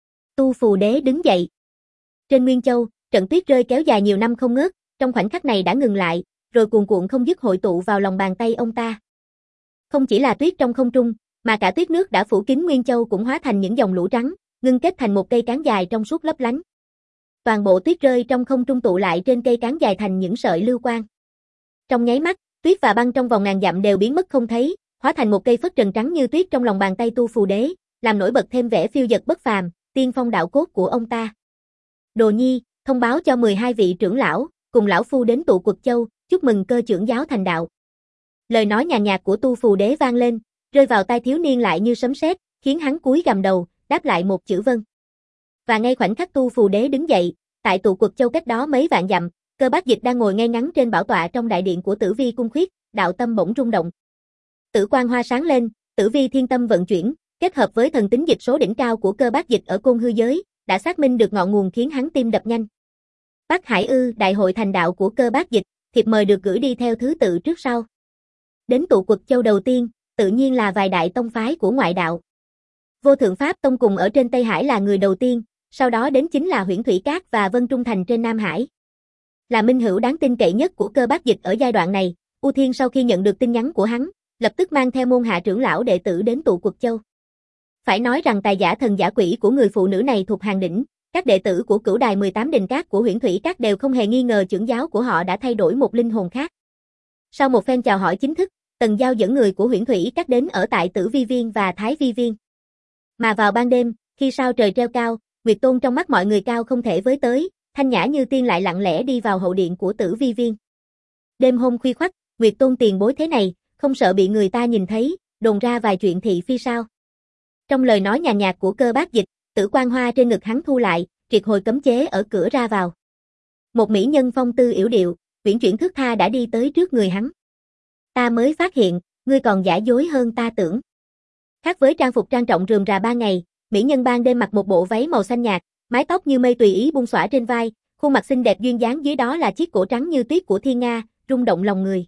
Speaker 1: Tu Phù Đế đứng dậy. Trên Nguyên Châu, trận tuyết rơi kéo dài nhiều năm không ngớt, trong khoảnh khắc này đã ngừng lại, rồi cuồn cuộn không dứt hội tụ vào lòng bàn tay ông ta. Không chỉ là tuyết trong không trung, mà cả tuyết nước đã phủ kín Nguyên Châu cũng hóa thành những dòng lũ trắng, ngưng kết thành một cây cán dài trong suốt lấp lánh. Toàn bộ tuyết rơi trong không trung tụ lại trên cây cán dài thành những sợi lưu quang. Trong nháy mắt, tuyết và băng trong vòng ngàn dặm đều biến mất không thấy, hóa thành một cây phất trần trắng như tuyết trong lòng bàn tay Tu Phù Đế, làm nổi bật thêm vẻ phiêu dật bất phàm, tiên phong đạo cốt của ông ta. Đồ nhi, thông báo cho mười hai vị trưởng lão, cùng lão phu đến tụ Quật Châu, chúc mừng cơ trưởng giáo thành đạo. Lời nói nhàn nhạt của Tu Phù Đế vang lên, rơi vào tai thiếu niên lại như sấm sét, khiến hắn cúi gằm đầu, đáp lại một chữ vâng. Và ngay khoảnh khắc Tu Phù Đế đứng dậy, tại tụ Quật Châu cách đó mấy vạn dặm, Cơ Bác Dịch đang ngồi ngay ngắn trên bảo tọa trong đại điện của Tử Vi cung khuyết, đạo tâm bỗng rung động. Tử quang hoa sáng lên, Tử Vi thiên tâm vận chuyển, kết hợp với thần tính dịch số đỉnh cao của Cơ Bác Dịch ở Côn Hư giới, đã xác minh được ngọn nguồn khiến hắn tim đập nhanh. Bắc Hải Ư, đại hội thành đạo của Cơ Bác Dịch, thiệp mời được gửi đi theo thứ tự trước sau. Đến tụ Quật Châu đầu tiên, tự nhiên là vài đại tông phái của ngoại đạo. Vô Thượng Pháp Tông cùng ở trên Tây Hải là người đầu tiên, sau đó đến chính là Huyễn Thủy Các và Vân Trung Thành trên Nam Hải. Là minh hữu đáng tin cậy nhất của Cơ Bác Dịch ở giai đoạn này, U Thiên sau khi nhận được tin nhắn của hắn, lập tức mang theo môn hạ trưởng lão đệ tử đến tụ Quật Châu. Phải nói rằng tài giả thần giả quỷ của người phụ nữ này thuộc hàng đỉnh, các đệ tử của Cửu Đài mười tám Đình Các của Huyễn Thủy Các đều không hề nghi ngờ trưởng giáo của họ đã thay đổi một linh hồn khác. Sau một phen chào hỏi chính thức, Tần Giao dẫn người của Huyễn Thủy Các đến ở tại Tử Vi Viên và Thái Vi Viên. Mà vào ban đêm, khi sao trời treo cao, Nguyệt Tôn trong mắt mọi người cao không thể với tới, thanh nhã như tiên lại lặng lẽ đi vào hậu điện của Tử Vi Viên. Đêm hôm khuya khoắt, Nguyệt Tôn tiền bối thế này, không sợ bị người ta nhìn thấy, đồn ra vài chuyện thị phi sao? Trong lời nói nhàn nhạt của Cơ Bác Dịch, tử quan hoa trên ngực hắn thu lại, triệt hồi cấm chế ở cửa ra vào. Một mỹ nhân phong tư yểu điệu, uyển chuyển thướt tha đã đi tới trước người hắn. Ta mới phát hiện, ngươi còn giả dối hơn ta tưởng. Khác với trang phục trang trọng rườm rà ba ngày, mỹ nhân ban đêm mặc một bộ váy màu xanh nhạt, mái tóc như mây tùy ý buông xõa trên vai, khuôn mặt xinh đẹp duyên dáng dưới đó là chiếc cổ trắng như tuyết của thiên nga, rung động lòng người.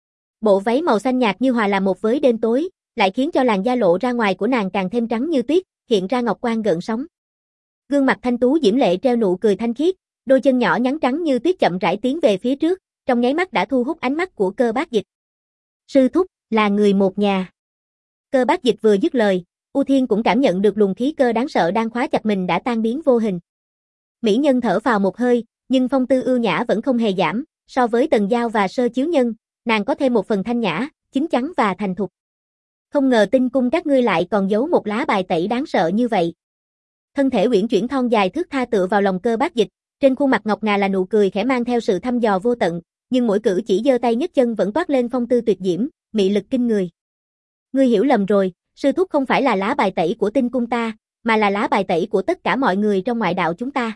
Speaker 1: Bộ váy màu xanh nhạt như hòa làm một với đêm tối, lại khiến cho làn da lộ ra ngoài của nàng càng thêm trắng như tuyết, hiện ra ngọc quan gợn sóng. Gương mặt thanh tú diễm lệ treo nụ cười thanh khiết, đôi chân nhỏ nhắn trắng như tuyết chậm rãi tiến về phía trước, trong nháy mắt đã thu hút ánh mắt của Cơ Bác Dịch. Sư thúc, là người một nhà. Cơ Bác Dịch vừa dứt lời, U Thiên cũng cảm nhận được luồng khí cơ đáng sợ đang khóa chặt mình đã tan biến vô hình. Mỹ nhân thở phào một hơi, nhưng phong tư ưu nhã vẫn không hề giảm, so với Tần Giao và Sơ Chiếu Nhân, nàng có thêm một phần thanh nhã, chín chắn và thành thục. Không ngờ tinh cung các ngươi lại còn giấu một lá bài tẩy đáng sợ như vậy. Thân thể uyển chuyển thon dài thướt tha tựa vào lòng Cơ Bác Dịch, trên khuôn mặt ngọc ngà là nụ cười khẽ mang theo sự thăm dò vô tận, nhưng mỗi cử chỉ giơ tay nhấc chân vẫn toát lên phong tư tuyệt diễm, mị lực kinh người. Ngươi hiểu lầm rồi, sư thúc không phải là lá bài tẩy của tinh cung ta, mà là lá bài tẩy của tất cả mọi người trong ngoại đạo chúng ta.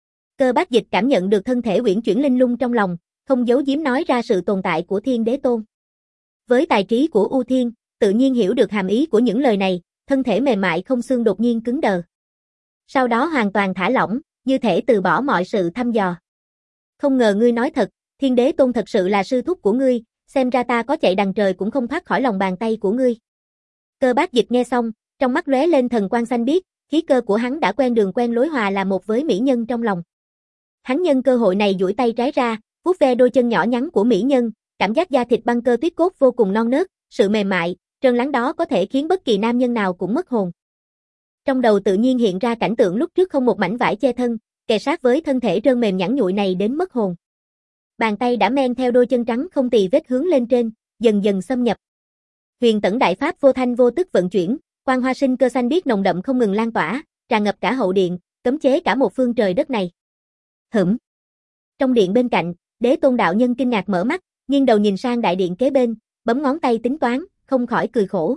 Speaker 1: Cơ Bác Dịch cảm nhận được thân thể uyển chuyển linh lung trong lòng, không giấu giếm nói ra sự tồn tại của Thiên Đế Tôn. Với tài trí của U Thiên, tự nhiên hiểu được hàm ý của những lời này, thân thể mềm mại không xương đột nhiên cứng đờ. Sau đó hoàn toàn thả lỏng, như thể từ bỏ mọi sự thăm dò. Không ngờ ngươi nói thật, Thiên Đế Tôn thật sự là sư thúc của ngươi, xem ra ta có chạy đằng trời cũng không thoát khỏi lòng bàn tay của ngươi. Cơ Bác Dịch nghe xong, trong mắt lóe lên thần quang xanh biếc, khí cơ của hắn đã quen đường quen lối hòa là một với mỹ nhân trong lòng. Hắn nhân cơ hội này duỗi tay trái ra, vuốt ve đôi chân nhỏ nhắn của mỹ nhân, cảm giác da thịt băng cơ tuyết cốt vô cùng non nớt, sự mềm mại, trơn láng đó có thể khiến bất kỳ nam nhân nào cũng mất hồn. Trong đầu tự nhiên hiện ra cảnh tượng lúc trước không một mảnh vải che thân, kề sát với thân thể trơn mềm nhẵn nhụi này đến mất hồn. Bàn tay đã men theo đôi chân trắng không tì vết hướng lên trên, dần dần xâm nhập. Huyền Tẩn đại pháp vô thanh vô tức vận chuyển, quang hoa sinh cơ xanh biếc nồng đậm không ngừng lan tỏa, tràn ngập cả hậu điện, cấm chế cả một phương trời đất này. Hửm. Trong điện bên cạnh, Đế Tôn đạo nhân kinh ngạc mở mắt, nghiêng đầu nhìn sang đại điện kế bên, bấm ngón tay tính toán, không khỏi cười khổ.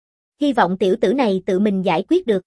Speaker 1: Hy vọng tiểu tử này tự mình giải quyết được.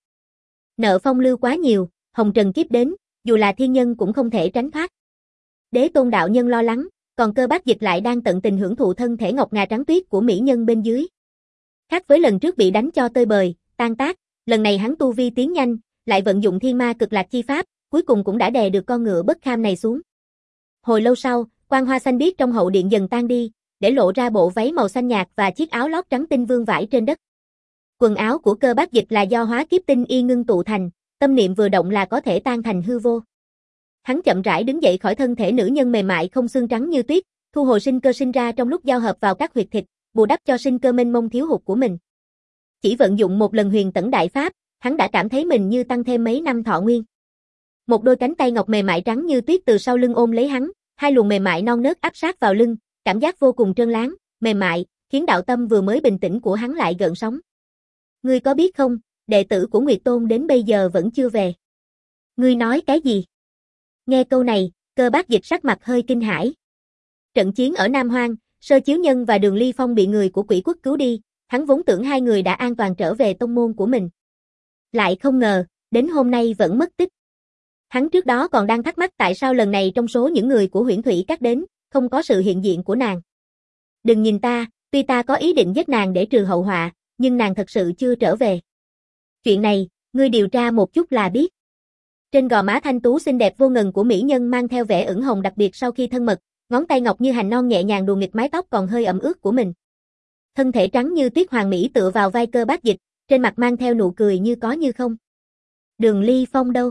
Speaker 1: Nợ phong lưu quá nhiều, hồng trần kiếp đến, dù là thiên nhân cũng không thể tránh thoát. Đế Tôn đạo nhân lo lắng, còn Cơ Bác Dịch lại đang tận tình hưởng thụ thân thể ngọc ngà trắng tuyết của mỹ nhân bên dưới. Khác với lần trước bị đánh cho tơi bời, tan tác, lần này hắn tu vi tiến nhanh, lại vận dụng thiên ma cực lạc chi pháp, cuối cùng cũng đã đè được con ngựa bất kham này xuống. Hồi lâu sau, quang hoa xanh biếc trong hậu điện dần tan đi, để lộ ra bộ váy màu xanh nhạt và chiếc áo lót trắng tinh vương vãi trên đất. Quần áo của Cơ Bác Dịch là do hóa kiếp tinh y ngưng tụ thành, tâm niệm vừa động là có thể tan thành hư vô. Hắn chậm rãi đứng dậy khỏi thân thể nữ nhân mềm mại không xương trắng như tuyết, thu hồi sinh cơ sinh ra trong lúc giao hợp vào các huyệt thịt, bù đắp cho sinh cơ mênh mông thiếu hụt của mình. Chỉ vận dụng một lần huyền tẩn đại pháp, hắn đã cảm thấy mình như tăng thêm mấy năm thọ nguyên. Một đôi cánh tay ngọc mềm mại trắng như tuyết từ sau lưng ôm lấy hắn, hai luồng mềm mại non nớt áp sát vào lưng, cảm giác vô cùng trơn láng, mềm mại, khiến đạo tâm vừa mới bình tĩnh của hắn lại gợn sóng. Ngươi có biết không, đệ tử của Nguyệt Tôn đến bây giờ vẫn chưa về. Ngươi nói cái gì? Nghe câu này, Cơ Bác Dịch sắc mặt hơi kinh hãi. Trận chiến ở Nam Hoang, Sơ Chiếu Nhân và Đường Ly Phong bị người của Quỷ Quốc cứu đi, hắn vốn tưởng hai người đã an toàn trở về tông môn của mình. Lại không ngờ, đến hôm nay vẫn mất tích. Hắn trước đó còn đang thắc mắc tại sao lần này trong số những người của Huyễn Thủy Các đến, không có sự hiện diện của nàng. Đừng nhìn ta, tuy ta có ý định giết nàng để trừ hậu họa, nhưng nàng thật sự chưa trở về. Chuyện này, ngươi điều tra một chút là biết. Trên gò má thanh tú xinh đẹp vô ngần của mỹ nhân mang theo vẻ ửng hồng đặc biệt sau khi thân mật, ngón tay ngọc như hành non nhẹ nhàng đùa nghịch mái tóc còn hơi ẩm ướt của mình. thân thể trắng như tuyết hoàng mỹ tựa vào vai Cơ Bác Dịch, trên mặt mang theo nụ cười như có như không. Đường Ly Phong đâu?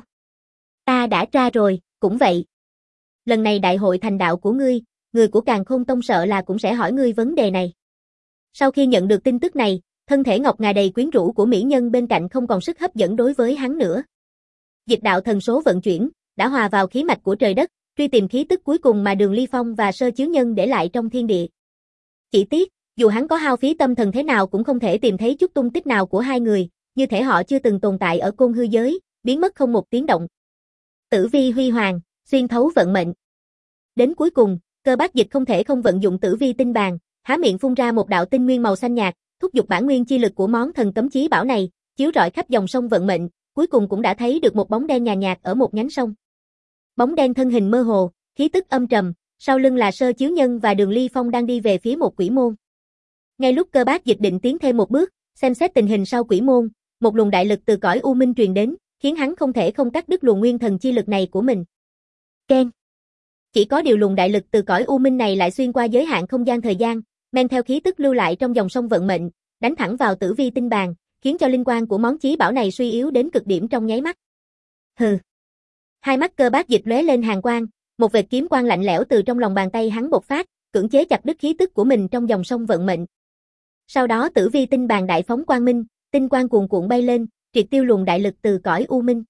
Speaker 1: Ta đã tra rồi, cũng vậy. Lần này đại hội thành đạo của ngươi, người của Càn Khôn Tông sợ là cũng sẽ hỏi ngươi vấn đề này. Sau khi nhận được tin tức này, thân thể ngọc ngà đầy quyến rũ của mỹ nhân bên cạnh không còn sức hấp dẫn đối với hắn nữa. Dịch đạo thần số vận chuyển, đã hòa vào khí mạch của trời đất, truy tìm khí tức cuối cùng mà Đường Ly Phong và Sơ Chiếu Nhân để lại trong thiên địa. Chỉ tiếc, dù hắn có hao phí tâm thần thế nào cũng không thể tìm thấy chút tung tích nào của hai người, như thể họ chưa từng tồn tại ở côn hư giới, biến mất không một tiếng động. Tử vi huy hoàng, xuyên thấu vận mệnh. Đến cuối cùng, Cơ Bác Dịch không thể không vận dụng tử vi tinh bàn, há miệng phun ra một đạo tinh nguyên màu xanh nhạt, thúc giục bản nguyên chi lực của món thần cấm chí bảo này, chiếu rọi khắp dòng sông vận mệnh, cuối cùng cũng đã thấy được một bóng đen nhàn nhạt ở một nhánh sông. Bóng đen thân hình mơ hồ, khí tức âm trầm, sau lưng là Sơ Chiếu Nhân và Đường Ly Phong đang đi về phía một quỷ môn. Ngay lúc Cơ Bác Dịch định tiến thêm một bước, xem xét tình hình sau quỷ môn, một luồng đại lực từ cõi u minh truyền đến, khiến hắn không thể không cắt đứt luồng nguyên thần chi lực này của mình. Keng. Chỉ có điều luồng đại lực từ cõi u minh này lại xuyên qua giới hạn không gian thời gian, men theo khí tức lưu lại trong dòng sông vận mệnh, đánh thẳng vào tử vi tinh bàn, khiến cho linh quang của món chí bảo này suy yếu đến cực điểm trong nháy mắt. Hừ. Hai mắt Cơ Bác Dịch lóe lên hàn quang, một vệt kiếm quang lạnh lẽo từ trong lòng bàn tay hắn bộc phát, cưỡng chế chặt đứt khí tức của mình trong dòng sông vận mệnh. Sau đó tử vi tinh bàn đại phóng quang minh, tinh quang cuồn cuộn bay lên, triệt tiêu luồng đại lực từ cõi u minh.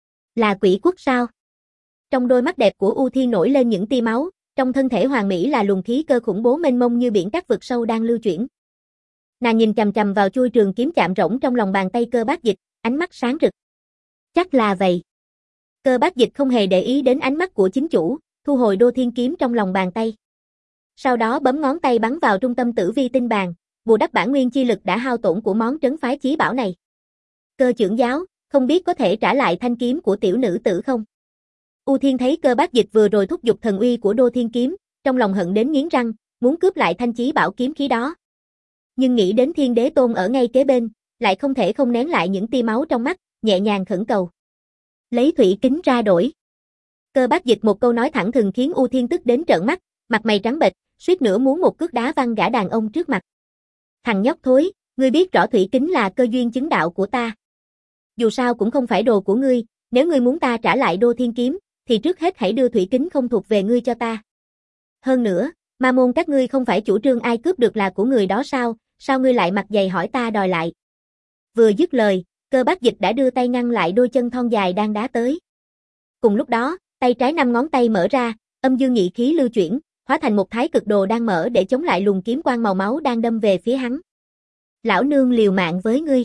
Speaker 1: Là quỷ quốc sao? Trong đôi mắt đẹp của U Thiên nổi lên những tia máu, trong thân thể hoàng mỹ là luồng khí cơ khủng bố mênh mông như biển các vực sâu đang lưu chuyển. Nàng nhìn chằm chằm vào chuôi trường kiếm chạm rỗng trong lòng bàn tay Cơ Bác Dịch, ánh mắt sáng rực. Chắc là vậy. Cơ Bác Dịch không hề để ý đến ánh mắt của chính chủ, thu hồi đô thiên kiếm trong lòng bàn tay. Sau đó bấm ngón tay bắn vào trung tâm tử vi tinh bàn, bù đắp bản nguyên chi lực đã hao tổn của món trấn phái chí bảo này. Cơ trưởng giáo, không biết có thể trả lại thanh kiếm của tiểu nữ tử không? U Thiên thấy Cơ Bác Dịch vừa rồi thúc giục thần uy của đô thiên kiếm, trong lòng hận đến nghiến răng, muốn cướp lại thanh chí bảo kiếm khí đó. Nhưng nghĩ đến Thiên Đế Tôn ở ngay kế bên, lại không thể không nén lại những tia máu trong mắt, nhẹ nhàng khẩn cầu. Lấy thủy kính ra đổi. Cơ Bác Dịch một câu nói thẳng thừng khiến U Thiên tức đến trợn mắt, mặt mày trắng bệch, suýt nữa muốn một cước đá văng gã đàn ông trước mặt. Thằng nhóc thối, ngươi biết rõ thủy kính là cơ duyên chứng đạo của ta. Dù sao cũng không phải đồ của ngươi, nếu ngươi muốn ta trả lại đô thiên kiếm, thì trước hết hãy đưa thủy kính không thuộc về ngươi cho ta. Hơn nữa, ma môn các ngươi không phải chủ trương ai cướp được là của người đó sao, sao ngươi lại mặt dày hỏi ta đòi lại. Vừa dứt lời, Cơ Bác Dịch đã đưa tay ngăn lại đôi chân thon dài đang đá tới. Cùng lúc đó, tay trái năm ngón tay mở ra, âm dương nhị khí lưu chuyển, hóa thành một thái cực đồ đang mở để chống lại luồng kiếm quang màu máu đang đâm về phía hắn. Lão nương liều mạng với ngươi.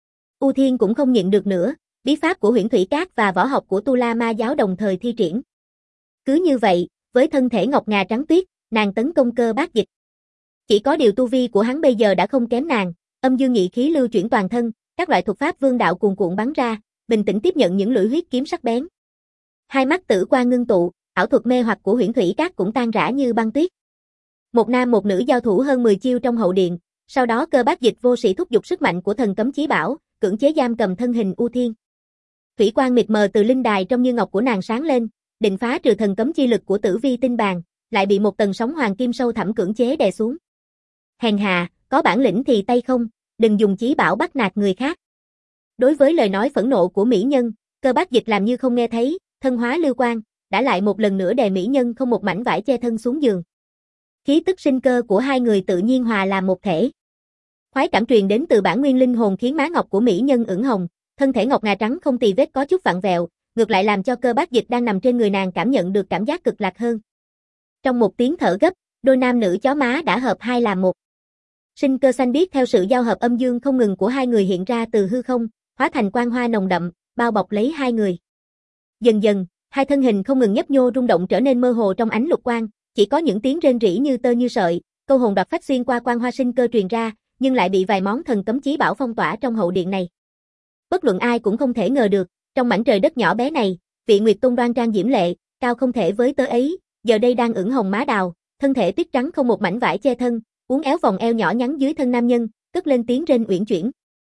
Speaker 1: U Thiên cũng không nhịn được nữa, bí pháp của Huyễn Thủy Cát và võ học của Tu La Ma giáo đồng thời thi triển. Cứ như vậy, với thân thể ngọc ngà trắng tuyết, nàng tấn công Cơ Bác Dịch. Chỉ có điều tu vi của hắn bây giờ đã không kém nàng, âm dương nhị khí lưu chuyển toàn thân, các loại thuật pháp vương đạo cuồn cuộn bắn ra, bình tĩnh tiếp nhận những lưỡi huyết kiếm sắc bén. Hai mắt tử quang ngưng tụ, ảo thuật mê hoặc của Huyễn Thủy Cát cũng tan rã như băng tuyết. Một nam một nữ giao thủ hơn mười chiêu trong hậu điện, sau đó Cơ Bác Dịch vô sĩ thúc giục sức mạnh của thần cấm chí bảo, cưỡng chế giam cầm thân hình U Thiên. Thủy quang mịt mờ từ linh đài trong như ngọc của nàng sáng lên, định phá trừ thần cấm chi lực của tử vi tinh bàn, lại bị một tầng sóng hoàng kim sâu thẳm cưỡng chế đè xuống. Hèn hạ, có bản lĩnh thì tay không, đừng dùng chí bảo bắt nạt người khác. Đối với lời nói phẫn nộ của mỹ nhân, Cơ Bác Dịch làm như không nghe thấy, thân hóa lưu quang, đã lại một lần nữa đè mỹ nhân không một mảnh vải che thân xuống giường. Khí tức sinh cơ của hai người tự nhiên hòa làm một thể. Khoái cảm truyền đến từ bản nguyên linh hồn khiến má ngọc của mỹ nhân ửng hồng, thân thể ngọc ngà trắng không tì vết có chút vặn vẹo, ngược lại làm cho Cơ Bác Dịch đang nằm trên người nàng cảm nhận được cảm giác cực lạc hơn. Trong một tiếng thở gấp, đôi nam nữ chó má đã hợp hai làm một. Sinh cơ xanh biếc theo sự giao hợp âm dương không ngừng của hai người hiện ra từ hư không, hóa thành quang hoa nồng đậm, bao bọc lấy hai người. Dần dần, hai thân hình không ngừng nhấp nhô rung động trở nên mơ hồ trong ánh lục quang, chỉ có những tiếng rên rỉ như tơ như sợi, câu hồn đoạt phách xuyên qua quang hoa sinh cơ truyền ra, nhưng lại bị vài món thần cấm chí bảo phong tỏa trong hậu điện này. Bất luận ai cũng không thể ngờ được, trong mảnh trời đất nhỏ bé này, vị Nguyệt Tôn đoan trang diễm lệ, cao không thể với tới ấy, giờ đây đang ửng hồng má đào, thân thể tuyết trắng không một mảnh vải che thân, uốn éo vòng eo nhỏ nhắn dưới thân nam nhân, cất lên tiếng rên uyển chuyển.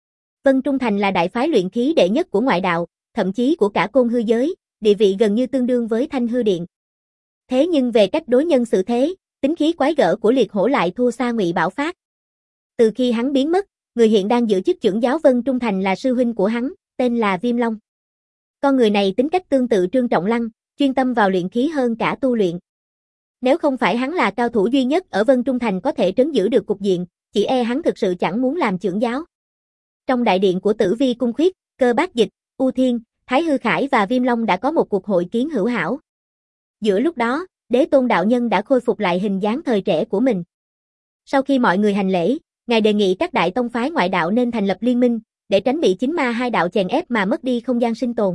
Speaker 1: Vân Trung Thành là đại phái luyện khí đệ nhất của ngoại đạo, thậm chí của cả côn hư giới, địa vị gần như tương đương với Thanh Hư Điện. Thế nhưng về cách đối nhân xử thế, tính khí quái gở của Liệt Hổ lại thua xa Ngụy Bảo Phát. Từ khi hắn biến mất, người hiện đang giữ chức trưởng giáo Vân Trung Thành là sư huynh của hắn, tên là Viêm Long. Con người này tính cách tương tự Trương Trọng Lăng, chuyên tâm vào luyện khí hơn cả tu luyện. Nếu không phải hắn là cao thủ duy nhất ở Vân Trung Thành có thể trấn giữ được cục diện, chỉ e hắn thực sự chẳng muốn làm trưởng giáo. Trong đại điện của Tử Vi cung khuyết, Cơ Bác Dịch, U Thiên, Thái Hư Khải và Viêm Long đã có một cuộc hội kiến hữu hảo. Giữa lúc đó, Đế Tôn đạo nhân đã khôi phục lại hình dáng thời trẻ của mình. Sau khi mọi người hành lễ, ngài đề nghị các đại tông phái ngoại đạo nên thành lập liên minh, để tránh bị chính ma hai đạo chèn ép mà mất đi không gian sinh tồn.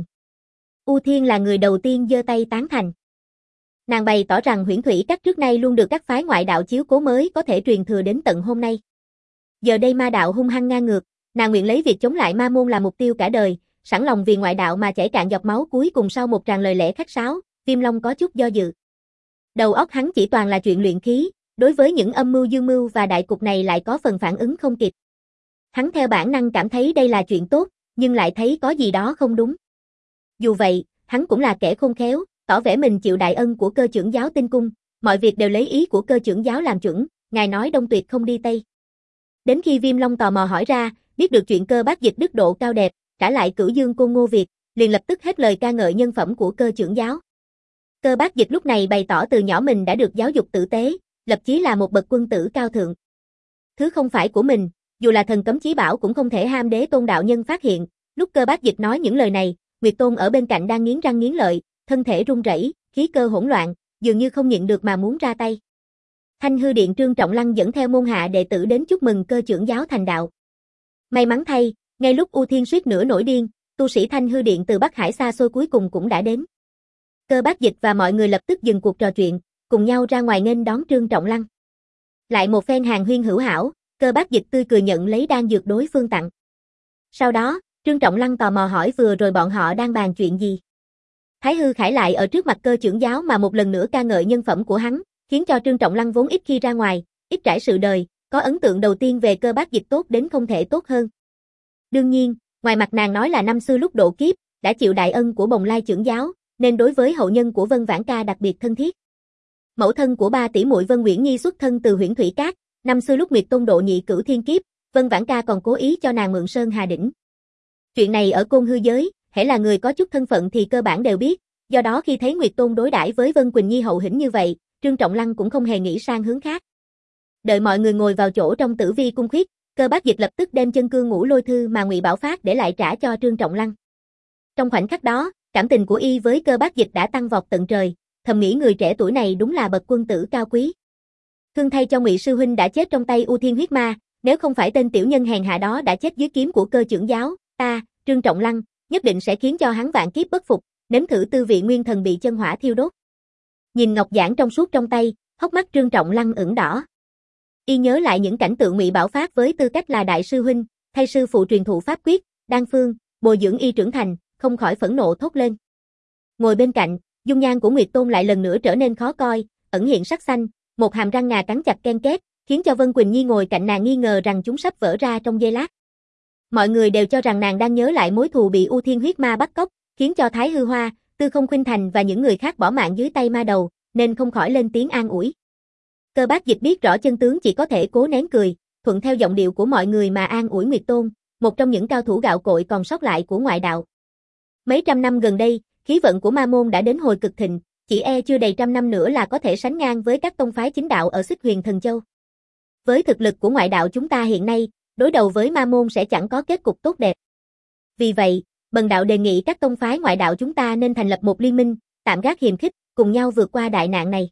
Speaker 1: U Thiên là người đầu tiên giơ tay tán thành. Nàng bày tỏ rằng Huyễn Thủy Các trước nay luôn được các phái ngoại đạo chiếu cố mới có thể truyền thừa đến tận hôm nay. Giờ đây ma đạo hung hăng ngang ngược, nàng nguyện lấy việc chống lại ma môn là mục tiêu cả đời, sẵn lòng vì ngoại đạo mà chảy cạn giọt máu cuối cùng. Sau một tràng lời lẽ khách sáo, Viêm Long có chút do dự. Đầu óc hắn chỉ toàn là chuyện luyện khí, đối với những âm mưu dương mưu và đại cục này lại có phần phản ứng không kịp. Hắn theo bản năng cảm thấy đây là chuyện tốt, nhưng lại thấy có gì đó không đúng. Dù vậy, hắn cũng là kẻ khôn khéo, tỏ vẻ mình chịu đại ân của Cơ trưởng giáo Tinh Cung, mọi việc đều lấy ý của Cơ trưởng giáo làm chuẩn, ngài nói đông tuyệt không đi tây. Đến khi Viêm Long tò mò hỏi ra, biết được chuyện Cơ Bác Dịch đức độ cao đẹp, trả lại Cửu Dương Côn Ngô Việt, liền lập tức hết lời ca ngợi nhân phẩm của Cơ trưởng giáo. Cơ Bác Dịch lúc này bày tỏ từ nhỏ mình đã được giáo dục tử tế, lập chí là một bậc quân tử cao thượng. Thứ không phải của mình, dù là thần cấm chí bảo cũng không thể ham. Đế Tôn đạo nhân phát hiện, lúc Cơ Bác Dịch nói những lời này, Nguyệt Tôn ở bên cạnh đang nghiến răng nghiến lợi, thân thể run rẩy, khí cơ hỗn loạn, dường như không nhịn được mà muốn ra tay. Thanh Hư Điện Trương Trọng Lăng dẫn theo môn hạ đệ tử đến chúc mừng Cơ trưởng giáo thành đạo. May mắn thay, ngay lúc U Thiên suýt nữa nổi điên, tu sĩ Thanh Hư Điện từ Bắc Hải xa xôi cuối cùng cũng đã đến. Cơ Bác Dịch và mọi người lập tức dừng cuộc trò chuyện, cùng nhau ra ngoài nghênh đón Trương Trọng Lăng. Lại một phen hàn huyên hữu hảo, Cơ Bác Dịch tươi cười nhận lấy đan dược đối phương tặng. Sau đó, Trương Trọng Lăng tò mò hỏi vừa rồi bọn họ đang bàn chuyện gì. Thái Hư Khải lại ở trước mặt Cơ trưởng giáo mà một lần nữa ca ngợi nhân phẩm của hắn, khiến cho Trương Trọng Lăng vốn ít khi ra ngoài, ít trải sự đời, có ấn tượng đầu tiên về Cơ Bác Dịch tốt đến không thể tốt hơn. Đương nhiên, ngoài mặt nàng nói là năm xưa lúc độ kiếp, đã chịu đại ân của Bồng Lai trưởng giáo, nên đối với hậu nhân của Vân Vãn Ca đặc biệt thân thiết. Mẫu thân của ba tỷ muội Vân Uyển Nhi xuất thân từ Huyễn Thủy Các, năm xưa lúc Nguyệt Tôn độ nhị cửu thiên kiếp, Vân Vãn Ca còn cố ý cho nàng mượn Sơn Hà Đỉnh. Chuyện này ở Côn Hư giới, hễ là người có chút thân phận thì cơ bản đều biết, do đó khi thấy Nguyệt Tôn đối đãi với Vân Quỳnh Nhi hậu hĩnh như vậy, Trương Trọng Lăng cũng không hề nghĩ sang hướng khác. Đợi mọi người ngồi vào chỗ trong Tử Vi cung khuyết, Cơ Bác Dịch lập tức đem chân cương ngũ lôi thư mà Ngụy Bảo Phát để lại trả cho Trương Trọng Lăng. Trong khoảnh khắc đó, cảm tình của y với Cơ Bác Dịch đã tăng vọt tận trời, thầm nghĩ người trẻ tuổi này đúng là bậc quân tử cao quý. Thương thay cho Ngụy sư huynh đã chết trong tay U Thiên huyết ma, nếu không phải tên tiểu nhân hèn hạ đó đã chết dưới kiếm của Cơ trưởng giáo, ta, Trương Trọng Lăng, nhất định sẽ khiến cho hắn vạn kiếp bất phục, nếm thử tư vị nguyên thần bị chân hỏa thiêu đốt. Nhìn ngọc giản trong suốt trong tay, hốc mắt Trương Trọng Lăng ửng đỏ. Y nhớ lại những cảnh tượng Ngụy Bảo Phát với tư cách là đại sư huynh, thay sư phụ truyền thụ pháp quyết, đan phương, bồi dưỡng y trưởng thành, không khỏi phẫn nộ thốt lên. Ngồi bên cạnh, dung nhan của Nguyệt Tôn lại lần nữa trở nên khó coi, ẩn hiện sắc xanh, một hàm răng ngà cắn chặt ken két, khiến cho Vân Quỳnh Nhi ngồi cạnh nàng nghi ngờ rằng chúng sắp vỡ ra trong giây lát. Mọi người đều cho rằng nàng đang nhớ lại mối thù bị U Thiên huyết ma bắt cóc, khiến cho Thái Hư Hoa, Tư Không Khuynh Thành và những người khác bỏ mạng dưới tay ma đầu, nên không khỏi lên tiếng an ủi. Cơ Bác Dịch biết rõ chân tướng chỉ có thể cố nén cười, thuận theo giọng điệu của mọi người mà an ủi Nguyệt Tôn, một trong những cao thủ gạo cội còn sót lại của ngoại đạo. Mấy trăm năm gần đây, khí vận của ma môn đã đến hồi cực thịnh, chỉ e chưa đầy trăm năm nữa là có thể sánh ngang với các tông phái chính đạo ở Xích Huyền Thần Châu. Với thực lực của ngoại đạo chúng ta hiện nay, đối đầu với ma môn sẽ chẳng có kết cục tốt đẹp. Vì vậy, Bần đạo đề nghị các tông phái ngoại đạo chúng ta nên thành lập một liên minh, tạm gác hiềm khích, cùng nhau vượt qua đại nạn này.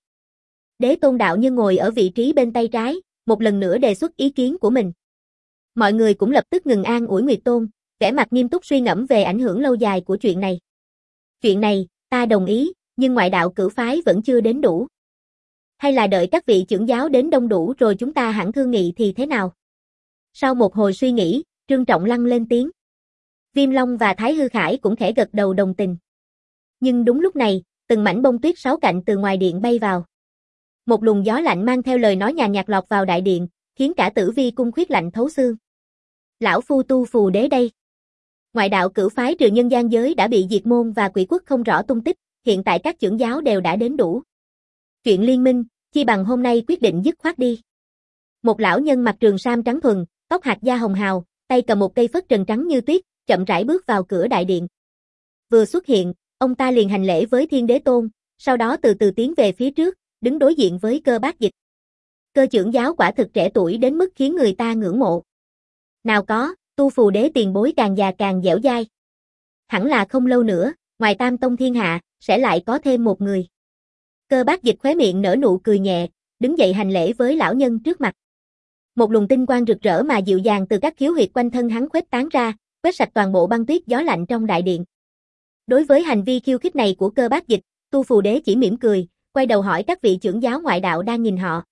Speaker 1: Đế Tôn đạo nhân ngồi ở vị trí bên tay trái, một lần nữa đề xuất ý kiến của mình. Mọi người cũng lập tức ngừng an ủi Nguyệt Tôn, vẻ mặt nghiêm túc suy ngẫm về ảnh hưởng lâu dài của chuyện này. Chuyện này, ta đồng ý, nhưng ngoại đạo cửu phái vẫn chưa đến đủ. Hay là đợi các vị trưởng giáo đến đông đủ rồi chúng ta hẳn thương nghị thì thế nào? Sau một hồi suy nghĩ, Trương Trọng Lăng lên tiếng. Viêm Long và Thái Hư Khải cũng khẽ gật đầu đồng tình. Nhưng đúng lúc này, từng mảnh bông tuyết sáu cạnh từ ngoài điện bay vào. Một luồng gió lạnh mang theo lời nói nhàn nhạt lọt vào đại điện, khiến cả Tử Vi cung khuyết lạnh thấu xương. Lão phu tu phù đế đây. Ngoại đạo cửu phái trừ nhân gian giới đã bị diệt môn và quỷ quốc không rõ tung tích, hiện tại các trưởng giáo đều đã đến đủ. Chuyện liên minh, chi bằng hôm nay quyết định dứt khoát đi. Một lão nhân mặc trường sam trắng thuần, tóc hạt da hồng hào, tay cầm một cây phất trần trắng như tuyết, chậm rãi bước vào cửa đại điện. Vừa xuất hiện, ông ta liền hành lễ với Thiên Đế Tôn, sau đó từ từ tiến về phía trước, đứng đối diện với Cơ Bác Dịch. Cơ trưởng giáo quả thực trẻ tuổi đến mức khiến người ta ngưỡng mộ. Nào có, Tu Phù Đế tiền bối càng già càng dẻo dai. Hẳn là không lâu nữa, ngoài Tam Tông thiên hạ, sẽ lại có thêm một người. Cơ Bác Dịch khóe miệng nở nụ cười nhẹ, đứng dậy hành lễ với lão nhân trước mặt. Một luồng tinh quang rực rỡ mà dịu dàng từ các khiếu huyệt quanh thân hắn khuếch tán ra, quét sạch toàn bộ băng tuyết gió lạnh trong đại điện. Đối với hành vi khiêu khích này của Cơ Bác Dịch, Tu Phù Đế chỉ mỉm cười, quay đầu hỏi các vị trưởng giáo ngoại đạo đang nhìn họ.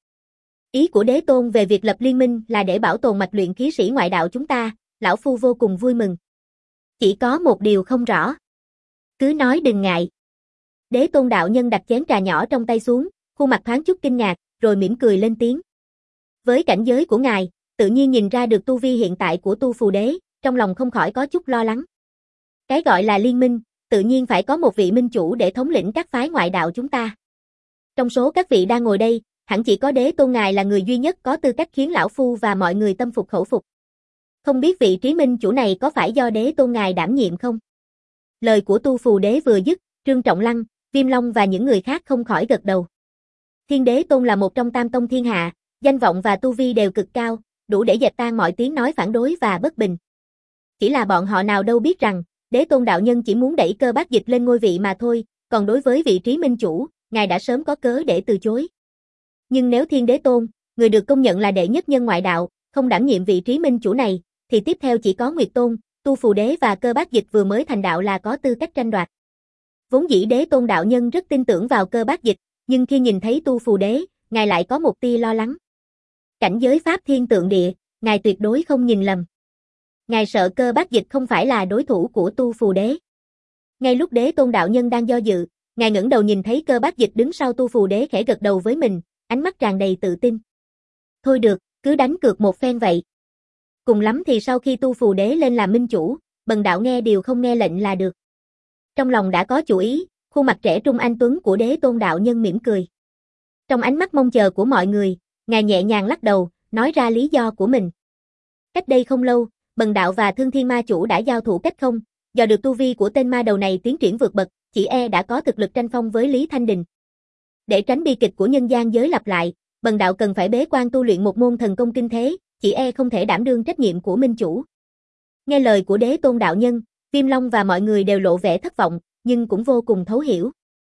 Speaker 1: Ý của Đế Tôn về việc lập liên minh là để bảo tồn mạch luyện khí sĩ ngoại đạo chúng ta, lão phu vô cùng vui mừng. Chỉ có một điều không rõ. Cứ nói đừng ngại. Đế Tôn đạo nhân đặt chén trà nhỏ trong tay xuống, khuôn mặt thoáng chút kinh ngạc, rồi mỉm cười lên tiếng. Với cảnh giới của ngài, tự nhiên nhìn ra được tu vi hiện tại của Tu Phù Đế, trong lòng không khỏi có chút lo lắng. Cái gọi là liên minh, tự nhiên phải có một vị minh chủ để thống lĩnh các phái ngoại đạo chúng ta. Trong số các vị đang ngồi đây, hẳn chỉ có Đế Tôn ngài là người duy nhất có tư cách khiến lão phu và mọi người tâm phục khẩu phục. Không biết vị trí minh chủ này có phải do Đế Tôn ngài đảm nhiệm không? Lời của Tu Phù Đế vừa dứt, Trương Trọng Lăng, Viêm Long và những người khác không khỏi gật đầu. Thiên Đế Tôn là một trong Tam Tông thiên hạ, danh vọng và tu vi đều cực cao, đủ để dẹp tan mọi tiếng nói phản đối và bất bình. Chỉ là bọn họ nào đâu biết rằng, Đế Tôn đạo nhân chỉ muốn đẩy Cơ Bác Dịch lên ngôi vị mà thôi, còn đối với vị trí minh chủ, ngài đã sớm có cớ để từ chối. Nhưng nếu Thiên Đế Tôn, người được công nhận là đệ nhất nhân ngoại đạo, không đảm nhiệm vị trí minh chủ này, thì tiếp theo chỉ có Nguyệt Tôn, Tu Phù Đế và Cơ Bác Dịch vừa mới thành đạo là có tư cách tranh đoạt. Vốn dĩ Đế Tôn đạo nhân rất tin tưởng vào Cơ Bác Dịch, nhưng khi nhìn thấy Tu Phù Đế, ngài lại có một tia lo lắng. Cảnh giới pháp thiên tượng địa, ngài tuyệt đối không nhìn lầm. Ngài sợ Cơ Bác Dịch không phải là đối thủ của Tu Phù Đế. Ngay lúc Đế Tôn đạo nhân đang do dự, ngài ngẩng đầu nhìn thấy Cơ Bác Dịch đứng sau Tu Phù Đế khẽ gật đầu với mình, ánh mắt tràn đầy tự tin. Thôi được, cứ đánh cược một phen vậy. Cùng lắm thì sau khi Tu Phù Đế lên làm minh chủ, bần đạo nghe điều không nghe lệnh là được. Trong lòng đã có chủ ý, khuôn mặt trẻ trung anh tuấn của Đế Tôn đạo nhân mỉm cười. Trong ánh mắt mong chờ của mọi người, ngài nhẹ nhàng lắc đầu, nói ra lý do của mình. Cách đây không lâu, bần đạo và Thương Thiên Ma chủ đã giao thủ cách không, do được tu vi của tên ma đầu này tiến triển vượt bậc, chỉ e đã có thực lực tranh phong với Lý Thanh Đình. Để tránh bi kịch của nhân gian giới lặp lại, bần đạo cần phải bế quan tu luyện một môn thần công kinh thế, chỉ e không thể đảm đương trách nhiệm của minh chủ. Nghe lời của Đế Tôn đạo nhân, Viêm Long và mọi người đều lộ vẻ thất vọng, nhưng cũng vô cùng thấu hiểu.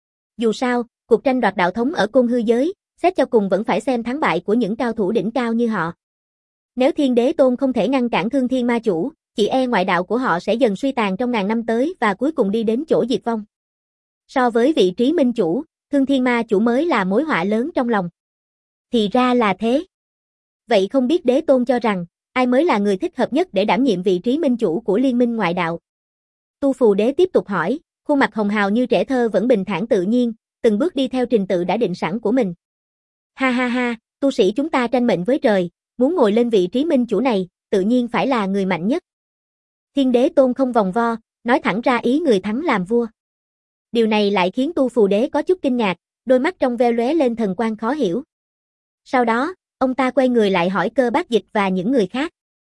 Speaker 1: Dù sao, cuộc tranh đoạt đạo thống ở Côn Hư giới, xét cho cùng vẫn phải xem thắng bại của những cao thủ đỉnh cao như họ. Nếu Thiên Đế Tôn không thể ngăn cản Thương Thiên Ma chủ, chỉ e ngoại đạo của họ sẽ dần suy tàn trong ngàn năm tới và cuối cùng đi đến chỗ diệt vong. So với vị trí minh chủ, Thương Thiên Ma chủ mới là mối họa lớn trong lòng. Thì ra là thế. Vậy không biết Đế Tôn cho rằng, ai mới là người thích hợp nhất để đảm nhiệm vị trí minh chủ của liên minh ngoại đạo? Tu Phù Đế tiếp tục hỏi, khuôn mặt hồng hào như trẻ thơ vẫn bình thản tự nhiên, từng bước đi theo trình tự đã định sẵn của mình. Ha ha ha, tu sĩ chúng ta tranh mệnh với trời, muốn ngồi lên vị trí minh chủ này, tự nhiên phải là người mạnh nhất. Thiên Đế Tôn không vòng vo, nói thẳng ra ý người thắng làm vua. Điều này lại khiến Tu Phù Đế có chút kinh ngạc, đôi mắt trong veo lóe lên thần quang khó hiểu. Sau đó, ông ta quay người lại hỏi Cơ Bác Dịch và những người khác.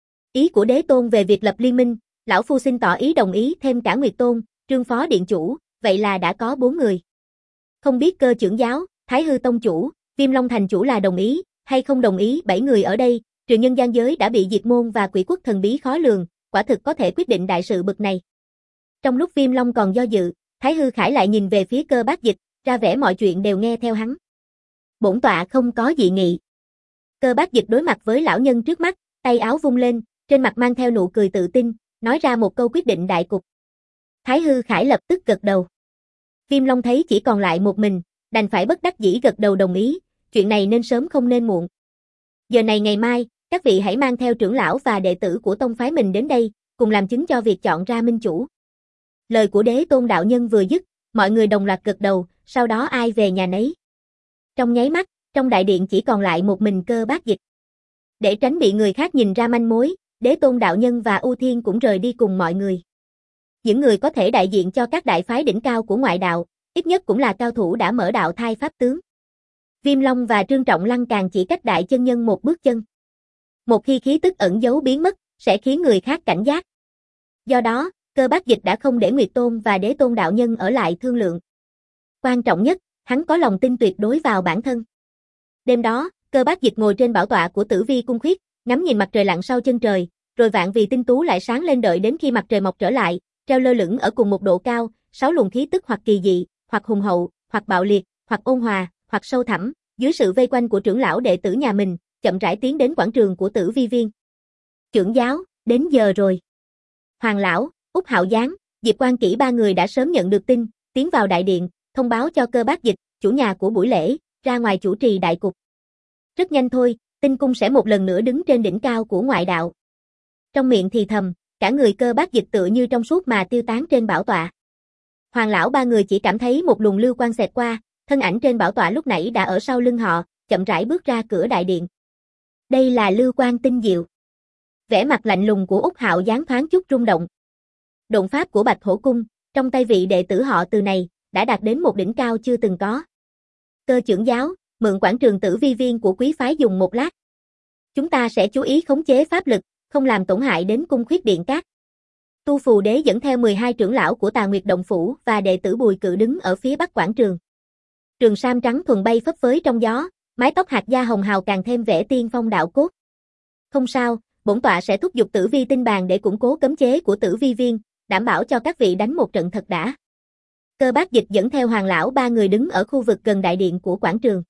Speaker 1: Ý của Đế Tôn về việc lập liên minh, lão phu xin tỏ ý đồng ý thêm cả Nguyệt Tôn, Trương Phó Điện Chủ, vậy là đã có bốn người. Không biết Cơ trưởng giáo, Thái Hư Tông Chủ, Viêm Long Thành Chủ là đồng ý, hay không đồng ý. Bảy người ở đây, trừ nhân gian giới đã bị diệt môn và quỷ quốc thần bí khó lường, quả thực có thể quyết định đại sự bực này. Trong lúc Viêm Long còn do dự, Thái Hư Khải lại nhìn về phía Cơ Bác Dịch, ra vẻ mọi chuyện đều nghe theo hắn. Bổn tọa không có dị nghị. Cơ Bác Dịch đối mặt với lão nhân trước mắt, tay áo vung lên, trên mặt mang theo nụ cười tự tin, nói ra một câu quyết định đại cục. Thái Hư Khải lập tức gật đầu. Viêm Long thấy chỉ còn lại một mình, đành phải bất đắc dĩ gật đầu đồng ý, chuyện này nên sớm không nên muộn. Giờ này ngày mai, các vị hãy mang theo trưởng lão và đệ tử của tông phái mình đến đây, cùng làm chứng cho việc chọn ra minh chủ. Lời của Đế Tôn đạo nhân vừa dứt, mọi người đồng loạt gật đầu, sau đó ai về nhà nấy. Trong nháy mắt, trong đại điện chỉ còn lại một mình Cơ Bác Dịch. Để tránh bị người khác nhìn ra manh mối, Đế Tôn đạo nhân và U Thiên cũng rời đi cùng mọi người. Những người có thể đại diện cho các đại phái đỉnh cao của ngoại đạo, ít nhất cũng là cao thủ đã mở đạo thai pháp tướng. Viêm Long và Trương Trọng Lăng càng chỉ cách đại chân nhân một bước chân. Một khi khí tức ẩn giấu biến mất, sẽ khiến người khác cảnh giác. Do đó, Cơ Bác Dịch đã không để Nguyệt Tôn và Đế Tôn đạo nhân ở lại thương lượng. Quan trọng nhất, hắn có lòng tin tuyệt đối vào bản thân. Đêm đó, Cơ Bác Dịch ngồi trên bảo tọa của Tử Vi cung khuyết, ngắm nhìn mặt trời lặn sau chân trời, rồi vạn vì tinh tú lại sáng lên đợi đến khi mặt trời mọc trở lại, treo lơ lửng ở cùng một độ cao, sáu luồng khí tức hoặc kỳ dị, hoặc hùng hậu, hoặc bạo liệt, hoặc ôn hòa, hoặc sâu thẳm, dưới sự vây quanh của trưởng lão đệ tử nhà mình, chậm rãi tiến đến quảng trường của Tử Vi viên. Trưởng giáo, đến giờ rồi. Hoàng lão, Úc Hạo Giáng, Diệp Quan Kỷ ba người đã sớm nhận được tin, tiến vào đại điện, thông báo cho Cơ Bác Dịch, chủ nhà của buổi lễ, ra ngoài chủ trì đại cục. Rất nhanh thôi, Tinh Cung sẽ một lần nữa đứng trên đỉnh cao của ngoại đạo. Trong miệng thì thầm, cả người Cơ Bác Dịch tựa như trong suốt mà tiêu tán trên bảo tọa. Hoàng lão ba người chỉ cảm thấy một luồng lưu quang xẹt qua, thân ảnh trên bảo tọa lúc nãy đã ở sau lưng họ, chậm rãi bước ra cửa đại điện. Đây là lưu quang tinh diệu. Vẻ mặt lạnh lùng của Úc Hạo Giáng thoáng chút rung động. Độn pháp của Bạch Hổ cung, trong tay vị đệ tử họ Từ này, đã đạt đến một đỉnh cao chưa từng có. Cơ trưởng giáo, mượn quảng trường Tử Vi viên của quý phái dùng một lát. Chúng ta sẽ chú ý khống chế pháp lực, không làm tổn hại đến cung khuyết điện cát. Tu Phù Đế dẫn theo mười hai trưởng lão của Tà Nguyệt Động phủ và đệ tử Bùi Cự đứng ở phía bắc quảng trường. Trường sam trắng thuần bay phấp phới trong gió, mái tóc hạt da hồng hào càng thêm vẻ tiên phong đạo cốt. Không sao, bổn tọa sẽ thúc giục Tử Vi tinh bàn để củng cố cấm chế của Tử Vi viên, đảm bảo cho các vị đánh một trận thật đã. Cơ Bác Dịch dẫn theo Hoàng lão ba người đứng ở khu vực gần đại điện của quảng trường.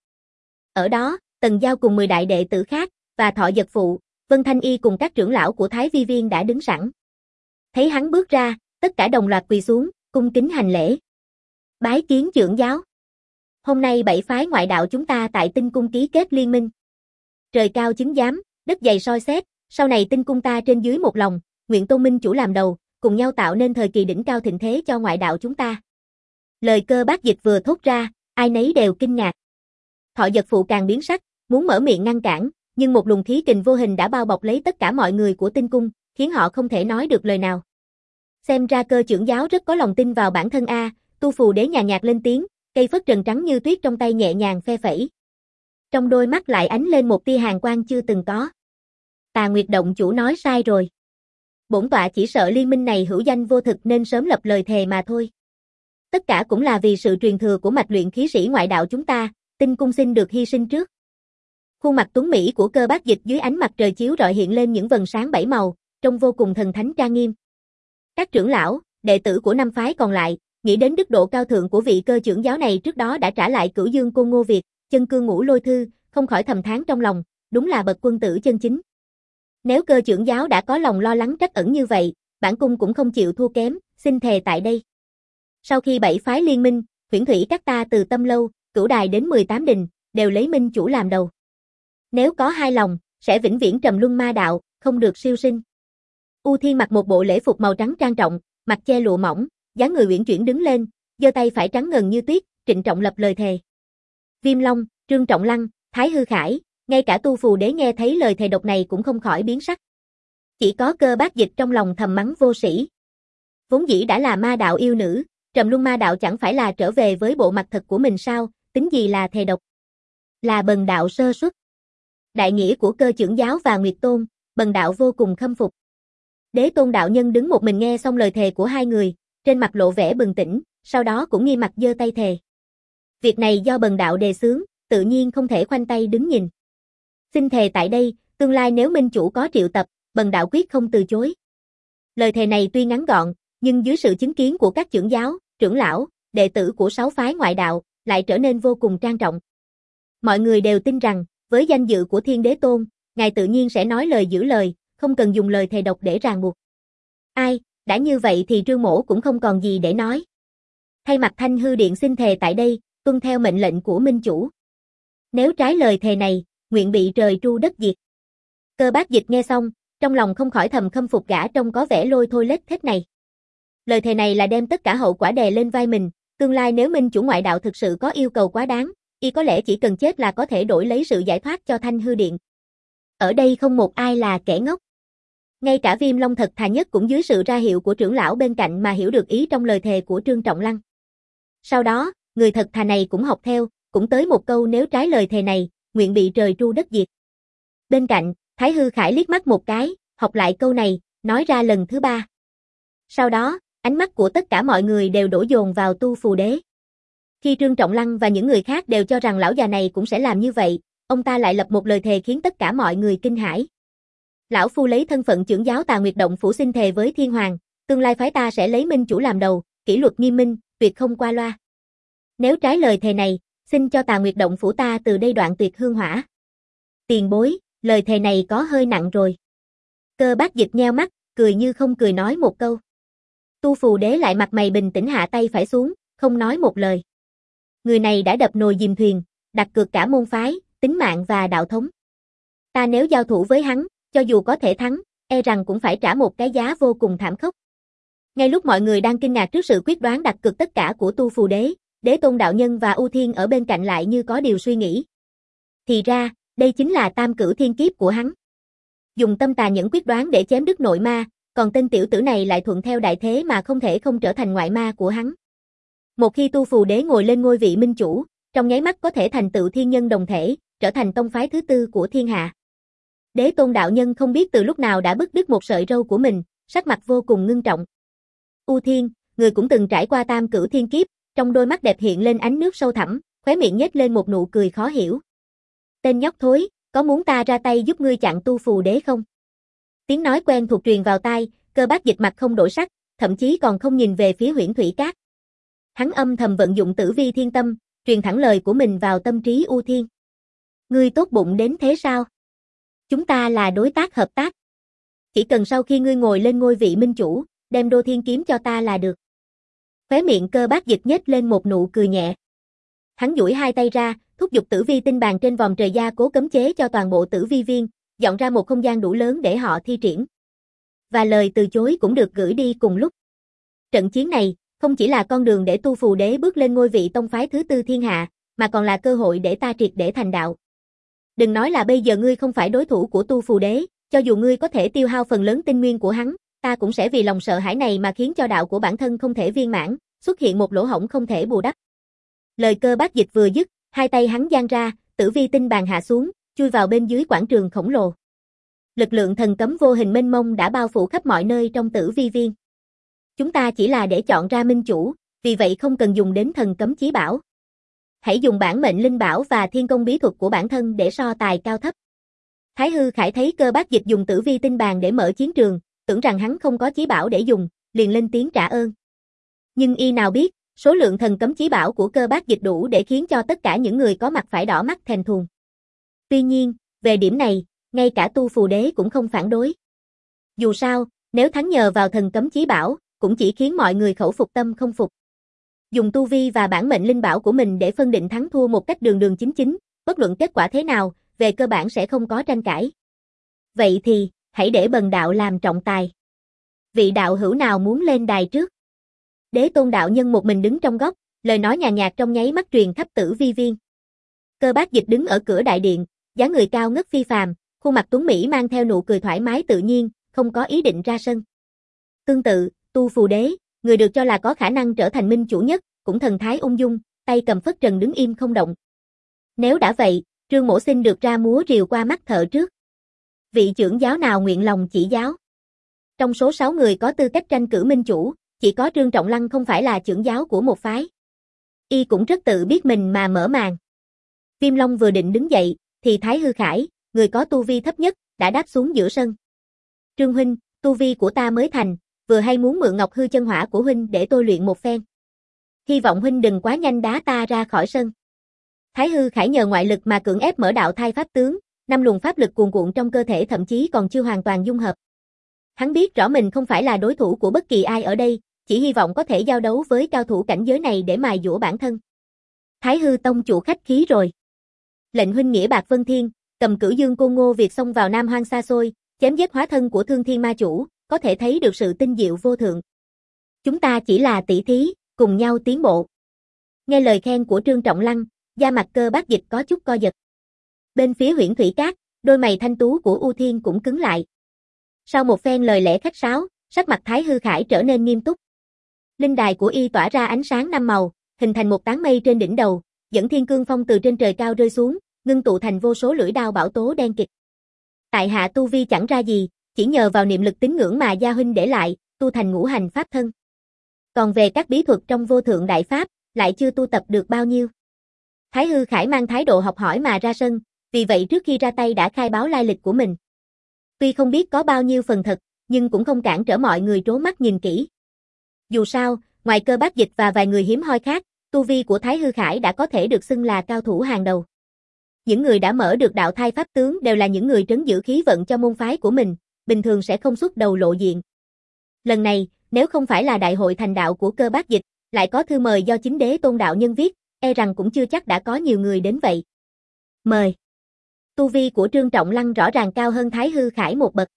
Speaker 1: Ở đó, Tần Giao cùng mười đại đệ tử khác và Thọ Dật phụ, Vân Thanh Y cùng các trưởng lão của Thái Vi viên đã đứng sẵn. Thấy hắn bước ra, tất cả đồng loạt quỳ xuống, cung kính hành lễ. Bái kiến trưởng giáo. Hôm nay bảy phái ngoại đạo chúng ta tại Tinh cung ký kết liên minh. Trời cao chứng giám, đất dày soi xét, sau này Tinh cung ta trên dưới một lòng, nguyện tôn minh chủ làm đầu, cùng nhau tạo nên thời kỳ đỉnh cao thịnh thế cho ngoại đạo chúng ta. Lời Cơ Bác Dịch vừa thốt ra, ai nấy đều kinh ngạc. Thọ Dật phụ càng biến sắc, muốn mở miệng ngăn cản, nhưng một luồng khí kình vô hình đã bao bọc lấy tất cả mọi người của Tinh cung, khiến họ không thể nói được lời nào. Xem ra Cơ trưởng giáo rất có lòng tin vào bản thân a, Tu Phù Đế nhàn nhạt lên tiếng, cây phất trần trắng như tuyết trong tay nhẹ nhàng phe phẩy. Trong đôi mắt lại ánh lên một tia hàn quang chưa từng có. Tà Nguyệt Động chủ nói sai rồi. Bổn tọa chỉ sợ liên minh này hữu danh vô thực nên sớm lập lời thề mà thôi. Tất cả cũng là vì sự truyền thừa của mạch luyện khí sĩ ngoại đạo chúng ta, Tinh cung xin được hy sinh trước. Khuôn mặt tuấn mỹ của Cơ Bác Dịch dưới ánh mặt trời chiếu rọi hiện lên những vầng sáng bảy màu, trông vô cùng thần thánh trang nghiêm. Các trưởng lão, đệ tử của năm phái còn lại, nghĩ đến đức độ cao thượng của vị Cơ trưởng giáo này trước đó đã trả lại Cửu Dương Côn Ngô Việt, chân cương ngũ lôi thư, không khỏi thầm thán trong lòng, đúng là bậc quân tử chân chính. Nếu Cơ trưởng giáo đã có lòng lo lắng trắc ẩn như vậy, bản cung cũng không chịu thua kém, xin thề tại đây. Sau khi bảy phái liên minh, Huyễn Thủy các ta từ Tâm Lâu, Cửu Đài đến mười tám đình, đều lấy minh chủ làm đầu. Nếu có hai lòng, sẽ vĩnh viễn trầm luân ma đạo, không được siêu sinh. U Thiên mặc một bộ lễ phục màu trắng trang trọng, mặt che lụa mỏng, dáng người uyển chuyển đứng lên, giơ tay phải trắng ngần như tuyết, trịnh trọng lập lời thề. Viêm Long, Trương Trọng Lăng, Thái Hư Khải, ngay cả Tu Phù Đế nghe thấy lời thề độc này cũng không khỏi biến sắc. Chỉ có Cơ Bác Dịch trong lòng thầm mắng vô sĩ. Vốn dĩ đã là ma đạo yêu nữ, trầm luân ma đạo chẳng phải là trở về với bộ mặt thật của mình sao, tính gì là thề độc. Là bần đạo sơ suất. Đại nghĩa của Cơ trưởng giáo và Nguyệt Tôn, bần đạo vô cùng khâm phục. Đế Tôn đạo nhân đứng một mình nghe xong lời thề của hai người, trên mặt lộ vẻ bừng tỉnh, sau đó cũng nghiêm mặt giơ tay thề. Việc này do bần đạo đề xướng, tự nhiên không thể khoanh tay đứng nhìn. Xin thề tại đây, tương lai nếu minh chủ có triệu tập, bần đạo quyết không từ chối. Lời thề này tuy ngắn gọn, nhưng dưới sự chứng kiến của các trưởng giáo, trưởng lão, đệ tử của sáu phái ngoại đạo, lại trở nên vô cùng trang trọng. Mọi người đều tin rằng, với danh dự của Thiên Đế Tôn, ngài tự nhiên sẽ nói lời giữ lời, không cần dùng lời thề độc để ràng buộc. Ai, đã như vậy thì Trương Mỗ cũng không còn gì để nói. Thay mặt Thanh Hư Điện xin thề tại đây, tuân theo mệnh lệnh của minh chủ. Nếu trái lời thề này, nguyện bị trời tru đất diệt. Cơ Bác Dịch nghe xong, trong lòng không khỏi thầm khâm phục gã trông có vẻ lôi thôi lết thết này. Lời thề này là đem tất cả hậu quả đè lên vai mình, tương lai nếu minh chủ ngoại đạo thực sự có yêu cầu quá đáng, y có lẽ chỉ cần chết là có thể đổi lấy sự giải thoát cho Thanh Hư Điện. Ở đây không một ai là kẻ ngốc. Ngay cả Viêm Long thật thà nhất cũng dưới sự ra hiệu của trưởng lão bên cạnh mà hiểu được ý trong lời thề của Trương Trọng Lăng. Sau đó, người thật thà này cũng học theo, cũng tới một câu nếu trái lời thề này, nguyện bị trời tru đất diệt. Bên cạnh, Thái Hư Khải liếc mắt một cái, học lại câu này, nói ra lần thứ ba. Sau đó, ánh mắt của tất cả mọi người đều đổ dồn vào Tu Phù Đế. Khi Trương Trọng Lăng và những người khác đều cho rằng lão già này cũng sẽ làm như vậy, ông ta lại lập một lời thề khiến tất cả mọi người kinh hãi. Lão phu lấy thân phận trưởng giáo Tà Nguyệt Động phủ xin thề với Thiên Hoàng, tương lai phái ta sẽ lấy minh chủ làm đầu, kỷ luật nghiêm minh, tuyệt không qua loa. Nếu trái lời thề này, xin cho Tà Nguyệt Động phủ ta từ đây đoạn tuyệt hương hỏa. Tiền bối, lời thề này có hơi nặng rồi. Cơ Bác Dịch nheo mắt, cười như không cười nói một câu. Tu Phù Đế lại mặt mày bình tĩnh hạ tay phải xuống, không nói một lời. Người này đã đập nồi dìm thuyền, đặt cược cả môn phái, tính mạng và đạo thống. Ta nếu giao thủ với hắn, cho dù có thể thắng, e rằng cũng phải trả một cái giá vô cùng thảm khốc. Ngay lúc mọi người đang kinh ngạc trước sự quyết đoán đặt cược tất cả của Tu Phù Đế, Đế Tôn Đạo Nhân và U Thiên ở bên cạnh lại như có điều suy nghĩ. Thì ra, đây chính là tam cửu thiên kiếp của hắn. Dùng tâm tà nhẫn quyết đoán để chém đứt nội ma, còn tên tiểu tử này lại thuận theo đại thế mà không thể không trở thành ngoại ma của hắn. Một khi Tu Phù Đế ngồi lên ngôi vị minh chủ, trong nháy mắt có thể thành tựu thiên nhân đồng thể, trở thành tông phái thứ tư của thiên hạ. Đế Tôn Đạo Nhân không biết từ lúc nào đã bứt đứt một sợi râu của mình, sắc mặt vô cùng ngưng trọng. U Thiên, người cũng từng trải qua tam cửu thiên kiếp, trong đôi mắt đẹp hiện lên ánh nước sâu thẳm, khóe miệng nhếch lên một nụ cười khó hiểu. Tên nhóc thối, có muốn ta ra tay giúp ngươi chặn Tu Phù Đế không? Tiếng nói quen thuộc truyền vào tai, Cơ Bác Dịch mặt không đổi sắc, thậm chí còn không nhìn về phía Huyễn Thủy Cát. Hắn âm thầm vận dụng Tử Vi Thiên Tâm, truyền thẳng lời của mình vào tâm trí U Thiên. Ngươi tốt bụng đến thế sao? Chúng ta là đối tác hợp tác. Chỉ cần sau khi ngươi ngồi lên ngôi vị minh chủ, đem Đô Thiên Kiếm cho ta là được. Khóe miệng Cơ Bác Dịch nhếch lên một nụ cười nhẹ. Hắn duỗi hai tay ra, thúc giục Tử Vi tinh bàn trên vòm trời gia cố cấm chế cho toàn bộ Tử Vi viên, dọn ra một không gian đủ lớn để họ thi triển. Và lời từ chối cũng được gửi đi cùng lúc. Trận chiến này, không chỉ là con đường để Tu Phù Đế bước lên ngôi vị tông phái thứ tư thiên hạ, mà còn là cơ hội để ta triệt để thành đạo. Đừng nói là bây giờ ngươi không phải đối thủ của Tu Phù Đế, cho dù ngươi có thể tiêu hao phần lớn tinh nguyên của hắn, ta cũng sẽ vì lòng sợ hãi này mà khiến cho đạo của bản thân không thể viên mãn, xuất hiện một lỗ hổng không thể bù đắp. Lời Cơ Bác Dịch vừa dứt, hai tay hắn giang ra, Tử Vi tinh bàn hạ xuống, chui vào bên dưới quảng trường khổng lồ. Lực lượng thần cấm vô hình mênh mông đã bao phủ khắp mọi nơi trong Tử Vi viên. Chúng ta chỉ là để chọn ra minh chủ, vì vậy không cần dùng đến thần cấm chí bảo. Hãy dùng bản mệnh linh bảo và thiên công bí thuật của bản thân để so tài cao thấp. Thái Hư Khải thấy Cơ Bác Dịch dùng Tử Vi tinh bàn để mở chiến trường, tưởng rằng hắn không có chí bảo để dùng, liền lên tiếng trả ơn. Nhưng y nào biết, số lượng thần cấm chí bảo của Cơ Bác Dịch đủ để khiến cho tất cả những người có mặt phải đỏ mắt thèm thuồng. Tuy nhiên, về điểm này, ngay cả Tu Phù Đế cũng không phản đối. Dù sao, nếu thắng nhờ vào thần cấm chí bảo, cũng chỉ khiến mọi người khẩu phục tâm không phục. Dùng tu vi và bản mệnh linh bảo của mình để phân định thắng thua một cách đường đường chính chính, bất luận kết quả thế nào, về cơ bản sẽ không có tranh cãi. Vậy thì, hãy để bần đạo làm trọng tài. Vị đạo hữu nào muốn lên đài trước? Đế Tôn Đạo Nhân một mình đứng trong góc, lời nói nhàn nhạt trong nháy mắt truyền khắp Tử Vi viên. Cơ Bác Dịch đứng ở cửa đại điện, dáng người cao ngất phi phàm, khuôn mặt tuấn mỹ mang theo nụ cười thoải mái tự nhiên, không có ý định ra sân. Tương tự, Tu Phù Đế, người được cho là có khả năng trở thành minh chủ nhất, cũng thần thái ung dung, tay cầm phất trần đứng im không động. Nếu đã vậy, Trương Mỗ xin được ra múa rìu qua mắt thợ trước. Vị trưởng giáo nào nguyện lòng chỉ giáo? Trong số sáu người có tư cách tranh cử minh chủ, chỉ có Trương Trọng Lăng không phải là trưởng giáo của một phái. Y cũng rất tự biết mình mà mở màn. Viêm Long vừa định đứng dậy, thì Thái Hư Khải, người có tu vi thấp nhất, đã đáp xuống giữa sân. Trương huynh, tu vi của ta mới thành, vừa hay muốn mượn Ngọc Hư chân hỏa của huynh để tôi luyện một phen. Hy vọng huynh đừng quá nhanh đá ta ra khỏi sân. Thái Hư Khải nhờ ngoại lực mà cưỡng ép mở đạo thai pháp tướng, năm luồng pháp lực cuồn cuộn trong cơ thể thậm chí còn chưa hoàn toàn dung hợp. Hắn biết rõ mình không phải là đối thủ của bất kỳ ai ở đây, chỉ hy vọng có thể giao đấu với cao thủ cảnh giới này để mài dũa bản thân. Thái Hư tông chủ khách khí rồi. Lệnh huynh nghĩa bạc vân thiên, cầm cửu dương côn Ngô Việt xông vào Nam Hoang xa xôi, chém giết hóa thân của Thương Thiên ma chủ, có thể thấy được sự tinh diệu vô thượng. Chúng ta chỉ là tỷ thí, cùng nhau tiến bộ. Nghe lời khen của Trương Trọng Lăng, da mặt Cơ Bác Dịch có chút co giật. Bên phía Huyễn Thủy Cát, đôi mày thanh tú của U Thiên cũng cứng lại. Sau một phen lời lẽ khách sáo, sắc mặt Thái Hư Khải trở nên nghiêm túc. Linh đài của y tỏa ra ánh sáng năm màu, hình thành một tán mây trên đỉnh đầu, dẫn thiên cương phong từ trên trời cao rơi xuống, ngưng tụ thành vô số lưỡi đao bảo tố đen kịt. Tại hạ tu vi chẳng ra gì, chỉ nhờ vào niệm lực tín ngưỡng mà gia huynh để lại, tu thành ngũ hành pháp thân. Còn về các bí thuật trong vô thượng đại pháp, lại chưa tu tập được bao nhiêu. Thái Hư Khải mang thái độ học hỏi mà ra sân, vì vậy trước khi ra tay đã khai báo lai lịch của mình. Tuy không biết có bao nhiêu phần thật, nhưng cũng không cản trở mọi người trố mắt nhìn kỹ. Dù sao, ngoài Cơ Bác Dịch và vài người hiếm hoi khác, tu vi của Thái Hư Khải đã có thể được xưng là cao thủ hàng đầu. Những người đã mở được đạo thai pháp tướng đều là những người trấn giữ khí vận cho môn phái của mình, bình thường sẽ không xuất đầu lộ diện. Lần này, nếu không phải là đại hội thành đạo của Cơ Bác Dịch, lại có thư mời do chính đế Tôn đạo nhân viết, e rằng cũng chưa chắc đã có nhiều người đến vậy. Mời. Tu vi của Trương Trọng Lăng rõ ràng cao hơn Thái Hư Khải một bậc.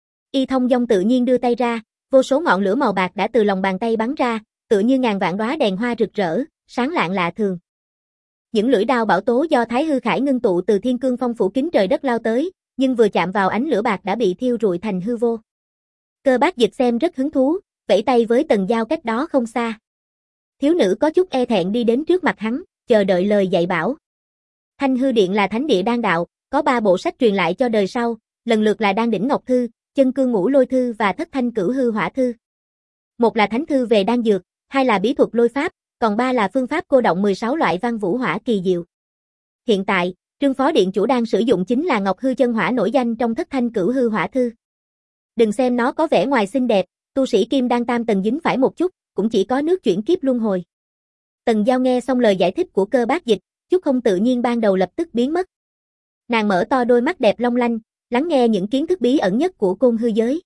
Speaker 1: Y thông dong tự nhiên đưa tay ra, vô số ngọn lửa màu bạc đã từ lòng bàn tay bắn ra, tựa như ngàn vạn đóa đèn hoa rực rỡ, sáng lạng lạ thường. Những lưỡi đao bảo tố do Thái Hư Khải ngưng tụ từ thiên cương phong phủ kín trời đất lao tới, nhưng vừa chạm vào ánh lửa bạc đã bị thiêu rụi thành hư vô. Cơ Bác Dịch xem rất hứng thú, vẫy tay với Tần Giao cách đó không xa. Thiếu nữ có chút e thẹn đi đến trước mặt hắn, chờ đợi lời dạy bảo. Thanh Hư Điện là thánh địa đan đạo, có ba bộ sách truyền lại cho đời sau, lần lượt là Đan Đỉnh Ngọc Thư, Chân Cương Ngũ Lôi Thư và Thất Thanh Cửu Hư Hỏa Thư. Một là thánh thư về đan dược, hai là bí thuật lôi pháp, còn ba là phương pháp cô động mười sáu loại văn vũ hỏa kỳ diệu. Hiện tại, Trương Phó Điện chủ đang sử dụng chính là Ngọc Hư Chân Hỏa nổi danh trong Thất Thanh Cửu Hư Hỏa Thư. Đừng xem nó có vẻ ngoài xinh đẹp, tu sĩ kim đan tam tầng dính phải một chút, cũng chỉ có nước chuyển kiếp luân hồi. Tần Giao nghe xong lời giải thích của Cơ Bác Dịch, chút không tự nhiên ban đầu lập tức biến mất. Nàng mở to đôi mắt đẹp long lanh, lắng nghe những kiến thức bí ẩn nhất của côn hư giới.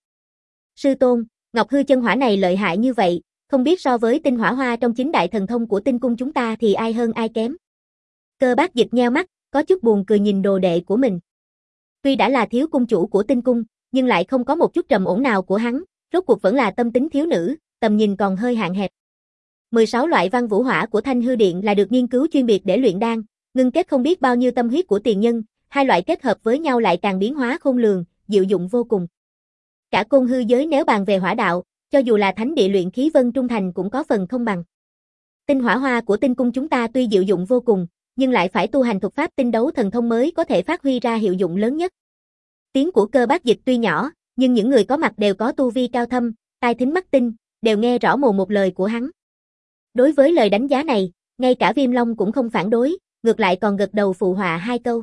Speaker 1: Sư tôn, Ngọc Hư Chân Hỏa này lợi hại như vậy, không biết so với tinh hỏa hoa trong chính đại thần thông của tinh cung chúng ta thì ai hơn ai kém. Cơ Bác Dịch nheo mắt, có chút buồn cười nhìn đồ đệ của mình. Tuy đã là thiếu cung chủ của tinh cung, nhưng lại không có một chút trầm ổn nào của hắn, rốt cuộc vẫn là tâm tính thiếu nữ, tầm nhìn còn hơi hạn hẹp. mười sáu loại văn vũ hỏa của Thanh Hư Điện là được nghiên cứu chuyên biệt để luyện đan, ngưng kết không biết bao nhiêu tâm huyết của tiền nhân, hai loại kết hợp với nhau lại càng biến hóa khôn lường, diệu dụng vô cùng. Cả côn hư giới nếu bàn về hỏa đạo, cho dù là thánh địa luyện khí Vân Trung Thành cũng có phần không bằng. Tinh hỏa hoa của tinh cung chúng ta tuy diệu dụng vô cùng, nhưng lại phải tu hành thuật pháp tinh đấu thần thông mới có thể phát huy ra hiệu dụng lớn nhất. Tiếng của Cơ Bác Dịch tuy nhỏ, nhưng những người có mặt đều có tu vi cao thâm, tai thính mắt tinh, đều nghe rõ mồn một lời của hắn. Đối với lời đánh giá này, ngay cả Viêm Long cũng không phản đối, ngược lại còn gật đầu phụ họa hai câu.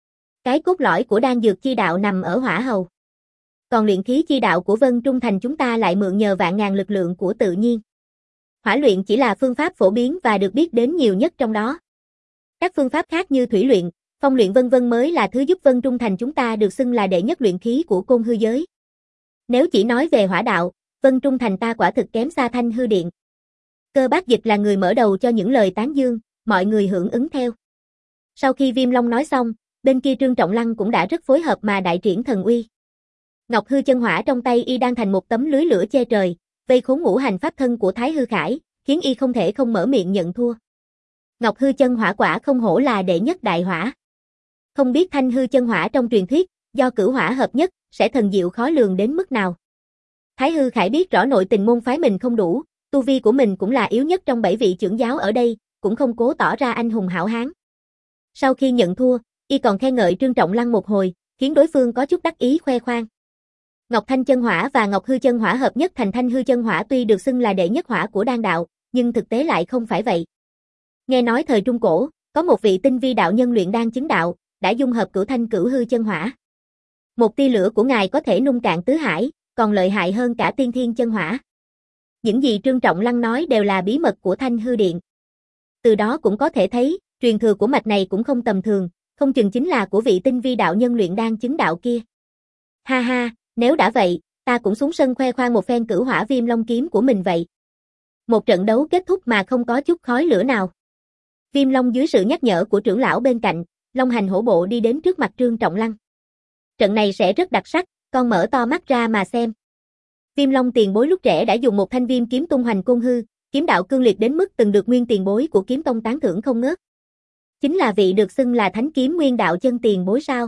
Speaker 1: Cái cốt lõi của đan dược chi đạo nằm ở hỏa hầu. Còn luyện khí chi đạo của Vân Trung Thành chúng ta lại mượn nhờ vạn ngàn lực lượng của tự nhiên. Hỏa luyện chỉ là phương pháp phổ biến và được biết đến nhiều nhất trong đó. Các phương pháp khác như thủy luyện, phong luyện vân vân mới là thứ giúp Vân Trung Thành chúng ta được xưng là đệ nhất luyện khí của côn hư giới. Nếu chỉ nói về hỏa đạo, Vân Trung Thành ta quả thực kém xa Thanh Hư Điện. Cơ Bác Dịch là người mở đầu cho những lời tán dương, mọi người hưởng ứng theo. Sau khi Viêm Long nói xong, bên kia Trương Trọng Lăng cũng đã rất phối hợp mà đại triển thần uy. Ngọc Hư Chân Hỏa trong tay y đang thành một tấm lưới lửa che trời, vây khốn ngũ hành pháp thân của Thái Hư Khải, khiến y không thể không mở miệng nhận thua. Ngọc Hư Chân Hỏa quả không hổ là đệ nhất đại hỏa. Không biết Thanh Hư Chân Hỏa trong truyền thuyết, do cửu hỏa hợp nhất, sẽ thần diệu khó lường đến mức nào. Thái Hư Khải biết rõ nội tình môn phái mình không đủ, tu vi của mình cũng là yếu nhất trong bảy vị trưởng giáo ở đây, cũng không cố tỏ ra anh hùng hảo hán. Sau khi nhận thua, y còn khen ngợi Trương Trọng Lăng một hồi, khiến đối phương có chút đắc ý khoe khoang. Ngọc Thanh Chân Hỏa và Ngọc Hư Chân Hỏa hợp nhất thành Thanh Hư Chân Hỏa tuy được xưng là đệ nhất hỏa của đan đạo, nhưng thực tế lại không phải vậy. Nghe nói thời Trung Cổ, có một vị tinh vi đạo nhân luyện đan chứng đạo, đã dung hợp cửu thanh cửu hư chân hỏa. Một tia lửa của ngài có thể nung cạn tứ hải, còn lợi hại hơn cả tiên thiên chân hỏa. Những gì Trương Trọng Lăng nói đều là bí mật của Thanh Hư Điện. Từ đó cũng có thể thấy, truyền thừa của mạch này cũng không tầm thường, không chừng chính là của vị tinh vi đạo nhân luyện đan chứng đạo kia. Ha ha, nếu đã vậy, ta cũng xuống sân khoe khoang một phen cửu hỏa viêm long kiếm của mình vậy. Một trận đấu kết thúc mà không có chút khói lửa nào. Viêm Long dưới sự nhắc nhở của trưởng lão bên cạnh, Long hành hổ bộ đi đến trước mặt Trương Trọng Lăng. Trận này sẽ rất đặc sắc, con mở to mắt ra mà xem. Viêm Long tiền bối lúc trẻ đã dùng một thanh viêm kiếm tung hoành côn hư, kiếm đạo cương liệt đến mức từng được nguyên tiền bối của kiếm tông tán thưởng không ngớt. Chính là vị được xưng là thánh kiếm nguyên đạo chân tiền bối sao?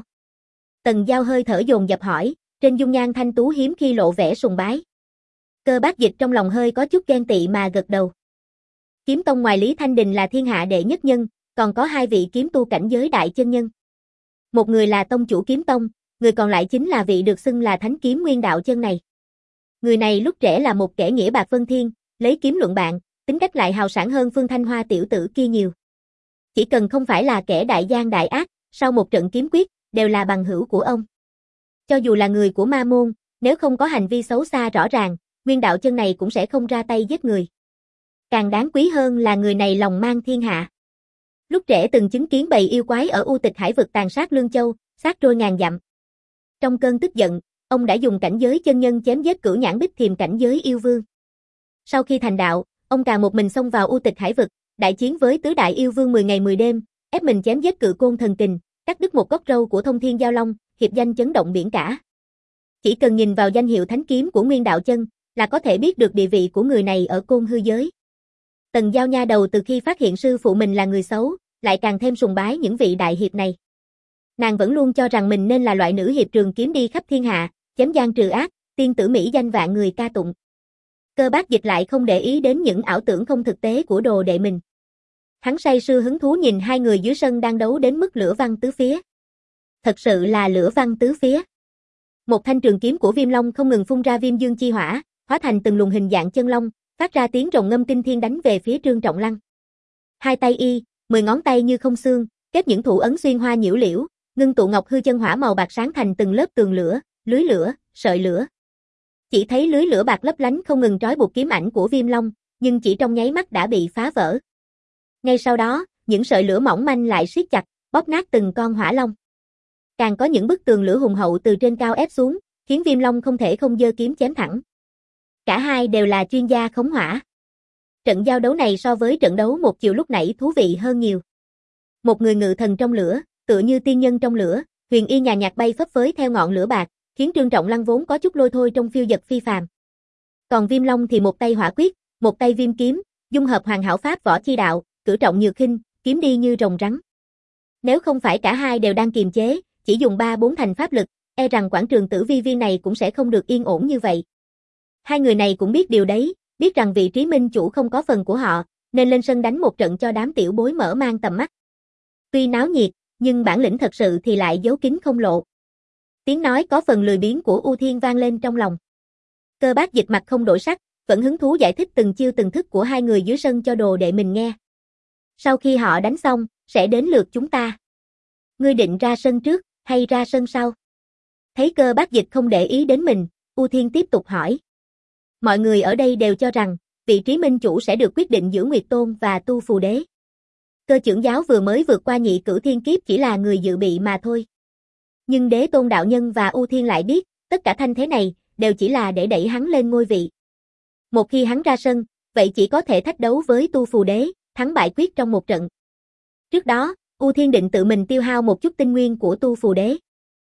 Speaker 1: Tần Giao hơi thở dồn dập hỏi, trên dung nhan thanh tú hiếm khi lộ vẻ sùng bái. Cơ Bác Dịch trong lòng hơi có chút ghen tị mà gật đầu. Kiếm tông ngoài Lý Thanh Đình là thiên hạ đệ nhất nhân, còn có hai vị kiếm tu cảnh giới đại chân nhân. Một người là tông chủ kiếm tông, người còn lại chính là vị được xưng là thánh kiếm nguyên đạo chân này. Người này lúc trẻ là một kẻ nghĩa bạc vân thiên, lấy kiếm luận bạn, tính cách lại hào sảng hơn Phương Thanh Hoa tiểu tử kia nhiều. Chỉ cần không phải là kẻ đại gian đại ác, sau một trận kiếm quyết, đều là bằng hữu của ông. Cho dù là người của ma môn, nếu không có hành vi xấu xa rõ ràng, nguyên đạo chân này cũng sẽ không ra tay giết người. Càng đáng quý hơn là người này lòng mang thiên hạ. Lúc trẻ từng chứng kiến bầy yêu quái ở U Tịch Hải vực tàn sát Lương Châu, sát trôi ngàn dặm. Trong cơn tức giận, ông đã dùng cảnh giới chân nhân chém giết Cửu Nhãn Bích Thiềm cảnh giới yêu vương. Sau khi thành đạo, ông càng một mình xông vào U Tịch Hải vực, đại chiến với tứ đại yêu vương mười ngày mười đêm, ép mình chém giết Cự Côn thần kình, cắt đứt một gốc râu của Thông Thiên Giao Long, hiệp danh chấn động biển cả. Chỉ cần nhìn vào danh hiệu thánh kiếm của Nguyên Đạo Chân, là có thể biết được địa vị của người này ở Côn hư giới. Tần Giao nha đầu từ khi phát hiện sư phụ mình là người xấu, lại càng thêm sùng bái những vị đại hiệp này. Nàng vẫn luôn cho rằng mình nên là loại nữ hiệp trường kiếm đi khắp thiên hạ, chém gian trừ ác, tiên tử mỹ danh vạn người ca tụng. Cơ Bác Dịch lại không để ý đến những ảo tưởng không thực tế của đồ đệ mình. Hắn say sưa hứng thú nhìn hai người dưới sân đang đấu đến mức lửa văng tứ phía. Thật sự là lửa văng tứ phía. Một thanh trường kiếm của Viêm Long không ngừng phun ra viêm dương chi hỏa, hóa thành từng luồng hình dạng chân long, phát ra tiếng rồng ngâm kinh thiên đánh về phía Trương Trọng Lăng. Hai tay y, mười ngón tay như không xương, kết những thủ ấn xuyên hoa nhiễu liễu, ngưng tụ ngọc hư chân hỏa màu bạc sáng thành từng lớp tường lửa, lưới lửa, sợi lửa. Chỉ thấy lưới lửa bạc lấp lánh không ngừng trói buộc kiếm ảnh của Viêm Long, nhưng chỉ trong nháy mắt đã bị phá vỡ. Ngay sau đó, những sợi lửa mỏng manh lại siết chặt, bóp nát từng con hỏa long. Càng có những bức tường lửa hùng hậu từ trên cao ép xuống, khiến Viêm Long không thể không giơ kiếm chém thẳng. Cả hai đều là chuyên gia khống hỏa. Trận giao đấu này so với trận đấu một chiều lúc nãy thú vị hơn nhiều. Một người ngự thần trong lửa, tựa như tiên nhân trong lửa, huyền y nhà nhạt bay phấp phới theo ngọn lửa bạc, khiến Trương Trọng Lăng vốn có chút lôi thôi trong phiêu dật phi phàm. Còn Viêm Long thì một tay hỏa quyết, một tay viêm kiếm, dung hợp hoàn hảo pháp võ chi đạo, cử trọng nhược khinh, kiếm đi như rồng rắn. Nếu không phải cả hai đều đang kiềm chế, chỉ dùng ba bốn thành pháp lực, e rằng quảng trường Tử Vi Viên này cũng sẽ không được yên ổn như vậy. Hai người này cũng biết điều đấy, biết rằng vị trí minh chủ không có phần của họ, nên lên sân đánh một trận cho đám tiểu bối mở mang tầm mắt. Tuy náo nhiệt, nhưng bản lĩnh thật sự thì lại giấu kín không lộ. Tiếng nói có phần lười biếng của U Thiên vang lên trong lòng. Cơ Bác Dịch mặt không đổi sắc, vẫn hứng thú giải thích từng chiêu từng thức của hai người dưới sân cho đồ đệ mình nghe. Sau khi họ đánh xong, sẽ đến lượt chúng ta. Ngươi định ra sân trước, hay ra sân sau? Thấy Cơ Bác Dịch không để ý đến mình, U Thiên tiếp tục hỏi. Mọi người ở đây đều cho rằng, vị trí minh chủ sẽ được quyết định giữa Nguyệt Tôn và Tu Phù Đế. Cơ trưởng giáo vừa mới vượt qua nhị cửu thiên kiếp chỉ là người dự bị mà thôi. Nhưng Đế Tôn đạo nhân và U Thiên lại biết, tất cả thanh thế này, đều chỉ là để đẩy hắn lên ngôi vị. Một khi hắn ra sân, vậy chỉ có thể thách đấu với Tu Phù Đế, thắng bại quyết trong một trận. Trước đó, U Thiên định tự mình tiêu hao một chút tinh nguyên của Tu Phù Đế.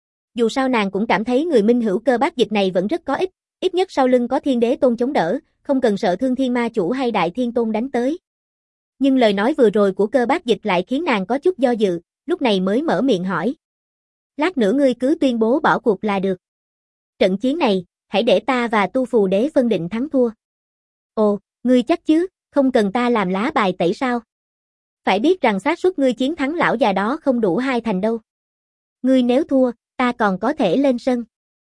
Speaker 1: Dù sao nàng cũng cảm thấy người minh hữu Cơ Bác Dịch này vẫn rất có ích, ít nhất sau lưng có Thiên Đế Tôn chống đỡ, không cần sợ Thương Thiên Ma Chủ hay Đại Thiên Tôn đánh tới. Nhưng lời nói vừa rồi của Cơ Bác Dịch lại khiến nàng có chút do dự, lúc này mới mở miệng hỏi. Lát nữa ngươi cứ tuyên bố bỏ cuộc là được. Trận chiến này, hãy để ta và Tu Phù Đế phân định thắng thua. Ồ, ngươi chắc chứ, không cần ta làm lá bài tẩy sao? Phải biết rằng xác suất ngươi chiến thắng lão già đó không đủ hai thành đâu. Ngươi nếu thua, ta còn có thể lên sân.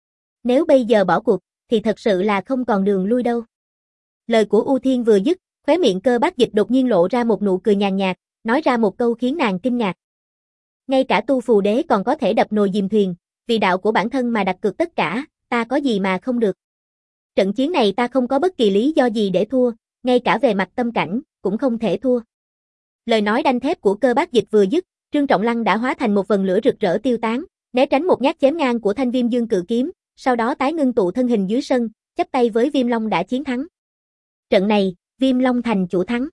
Speaker 1: Nếu bây giờ bỏ cuộc, thì thật sự là không còn đường lui đâu. Lời của U Thiên vừa dứt, khóe miệng Cơ Bác Dịch đột nhiên lộ ra một nụ cười nhàn nhạt, nói ra một câu khiến nàng kinh ngạc. Ngay cả Tu Phù Đế còn có thể đập nồi dìm thuyền, vì đạo của bản thân mà đặt cược tất cả, ta có gì mà không được. Trận chiến này ta không có bất kỳ lý do gì để thua, ngay cả về mặt tâm cảnh, cũng không thể thua. Lời nói đanh thép của Cơ Bác Dịch vừa dứt, Trương Trọng Lăng đã hóa thành một vần lửa rực rỡ tiêu tán, né tránh một nhát chém ngang của thanh Viêm Dương cự kiếm, sau đó tái ngưng tụ thân hình dưới sân, chắp tay với Viêm Long đã chiến thắng. Trận này, Viêm Long thành chủ thắng.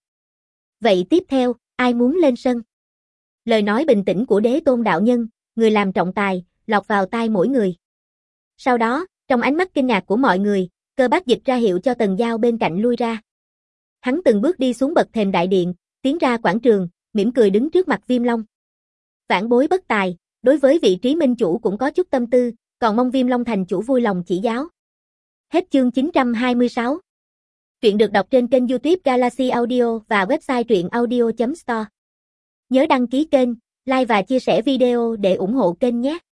Speaker 1: Vậy tiếp theo, ai muốn lên sân? Lời nói bình tĩnh của Đế Tôn đạo nhân, người làm trọng tài, lọt vào tai mỗi người. Sau đó, trong ánh mắt kinh ngạc của mọi người, Cơ Bác Dịch ra hiệu cho Tần Giao bên cạnh lui ra. Hắn từng bước đi xuống bậc thềm đại điện, tiến ra quảng trường, mỉm cười đứng trước mặt Viêm Long. Vãn bối bất tài, đối với vị trí minh chủ cũng có chút tâm tư, còn mong Viêm Long thành chủ vui lòng chỉ giáo. Hết chương chín trăm hai mươi sáu. Truyện được đọc trên kênh YouTube Galaxy Audio và website truyện audio chấm store. Nhớ đăng ký kênh, like và chia sẻ video để ủng hộ kênh nhé.